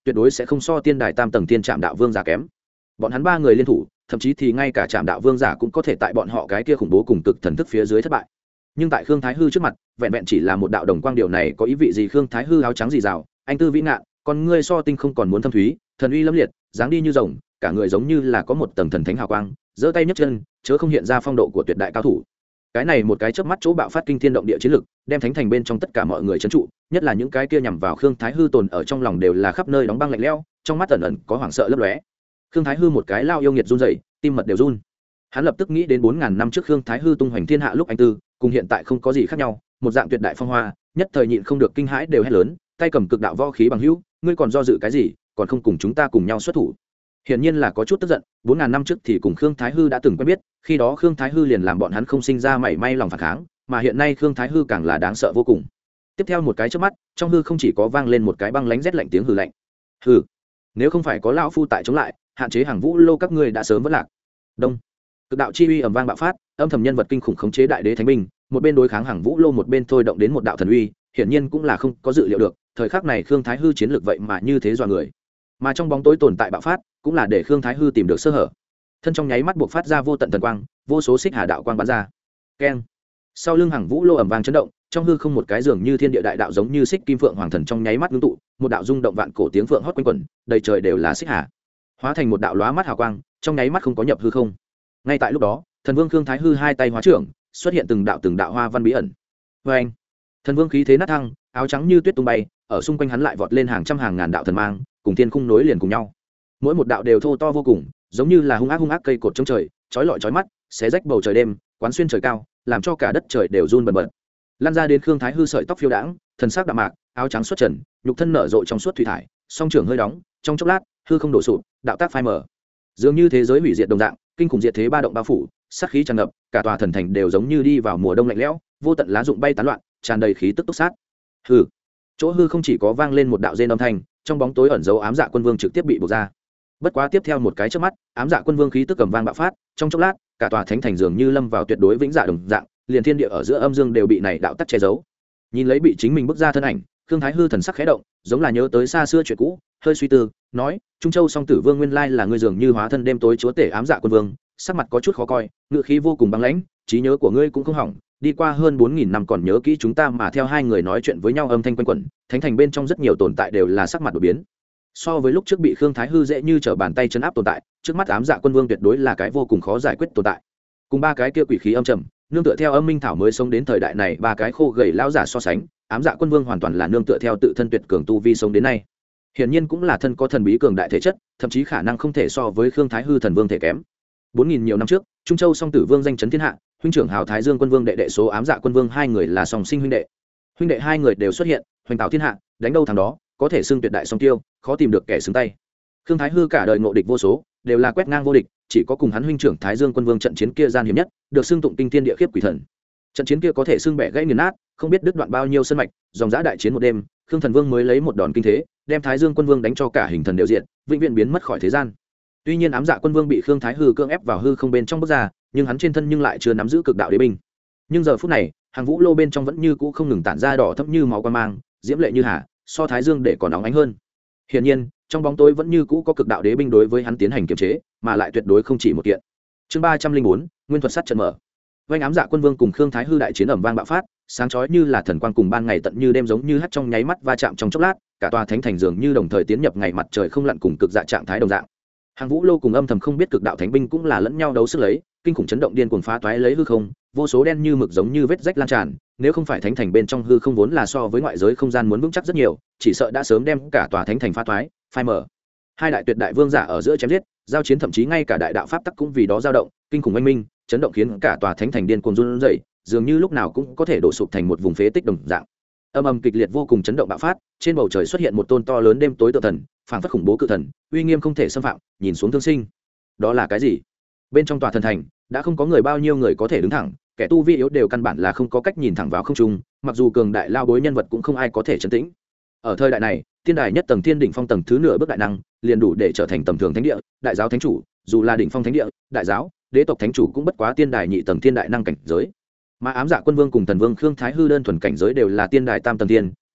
tuyệt đối sẽ không so tiên đài tam tầng tiên trạm đạo vương giả kém. Bọn hắn ba người liên thủ, thậm chí thì ngay cả trạm đạo vương giả cũng có thể tại bọn họ cái kia khủng bố cùng cực thần thức phía dưới thất bại. Nhưng tại Khương Thái Hư trước mặt, vẹn vẹn chỉ là một đạo đồng quang, điều này có ý vị gì? Khương Thái Hư áo trắng rì rào, anh tư vĩ ngạn, con ngươi so tinh không còn muốn thâm thúy, thần uy lâm liệt, dáng đi như rồng, cả người giống như là có một tầng thần thánh hào quang, giơ tay nhấc chân, chớ không hiện ra phong độ của tuyệt đại cao thủ. Cái này một cái chớp mắt chỗ bạo phát kinh thiên động địa chiến lực, đem thánh thành bên trong tất cả mọi người trấn trụ, nhất là những cái kia nhằm vào Khương Thái Hư tồn ở trong lòng đều là khắp nơi đóng băng lạnh lẽo, trong mắt ẩn ẩn có hoảng sợ lấp lóe. Khương Thái Hư một cái lao yêu nghiệt run rẩy, tim mật đều run. Hắn lập tức nghĩ đến 4000 năm trước Khương Thái Hư tung hoành thiên hạ lúc anh tư, cùng hiện tại không có gì khác nhau, một dạng tuyệt đại phong hoa, nhất thời nhịn không được kinh hãi đều hét lớn, tay cầm cực đạo võ khí bằng hữu, ngươi còn do dự cái gì, còn không cùng chúng ta cùng nhau xuất thủ. Hiển nhiên là có chút tức giận, 4000 năm trước thì cùng Khương Thái Hư đã từng quen biết, khi đó Khương Thái Hư liền làm bọn hắn không sinh ra mảy may lòng phản kháng, mà hiện nay Khương Thái Hư càng là đáng sợ vô cùng. Tiếp theo một cái chớp mắt, trong hư không chỉ có vang lên một cái băng lãnh rét lạnh tiếng hừ lạnh. Hừ, nếu không phải có lão phu tại chống lại, hạn chế hàng vũ lô các ngươi đã sớm vỡ lạc. Đông, cực đạo chi uy ầm vang bạo phát, âm thầm nhân vật kinh khủng khống chế đại đế thánh binh, một bên đối kháng hàng vũ lô một bên thôi động đến một đạo thần uy, hiển nhiên cũng là không có dự liệu được, thời khắc này Khương Thái Hư chiến lược vậy mà như thế dọa người. Mà trong bóng tối tồn tại bạo phát, cũng là để Khương Thái Hư tìm được sơ hở. Thân trong nháy mắt buộc phát ra vô tận thần quang, vô số xích hà đạo quang bắn ra. Keng. Sau lưng hàng vũ lô ầm vang chấn động, trong hư không một cái dường như thiên địa đại đạo giống như xích kim phượng hoàng thần trong nháy mắt ngưng tụ, một đạo rung động vạn cổ tiếng phượng hót quanh quẩn, đầy trời đều là xích hà, hóa thành một đạo lóa mắt hào quang, trong nháy mắt không có nhập hư không. Ngay tại lúc đó, thần vương Khương Thái Hư hai tay hóa trưởng, xuất hiện từng đạo hoa văn bí ẩn. Và anh, thần vương khí thế nát thăng, áo trắng như tuyết tung bay, ở xung quanh hắn lại vọt lên hàng trăm hàng ngàn đạo thần mang, cùng thiên khung nối liền cùng nhau. Mỗi một đạo đều thô to vô cùng, giống như là hung ác cây cột trong trời, chói lọi chói mắt, xé rách bầu trời đêm, quán xuyên trời cao, làm cho cả đất trời đều run bần bật. Lan ra đến Khương Thái Hư sợi tóc phiêu đãng, thần sắc đạm mạc, áo trắng xuất trần, nhục thân nở rộ trong suốt thủy thải, song trưởng hơi đóng, trong chốc lát, hư không đổ sụp, đạo tác phai mờ. Dường như thế giới hủy diệt đồng dạng, kinh khủng diệt thế ba động bao phủ, sát khí tràn ngập, cả tòa thần thành đều giống như đi vào mùa đông lạnh lẽo, vô tận lá rụng bay tán loạn, tràn đầy khí tức túc sát. Hừ. Chỗ hư không chỉ có vang lên một đạo rên âm thanh, trong bóng tối ẩn giấu ám dạ quân vương trực tiếp bị buộc ra. Bất quá tiếp theo một cái chớp mắt, ám dạ quân vương khí tức cầm vang bạo phát, trong chốc lát, cả tòa thánh thành dường như lâm vào tuyệt đối vĩnh dạ đồng dạng, liền thiên địa ở giữa âm dương đều bị này đạo tắc che giấu. Nhìn lấy bị chính mình bước ra thân ảnh, Khương Thái Hư thần sắc khẽ động, giống là nhớ tới xa xưa chuyện cũ, hơi suy tư, nói: "Trung Châu Song Tử Vương nguyên lai là ngươi dường như hóa thân đêm tối chúa tể ám dạ quân vương." Sắc mặt có chút khó coi, ngữ khí vô cùng băng lãnh, "Trí nhớ của ngươi cũng không hỏng, đi qua hơn 4000 năm còn nhớ kỹ chúng ta?" Mà theo hai người nói chuyện với nhau âm thanh quanh quẩn, thánh thành bên trong rất nhiều tồn tại đều là sắc mặt đổi biến. So với lúc trước bị Khương Thái Hư dễ như trở bàn tay trấn áp tồn tại, trước mắt ám dạ quân vương tuyệt đối là cái vô cùng khó giải quyết tồn tại. Cùng ba cái kia quỷ khí âm trầm, nương tựa theo âm minh thảo mới sống đến thời đại này, ba cái khô gầy lão giả so sánh, ám dạ quân vương hoàn toàn là nương tựa theo tự thân tuyệt cường tu vi sống đến nay. Hiển nhiên cũng là thân có thần bí cường đại thể chất, thậm chí khả năng không thể so với Khương Thái Hư thần vương thể kém. 4000 nhiều năm trước, Trung Châu Song Tử Vương danh chấn thiên hạ, huynh trưởng Hào Thái Dương quân vương đệ đệ số ám dạ quân vương hai người là song sinh huynh đệ. Huynh đệ hai người đều xuất hiện, hoành tạo thiên hạ, đánh đâu thằng đó, có thể xưng tuyệt đại song tiêu, khó tìm được kẻ xứng tay. Khương Thái Hư cả đời ngộ địch vô số, đều là quét ngang vô địch, chỉ có cùng hắn huynh trưởng Thái Dương quân vương trận chiến kia gian hiểm nhất, được xưng tụng kinh thiên địa khiếp quỷ thần. Trận chiến kia có thể xưng bẻ gãy nghiền nát, không biết đứt đoạn bao nhiêu sơn mạch, dòng dã đại chiến một đêm, Khương Thần Vương mới lấy một đòn kinh thế, đem Thái Dương quân vương đánh cho cả hình thần đều diện, vĩnh viễn biến mất khỏi thế gian. Tuy nhiên ám dạ quân vương bị Khương Thái Hư cưỡng ép vào hư không bên trong bước ra, nhưng hắn trên thân nhưng lại chưa nắm giữ cực đạo đế binh. Nhưng giờ phút này, hàng vũ lô bên trong vẫn như cũ không ngừng tản ra đỏ thẫm như máu quan mang, diễm lệ như hà, so Thái Dương để còn nóng ánh hơn. Hiển nhiên, trong bóng tối vẫn như cũ có cực đạo đế binh đối với hắn tiến hành kiềm chế, mà lại tuyệt đối không chỉ một kiện. Chương 304, Nguyên thuật sắt trận mở. Vành ám dạ quân vương cùng Khương Thái Hư đại chiến ầm vang bạo phát, sáng chói như là thần quang cùng ban ngày tận như đêm giống như hắt trong nháy mắt va chạm trong chốc lát, cả tòa thánh thành dường như đồng thời tiến nhập ngày mặt trời không lặn cùng cực dạ trạng thái đồng dạng. Hàng vũ lô cùng âm thầm không biết cực đạo thánh binh cũng là lẫn nhau đấu sức lấy, kinh khủng chấn động điên cuồng phá toái lấy hư không, vô số đen như mực giống như vết rách lan tràn, nếu không phải thánh thành bên trong hư không vốn là so với ngoại giới không gian muốn vững chắc rất nhiều, chỉ sợ đã sớm đem cả tòa thánh thành phá toái, phai mở. Hai đại tuyệt đại vương giả ở giữa chém giết, giao chiến thậm chí ngay cả đại đạo pháp tắc cũng vì đó dao động, kinh khủng oanh minh, chấn động khiến cả tòa thánh thành điên cuồng run rẩy, dường như lúc nào cũng có thể đổ sụp thành một vùng phế tích đồng dạng. Âm ầm kịch liệt vô cùng chấn động bạo phát, trên bầu trời xuất hiện một tôn to lớn đêm tối tự thần, phảng phất khủng bố cự thần, uy nghiêm không thể xâm phạm, nhìn xuống thương sinh. Đó là cái gì? Bên trong tòa thần thành đã không có người bao nhiêu người có thể đứng thẳng, kẻ tu vi yếu đều căn bản là không có cách nhìn thẳng vào không trung, mặc dù cường đại lao bối nhân vật cũng không ai có thể trấn tĩnh. Ở thời đại này, thiên đài nhất tầng thiên đỉnh phong tầng thứ nửa bước đại năng, liền đủ để trở thành tầm thường thánh địa, đại giáo thánh chủ, dù là đỉnh phong thánh địa, đại giáo, đế tộc thánh chủ cũng bất quá tiên đài nhị tầng thiên đại năng cảnh giới. Mà ám dạ quân vương cùng thần vương Khương Thái Hư đơn thuần cảnh giới đều là tiên đài tam tầng thiên,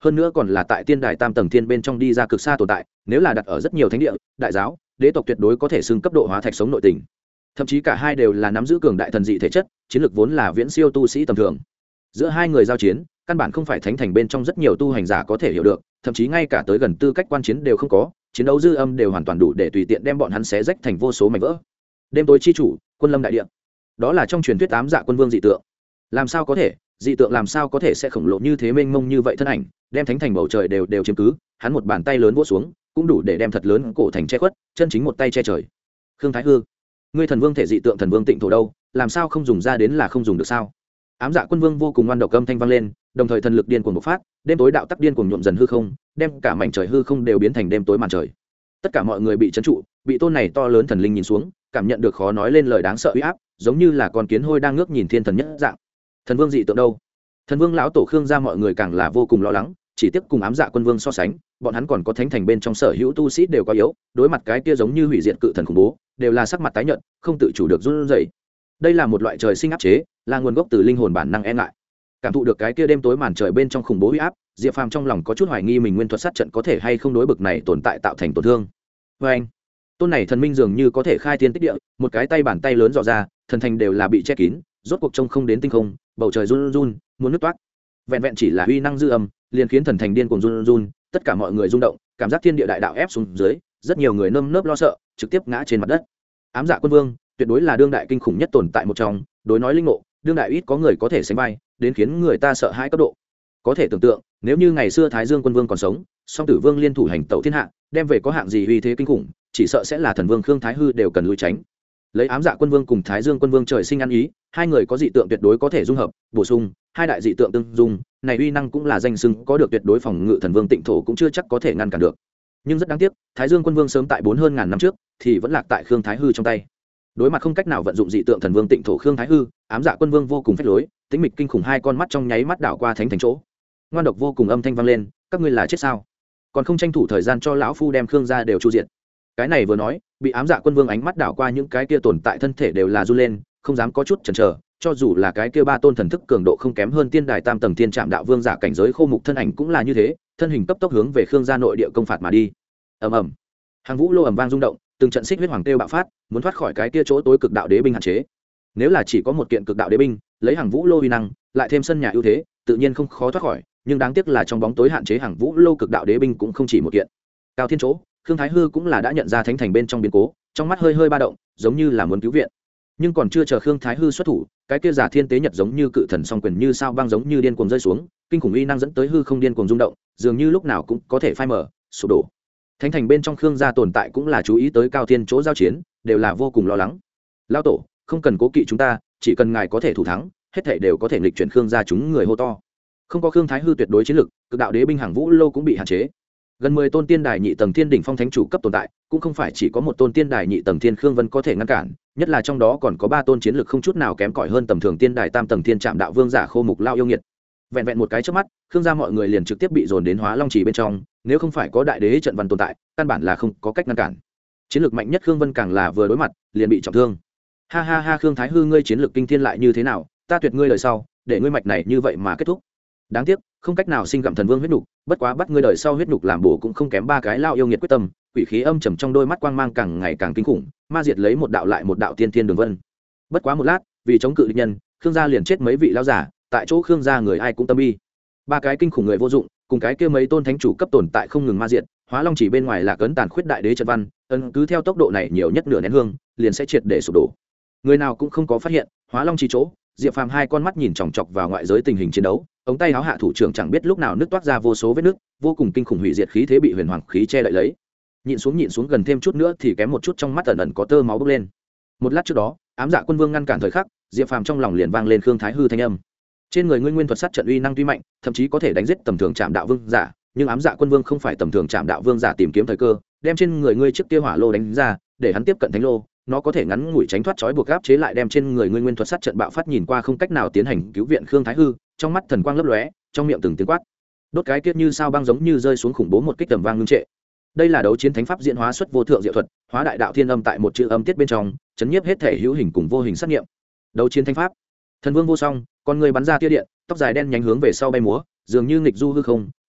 hơn nữa còn là tại tiên đài tam tầng thiên bên trong đi ra cực xa tồn tại, nếu là đặt ở rất nhiều thánh địa, đại giáo, đế tộc tuyệt đối có thể xưng cấp độ hóa thạch sống nội tình. Thậm chí cả hai đều là nắm giữ cường đại thần dị thể chất, chiến lược vốn là viễn siêu tu sĩ tầm thường. Giữa hai người giao chiến, căn bản không phải thánh thành bên trong rất nhiều tu hành giả có thể hiểu được, thậm chí ngay cả tới gần tư cách quan chiến đều không có, chiến đấu dư âm đều hoàn toàn đủ để tùy tiện đem bọn hắn xé rách thành vô số mảnh vỡ. Đêm tối chi chủ, quân lâm đại địa, đó là trong truyền thuyết ám dạ quân vương dị tượng. Làm sao có thể, dị tượng làm sao có thể sẽ khổng lồ như thế, mênh mông như vậy thân ảnh, đem thánh thành bầu trời đều chiếm cứ, hắn một bàn tay lớn vỗ xuống, cũng đủ để đem thật lớn cổ thành che khuất, chân chính một tay che trời. Khương Thái Hư, ngươi thần vương thể dị tượng thần vương tịnh thổ đâu, làm sao không dùng ra đến là không dùng được sao? Ám dạ quân vương vô cùng ngoan độc âm thanh vang lên, đồng thời thần lực điên cuồng bộc phát, đêm tối đạo tắc điên cuồng nhuộm dần hư không, đem cả mảnh trời hư không đều biến thành đêm tối màn trời. Tất cả mọi người bị trấn trụ, bị tôn này to lớn thần linh nhìn xuống, cảm nhận được khó nói lên lời đáng sợ uy áp, giống như là con kiến hôi đang ngước nhìn thiên thần nhất dạng. Thần vương dị tượng đâu? Thần vương lão tổ Khương gia mọi người càng là vô cùng lo lắng, chỉ tiếc cùng ám dạ quân vương so sánh, bọn hắn còn có thánh thành bên trong sở hữu tu sĩ đều quá yếu, đối mặt cái kia giống như hủy diệt cự thần khủng bố, đều là sắc mặt tái nhợt, không tự chủ được run rẩy. Đây là một loại trời sinh áp chế, là nguồn gốc từ linh hồn bản năng e ngại. Cảm thụ được cái kia đêm tối màn trời bên trong khủng bố uy áp, Diệp Phàm trong lòng có chút hoài nghi mình nguyên thuật sát trận có thể hay không đối bực này tồn tại tạo thành tổn thương. Và anh, tôn này thần minh dường như có thể khai thiên tích địa, một cái tay bàn tay lớn dò ra, thần thành đều là bị che kín, rốt cuộc trông không đến tinh không, bầu trời run run, muốn nứt toát. Vẹn vẹn chỉ là uy năng dư âm, liền khiến thần thành điên cuồng run run, tất cả mọi người rung động, cảm giác thiên địa đại đạo ép xuống dưới, rất nhiều người nơm nớp lo sợ, trực tiếp ngã trên mặt đất. Ám dạ quân vương, tuyệt đối là đương đại kinh khủng nhất tồn tại một trong, đối nói linh ngộ, đương đại ít có người có thể sánh vai, đến khiến người ta sợ hãi cấp độ. Có thể tưởng tượng, nếu như ngày xưa Thái Dương quân vương còn sống, song tử vương liên thủ hành tẩu thiên hạ, đem về có hạng gì uy thế kinh khủng, chỉ sợ sẽ là thần vương Khương Thái Hư đều cần lui tránh. Lấy ám dạ quân vương cùng Thái Dương quân vương trời sinh ăn ý, hai người có dị tượng tuyệt đối có thể dung hợp, bổ sung, hai đại dị tượng tương dung, này uy năng cũng là danh xưng có được tuyệt đối phòng ngự thần vương tịnh thổ cũng chưa chắc có thể ngăn cản được. Nhưng rất đáng tiếc, Thái Dương quân vương sớm tại 4 hơn ngàn năm trước thì vẫn lạc tại Khương Thái Hư trong tay. Đối mặt không cách nào vận dụng dị tượng thần vương tịnh thổ Khương Thái Hư, ám dạ quân vương vô cùng phách lối, tính mịch kinh khủng, hai con mắt trong nháy mắt đảo qua thánh thành chỗ. Ngoan độc vô cùng âm thanh vang lên, các ngươi là chết sao? Còn không tranh thủ thời gian cho lão phu đem Khương gia đều chu diệt. Cái này vừa nói, bị ám dạ quân vương ánh mắt đảo qua những cái kia tồn tại thân thể đều là run lên, không dám có chút chần chờ, cho dù là cái kia ba tôn thần thức cường độ không kém hơn tiên đài tam tầng thiên trạm đạo vương giả cảnh giới khô mục thân ảnh cũng là như thế, thân hình cấp tốc hướng về Khương gia nội địa công phạt mà đi. Ầm ầm, hàng vũ lô ầm vang rung động, từng trận xích huyết hoàng tiêu bạo phát, muốn thoát khỏi cái kia chỗ tối cực đạo đế binh hạn chế. Nếu là chỉ có một kiện cực đạo đế binh, lấy hàng vũ lô uy năng, lại thêm sân nhà ưu thế, tự nhiên không khó thoát khỏi, nhưng đáng tiếc là trong bóng tối hạn chế hàng vũ lô cực đạo đế binh cũng không chỉ một kiện. Cao thiên chỗ, Khương Thái Hư cũng là đã nhận ra thánh thành bên trong biến cố, trong mắt hơi hơi ba động, giống như là muốn cứu viện. Nhưng còn chưa chờ Khương Thái Hư xuất thủ, cái kia giả thiên tế nhật giống như cự thần song quyền như sao băng giống như điên cuồng rơi xuống, kinh khủng uy năng dẫn tới hư không điên cuồng rung động, dường như lúc nào cũng có thể phai mở, sụp đổ. Thánh thành bên trong Khương gia tồn tại cũng là chú ý tới Cao Thiên chỗ giao chiến, đều là vô cùng lo lắng. Lão tổ, không cần cố kỵ chúng ta, chỉ cần ngài có thể thủ thắng, hết thảy đều có thể nghịch chuyển Khương gia chúng người hô to. Không có Khương Thái Hư tuyệt đối chiến lực, cực đạo đế binh hàng vũ lô cũng bị hạn chế. Gần 10 tôn tiên đài nhị tầng thiên đỉnh phong thánh chủ cấp tồn tại, cũng không phải chỉ có một tôn tiên đài nhị tầng thiên Khương Vân có thể ngăn cản, nhất là trong đó còn có 3 tôn chiến lực không chút nào kém cỏi hơn tầm thường tiên đài tam tầng thiên trạm đạo vương giả khô mục lao yêu nghiệt. Vẹn vẹn một cái chớp mắt, Khương gia mọi người liền trực tiếp bị dồn đến Hóa Long Chỉ bên trong, nếu không phải có đại đế trận văn tồn tại, căn bản là không có cách ngăn cản. Chiến lược mạnh nhất Khương Vân càng là vừa đối mặt, liền bị trọng thương. Ha ha ha, Khương Thái Hư ngươi chiến lược kinh thiên lại như thế nào, ta tuyệt ngươi đời sau, để ngươi mạch này như vậy mà kết thúc. Đáng tiếc, không cách nào sinh gặm thần vương huyết nục, bất quá bắt ngươi đời sau huyết nục làm bổ cũng không kém 3 cái lao yêu nghiệt quyết tâm, quỷ khí âm trầm trong đôi mắt quang mang càng ngày càng kinh khủng, ma diệt lấy một đạo lại một đạo tiên thiên đường vân. Bất quá một lát, vì chống cự địch nhân, Khương gia liền chết mấy vị lão giả, tại chỗ Khương gia người ai cũng tâm bi. 3 cái kinh khủng người vô dụng, cùng cái kia mấy tôn thánh chủ cấp tồn tại không ngừng ma diệt, Hóa Long Chỉ bên ngoài là cấn tàn khuyết đại đế trận văn, ấn cứ theo tốc độ này nhiều nhất nửa nén hương, liền sẽ triệt để sụp đổ. Người nào cũng không có phát hiện, Hóa Long Chỉ chỗ, Diệp Phàm hai con mắt nhìn chòng chọc vào ngoại giới tình hình chiến đấu, ống tay áo hạ thủ trưởng chẳng biết lúc nào nứt toát ra vô số vết nứt, vô cùng kinh khủng hủy diệt khí thế bị huyền hoàng khí che đậy lấy. Nhịn xuống gần thêm chút nữa thì kém một chút trong mắt ẩn ẩn có tơ máu bốc lên. Một lát trước đó, ám dạ quân vương ngăn cản thời khắc, Diệp Phàm trong lòng liền vang lên Khương Thái Hư thanh âm. Trên người ngươi nguyên thuật sát trận uy năng tuy mạnh, thậm chí có thể đánh giết tầm thường Trảm Đạo Vương giả, nhưng ám dạ quân vương không phải tầm thường Trảm Đạo Vương giả tìm kiếm thời cơ, đem trên người ngươi trước kia hỏa lô đánh ra, để hắn tiếp cận thánh lô, nó có thể ngắn ngủi tránh thoát trói buộc áp chế lại đem trên người ngươi nguyên thuật sát trận bạo phát, nhìn qua không cách nào tiến hành cứu viện Khương Thái Hư, trong mắt thần quang lấp lóe, trong miệng từng tiếng quát. Đốt cái kiết như sao băng giống như rơi xuống khủng bố một kích tầm vang ngưng trệ. Đây là đấu chiến thánh pháp diễn hóa xuất vô thượng diệu thuật, hóa đại đạo thiên âm tại một chữ âm tiết bên trong, chấn nhiếp hết thể hữu hình cùng vô hình sát nghiệm. Đấu chiến thánh pháp, thần vương vô song, con người bắn ra tia điện, tóc dài đen nhánh hướng về sau bay múa, dường như nghịch du hư không,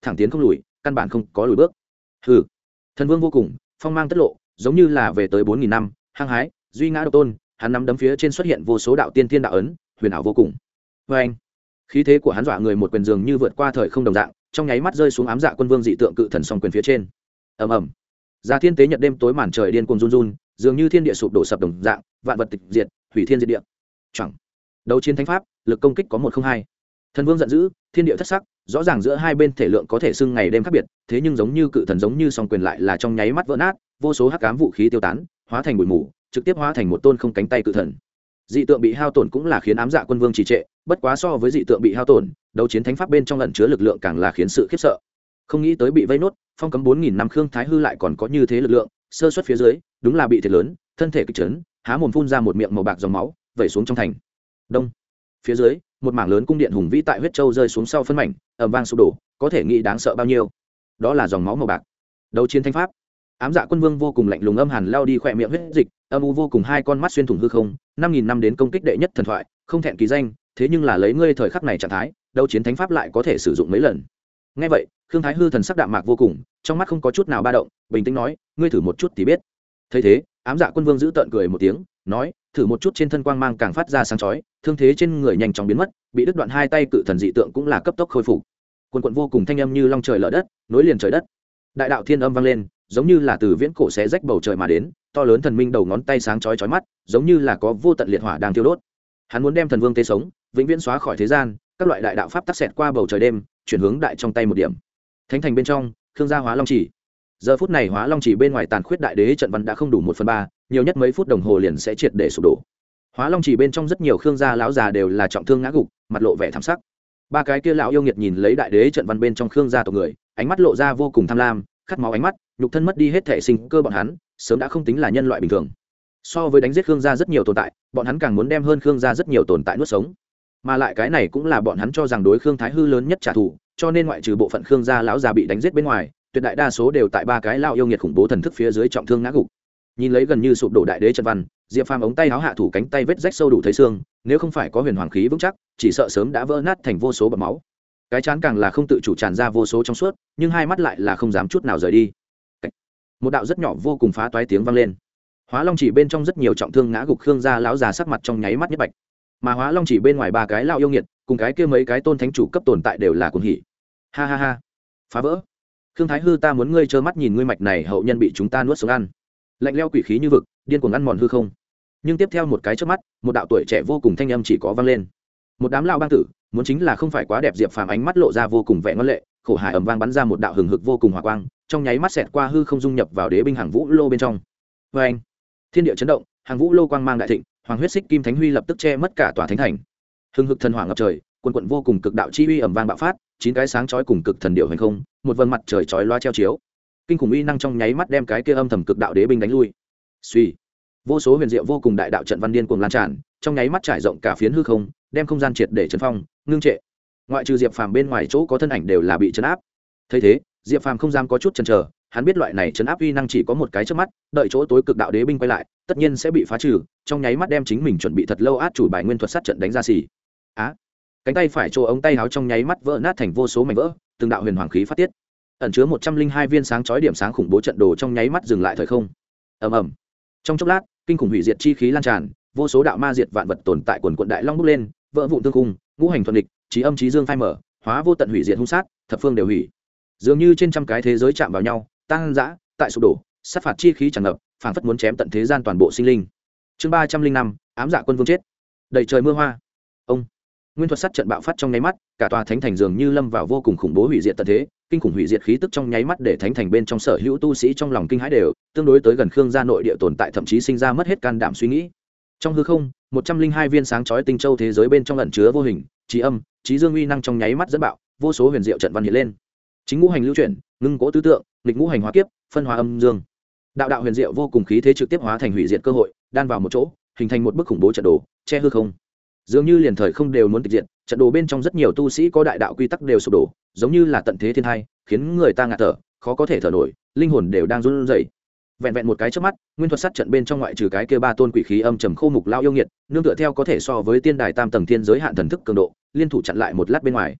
thẳng tiến không lùi, căn bản không có lùi bước. Hừ. Thần vương vô cùng phong mang tất lộ, giống như là về tới 4000 năm, hăng hái duy ngã độc tôn. Hắn nắm đấm phía trên xuất hiện vô số đạo tiên thiên đạo ấn, huyền ảo vô cùng. Vê anh, khí thế của hắn dọa người một quyền dường như vượt qua thời không đồng dạng, trong nháy mắt rơi xuống ám dạ quân vương dị tượng cự thần song quyền phía trên. Ầm ầm, ra thiên tế nhật đêm tối màn trời điên cuồng run run, dường như thiên địa sụp đổ sập đồng dạng, vạn vật tịch diệt, hủy thiên diệt địa. Chẳng đấu chiến thánh pháp, lực công kích có 102. Thần vương giận dữ, thiên địa thất sắc, rõ ràng giữa hai bên thể lượng có thể xưng ngày đêm khác biệt, thế nhưng giống như cự thần giống như song quyền lại là trong nháy mắt vỡ nát, vô số hắc ám vũ khí tiêu tán, hóa thành bụi mù, trực tiếp hóa thành một tôn không cánh tay cự thần. Dị tượng bị hao tổn cũng là khiến ám dạ quân vương trì trệ, bất quá so với dị tượng bị hao tổn, đấu chiến thánh pháp bên trong ẩn chứa lực lượng càng là khiến sự khiếp sợ. Không nghĩ tới bị vây nốt, phong cấm 4000 năm Khương Thái Hư lại còn có như thế lực lượng, sơ suất phía dưới, đúng là bị thiệt lớn, thân thể kịch chấn, há mồm phun ra một miệng màu bạc dòng máu, vẩy xuống trong thành. Đông. Phía dưới, một mảng lớn cung điện hùng vĩ tại huyết châu rơi xuống sau phân mảnh, ầm vang sụp đổ, có thể nghĩ đáng sợ bao nhiêu. Đó là dòng máu màu bạc. Đấu chiến thánh pháp. Ám dạ quân vương vô cùng lạnh lùng âm hàn lao đi khỏe miệng huyết dịch, âm u vô cùng hai con mắt xuyên thủng hư không. 5000 năm đến công kích đệ nhất thần thoại, không thẹn kỳ danh, thế nhưng là lấy ngươi thời khắc này trạng thái, đấu chiến thánh pháp lại có thể sử dụng mấy lần. Nghe vậy, Khương Thái Hư thần sắc đạm mạc vô cùng, trong mắt không có chút nào ba động, bình tĩnh nói, ngươi thử một chút thì biết. Thấy thế, ám dạ quân vương giữ tợn cười một tiếng, nói, thử một chút trên thân quang mang càng phát ra sáng chói, thương thế trên người nhanh chóng biến mất, bị đứt đoạn hai tay cự thần dị tượng cũng là cấp tốc khôi phục. Quần quần vô cùng thanh âm như long trời lở đất, nối liền trời đất. Đại đạo thiên âm vang lên, giống như là từ viễn cổ xé rách bầu trời mà đến, to lớn thần minh đầu ngón tay sáng chói chói mắt, giống như là có vô tận liệt hỏa đang thiêu đốt. Hắn muốn đem thần vương tế sống, vĩnh viễn xóa khỏi thế gian, các loại đại đạo pháp tắc xẹt qua bầu trời đêm, chuyển hướng đại trong tay một điểm. Thánh thành bên trong, Khương gia Hóa Long Chỉ. Giờ phút này Hóa Long Chỉ bên ngoài tàn khuyết đại đế trận văn đã không đủ 1/3, nhiều nhất mấy phút đồng hồ liền sẽ triệt để sụp đổ. Hóa Long Chỉ bên trong rất nhiều Khương gia lão già đều là trọng thương ngã gục, mặt lộ vẻ thảm sắc. Ba cái kia lão yêu nghiệt nhìn lấy đại đế trận văn bên trong Khương gia tộc người, ánh mắt lộ ra vô cùng tham lam, khát máu ánh mắt, nhục thân mất đi hết thể sinh cơ bọn hắn, sớm đã không tính là nhân loại bình thường. So với đánh giết Khương gia rất nhiều tồn tại, bọn hắn càng muốn đem hơn Khương gia rất nhiều tồn tại nuốt sống. Mà lại cái này cũng là bọn hắn cho rằng đối Khương Thái Hư lớn nhất trả thù, cho nên ngoại trừ bộ phận Khương gia lão già bị đánh giết bên ngoài, tuyệt đại đa số đều tại ba cái lão yêu nghiệt khủng bố thần thức phía dưới trọng thương ngã gục. Nhìn lấy gần như sụp đổ đại đế trận văn, Diệp Phàm ống tay áo hạ thủ cánh tay vết rách sâu đủ thấy xương, nếu không phải có huyền hoàng khí vững chắc, chỉ sợ sớm đã vỡ nát thành vô số bọt máu. Cái chán càng là không tự chủ tràn ra vô số trong suốt, nhưng hai mắt lại là không dám chút nào rời đi. Một đạo rất nhỏ vô cùng phá toái tiếng vang lên. Hóa Long Chỉ bên trong rất nhiều trọng thương ngã gục Khương gia lão già sắc mặt trong nháy mắt nhất bạch. Mà Hóa Long Chỉ bên ngoài ba cái lão yêu nghiệt, cùng cái kia mấy cái tôn thánh chủ cấp tồn tại đều là cuồng hỉ. Ha ha ha. Phá vỡ. Khương Thái Hư, ta muốn ngươi trơ mắt nhìn ngươi mạch này hậu nhân bị chúng ta nuốt sống ăn. Lạnh lẽo quỷ khí như vực, điên cuồng ăn mòn hư không. Nhưng tiếp theo một cái chớp mắt, một đạo tuổi trẻ vô cùng thanh âm chỉ có vang lên. Một đám lão bang tử, muốn chính là không phải quá đẹp. Diệp Phàm ánh mắt lộ ra vô cùng vẻ ngoan lệ, khổ hải ầm vang bắn ra một đạo hừng hực vô cùng hỏa quang, trong nháy mắt xẹt qua hư không dung nhập vào đế binh hàng vũ lô bên trong. Vê anh, thiên địa chấn động, hàng vũ lô quang mang đại thịnh, hoàng huyết xích kim thánh huy lập tức che mất cả tòa thánh thành. Hừng hực thần hỏa ngập trời, quần quần vô cùng cực đạo chi uy ầm vang bạo phát, 9 cái sáng chói cùng cực thần điệu hành không, một vầng mặt trời chói loa treo chiếu. Kinh khủng uy năng trong nháy mắt đem cái kia âm thầm cực đạo đế binh đánh lui. Suy, vô số huyền diệu vô cùng đại đạo trận văn điên cuồng lan tràn, trong nháy mắt trải rộng cả phiến hư không, đem không gian triệt để chấn phong, ngưng trệ. Ngoại trừ Diệp Phàm bên ngoài chỗ có thân ảnh đều là bị chấn áp. Thấy thế, Diệp Phàm không dám có chút chần chờ, hắn biết loại này chấn áp uy năng chỉ có một cái trước mắt, đợi chỗ tối cực đạo đế binh quay lại, tất nhiên sẽ bị phá trừ, trong nháy mắt đem chính mình chuẩn bị thật lâu át chủ bài nguyên thuật sát trận đánh ra xỉ. Cánh tay phải chỗ ống tay áo trong nháy mắt vỡ nát thành vô số mảnh vỡ, từng đạo huyền hoàng khí phát tiết, ẩn chứa 102 viên sáng chói điểm sáng khủng bố trận đồ trong nháy mắt dừng lại thời không. Ầm ầm. Trong chốc lát, kinh khủng hủy diệt chi khí lan tràn, vô số đạo ma diệt vạn vật tồn tại quần quần đại long bốc lên, vỡ vụn tương cung, ngũ hành thuần địch, trí âm trí dương phai mở, hóa vô tận hủy diệt hung sát, thập phương đều hủy. Dường như trên trăm cái thế giới chạm vào nhau, tăng dã, tại sụp đổ, sát phạt chi khí tràn ngập, phảng phất muốn chém tận thế gian toàn bộ sinh linh. Chương 305, ám dạ quân vương chết. Đầy trời mưa hoa. Ông nguyên thuật sát trận bạo phát trong nháy mắt, cả tòa thánh thành dường như lâm vào vô cùng khủng bố hủy diệt tận thế, kinh khủng hủy diệt khí tức trong nháy mắt để thánh thành bên trong sở hữu tu sĩ trong lòng kinh hãi đều, tương đối tới gần Khương gia nội địa tồn tại thậm chí sinh ra mất hết can đảm suy nghĩ. Trong hư không, 102 viên sáng chói tinh châu thế giới bên trong ẩn chứa vô hình, trí âm, trí dương uy năng trong nháy mắt dẫn bạo, vô số huyền diệu trận văn hiện lên. Chính ngũ hành lưu chuyển, ngưng cố tứ tượng, nghịch ngũ hành hóa kiếp, phân hóa âm dương. Đạo đạo huyền diệu vô cùng khí thế trực tiếp hóa thành hủy diệt cơ hội, đan vào một chỗ, hình thành một bức khủng bố trận đồ, che hư không. Dường như liền thời không đều muốn tịch diệt, trận đồ bên trong rất nhiều tu sĩ có đại đạo quy tắc đều sụp đổ, giống như là tận thế thiên hai, khiến người ta ngạt thở, khó có thể thở nổi, linh hồn đều đang run rẩy. Vẹn vẹn một cái chớp mắt, nguyên thuật sát trận bên trong ngoại trừ cái kia ba tôn quỷ khí âm trầm khô mục lao yêu nghiệt, nương tựa theo có thể so với tiên đài tam tầng thiên giới hạn thần thức cường độ, liên thủ chặn lại một lát bên ngoài.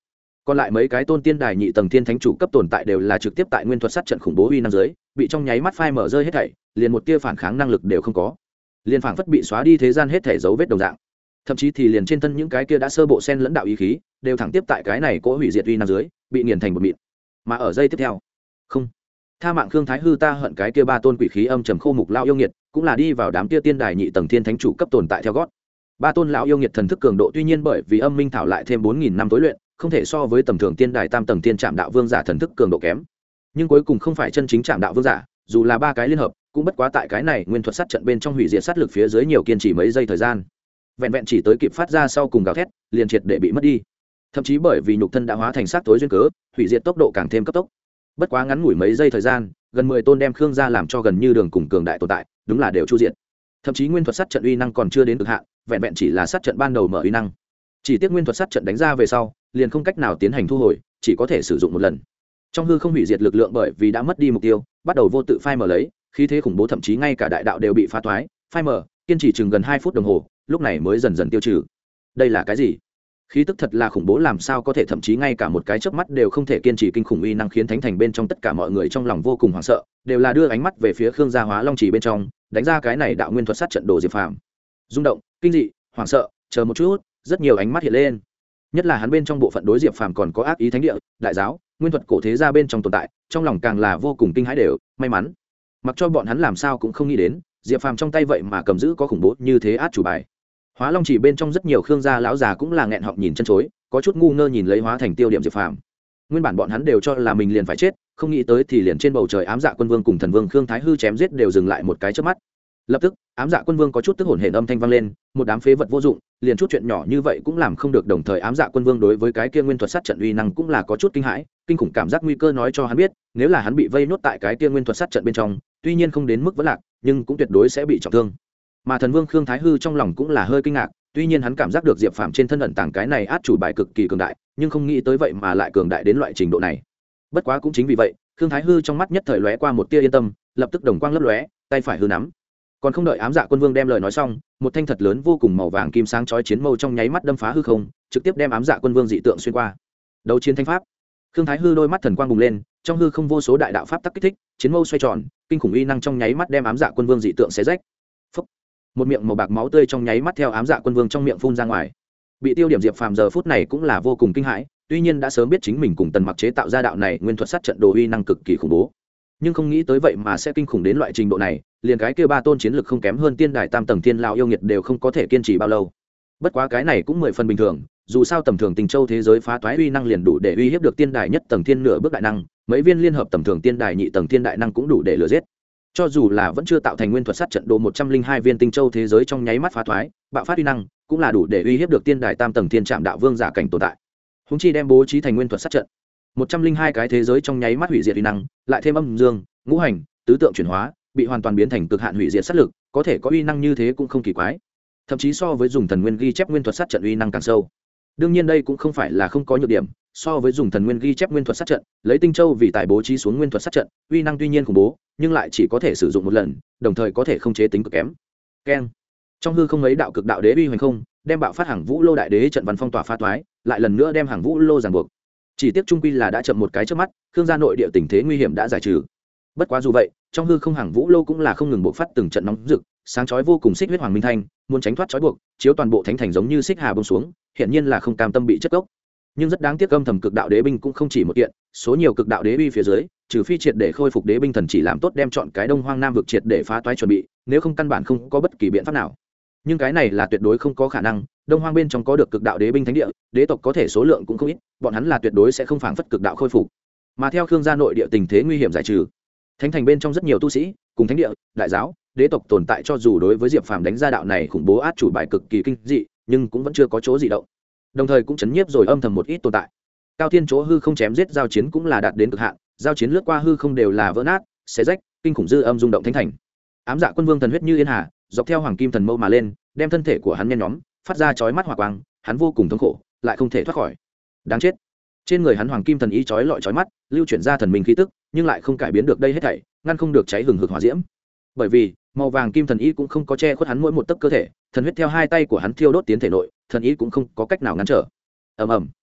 còn lại mấy cái tôn tiên đài nhị tầng thiên thánh chủ cấp tồn tại đều là trực tiếp tại nguyên thuật sát trận khủng bố uy năng dưới bị trong nháy mắt phai mở rơi hết thảy, liền một tia phản kháng năng lực đều không có, liền phảng phất bị xóa đi thế gian hết thảy dấu vết đồng dạng. Thậm chí thì liền trên thân những cái kia đã sơ bộ sen lẫn đạo ý khí đều thẳng tiếp tại cái này cỗ hủy diệt uy năng dưới bị nghiền thành một mịn. Mà ở giây tiếp theo, không tha mạng Khương Thái Hư ta hận cái kia ba tôn quỷ khí âm trầm khô mục lao yêu nghiệt cũng là đi vào đám kia tiên đài nhị tầng thiên thánh chủ cấp tồn tại theo gót. Ba tôn lão yêu nghiệt thần thức cường độ tuy nhiên bởi vì âm minh thảo lại thêm 4000 năm tối luyện không thể so với tầm thường tiên đài tam tầng tiên trạm đạo vương giả thần thức cường độ kém, nhưng cuối cùng không phải chân chính trạm đạo vương giả, dù là ba cái liên hợp cũng bất quá tại cái này nguyên thuật sát trận bên trong hủy diệt sát lực phía dưới nhiều kiên trì mấy giây thời gian, vẹn vẹn chỉ tới kịp phát ra sau cùng gào thét liền triệt để bị mất đi, thậm chí bởi vì nhục thân đã hóa thành xác tối duyên cớ hủy diệt tốc độ càng thêm cấp tốc. Bất quá ngắn ngủi mấy giây thời gian gần 10 tôn đem Khương gia làm cho gần như đường cùng cường đại tồn tại đúng là đều chu diện, thậm chí nguyên thuật sát trận uy năng còn chưa đến cực hạn, vẹn vẹn chỉ là sát trận ban đầu mở uy năng, chỉ tiếc nguyên thuật sát trận đánh ra về sau liền không cách nào tiến hành thu hồi, chỉ có thể sử dụng một lần. Trong hư không hủy diệt lực lượng bởi vì đã mất đi mục tiêu bắt đầu vô tự phai mở lấy, khí thế khủng bố thậm chí ngay cả đại đạo đều bị phá toái phai mở, kiên trì chừng gần 2 phút đồng hồ lúc này mới dần dần tiêu trừ. Đây là cái gì? Khí tức thật là khủng bố, làm sao có thể thậm chí ngay cả một cái chớp mắt đều không thể kiên trì kinh khủng uy năng, khiến thánh thành bên trong tất cả mọi người trong lòng vô cùng hoảng sợ, đều là đưa ánh mắt về phía Khương gia Hóa Long Chỉ bên trong đánh ra cái này đạo nguyên thuật sát trận đồ Diệp Phàm. Rung động, kinh dị, hoảng sợ, chờ một chút, rất nhiều ánh mắt hiện lên. Nhất là hắn bên trong bộ phận đối Diệp Phàm còn có ác ý thánh địa, đại giáo, nguyên thuật cổ thế gia bên trong tồn tại, trong lòng càng là vô cùng kinh hãi đều, may mắn. Mặc cho bọn hắn làm sao cũng không nghĩ đến, Diệp Phàm trong tay vậy mà cầm giữ có khủng bố như thế át chủ bài. Hóa Long Chỉ bên trong rất nhiều Khương gia lão già cũng là nghẹn họng nhìn chân chối, có chút ngu ngơ nhìn lấy hóa thành tiêu điểm Diệp Phàm. Nguyên bản bọn hắn đều cho là mình liền phải chết, không nghĩ tới thì liền trên bầu trời ám dạ quân vương cùng thần vương Khương Thái Hư chém giết đều dừng lại một cái chớp mắt. Lập tức, ám dạ quân vương có chút tức hổn hển âm thanh vang lên, một đám phế vật vô dụng, liền chút chuyện nhỏ như vậy cũng làm không được. Đồng thời ám dạ quân vương đối với cái kia nguyên thuật sát trận uy năng cũng là có chút kinh hãi, kinh khủng cảm giác nguy cơ nói cho hắn biết, nếu là hắn bị vây nốt tại cái kia nguyên thuật sát trận bên trong, tuy nhiên không đến mức vỡ lạc, nhưng cũng tuyệt đối sẽ bị trọng thương. Mà thần vương Khương Thái Hư trong lòng cũng là hơi kinh ngạc, tuy nhiên hắn cảm giác được Diệp Phàm trên thân ẩn tàng cái này át chủ bài cực kỳ cường đại, nhưng không nghĩ tới vậy mà lại cường đại đến loại trình độ này. Bất quá cũng chính vì vậy, Khương Thái Hư trong mắt nhất thời lóe qua một tia yên tâm, lập tức đồng quang lấp lóe, tay phải hư nắm. Còn không đợi ám dạ quân vương đem lời nói xong, một thanh thật lớn vô cùng màu vàng kim sáng chói chiến mâu trong nháy mắt đâm phá hư không, trực tiếp đem ám dạ quân vương dị tượng xuyên qua. Đấu chiến thanh pháp. Khương Thái Hư đôi mắt thần quang bùng lên, trong hư không vô số đại đạo pháp tắc kích thích, chiến mâu xoay tròn, kinh khủng uy năng trong nháy mắt đem ám dạ quân vương dị tượng xé rách. Phốc. Một miệng màu bạc máu tươi trong nháy mắt theo ám dạ quân vương trong miệng phun ra ngoài. Bị tiêu điểm Diệp Phàm giờ phút này cũng là vô cùng kinh hãi, tuy nhiên đã sớm biết chính mình cùng Tần Mặc chế tạo ra đạo này nguyên thuật sát trận đồ uy năng cực kỳ khủng bố, nhưng không nghĩ tới vậy mà sẽ kinh khủng đến loại trình độ này, liền cái kia ba tôn chiến lực không kém hơn tiên đài tam tầng thiên lão yêu nghiệt đều không có thể kiên trì bao lâu. Bất quá cái này cũng 10 phần bình thường, dù sao tầm thường Tình Châu thế giới phá toái uy năng liền đủ để uy hiếp được tiên đài nhất tầng thiên nửa bước đại năng, mấy viên liên hợp tầm thường tiên đài nhị tầng thiên đại năng cũng đủ để lừa giết. Cho dù là vẫn chưa tạo thành nguyên thuật sát trận đồ 102 viên Tinh Châu thế giới trong nháy mắt phá toái, bạo phát uy năng, cũng là đủ để uy hiếp được tiên đài tam tầng thiên trạm đạo vương giả cảnh tồn tại. Húng chi đem bố trí thành nguyên thuật sát trận, 102 cái thế giới trong nháy mắt hủy diệt uy năng, lại thêm âm dương, ngũ hành, tứ tượng chuyển hóa, bị hoàn toàn biến thành cực hạn hủy diệt sát lực, có thể có uy năng như thế cũng không kỳ quái. Thậm chí so với dùng thần nguyên ghi chép nguyên thuật sát trận uy năng càng sâu. Đương nhiên đây cũng không phải là không có nhược điểm, so với dùng thần nguyên ghi chép nguyên thuật sát trận, lấy Tinh Châu vì tài bố trí xuống nguyên thuật sát trận, uy năng tuy nhiên khủng bố, nhưng lại chỉ có thể sử dụng một lần, đồng thời có thể không chế tính cực kém. Keng. Trong hư không mấy đạo cực đạo đế uy hoành không, đem bạo phát hàng vũ lô đại đế trận văn phong tỏa phá toái, lại lần nữa đem hàng vũ lô giằng buộc. Chỉ tiếc trung quy là đã chậm một cái trước mắt, Khương gia nội địa tình thế nguy hiểm đã giải trừ. Bất quá dù vậy, trong hư không hàng vũ lô cũng là không ngừng bộc phát từng trận nóng rực, sáng chói vô cùng xích huyết hoàng minh thanh, muốn tránh thoát trói buộc, chiếu toàn bộ thánh thành giống như xích hà bông xuống, hiện nhiên là không cam tâm bị chất gốc. Nhưng rất đáng tiếc âm thầm cực đạo đế binh cũng không chỉ một kiện, số nhiều cực đạo đế uy phía dưới, trừ phi triệt để khôi phục đế binh thần chỉ làm tốt đem chọn cái Đông Hoang Nam vực triệt để phá toái chuẩn bị, nếu không căn bản không có bất kỳ biện pháp nào. Nhưng cái này là tuyệt đối không có khả năng, Đông Hoang bên trong có được cực đạo đế binh thánh địa, đế tộc có thể số lượng cũng không ít, bọn hắn là tuyệt đối sẽ không phảng phất cực đạo khôi phục. Mà theo Khương gia nội địa tình thế nguy hiểm giải trừ, thánh thành bên trong rất nhiều tu sĩ, cùng thánh địa, đại giáo, đế tộc tồn tại, cho dù đối với Diệp Phàm đánh ra đạo này khủng bố át chủ bài cực kỳ kinh dị, nhưng cũng vẫn chưa có chỗ gì động. Đồng thời cũng chấn nhiếp rồi âm thầm một ít tồn tại. Cao thiên chỗ hư không chém giết giao chiến cũng là đạt đến cực hạn, giao chiến lướt qua hư không đều là vỡ nát, xé rách, kinh khủng dư âm rung động thánh thành. Ám dạ quân vương thần huyết như yên hà, dọc theo hoàng kim thần mâu mà lên, đem thân thể của hắn nhen nhóm, phát ra chói mắt hỏa quang, hắn vô cùng thống khổ, lại không thể thoát khỏi. Đáng chết. Trên người hắn hoàng kim thần ý chói lọi chói mắt, lưu chuyển ra thần minh khí tức, nhưng lại không cải biến được đây hết thảy, ngăn không được cháy hừng hực hỏa diễm. Bởi vì, màu vàng kim thần ý cũng không có che khuất hắn mỗi một tấc cơ thể, thần huyết theo hai tay của hắn thiêu đốt tiến thể nội, thần ý cũng không có cách nào ngăn trở. Ầm ầm.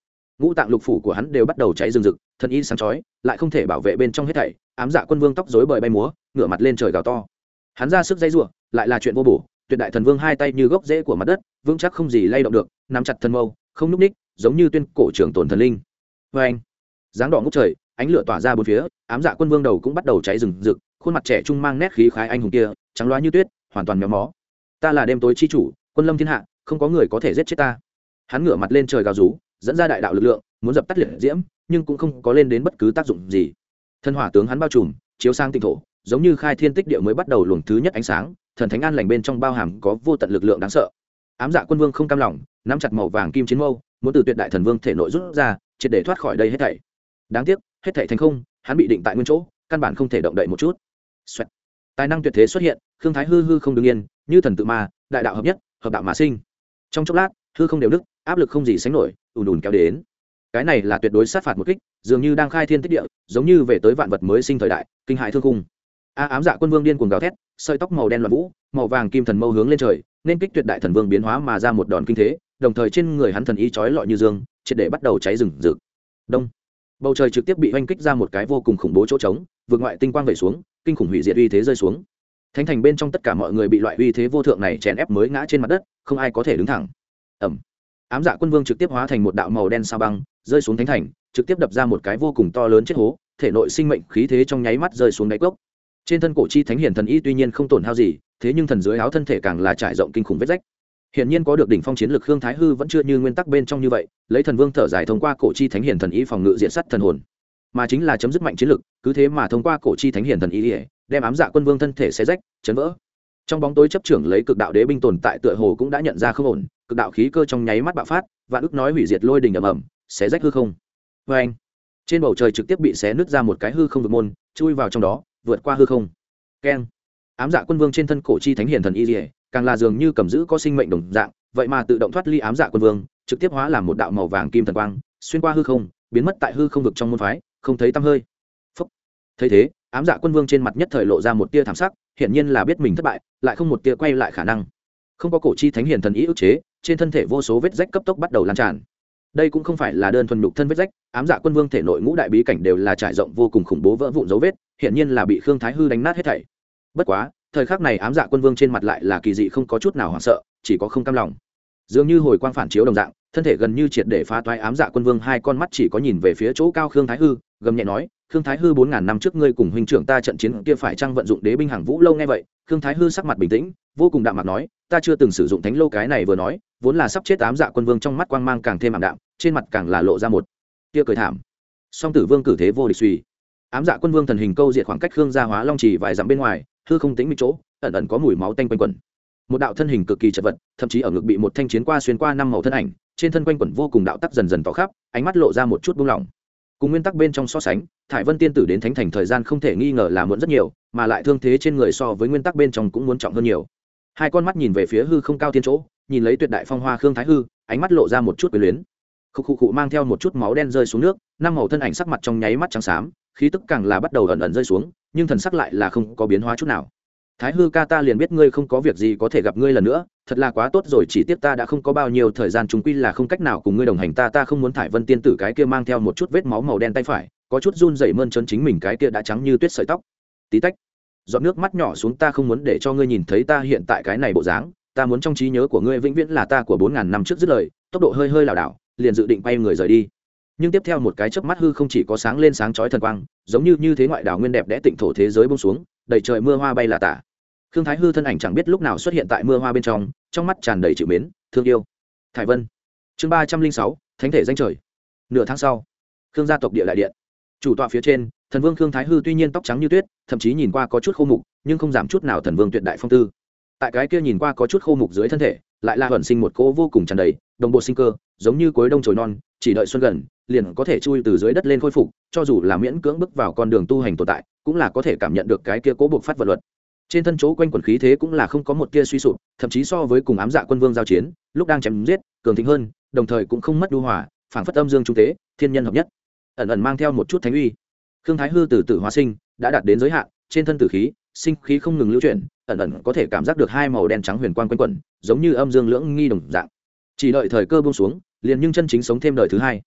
ngũ tạng lục phủ của hắn đều bắt đầu cháy rừng rực, thân y sáng chói lại không thể bảo vệ bên trong hết thảy. Ám Dạ Quân Vương tóc rối bời bay múa, ngửa mặt lên trời gào to. Hắn ra sức dây rủa, lại là chuyện vô bổ. Tuyệt đại thần vương hai tay như gốc rễ của mặt đất, vững chắc không gì lay động được, nắm chặt thân mâu, không nhúc ních, giống như tuyên cổ trưởng tồn thần linh. Vê anh, dáng đỏ ngút trời, ánh lửa tỏa ra bốn phía. Ám Dạ Quân Vương đầu cũng bắt đầu cháy rừng rực, khuôn mặt trẻ trung mang nét khí khái anh hùng kia, trắng loá như tuyết, hoàn toàn méo mó. Ta là đêm tối chi chủ, quân lâm thiên hạ, không có người có thể giết chết ta. Hắn ngửa mặt lên trời gào rú, dẫn ra đại đạo lực lượng, muốn dập tắt liệt diễm, nhưng cũng không có lên đến bất cứ tác dụng gì. Thân hỏa tướng hắn bao trùm, chiếu sang tinh thổ, giống như khai thiên tích địa mới bắt đầu luồng thứ nhất ánh sáng, thần thánh an lành bên trong bao hàm có vô tận lực lượng đáng sợ. Ám Dạ Quân Vương không cam lòng, nắm chặt màu vàng kim chiến mâu, muốn từ tuyệt đại thần vương thể nội rút ra, triệt để thoát khỏi đây hết thảy. Đáng tiếc, hết thảy thành không, hắn bị định tại nguyên chỗ, căn bản không thể động đậy một chút. Xoẹt. Tài năng tuyệt thế xuất hiện, Khương Thái hư không đứng yên, như thần tự ma, đại đạo hợp nhất, hợp đạo mà sinh. Trong chốc lát, hư không đều đứt, áp lực không gì sánh nổi, ùn ùn kéo đến. Cái này là tuyệt đối sát phạt một kích, dường như đang khai thiên tích địa, giống như về tới vạn vật mới sinh thời đại, kinh hại thương khung. Ám Dạ Quân Vương điên cuồng gào thét, sợi tóc màu đen loạn vũ, màu vàng kim thần mâu hướng lên trời, nên kích tuyệt đại thần vương biến hóa mà ra một đòn kinh thế, đồng thời trên người hắn thần y chói lọi như dương, triệt để bắt đầu cháy rừng rực. Đông, bầu trời trực tiếp bị oanh kích ra một cái vô cùng khủng bố chỗ trống, vượt ngoại tinh quang vẩy xuống, kinh khủng hủy diệt uy thế rơi xuống. Thánh thành bên trong tất cả mọi người bị loại uy thế vô thượng này chèn ép mới ngã trên mặt đất, không ai có thể đứng thẳng. Ầm. Ám Dạ Quân Vương trực tiếp hóa thành một đạo màu đen sao băng, rơi xuống thánh thành, trực tiếp đập ra một cái vô cùng to lớn chết hố, thể nội sinh mệnh khí thế trong nháy mắt rơi xuống đáy cốc. Trên thân cổ chi thánh hiển thần y tuy nhiên không tổn hao gì, thế nhưng thần dưới áo thân thể càng là trải rộng kinh khủng vết rách. Hiển nhiên có được đỉnh phong chiến lực Khương Thái Hư vẫn chưa như nguyên tắc bên trong như vậy, lấy thần vương thở dài thông qua cổ chi thánh hiển thần y phòng ngự diện sắt thần hồn, mà chính là chấm dứt mạnh chiến lực, cứ thế mà thông qua cổ chi thánh hiển thần y, đem Ám Dạ Quân Vương thân thể xé rách, chấn vỡ. Trong bóng tối chấp trưởng lấy cực đạo đế binh tồn tại tựa hồ cũng đã nhận ra không ổn, cực đạo khí cơ trong nháy mắt bạo phát, vạn ức nói hủy diệt lôi đình ầm ầm, xé rách hư không. Và anh, trên bầu trời trực tiếp bị xé nứt ra một cái hư không vực môn, chui vào trong đó, vượt qua hư không. Keng. Ám Dạ Quân Vương trên thân cổ chi thánh hiển thần y liễu, càng là dường như cầm giữ có sinh mệnh đồng dạng, vậy mà tự động thoát ly Ám Dạ Quân Vương, trực tiếp hóa làm một đạo màu vàng kim thần quang, xuyên qua hư không, biến mất tại hư không vực trong môn phái, không thấy tăm hơi. Phốc. Thấy thế, Ám Dạ Quân Vương trên mặt nhất thời lộ ra một tia thảm sắc, hiển nhiên là biết mình thất bại, lại không một tia quay lại khả năng. Không có cổ chi thánh hiển thần ý ức chế, trên thân thể vô số vết rách cấp tốc bắt đầu lan tràn. Đây cũng không phải là đơn thuần nhục thân vết rách, Ám Dạ Quân Vương thể nội ngũ đại bí cảnh đều là trải rộng vô cùng khủng bố vỡ vụn dấu vết, hiển nhiên là bị Khương Thái Hư đánh nát hết thảy. Bất quá, thời khắc này Ám Dạ Quân Vương trên mặt lại là kỳ dị không có chút nào hoảng sợ, chỉ có không cam lòng. Dường như hồi quang phản chiếu đồng dạng, thân thể gần như triệt để phá toái. Ám Dạ Quân Vương hai con mắt chỉ có nhìn về phía chỗ cao Khương Thái Hư, gầm nhẹ nói: "Khương Thái Hư 4000 năm trước ngươi cùng huynh trưởng ta trận chiến kia phải chăng vận dụng đế binh hàng vũ lâu?" Nghe vậy, Khương Thái Hư sắc mặt bình tĩnh, vô cùng đạm mạc nói: "Ta chưa từng sử dụng thánh lâu." Cái này vừa nói, vốn là sắp chết Ám Dạ Quân Vương trong mắt quang mang càng thêm ảm đạm, trên mặt càng là lộ ra một tia cười thảm. Song Tử Vương cử thế vô địch suy. Ám Dạ Quân Vương thần hình câu diệt khoảng cách Khương gia Hóa Long Chỉ vài dặm bên ngoài, hư không tĩnh mịch chỗ, ẩn ẩn có mùi máu tanh quanh quẩn. Một đạo thân hình cực kỳ chật vật, thậm chí ở ngực bị một thanh chiến qua xuyên qua năm màu thân ảnh, trên thân quanh quẩn vô cùng đạo tắc dần dần tỏ khắp, ánh mắt lộ ra một chút buông lỏng. Cùng nguyên tắc bên trong so sánh, Thải Vân tiên tử đến thánh thành thời gian không thể nghi ngờ là muộn rất nhiều, mà lại thương thế trên người so với nguyên tắc bên trong cũng muốn trọng hơn nhiều. Hai con mắt nhìn về phía hư không cao thiên chỗ, nhìn lấy tuyệt đại phong hoa Khương Thái Hư, ánh mắt lộ ra một chút quyến luyến. Khụ khụ khụ mang theo một chút máu đen rơi xuống nước, năm màu thân ảnh sắc mặt trong nháy mắt trắng xám, khí tức càng là bắt đầu ẩn ẩn rơi xuống, nhưng thần sắc lại là không có biến hóa chút nào. Thái Hư ca, ta liền biết ngươi không có việc gì có thể gặp ngươi lần nữa, thật là quá tốt rồi, chỉ tiếc ta đã không có bao nhiêu thời gian, chúng quy là không cách nào cùng ngươi đồng hành. Ta không muốn Thải Vân tiên tử cái kia mang theo một chút vết máu màu đen tay phải, có chút run rẩy mơn trớn chính mình cái kia đã trắng như tuyết sợi tóc. Tí tách, giọt nước mắt nhỏ xuống, ta không muốn để cho ngươi nhìn thấy ta hiện tại cái này bộ dáng, ta muốn trong trí nhớ của ngươi vĩnh viễn là ta của 4000 năm trước. Dứt lời, tốc độ hơi hơi lảo đảo, liền dự định quay người rời đi. Nhưng tiếp theo một cái chớp mắt hư không chỉ có sáng lên sáng chói thần quang, giống như thế ngoại đảo nguyên đẹp đẽ tịnh thổ thế giới buông xuống, đầy trời mưa hoa bay là tả. Khương Thái Hư thân ảnh chẳng biết lúc nào xuất hiện tại mưa hoa bên trong mắt tràn đầy chịu mến, thương yêu. Thải Vân. Chương 306, Thánh thể danh trời. Nửa tháng sau, Khương gia tộc địa đại điện. Chủ tọa phía trên, thần vương Khương Thái Hư tuy nhiên tóc trắng như tuyết, thậm chí nhìn qua có chút khô mục, nhưng không giảm chút nào thần vương tuyệt đại phong tư. Tại cái kia nhìn qua có chút khô mục dưới thân thể, lại là ẩn sinh một cỗ vô cùng tràn đầy, đồng bộ sinh cơ, giống như cuối đông chồi non, chỉ đợi xuân gần, liền có thể chui từ dưới đất lên khôi phục, cho dù là miễn cưỡng bước vào con đường tu hành tồn tại, cũng là có thể cảm nhận được cái kia cố buộc phát vật luật. Trên thân chỗ quanh quần khí thế cũng là không có một tia suy sụp, thậm chí so với cùng Ám Dạ Quân Vương giao chiến, lúc đang chém giết, cường thịnh hơn, đồng thời cũng không mất nhu hòa, phảng phất âm dương trung tế, thiên nhân hợp nhất, ẩn ẩn mang theo một chút thánh uy. Khương Thái Hư từ tử hóa sinh, đã đạt đến giới hạn, trên thân tử khí, sinh khí không ngừng lưu chuyển, ẩn ẩn có thể cảm giác được hai màu đen trắng huyền quang quanh quẩn, giống như âm dương lưỡng nghi đồng dạng. Chỉ đợi thời cơ buông xuống, liền nhưng chân chính sống thêm đời thứ hai.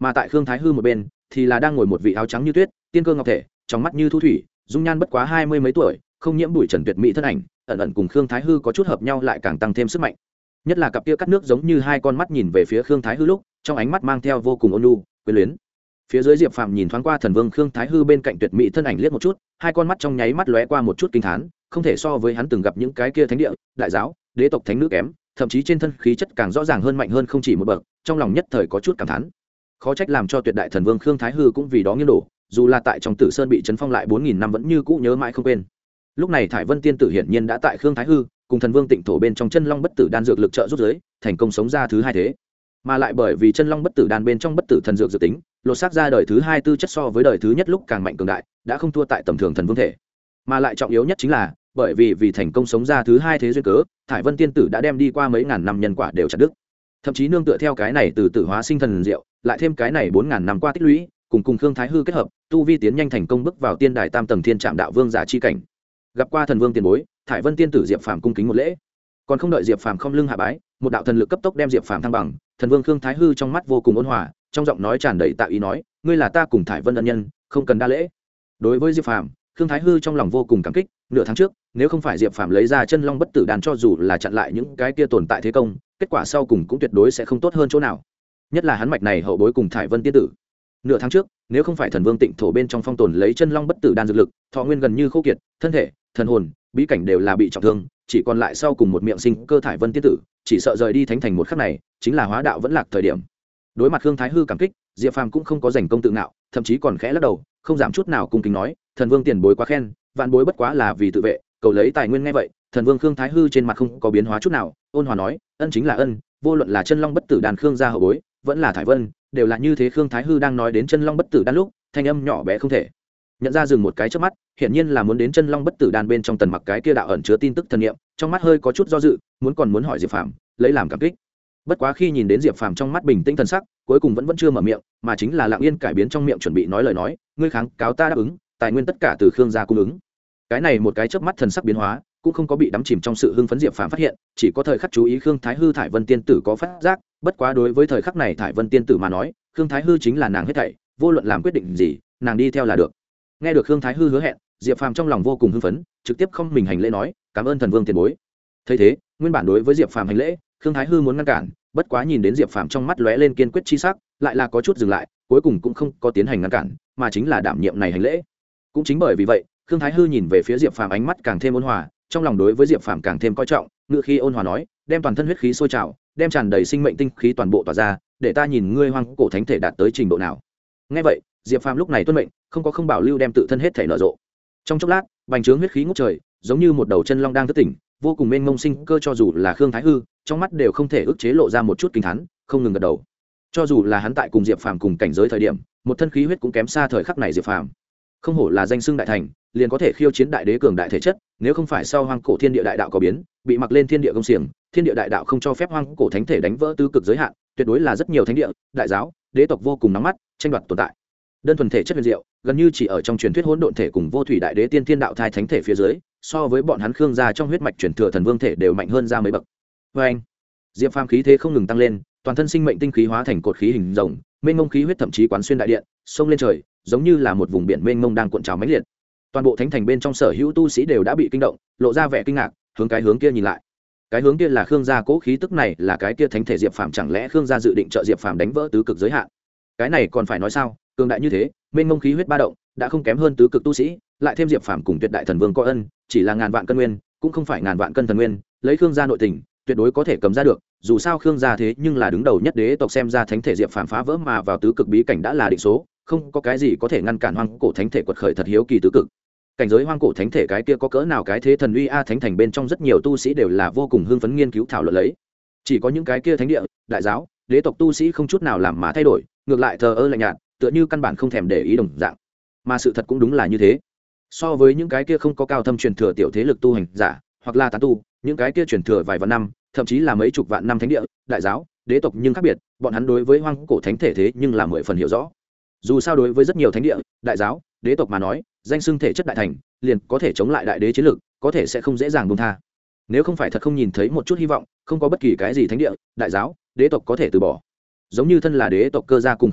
Mà tại Khương Thái Hư một bên thì là đang ngồi một vị áo trắng như tuyết, tiên cơ ngọc thể, trong mắt như thu thủy, dung nhan bất quá 20 mấy tuổi, không nhiễm bụi trần tuyệt mỹ thân ảnh, ẩn ẩn cùng Khương Thái Hư có chút hợp nhau lại càng tăng thêm sức mạnh. Nhất là cặp kia cắt nước giống như hai con mắt nhìn về phía Khương Thái Hư lúc, trong ánh mắt mang theo vô cùng ôn nhu, quyến luyến. Phía dưới Diệp Phàm nhìn thoáng qua thần vương Khương Thái Hư bên cạnh tuyệt mỹ thân ảnh liếc một chút, hai con mắt trong nháy mắt lóe qua một chút kinh thán, không thể so với hắn từng gặp những cái kia thánh địa, đại giáo, đế tộc thánh nữ kém, thậm chí trên thân khí chất càng rõ ràng hơn mạnh hơn không chỉ một bậc, trong lòng nhất thời có chút cảm thán. Khó trách làm cho tuyệt đại thần vương Khương Thái Hư cũng vì đó nghiêng đổ, dù là tại trong Tử Sơn bị trấn phong lại 4000 năm vẫn như cũ nhớ mãi không quên. Lúc này Thải Vân tiên tử hiển nhiên đã tại Khương Thái Hư cùng thần vương Tịnh thổ bên trong chân long bất tử đan dược lực trợ giúp giới, thành công sống ra thứ hai thế. Mà lại bởi vì chân long bất tử đan bên trong bất tử thần dược dự tính, lột xác ra đời thứ hai tư chất so với đời thứ nhất lúc càng mạnh cường đại, đã không thua tại tầm thường thần vương thể. Mà lại trọng yếu nhất chính là, bởi vì thành công sống ra thứ hai thế duyên cớ, Thải Vân tiên tử đã đem đi qua mấy ngàn năm nhân quả đều chặt đứt. Thậm chí nương tựa theo cái này từ tử hóa sinh thần diệu, lại thêm cái này 4000 năm qua tích lũy, cùng Khương Thái Hư kết hợp, tu vi tiến nhanh thành công bước vào tiên đài tam tầng thiên trạm đạo vương giả chi cảnh. Gặp qua thần vương tiền bối, Thải Vân tiên tử Diệp Phàm cung kính một lễ. Còn không đợi Diệp Phàm không lưng hạ bái, một đạo thần lực cấp tốc đem Diệp Phàm thăng bằng, thần vương Khương Thái Hư trong mắt vô cùng ôn hòa, trong giọng nói tràn đầy tạ ý nói, ngươi là ta cùng Thải Vân ân nhân, không cần đa lễ. Đối với Diệp Phàm, Khương Thái Hư trong lòng vô cùng cảm kích, nửa tháng trước, nếu không phải Diệp Phàm lấy ra chân long bất tử đan cho dù là chặn lại những cái kia tồn tại thế công, kết quả sau cùng cũng tuyệt đối sẽ không tốt hơn chỗ nào. Nhất là hắn mạch này hậu bối cùng Thải Vân tiên tử. Nửa tháng trước, nếu không phải thần vương Tịnh thổ bên trong phong tồn lấy chân long bất tử đan dược lực, thọ nguyên gần như khô kiệt, thân thể, thần hồn, bí cảnh đều là bị trọng thương, chỉ còn lại sau cùng một miệng sinh cơ Thải Vân tiên tử, chỉ sợ rời đi thánh thành một khắc này, chính là hóa đạo vẫn lạc thời điểm. Đối mặt Khương Thái Hư cảm kích, Diệp Phàm cũng không có giành công tự ngạo, thậm chí còn khẽ lắc đầu, không giảm chút nào cung kính nói, thần vương tiền bối quá khen, vạn bối bất quá là vì tự vệ, cầu lấy tài nguyên. Nghe vậy, thần vương Khương Thái Hư trên mặt không có biến hóa chút nào, ôn hòa nói, ân chính là ân, vô luận là chân long bất tử đan Khương gia hậu bối, vẫn là Thải Vân, đều là như thế. Khương Thái Hư đang nói đến chân long bất tử đan lúc, thanh âm nhỏ bé không thể nhận ra, dừng một cái trước mắt, hiển nhiên là muốn đến chân long bất tử đan bên trong tần mặc cái kia đạo ẩn chứa tin tức thần niệm, trong mắt hơi có chút do dự, muốn hỏi Diệp Phàm, lấy làm cảm kích. Bất quá khi nhìn đến Diệp Phàm trong mắt bình tĩnh thần sắc, cuối cùng vẫn chưa mở miệng, mà chính là lặng yên cải biến trong miệng chuẩn bị nói lời nói, ngươi kháng cáo ta đáp ứng, tài nguyên tất cả từ Khương gia cung ứng. Cái này một cái chớp mắt thần sắc biến hóa, cũng không có bị đắm chìm trong sự hưng phấn Diệp Phàm phát hiện, chỉ có thời khắc chú ý Khương Thái Hư Thải Vân tiên tử có phát giác, bất quá đối với thời khắc này Thải Vân tiên tử mà nói, Khương Thái Hư chính là nàng hết thảy, vô luận làm quyết định gì, nàng đi theo là được. Nghe được Khương Thái Hư hứa hẹn, Diệp Phàm trong lòng vô cùng hưng phấn, trực tiếp không mình hành lễ nói, cảm ơn thần vương tiền bối. Thấy thế, nguyên bản đối với Diệp Phàm hành lễ, Khương Thái Hư muốn ngăn cản, bất quá nhìn đến Diệp Phàm trong mắt lóe lên kiên quyết chi sắc, lại là có chút dừng lại, cuối cùng cũng không có tiến hành ngăn cản, mà chính là đảm nhiệm này hành lễ. Cũng chính bởi vì vậy, Khương Thái Hư nhìn về phía Diệp Phàm ánh mắt càng thêm ôn hòa, trong lòng đối với Diệp Phàm càng thêm coi trọng, ngữ khí ôn hòa nói, đem toàn thân huyết khí sôi trào, đem tràn đầy sinh mệnh tinh khí toàn bộ tỏa ra, để ta nhìn ngươi hoang cổ thánh thể đạt tới trình độ nào. Nghe vậy, Diệp Phàm lúc này tuân mệnh, không bảo lưu đem tự thân hết thể nở rộ. Trong chốc lát, bành trướng huyết khí ngút trời, giống như một đầu chân long đang thức tỉnh, vô cùng mênh mông sinh cơ, cho dù là Khương Thái Hư, trong mắt đều không thể ức chế lộ ra một chút kinh thán, không ngừng gật đầu. Cho dù là hắn tại cùng Diệp Phàm cùng cảnh giới thời điểm, một thân khí huyết cũng kém xa thời khắc này Diệp Phàm. Không hổ là danh xưng đại thành, liền có thể khiêu chiến đại đế cường đại thể chất, nếu không phải sau hoang cổ thiên địa đại đạo có biến, bị mặc lên thiên địa công xiềng, thiên địa đại đạo không cho phép hoang cổ thánh thể đánh vỡ tứ cực giới hạn, tuyệt đối là rất nhiều thánh địa, đại giáo, đế tộc vô cùng nóng mắt, tranh đoạt tồn tại. Đơn thuần thể chất huyền diệu, gần như chỉ ở trong truyền thuyết hỗn độn thể cùng vô thủy đại đế tiên thiên đạo thai thánh thể phía dưới, so với bọn hắn Khương gia trong huyết mạch truyền thừa thần vương thể đều mạnh hơn ra mấy bậc. Và anh, Diệp Phàm khí thế không ngừng tăng lên, toàn thân sinh mệnh tinh khí hóa thành cột khí hình rồng, mênh mông khí huyết thậm chí quán xuyên đại điện, xông lên trời, giống như là một vùng biển mênh mông đang cuộn trào mãnh liệt. Toàn bộ thánh thành bên trong sở hữu tu sĩ đều đã bị kinh động, lộ ra vẻ kinh ngạc, hướng kia nhìn lại. Cái hướng kia là Khương gia cố khí tức này, là cái kia thánh thể Diệp Phàm, chẳng lẽ Khương gia dự định trợ Diệp Phàm đánh vỡ tứ cực giới hạn? Cái này còn phải nói sao, cường đại như thế, mênh mông khí huyết ba động, đã không kém hơn tứ cực tu sĩ, lại thêm Diệp Phàm cùng tuyệt đại thần vương có ân, chỉ là ngàn vạn cân nguyên, cũng không phải ngàn vạn cân thần nguyên, lấy Khương gia nội tình, tuyệt đối có thể cầm ra được, dù sao Khương gia thế nhưng là đứng đầu nhất đế tộc, xem ra thánh thể Diệp Phàm phá vỡ mà vào tứ cực bí cảnh đã là định số, không có cái gì có thể ngăn cản hoang cổ thánh thể quật khởi. Thật hiếu kỳ tứ cực cảnh giới hoang cổ thánh thể cái kia có cỡ nào cái thế thần uy a. Thánh thành bên trong rất nhiều tu sĩ đều là vô cùng hưng phấn nghiên cứu thảo luận lấy, chỉ có những cái kia thánh địa, đại giáo, đế tộc tu sĩ không chút nào làm mà thay đổi, ngược lại thờ ơ lạnh nhạt, tựa như căn bản không thèm để ý đồng dạng. Mà sự thật cũng đúng là như thế, so với những cái kia không có cao thâm truyền thừa tiểu thế lực tu hành giả, hoặc là tán tu, những cái kia truyền thừa vài vạn năm, thậm chí là mấy chục vạn năm thánh địa, đại giáo, đế tộc nhưng khác biệt, bọn hắn đối với hoang cổ thánh thể thế nhưng là 10 phần hiểu rõ. Dù sao đối với rất nhiều thánh địa, đại giáo, đế tộc mà nói, danh xưng thể chất đại thành, liền có thể chống lại đại đế chiến lực, có thể sẽ không dễ dàng buông tha. Nếu không phải thật không nhìn thấy một chút hy vọng, không có bất kỳ cái gì thánh địa, đại giáo, đế tộc có thể từ bỏ. Giống như thân là đế tộc Cơ gia cùng Khương gia,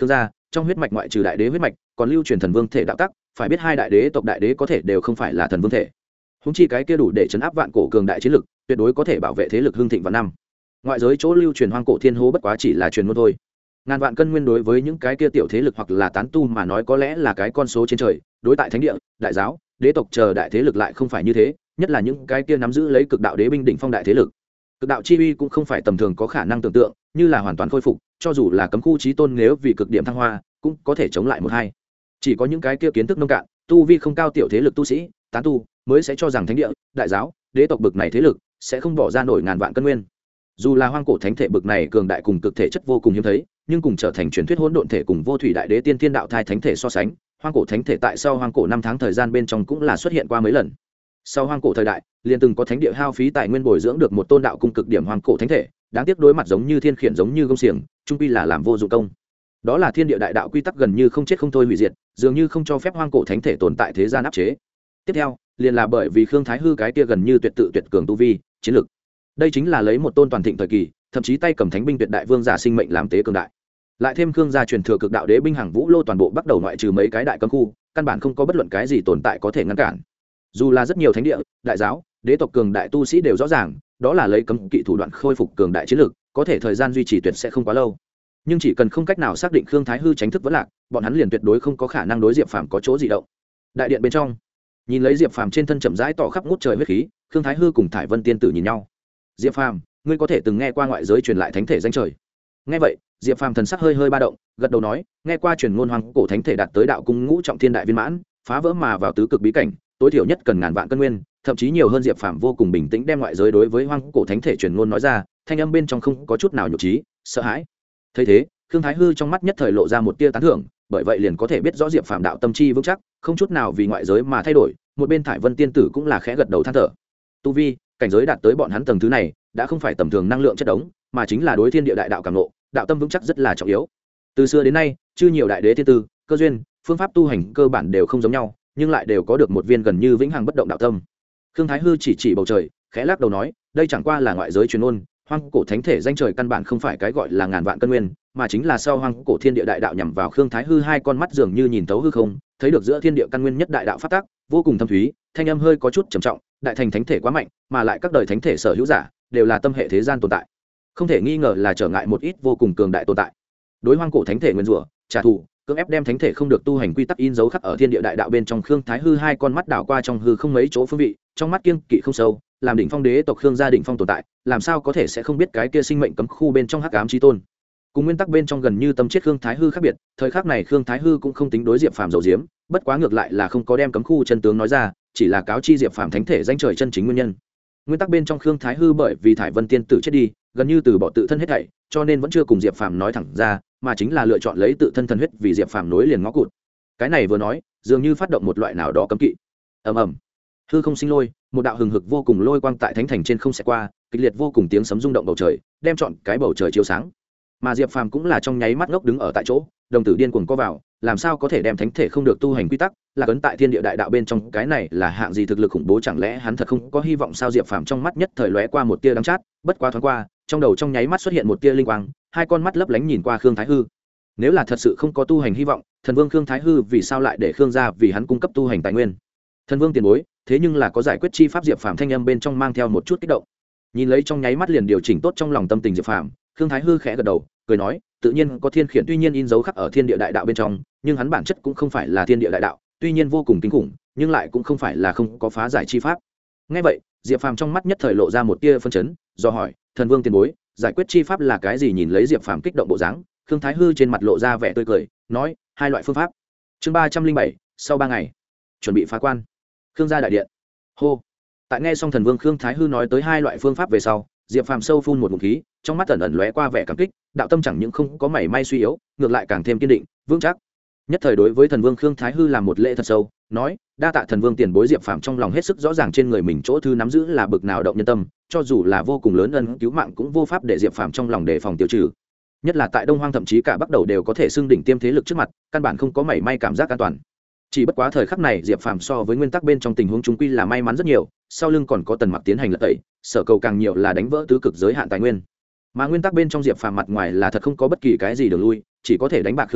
trong huyết mạch ngoại trừ đại đế huyết mạch còn lưu truyền thần vương thể đạo tắc, phải biết hai đại đế tộc đại đế có thể đều không phải là thần vương thể. Húng chi cái kia đủ để chấn áp vạn cổ cường đại chiến lực, tuyệt đối có thể bảo vệ thế lực hưng thịnh vạn năm. Ngoại giới chỗ lưu truyền hoang cổ thiên hố bất quá chỉ là truyền ngôn thôi. Ngàn vạn cân nguyên đối với những cái kia tiểu thế lực hoặc là tán tu mà nói có lẽ là cái con số trên trời, đối tại thánh địa, đại giáo, đế tộc chờ đại thế lực lại không phải như thế, nhất là những cái kia nắm giữ lấy cực đạo đế binh đỉnh phong đại thế lực. Cực đạo chi uy cũng không phải tầm thường có khả năng tưởng tượng, như là hoàn toàn khôi phục, cho dù là cấm khu chí tôn nếu vì cực điểm thăng hoa, cũng có thể chống lại một hai. Chỉ có những cái kia kiến thức nông cạn, tu vi không cao tiểu thế lực tu sĩ, tán tu mới sẽ cho rằng thánh địa, đại giáo, đế tộc bực này thế lực sẽ không bỏ ra nổi ngàn vạn cân nguyên. Dù là hoang cổ thánh thể bực này cường đại cùng cực thể chất vô cùng hiếm thấy, nhưng cùng trở thành truyền thuyết hỗn độn thể cùng vô thủy đại đế tiên thiên đạo thai thánh thể so sánh, hoang cổ thánh thể tại sau hoang cổ năm tháng thời gian bên trong cũng là xuất hiện qua mấy lần. Sau hoang cổ thời đại, liền từng có thánh địa hao phí tài nguyên bồi dưỡng được một tôn đạo cung cực điểm hoang cổ thánh thể, đáng tiếc đối mặt giống như thiên khiển giống như gông xiềng, trung quy là làm vô dụng công. Đó là thiên địa đại đạo quy tắc gần như không chết không thôi hủy diệt, dường như không cho phép hoang cổ thánh thể tồn tại thế gian áp chế. Tiếp theo, liền là bởi vì Khương Thái Hư cái kia gần như tuyệt tự tuyệt cường tu vi, chiến lực. Đây chính là lấy một tôn toàn thịnh thời kỳ, thậm chí tay cầm thánh binh tuyệt đại vương giả sinh mệnh làm tế cường đại. Lại thêm Khương gia truyền thừa cực đạo đế binh hàng vũ lô toàn bộ bắt đầu ngoại trừ mấy cái đại cấm khu, căn bản không có bất luận cái gì tồn tại có thể ngăn cản. Dù là rất nhiều thánh địa, đại giáo, đế tộc cường đại tu sĩ đều rõ ràng, đó là lấy cấm kỵ thủ đoạn khôi phục cường đại chiến lực, có thể thời gian duy trì tuyệt sẽ không quá lâu. Nhưng chỉ cần không cách nào xác định Khương Thái Hư tránh thức vẫn lạc, bọn hắn liền tuyệt đối không có khả năng đối Diệp Phàm có chỗ gì động. Đại điện bên trong, nhìn lấy Diệp Phàm trên thân chậm rãi tỏ khắp ngút trời huyết khí, Khương Thái Hư cùng Thải Vân tiên tử nhìn nhau. Diệp Phàm, ngươi có thể từng nghe qua ngoại giới truyền lại thánh thể danh trời? Nghe vậy, Diệp Phàm thần sắc hơi hơi ba động, gật đầu nói, nghe qua truyền ngôn hoang cổ thánh thể đạt tới đạo cung ngũ trọng thiên đại viên mãn, phá vỡ mà vào tứ cực bí cảnh, tối thiểu nhất cần ngàn vạn cân nguyên, thậm chí nhiều hơn. Diệp Phàm vô cùng bình tĩnh đem ngoại giới đối với hoang cổ thánh thể truyền ngôn nói ra, thanh âm bên trong không có chút nào nhục trí, sợ hãi. Thấy thế, Khương Thái Hư trong mắt nhất thời lộ ra một tia tán thưởng, bởi vậy liền có thể biết rõ Diệp Phàm đạo tâm chi vững chắc, không chút nào vì ngoại giới mà thay đổi. Một bên Thải Vân tiên tử cũng là khẽ gật đầu than thở. Tu vi, cảnh giới đạt tới bọn hắn tầng thứ này, đã không phải tầm thường năng lượng chất đống, mà chính là đối thiên địa đại đạo cảm ngộ, đạo tâm vững chắc rất là trọng yếu. Từ xưa đến nay, chư nhiều đại đế thiên tư, cơ duyên, phương pháp tu hành cơ bản đều không giống nhau, nhưng lại đều có được một viên gần như vĩnh hằng bất động đạo tâm. Khương Thái Hư chỉ bầu trời, khẽ lắc đầu nói, đây chẳng qua là ngoại giới truyền ngôn, hoang cổ thánh thể danh trời căn bản không phải cái gọi là ngàn vạn cân nguyên, mà chính là sau hoang cổ thiên địa đại đạo nhằm vào Khương Thái Hư hai con mắt dường như nhìn thấu hư không, thấy được giữa thiên địa căn nguyên nhất đại đạo phát tác, vô cùng thâm thúy, thanh âm hơi có chút trầm trọng, đại thành thánh thể quá mạnh, mà lại các đời thánh thể sở hữu giả đều là tâm hệ thế gian tồn tại, không thể nghi ngờ là trở ngại một ít vô cùng cường đại tồn tại. Đối hoang cổ thánh thể nguyên rủa, trả thù, cưỡng ép đem thánh thể không được tu hành quy tắc in dấu khắc ở thiên địa đại đạo bên trong. Khương Thái Hư hai con mắt đảo qua trong hư không mấy chỗ phương vị, trong mắt kiêng kỵ không sâu, làm đỉnh phong đế tộc Khương gia đỉnh phong tồn tại, làm sao có thể sẽ không biết cái kia sinh mệnh cấm khu bên trong hắc ám chí tôn. Cùng nguyên tắc bên trong gần như tâm chết Khương Thái Hư khác biệt, thời khắc này Khương Thái Hư cũng không tính đối Diệp Phàm dầu diếm, bất quá ngược lại là không có đem cấm khu chân tướng nói ra, chỉ là cáo chi Diệp Phàm thánh thể danh trời chân chính nguyên nhân. Nguyên tắc bên trong Khương Thái Hư bởi vì Thải Vân tiên tử chết đi, gần như từ bỏ tự thân hết thảy, cho nên vẫn chưa cùng Diệp Phàm nói thẳng ra, mà chính là lựa chọn lấy tự thân thần huyết vì Diệp Phàm nối liền ngõ cụt. Cái này vừa nói, dường như phát động một loại nào đó cấm kỵ. Ầm ầm, hư không sinh lôi, một đạo hừng hực vô cùng lôi quang tại thánh thành trên không sẽ qua, kịch liệt vô cùng tiếng sấm rung động bầu trời, đem trọn cái bầu trời chiếu sáng. Mà Diệp Phàm cũng là trong nháy mắt ngốc đứng ở tại chỗ, đồng tử điên cuồng co vào, làm sao có thể đem thánh thể không được tu hành quy tắc là cấn tại thiên địa đại đạo bên trong, cái này là hạng gì thực lực khủng bố, chẳng lẽ hắn thật không có hy vọng sao? Diệp Phàm trong mắt nhất thời lóe qua một tia đắng chát, bất quá thoáng qua, trong đầu trong nháy mắt xuất hiện một tia linh quang, hai con mắt lấp lánh nhìn qua Khương Thái Hư. Nếu là thật sự không có tu hành hy vọng, thần vương Khương Thái Hư vì sao lại để Khương gia vì hắn cung cấp tu hành tài nguyên? Thần vương tiền bối, thế nhưng là có giải quyết chi pháp. Diệp Phàm thanh âm bên trong mang theo một chút kích động. Nhìn lấy trong nháy mắt liền điều chỉnh tốt trong lòng tâm tình Diệp Phàm, Khương Thái Hư khẽ gật đầu, cười nói, tự nhiên có thiên khiển, tuy nhiên in dấu khắc ở thiên địa đại đạo bên trong, nhưng hắn bản chất cũng không phải là thiên địa đại đạo, tuy nhiên vô cùng kinh khủng, nhưng lại cũng không phải là không có phá giải chi pháp. Nghe vậy, Diệp Phàm trong mắt nhất thời lộ ra một tia phân chấn, do hỏi, thần vương tiền bối, giải quyết chi pháp là cái gì? Nhìn lấy Diệp Phàm kích động bộ dáng, Khương Thái Hư trên mặt lộ ra vẻ tươi cười, nói, hai loại phương pháp. Chương 307, sau 3 ngày, chuẩn bị phá quan. Khương gia đại điện. Hô. Tại nghe xong thần vương Khương Thái Hư nói tới hai loại phương pháp về sau, Diệp Phàm sâu phun một ngụm khí, trong mắt ẩn ẩn lóe qua vẻ cảm kích, đạo tâm chẳng những không có mảy may suy yếu, ngược lại càng thêm kiên định, vững chắc. Nhất thời đối với thần vương Khương Thái Hư làm một lễ thật sâu, nói, đa tạ thần vương tiền bối. Diệp Phàm trong lòng hết sức rõ ràng trên người mình chỗ thư nắm giữ là bực nào động nhân tâm, cho dù là vô cùng lớn ân cứu mạng cũng vô pháp để Diệp Phàm trong lòng đề phòng tiêu trừ. Nhất là tại Đông Hoang thậm chí cả Bắc Đầu đều có thể xưng đỉnh tiêm thế lực trước mặt, căn bản không có mảy may cảm giác an toàn. Chỉ bất quá thời khắc này Diệp Phàm so với nguyên tắc bên trong tình huống chúng quy là may mắn rất nhiều, sau lưng còn có Tần Mặc tiến hành lật tẩy, sở cầu càng nhiều là đánh vỡ tứ cực giới hạn tài nguyên. Mà nguyên tắc bên trong Diệp Phàm mặt ngoài là thật không có bất kỳ cái gì đường lui, chỉ có thể đánh bạc Khương gia,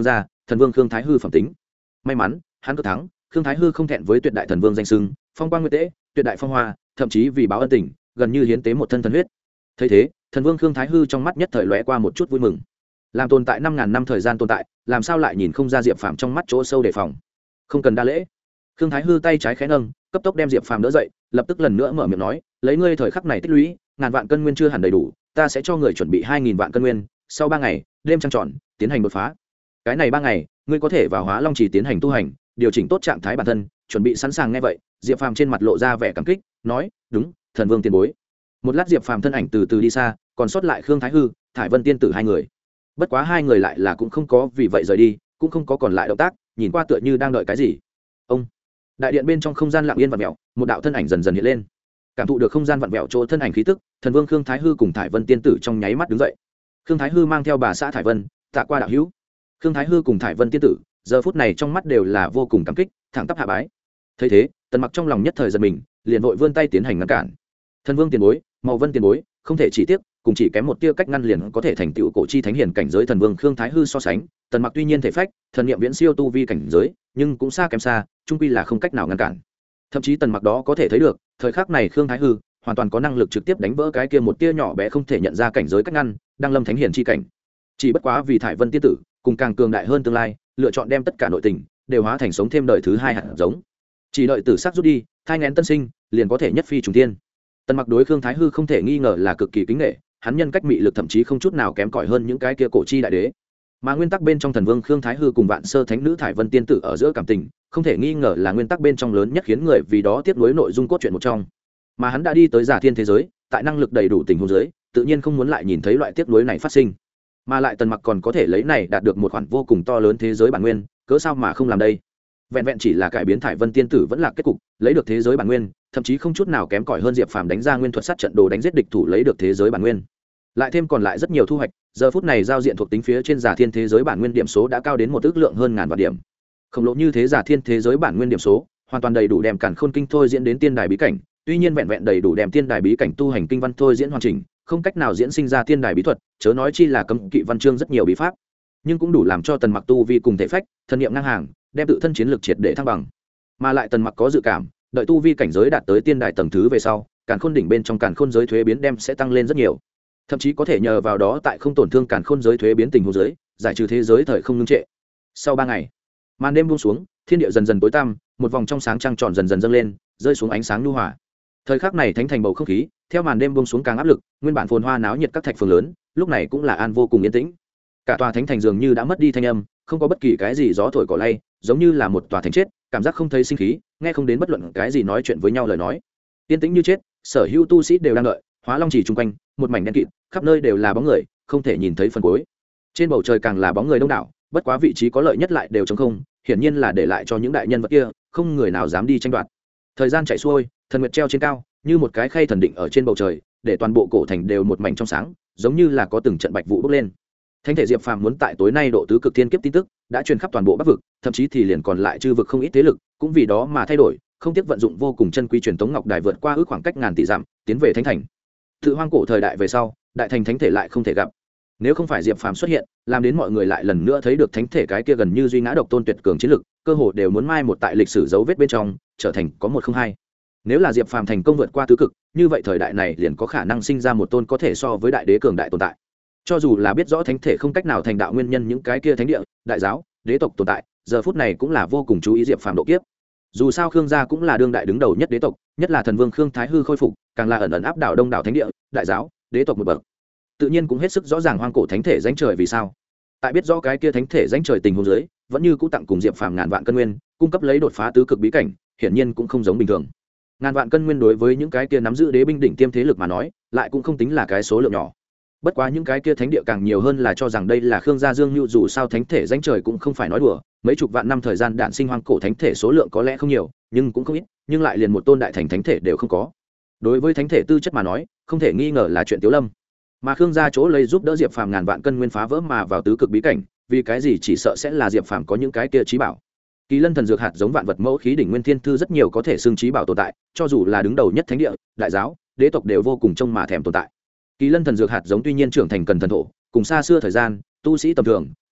thần vương khương thái hư phẩm tính. May mắn hắn cứ thắng, khương thái hư không thẹn với tuyệt đại thần vương danh xưng, phong quang nguyệt tế, tuyệt đại phong hoa, thậm chí vì báo ân tình, gần như hiến tế một thân thần huyết. Thấy thế, thần vương khương thái hư trong mắt nhất thời lóe qua một chút vui mừng. Làm tồn tại 5.000 năm thời gian tồn tại, làm sao lại nhìn không ra Diệp Phàm trong mắt chỗ sâu đề phòng. Không cần đa lễ. Khương thái hư tay trái khẽ nâng, cấp tốc đem Diệp Phàm đỡ dậy, lập tức lần nữa mở miệng nói, lấy ngươi thời khắc này tích lũy, ngàn vạn cân nguyên chưa hẳn đầy đủ, ta sẽ cho người chuẩn bị 2.000 vạn cân nguyên, sau 3 ngày, đêm trăng tròn, tiến hành đột phá. Cái này 3 ngày, ngươi có thể vào Hóa Long Chỉ tiến hành tu hành, điều chỉnh tốt trạng thái bản thân, chuẩn bị sẵn sàng. Nghe vậy, Diệp Phàm trên mặt lộ ra vẻ cảm kích, nói, đúng, thần vương tiền bối. Một lát Diệp Phàm thân ảnh từ từ đi xa, còn sót lại Khương thái hư, Thải Vân tiên tử hai người. Bất quá hai người lại là cũng không có vì vậy rời đi, cũng không có còn lại động tác, nhìn qua tựa như đang đợi cái gì. Ông. Đại điện bên trong không gian lặng yên vặn vẹo, một đạo thân ảnh dần dần hiện lên. Cảm thụ được không gian vặn vẹo chỗ thân ảnh khí tức, thần vương Khương thái hư cùng Thải Vân tiên tử trong nháy mắt đứng dậy. Khương thái hư mang theo bà xã Thải Vân, tạ qua đạo hữu. Khương thái hư cùng Thải Vân tiên tử giờ phút này trong mắt đều là vô cùng cảm kích, thẳng tắp hạ bái. Thấy thế, Tần Mặc trong lòng nhất thời giật mình, liền vội vươn tay tiến hành ngăn cản. Thần vương tiền bối, Mậu Vân tiền bối, không thể chỉ tiếc, cùng chỉ kém một tia cách ngăn liền có thể thành tựu cổ chi thánh hiển cảnh giới thần vương Khương thái hư so sánh, Tần Mặc tuy nhiên thể phách, thần niệm viễn siêu tu vi cảnh giới, nhưng cũng xa kém xa, chung quy là không cách nào ngăn cản. Thậm chí Tần Mặc đó có thể thấy được, thời khắc này Khương thái hư hoàn toàn có năng lực trực tiếp đánh vỡ cái kia một tia nhỏ bé không thể nhận ra cảnh giới cách ngăn, đang lâm thánh hiển chi cảnh. Chỉ bất quá vì Thải Vân tiên tử cùng càng cường đại hơn tương lai, lựa chọn đem tất cả nội tình đều hóa thành sống thêm đời thứ hai hạt giống. Chỉ đợi tử sắc rút đi, thai nghén tân sinh, liền có thể nhất phi trùng thiên. Tần Mặc đối Khương thái hư không thể nghi ngờ là cực kỳ kính nể, hắn nhân cách mị lực thậm chí không chút nào kém cỏi hơn những cái kia cổ chi đại đế. Mà nguyên tắc bên trong thần vương Khương thái hư cùng vạn sơ thánh nữ Thải Vân tiên tử ở giữa cảm tình, không thể nghi ngờ là nguyên tắc bên trong lớn nhất khiến người vì đó tiếp nối nội dung cốt truyện một trong. Mà hắn đã đi tới giả thiên thế giới, tại năng lực đầy đủ tình huống giới, tự nhiên không muốn lại nhìn thấy loại tiếp nối này phát sinh. Mà lại Tần Mặc còn có thể lấy này đạt được một khoản vô cùng to lớn thế giới bản nguyên, cớ sao mà không làm đây? Vẹn vẹn chỉ là cải biến Thải Vân tiên tử vẫn là kết cục, lấy được thế giới bản nguyên, thậm chí không chút nào kém cỏi hơn Diệp Phàm đánh ra nguyên thuật sát trận đồ đánh giết địch thủ lấy được thế giới bản nguyên. Lại thêm còn lại rất nhiều thu hoạch, giờ phút này giao diện thuộc tính phía trên giả thiên thế giới bản nguyên điểm số đã cao đến một ước lượng hơn ngàn vạn điểm. Khổng lồ như thế giả thiên thế giới bản nguyên điểm số, hoàn toàn đầy đủ đem càn khôn kinh thôi diễn đến tiên đài bí cảnh, tuy nhiên vẹn vẹn đầy đủ đem tiên đài bí cảnh tu hành kinh văn thôi diễn hoàn chỉnh, không cách nào diễn sinh ra tiên đài bí thuật, chớ nói chi là cấm kỵ văn chương rất nhiều bí pháp, nhưng cũng đủ làm cho Tần Mặc tu vi cùng thể phách, thần niệm ngang hàng, đem tự thân chiến lược triệt để thăng bằng. Mà lại Tần Mặc có dự cảm, đợi tu vi cảnh giới đạt tới tiên đài tầng thứ về sau, càn khôn đỉnh bên trong càn khôn giới thuế biến đem sẽ tăng lên rất nhiều, thậm chí có thể nhờ vào đó tại không tổn thương càn khôn giới thuế biến tình huống giới, giải trừ thế giới thời không ngưng trệ. Sau 3 ngày, màn đêm buông xuống, thiên địa dần dần tối tăm, một vòng trong sáng trăng tròn dần dần dâng lên, rơi xuống ánh sáng nhu hòa. Thời khắc này thánh thành bầu không khí, theo màn đêm buông xuống càng áp lực, nguyên bản phồn hoa náo nhiệt các thạch phường lớn, lúc này cũng là an vô cùng yên tĩnh. Cả tòa thánh thành dường như đã mất đi thanh âm, không có bất kỳ cái gì gió thổi cỏ lay, giống như là một tòa thành chết, cảm giác không thấy sinh khí, nghe không đến bất luận cái gì nói chuyện với nhau lời nói. Yên tĩnh như chết, sở hữu tu sĩ đều đang đợi, Hóa Long Chỉ chung quanh, một mảnh đen kịt, khắp nơi đều là bóng người, không thể nhìn thấy phần cuối. Trên bầu trời càng là bóng người đông đảo, bất quá vị trí có lợi nhất lại đều trống không, hiển nhiên là để lại cho những đại nhân vật kia, không người nào dám đi tranh đoạt. Thời gian chạy xuôi, thần nguyệt treo trên cao, như một cái khay thần định ở trên bầu trời, để toàn bộ cổ thành đều một mảnh trong sáng, giống như là có từng trận bạch vụ bốc lên. Thánh thể Diệp Phàm muốn tại tối nay độ tứ cực thiên kiếp tin tức đã truyền khắp toàn bộ Bắc vực, thậm chí thì liền còn lại chư vực không ít thế lực, cũng vì đó mà thay đổi, không tiếc vận dụng vô cùng chân quý truyền tống ngọc đài vượt qua ước khoảng cách ngàn tỷ dặm, tiến về thánh thành. Tự hoang cổ thời đại về sau, đại thành thánh thể lại không thể gặp. Nếu không phải Diệp Phàm xuất hiện, làm đến mọi người lại lần nữa thấy được thánh thể cái kia gần như duy ngã độc tôn tuyệt cường chiến lực, cơ hồ đều muốn mai một tại lịch sử dấu vết bên trong, trở thành có một không hai. Nếu là Diệp Phàm thành công vượt qua tứ cực, như vậy thời đại này liền có khả năng sinh ra một tôn có thể so với đại đế cường đại tồn tại. Cho dù là biết rõ thánh thể không cách nào thành đạo nguyên nhân những cái kia thánh địa, đại giáo, đế tộc tồn tại, giờ phút này cũng là vô cùng chú ý Diệp Phàm độ kiếp. Dù sao Khương gia cũng là đương đại đứng đầu nhất đế tộc, nhất là thần vương Khương Thái Hư khôi phục, càng là ẩn ẩn áp đảo đông đảo thánh địa, đại giáo, đế tộc một bậc. Tự nhiên cũng hết sức rõ ràng hoang cổ thánh thể danh trời vì sao. Tại biết rõ cái kia thánh thể danh trời tình huống dưới, vẫn như cũ tặng cùng Diệp Phàm ngàn vạn cân nguyên, cung cấp lấy đột phá tứ cực bí cảnh, hiển nhiên cũng không giống bình thường. Ngàn vạn cân nguyên đối với những cái kia nắm giữ đế binh đỉnh tiêm thế lực mà nói, lại cũng không tính là cái số lượng nhỏ. Bất quá những cái kia thánh địa càng nhiều hơn là cho rằng đây là Khương gia dương nhu, dù sao thánh thể danh trời cũng không phải nói đùa, mấy chục vạn năm thời gian đản sinh hoang cổ thánh thể số lượng có lẽ không nhiều, nhưng cũng không ít, nhưng lại liền một tôn đại thành thánh thể đều không có. Đối với thánh thể tư chất mà nói, không thể nghi ngờ là chuyện tiếu lâm. Mà Khương gia chỗ lấy giúp đỡ Diệp Phàm ngàn vạn cân nguyên phá vỡ mà vào tứ cực bí cảnh, vì cái gì chỉ sợ sẽ là Diệp Phàm có những cái kia trí bảo. Kỳ Lân thần dược hạt giống vạn vật mẫu khí đỉnh nguyên thiên thư rất nhiều có thể xưng trí bảo tồn tại, cho dù là đứng đầu nhất thánh địa, đại giáo, đế tộc đều vô cùng trông mà thèm tồn tại. Kỳ Lân thần dược hạt giống tuy nhiên trưởng thành cần thần thổ, cùng xa xưa thời gian, tu sĩ tầm thường,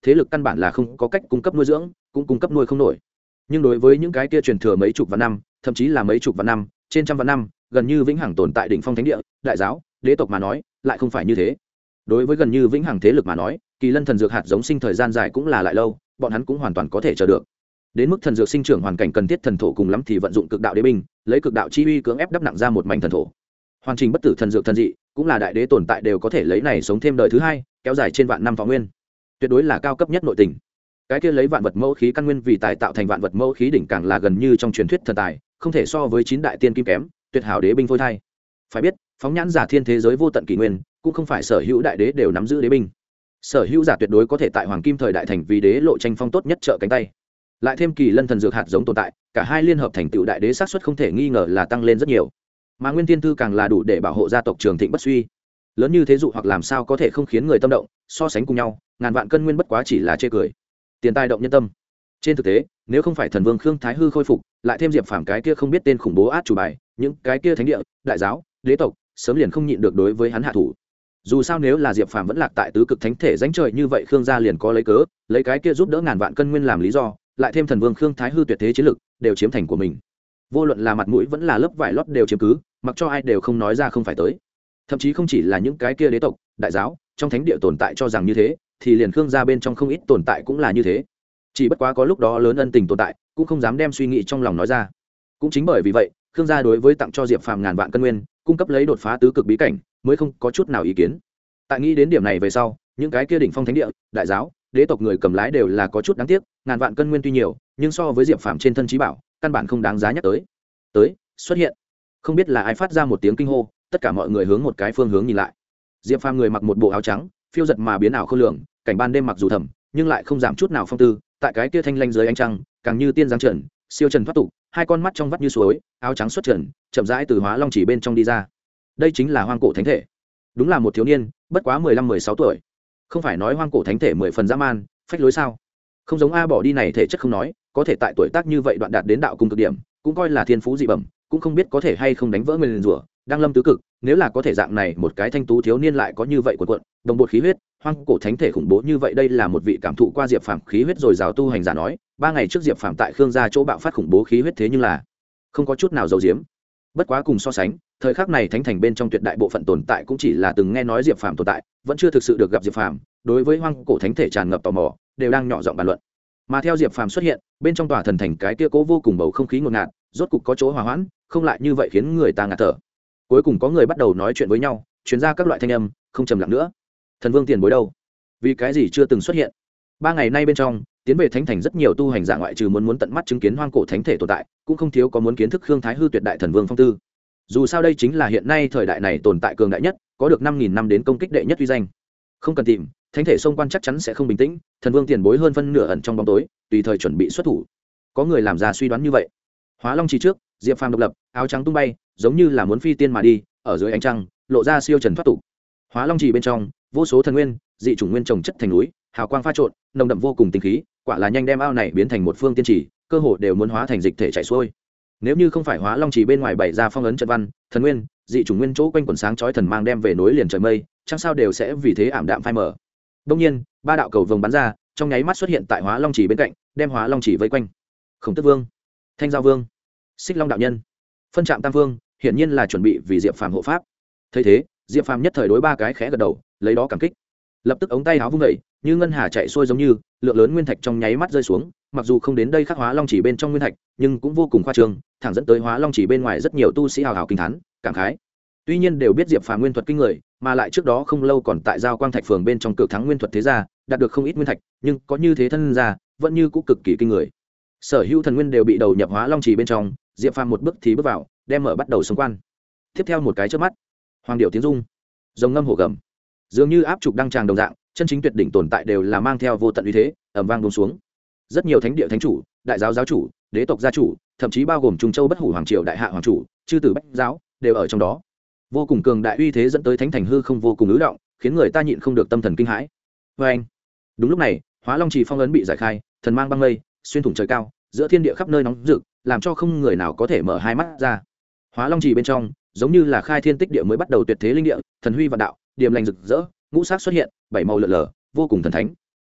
thế lực căn bản là không có cách cung cấp nuôi dưỡng, cũng cung cấp nuôi không nổi. Nhưng đối với những cái kia truyền thừa mấy chục vạn năm, thậm chí là mấy chục vạn năm, trên trăm vạn năm, gần như vĩnh hằng tồn tại đỉnh phong thánh địa, đại giáo, đế tộc mà nói, lại không phải như thế. Đối với gần như vĩnh hằng thế lực mà nói, kỳ lân thần dược hạt giống sinh thời gian dài cũng là lại lâu, bọn hắn cũng hoàn toàn có thể chờ được. Đến mức thần dược sinh trưởng hoàn cảnh cần thiết thần thổ cùng lắm thì vận dụng cực đạo đế binh, lấy cực đạo chi uy cưỡng ép đắp nặng ra một mảnh thần thổ. Hoàn trình bất tử thần dược thần dị, cũng là đại đế tồn tại đều có thể lấy này sống thêm đời thứ hai, kéo dài trên vạn năm thọ nguyên. Tuyệt đối là cao cấp nhất nội tình. Cái kia lấy vạn vật mẫu khí căn nguyên vì tài tạo thành vạn vật mẫu khí đỉnh càng là gần như trong truyền thuyết thần tài, không thể so với 9 đại tiên kim kém, tuyệt hảo đế binh phôi thai. Phải biết, phóng nhãn giả thiên thế giới vô tận kỷ nguyên, cũng không phải sở hữu đại đế đều nắm giữ đế binh. Sở hữu giả tuyệt đối có thể tại hoàng kim thời đại thành vì đế lộ tranh phong tốt nhất trợ cánh tay. Lại thêm kỳ lân thần dược hạt giống tồn tại, cả hai liên hợp thành tựu đại đế xác suất không thể nghi ngờ là tăng lên rất nhiều. Mà nguyên thiên thư càng là đủ để bảo hộ gia tộc trường thịnh bất suy. Lớn như thế dụ hoặc làm sao có thể không khiến người tâm động, so sánh cùng nhau, ngàn vạn cân nguyên bất quá chỉ là chê cười. Tiền tài động nhân tâm. Trên thực tế, nếu không phải thần vương Khương Thái Hư khôi phục, lại thêm Diệp Phàm cái kia không biết tên khủng bố át chủ bài, những cái kia thánh địa, đại giáo, đế tộc, sớm liền không nhịn được đối với hắn hạ thủ. Dù sao nếu là Diệp Phàm vẫn lạc tại tứ cực thánh thể danh trời như vậy, Khương gia liền có lấy cớ, lấy cái kia giúp đỡ ngàn vạn cân nguyên làm lý do, lại thêm thần vương Khương Thái Hư tuyệt thế chiến lực, đều chiếm thành của mình. Vô luận là mặt mũi vẫn là lớp vải lót đều chiếm cứ, mặc cho ai đều không nói ra không phải tới. Thậm chí không chỉ là những cái kia đế tộc, đại giáo, trong thánh địa tồn tại cho rằng như thế, thì liền Khương gia bên trong không ít tồn tại cũng là như thế. Chỉ bất quá có lúc đó lớn ân tình tồn tại, cũng không dám đem suy nghĩ trong lòng nói ra. Cũng chính bởi vì vậy, Khương gia đối với tặng cho Diệp Phàm ngàn vạn cân nguyên, cung cấp lấy đột phá tứ cực bí cảnh, mới không có chút nào ý kiến. Tại nghĩ đến điểm này về sau, những cái kia đỉnh phong thánh địa, đại giáo, đế tộc người cầm lái đều là có chút đáng tiếc, ngàn vạn cân nguyên tuy nhiều, nhưng so với Diệp Phàm trên thân trí bảo, căn bản không đáng giá nhắc tới. Tới, xuất hiện. Không biết là ai phát ra một tiếng kinh hô, tất cả mọi người hướng một cái phương hướng nhìn lại. Diệp Phàm người mặc một bộ áo trắng, phiêu giật mà biến ảo khôn lường, cảnh ban đêm mặc dù thầm, nhưng lại không giảm chút nào phong tư, tại cái kia thanh lanh dưới ánh trăng, càng như tiên giáng trần, siêu trần thoát tục, hai con mắt trong vắt như suối, áo trắng xuất trần, chậm rãi từ Hóa Long chỉ bên trong đi ra. Đây chính là hoang cổ thánh thể. Đúng là một thiếu niên, bất quá 15-16 tuổi. Không phải nói hoang cổ thánh thể 10 phần dã man, phách lối sao? Không giống A bỏ đi này thể chất không nói, có thể tại tuổi tác như vậy đoạn đạt đến đạo cung cực điểm, cũng coi là thiên phú dị bẩm, cũng không biết có thể hay không đánh vỡ nguyên rủa, đang lâm tứ cực, nếu là có thể dạng này một cái thanh tú thiếu niên lại có như vậy cuộn cuộn, đồng bột khí huyết, hoang cổ thánh thể khủng bố như vậy, đây là một vị cảm thụ qua Diệp Phàm khí huyết rồi rào tu hành giả nói, 3 ngày trước Diệp Phàm tại Khương gia chỗ bạo phát khủng bố khí huyết, thế nhưng là không có chút nào giấu giếm. Bất quá cùng so sánh, thời khắc này thánh thành bên trong tuyệt đại bộ phận tồn tại cũng chỉ là từng nghe nói Diệp Phàm tồn tại, vẫn chưa thực sự được gặp Diệp Phàm, đối với hoang cổ thánh thể tràn ngập tò mò, đều đang nhỏ giọng bàn luận. Mà theo Diệp Phàm xuất hiện, bên trong tòa thần thành cái kia cố vô cùng bầu không khí ngột ngạt, rốt cục có chỗ hòa hoãn, không lại như vậy khiến người ta ngạt thở. Cuối cùng có người bắt đầu nói chuyện với nhau, truyền ra các loại thanh âm, không trầm lặng nữa. Thần vương tiền bối đâu? Vì cái gì chưa từng xuất hiện? 3 ngày nay bên trong, tiến về thánh thành rất nhiều tu hành giả, ngoại trừ muốn tận mắt chứng kiến hoang cổ thánh thể tồn tại, cũng không thiếu có muốn kiến thức Khương Thái Hư tuyệt đại thần vương phong tư. Dù sao đây chính là hiện nay thời đại này tồn tại cường đại nhất, có được 5000 năm đến công kích đệ nhất uy danh. Không cần tìm, thánh thể xông quan chắc chắn sẽ không bình tĩnh, thần vương tiền bối hơn phân nửa ẩn trong bóng tối, tùy thời chuẩn bị xuất thủ. Có người làm ra suy đoán như vậy. Hóa Long chỉ trước, Diệp Phàm độc lập, áo trắng tung bay, giống như là muốn phi tiên mà đi, ở dưới ánh trăng, lộ ra siêu trần thoát tục. Hóa Long chỉ bên trong, vô số thần nguyên, dị chủng nguyên trồng chất thành núi, hào quang pha trộn, nồng đậm vô cùng tinh khí, quả là nhanh đem ao này biến thành một phương tiên chỉ, cơ hồ đều muốn hóa thành dịch thể chảy xuôi. Nếu như không phải Hóa Long chỉ bên ngoài bày ra phong ấn trận văn, thần nguyên, dị chủng nguyên chỗ quanh quần sáng chói thần mang đem về nối liền trời mây, chẳng sao đều sẽ vì thế ảm đạm phai mờ. Đương nhiên, 3 đạo cầu vồng bắn ra, trong nháy mắt xuất hiện tại Hóa Long chỉ bên cạnh, đem Hóa Long chỉ vây quanh. Khổng Tước Vương, Thanh Giao Vương, Xích Long đạo nhân, phân trạm Tam Vương, hiển nhiên là chuẩn bị vì Diệp Phàm hộ pháp. Thấy thế, Diệp Phàm nhất thời đối 3 cái khẽ gật đầu, lấy đó cảm kích. Lập tức ống tay áo vung dậy, như ngân hà chạy xuôi giống như, lượng lớn nguyên thạch trong nháy mắt rơi xuống, mặc dù không đến đây khắc Hóa Long chỉ bên trong nguyên thạch, nhưng cũng vô cùng khoa trương, thẳng dẫn tới Hóa Long chỉ bên ngoài rất nhiều tu sĩ hào hào kinh thán, cảm khái. Tuy nhiên đều biết Diệp Phàm nguyên thuật kinh người, mà lại trước đó không lâu còn tại Giao Quang Thạch phường bên trong cực thắng nguyên thuật thế gia, đạt được không ít nguyên thạch, nhưng có như thế thân ra, vẫn như cũng cực kỳ kinh người. Sở hữu thần nguyên đều bị đầu nhập Hóa Long chỉ bên trong, Diệp Phàm một bước thì bước vào, đem mở bắt đầu xung quan. Tiếp theo một cái chớp mắt, hoàng điệu tiếng rung, rồng ngâm hổ gầm, dường như áp trục đăng tràng đồng dạng, chân chính tuyệt đỉnh tồn tại đều là mang theo vô tận uy thế, ầm vang buông xuống. Rất nhiều thánh địa thánh chủ, đại giáo giáo chủ, đế tộc gia chủ, thậm chí bao gồm Trung Châu Bất Hủ hoàng triều đại hạ hoàng chủ, chư tử bách giáo, đều ở trong đó. Vô cùng cường đại uy thế dẫn tới thánh thành hư không vô cùng ứ động, khiến người ta nhịn không được tâm thần kinh hãi. Và anh, đúng lúc này, Hóa Long chỉ phong ấn bị giải khai, thần mang băng mây, xuyên thủng trời cao, giữa thiên địa khắp nơi nóng rực, làm cho không người nào có thể mở hai mắt ra. Hóa Long chỉ bên trong, giống như là khai thiên tích địa mới bắt đầu tuyệt thế linh địa, thần huy vạn đạo, điềm lành rực rỡ, ngũ sắc xuất hiện, 7 màu lượn lờ, vô cùng thần thánh.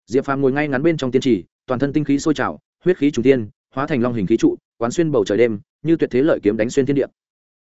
Diệp Phàm ngồi ngay ngắn bên trong tiên trì, toàn thân tinh khí sôi trào, huyết khí trùng tiên, hóa thành long hình khí trụ, quán xuyên bầu trời đêm, như tuyệt thế lợi kiếm đánh xuyên thiên địa,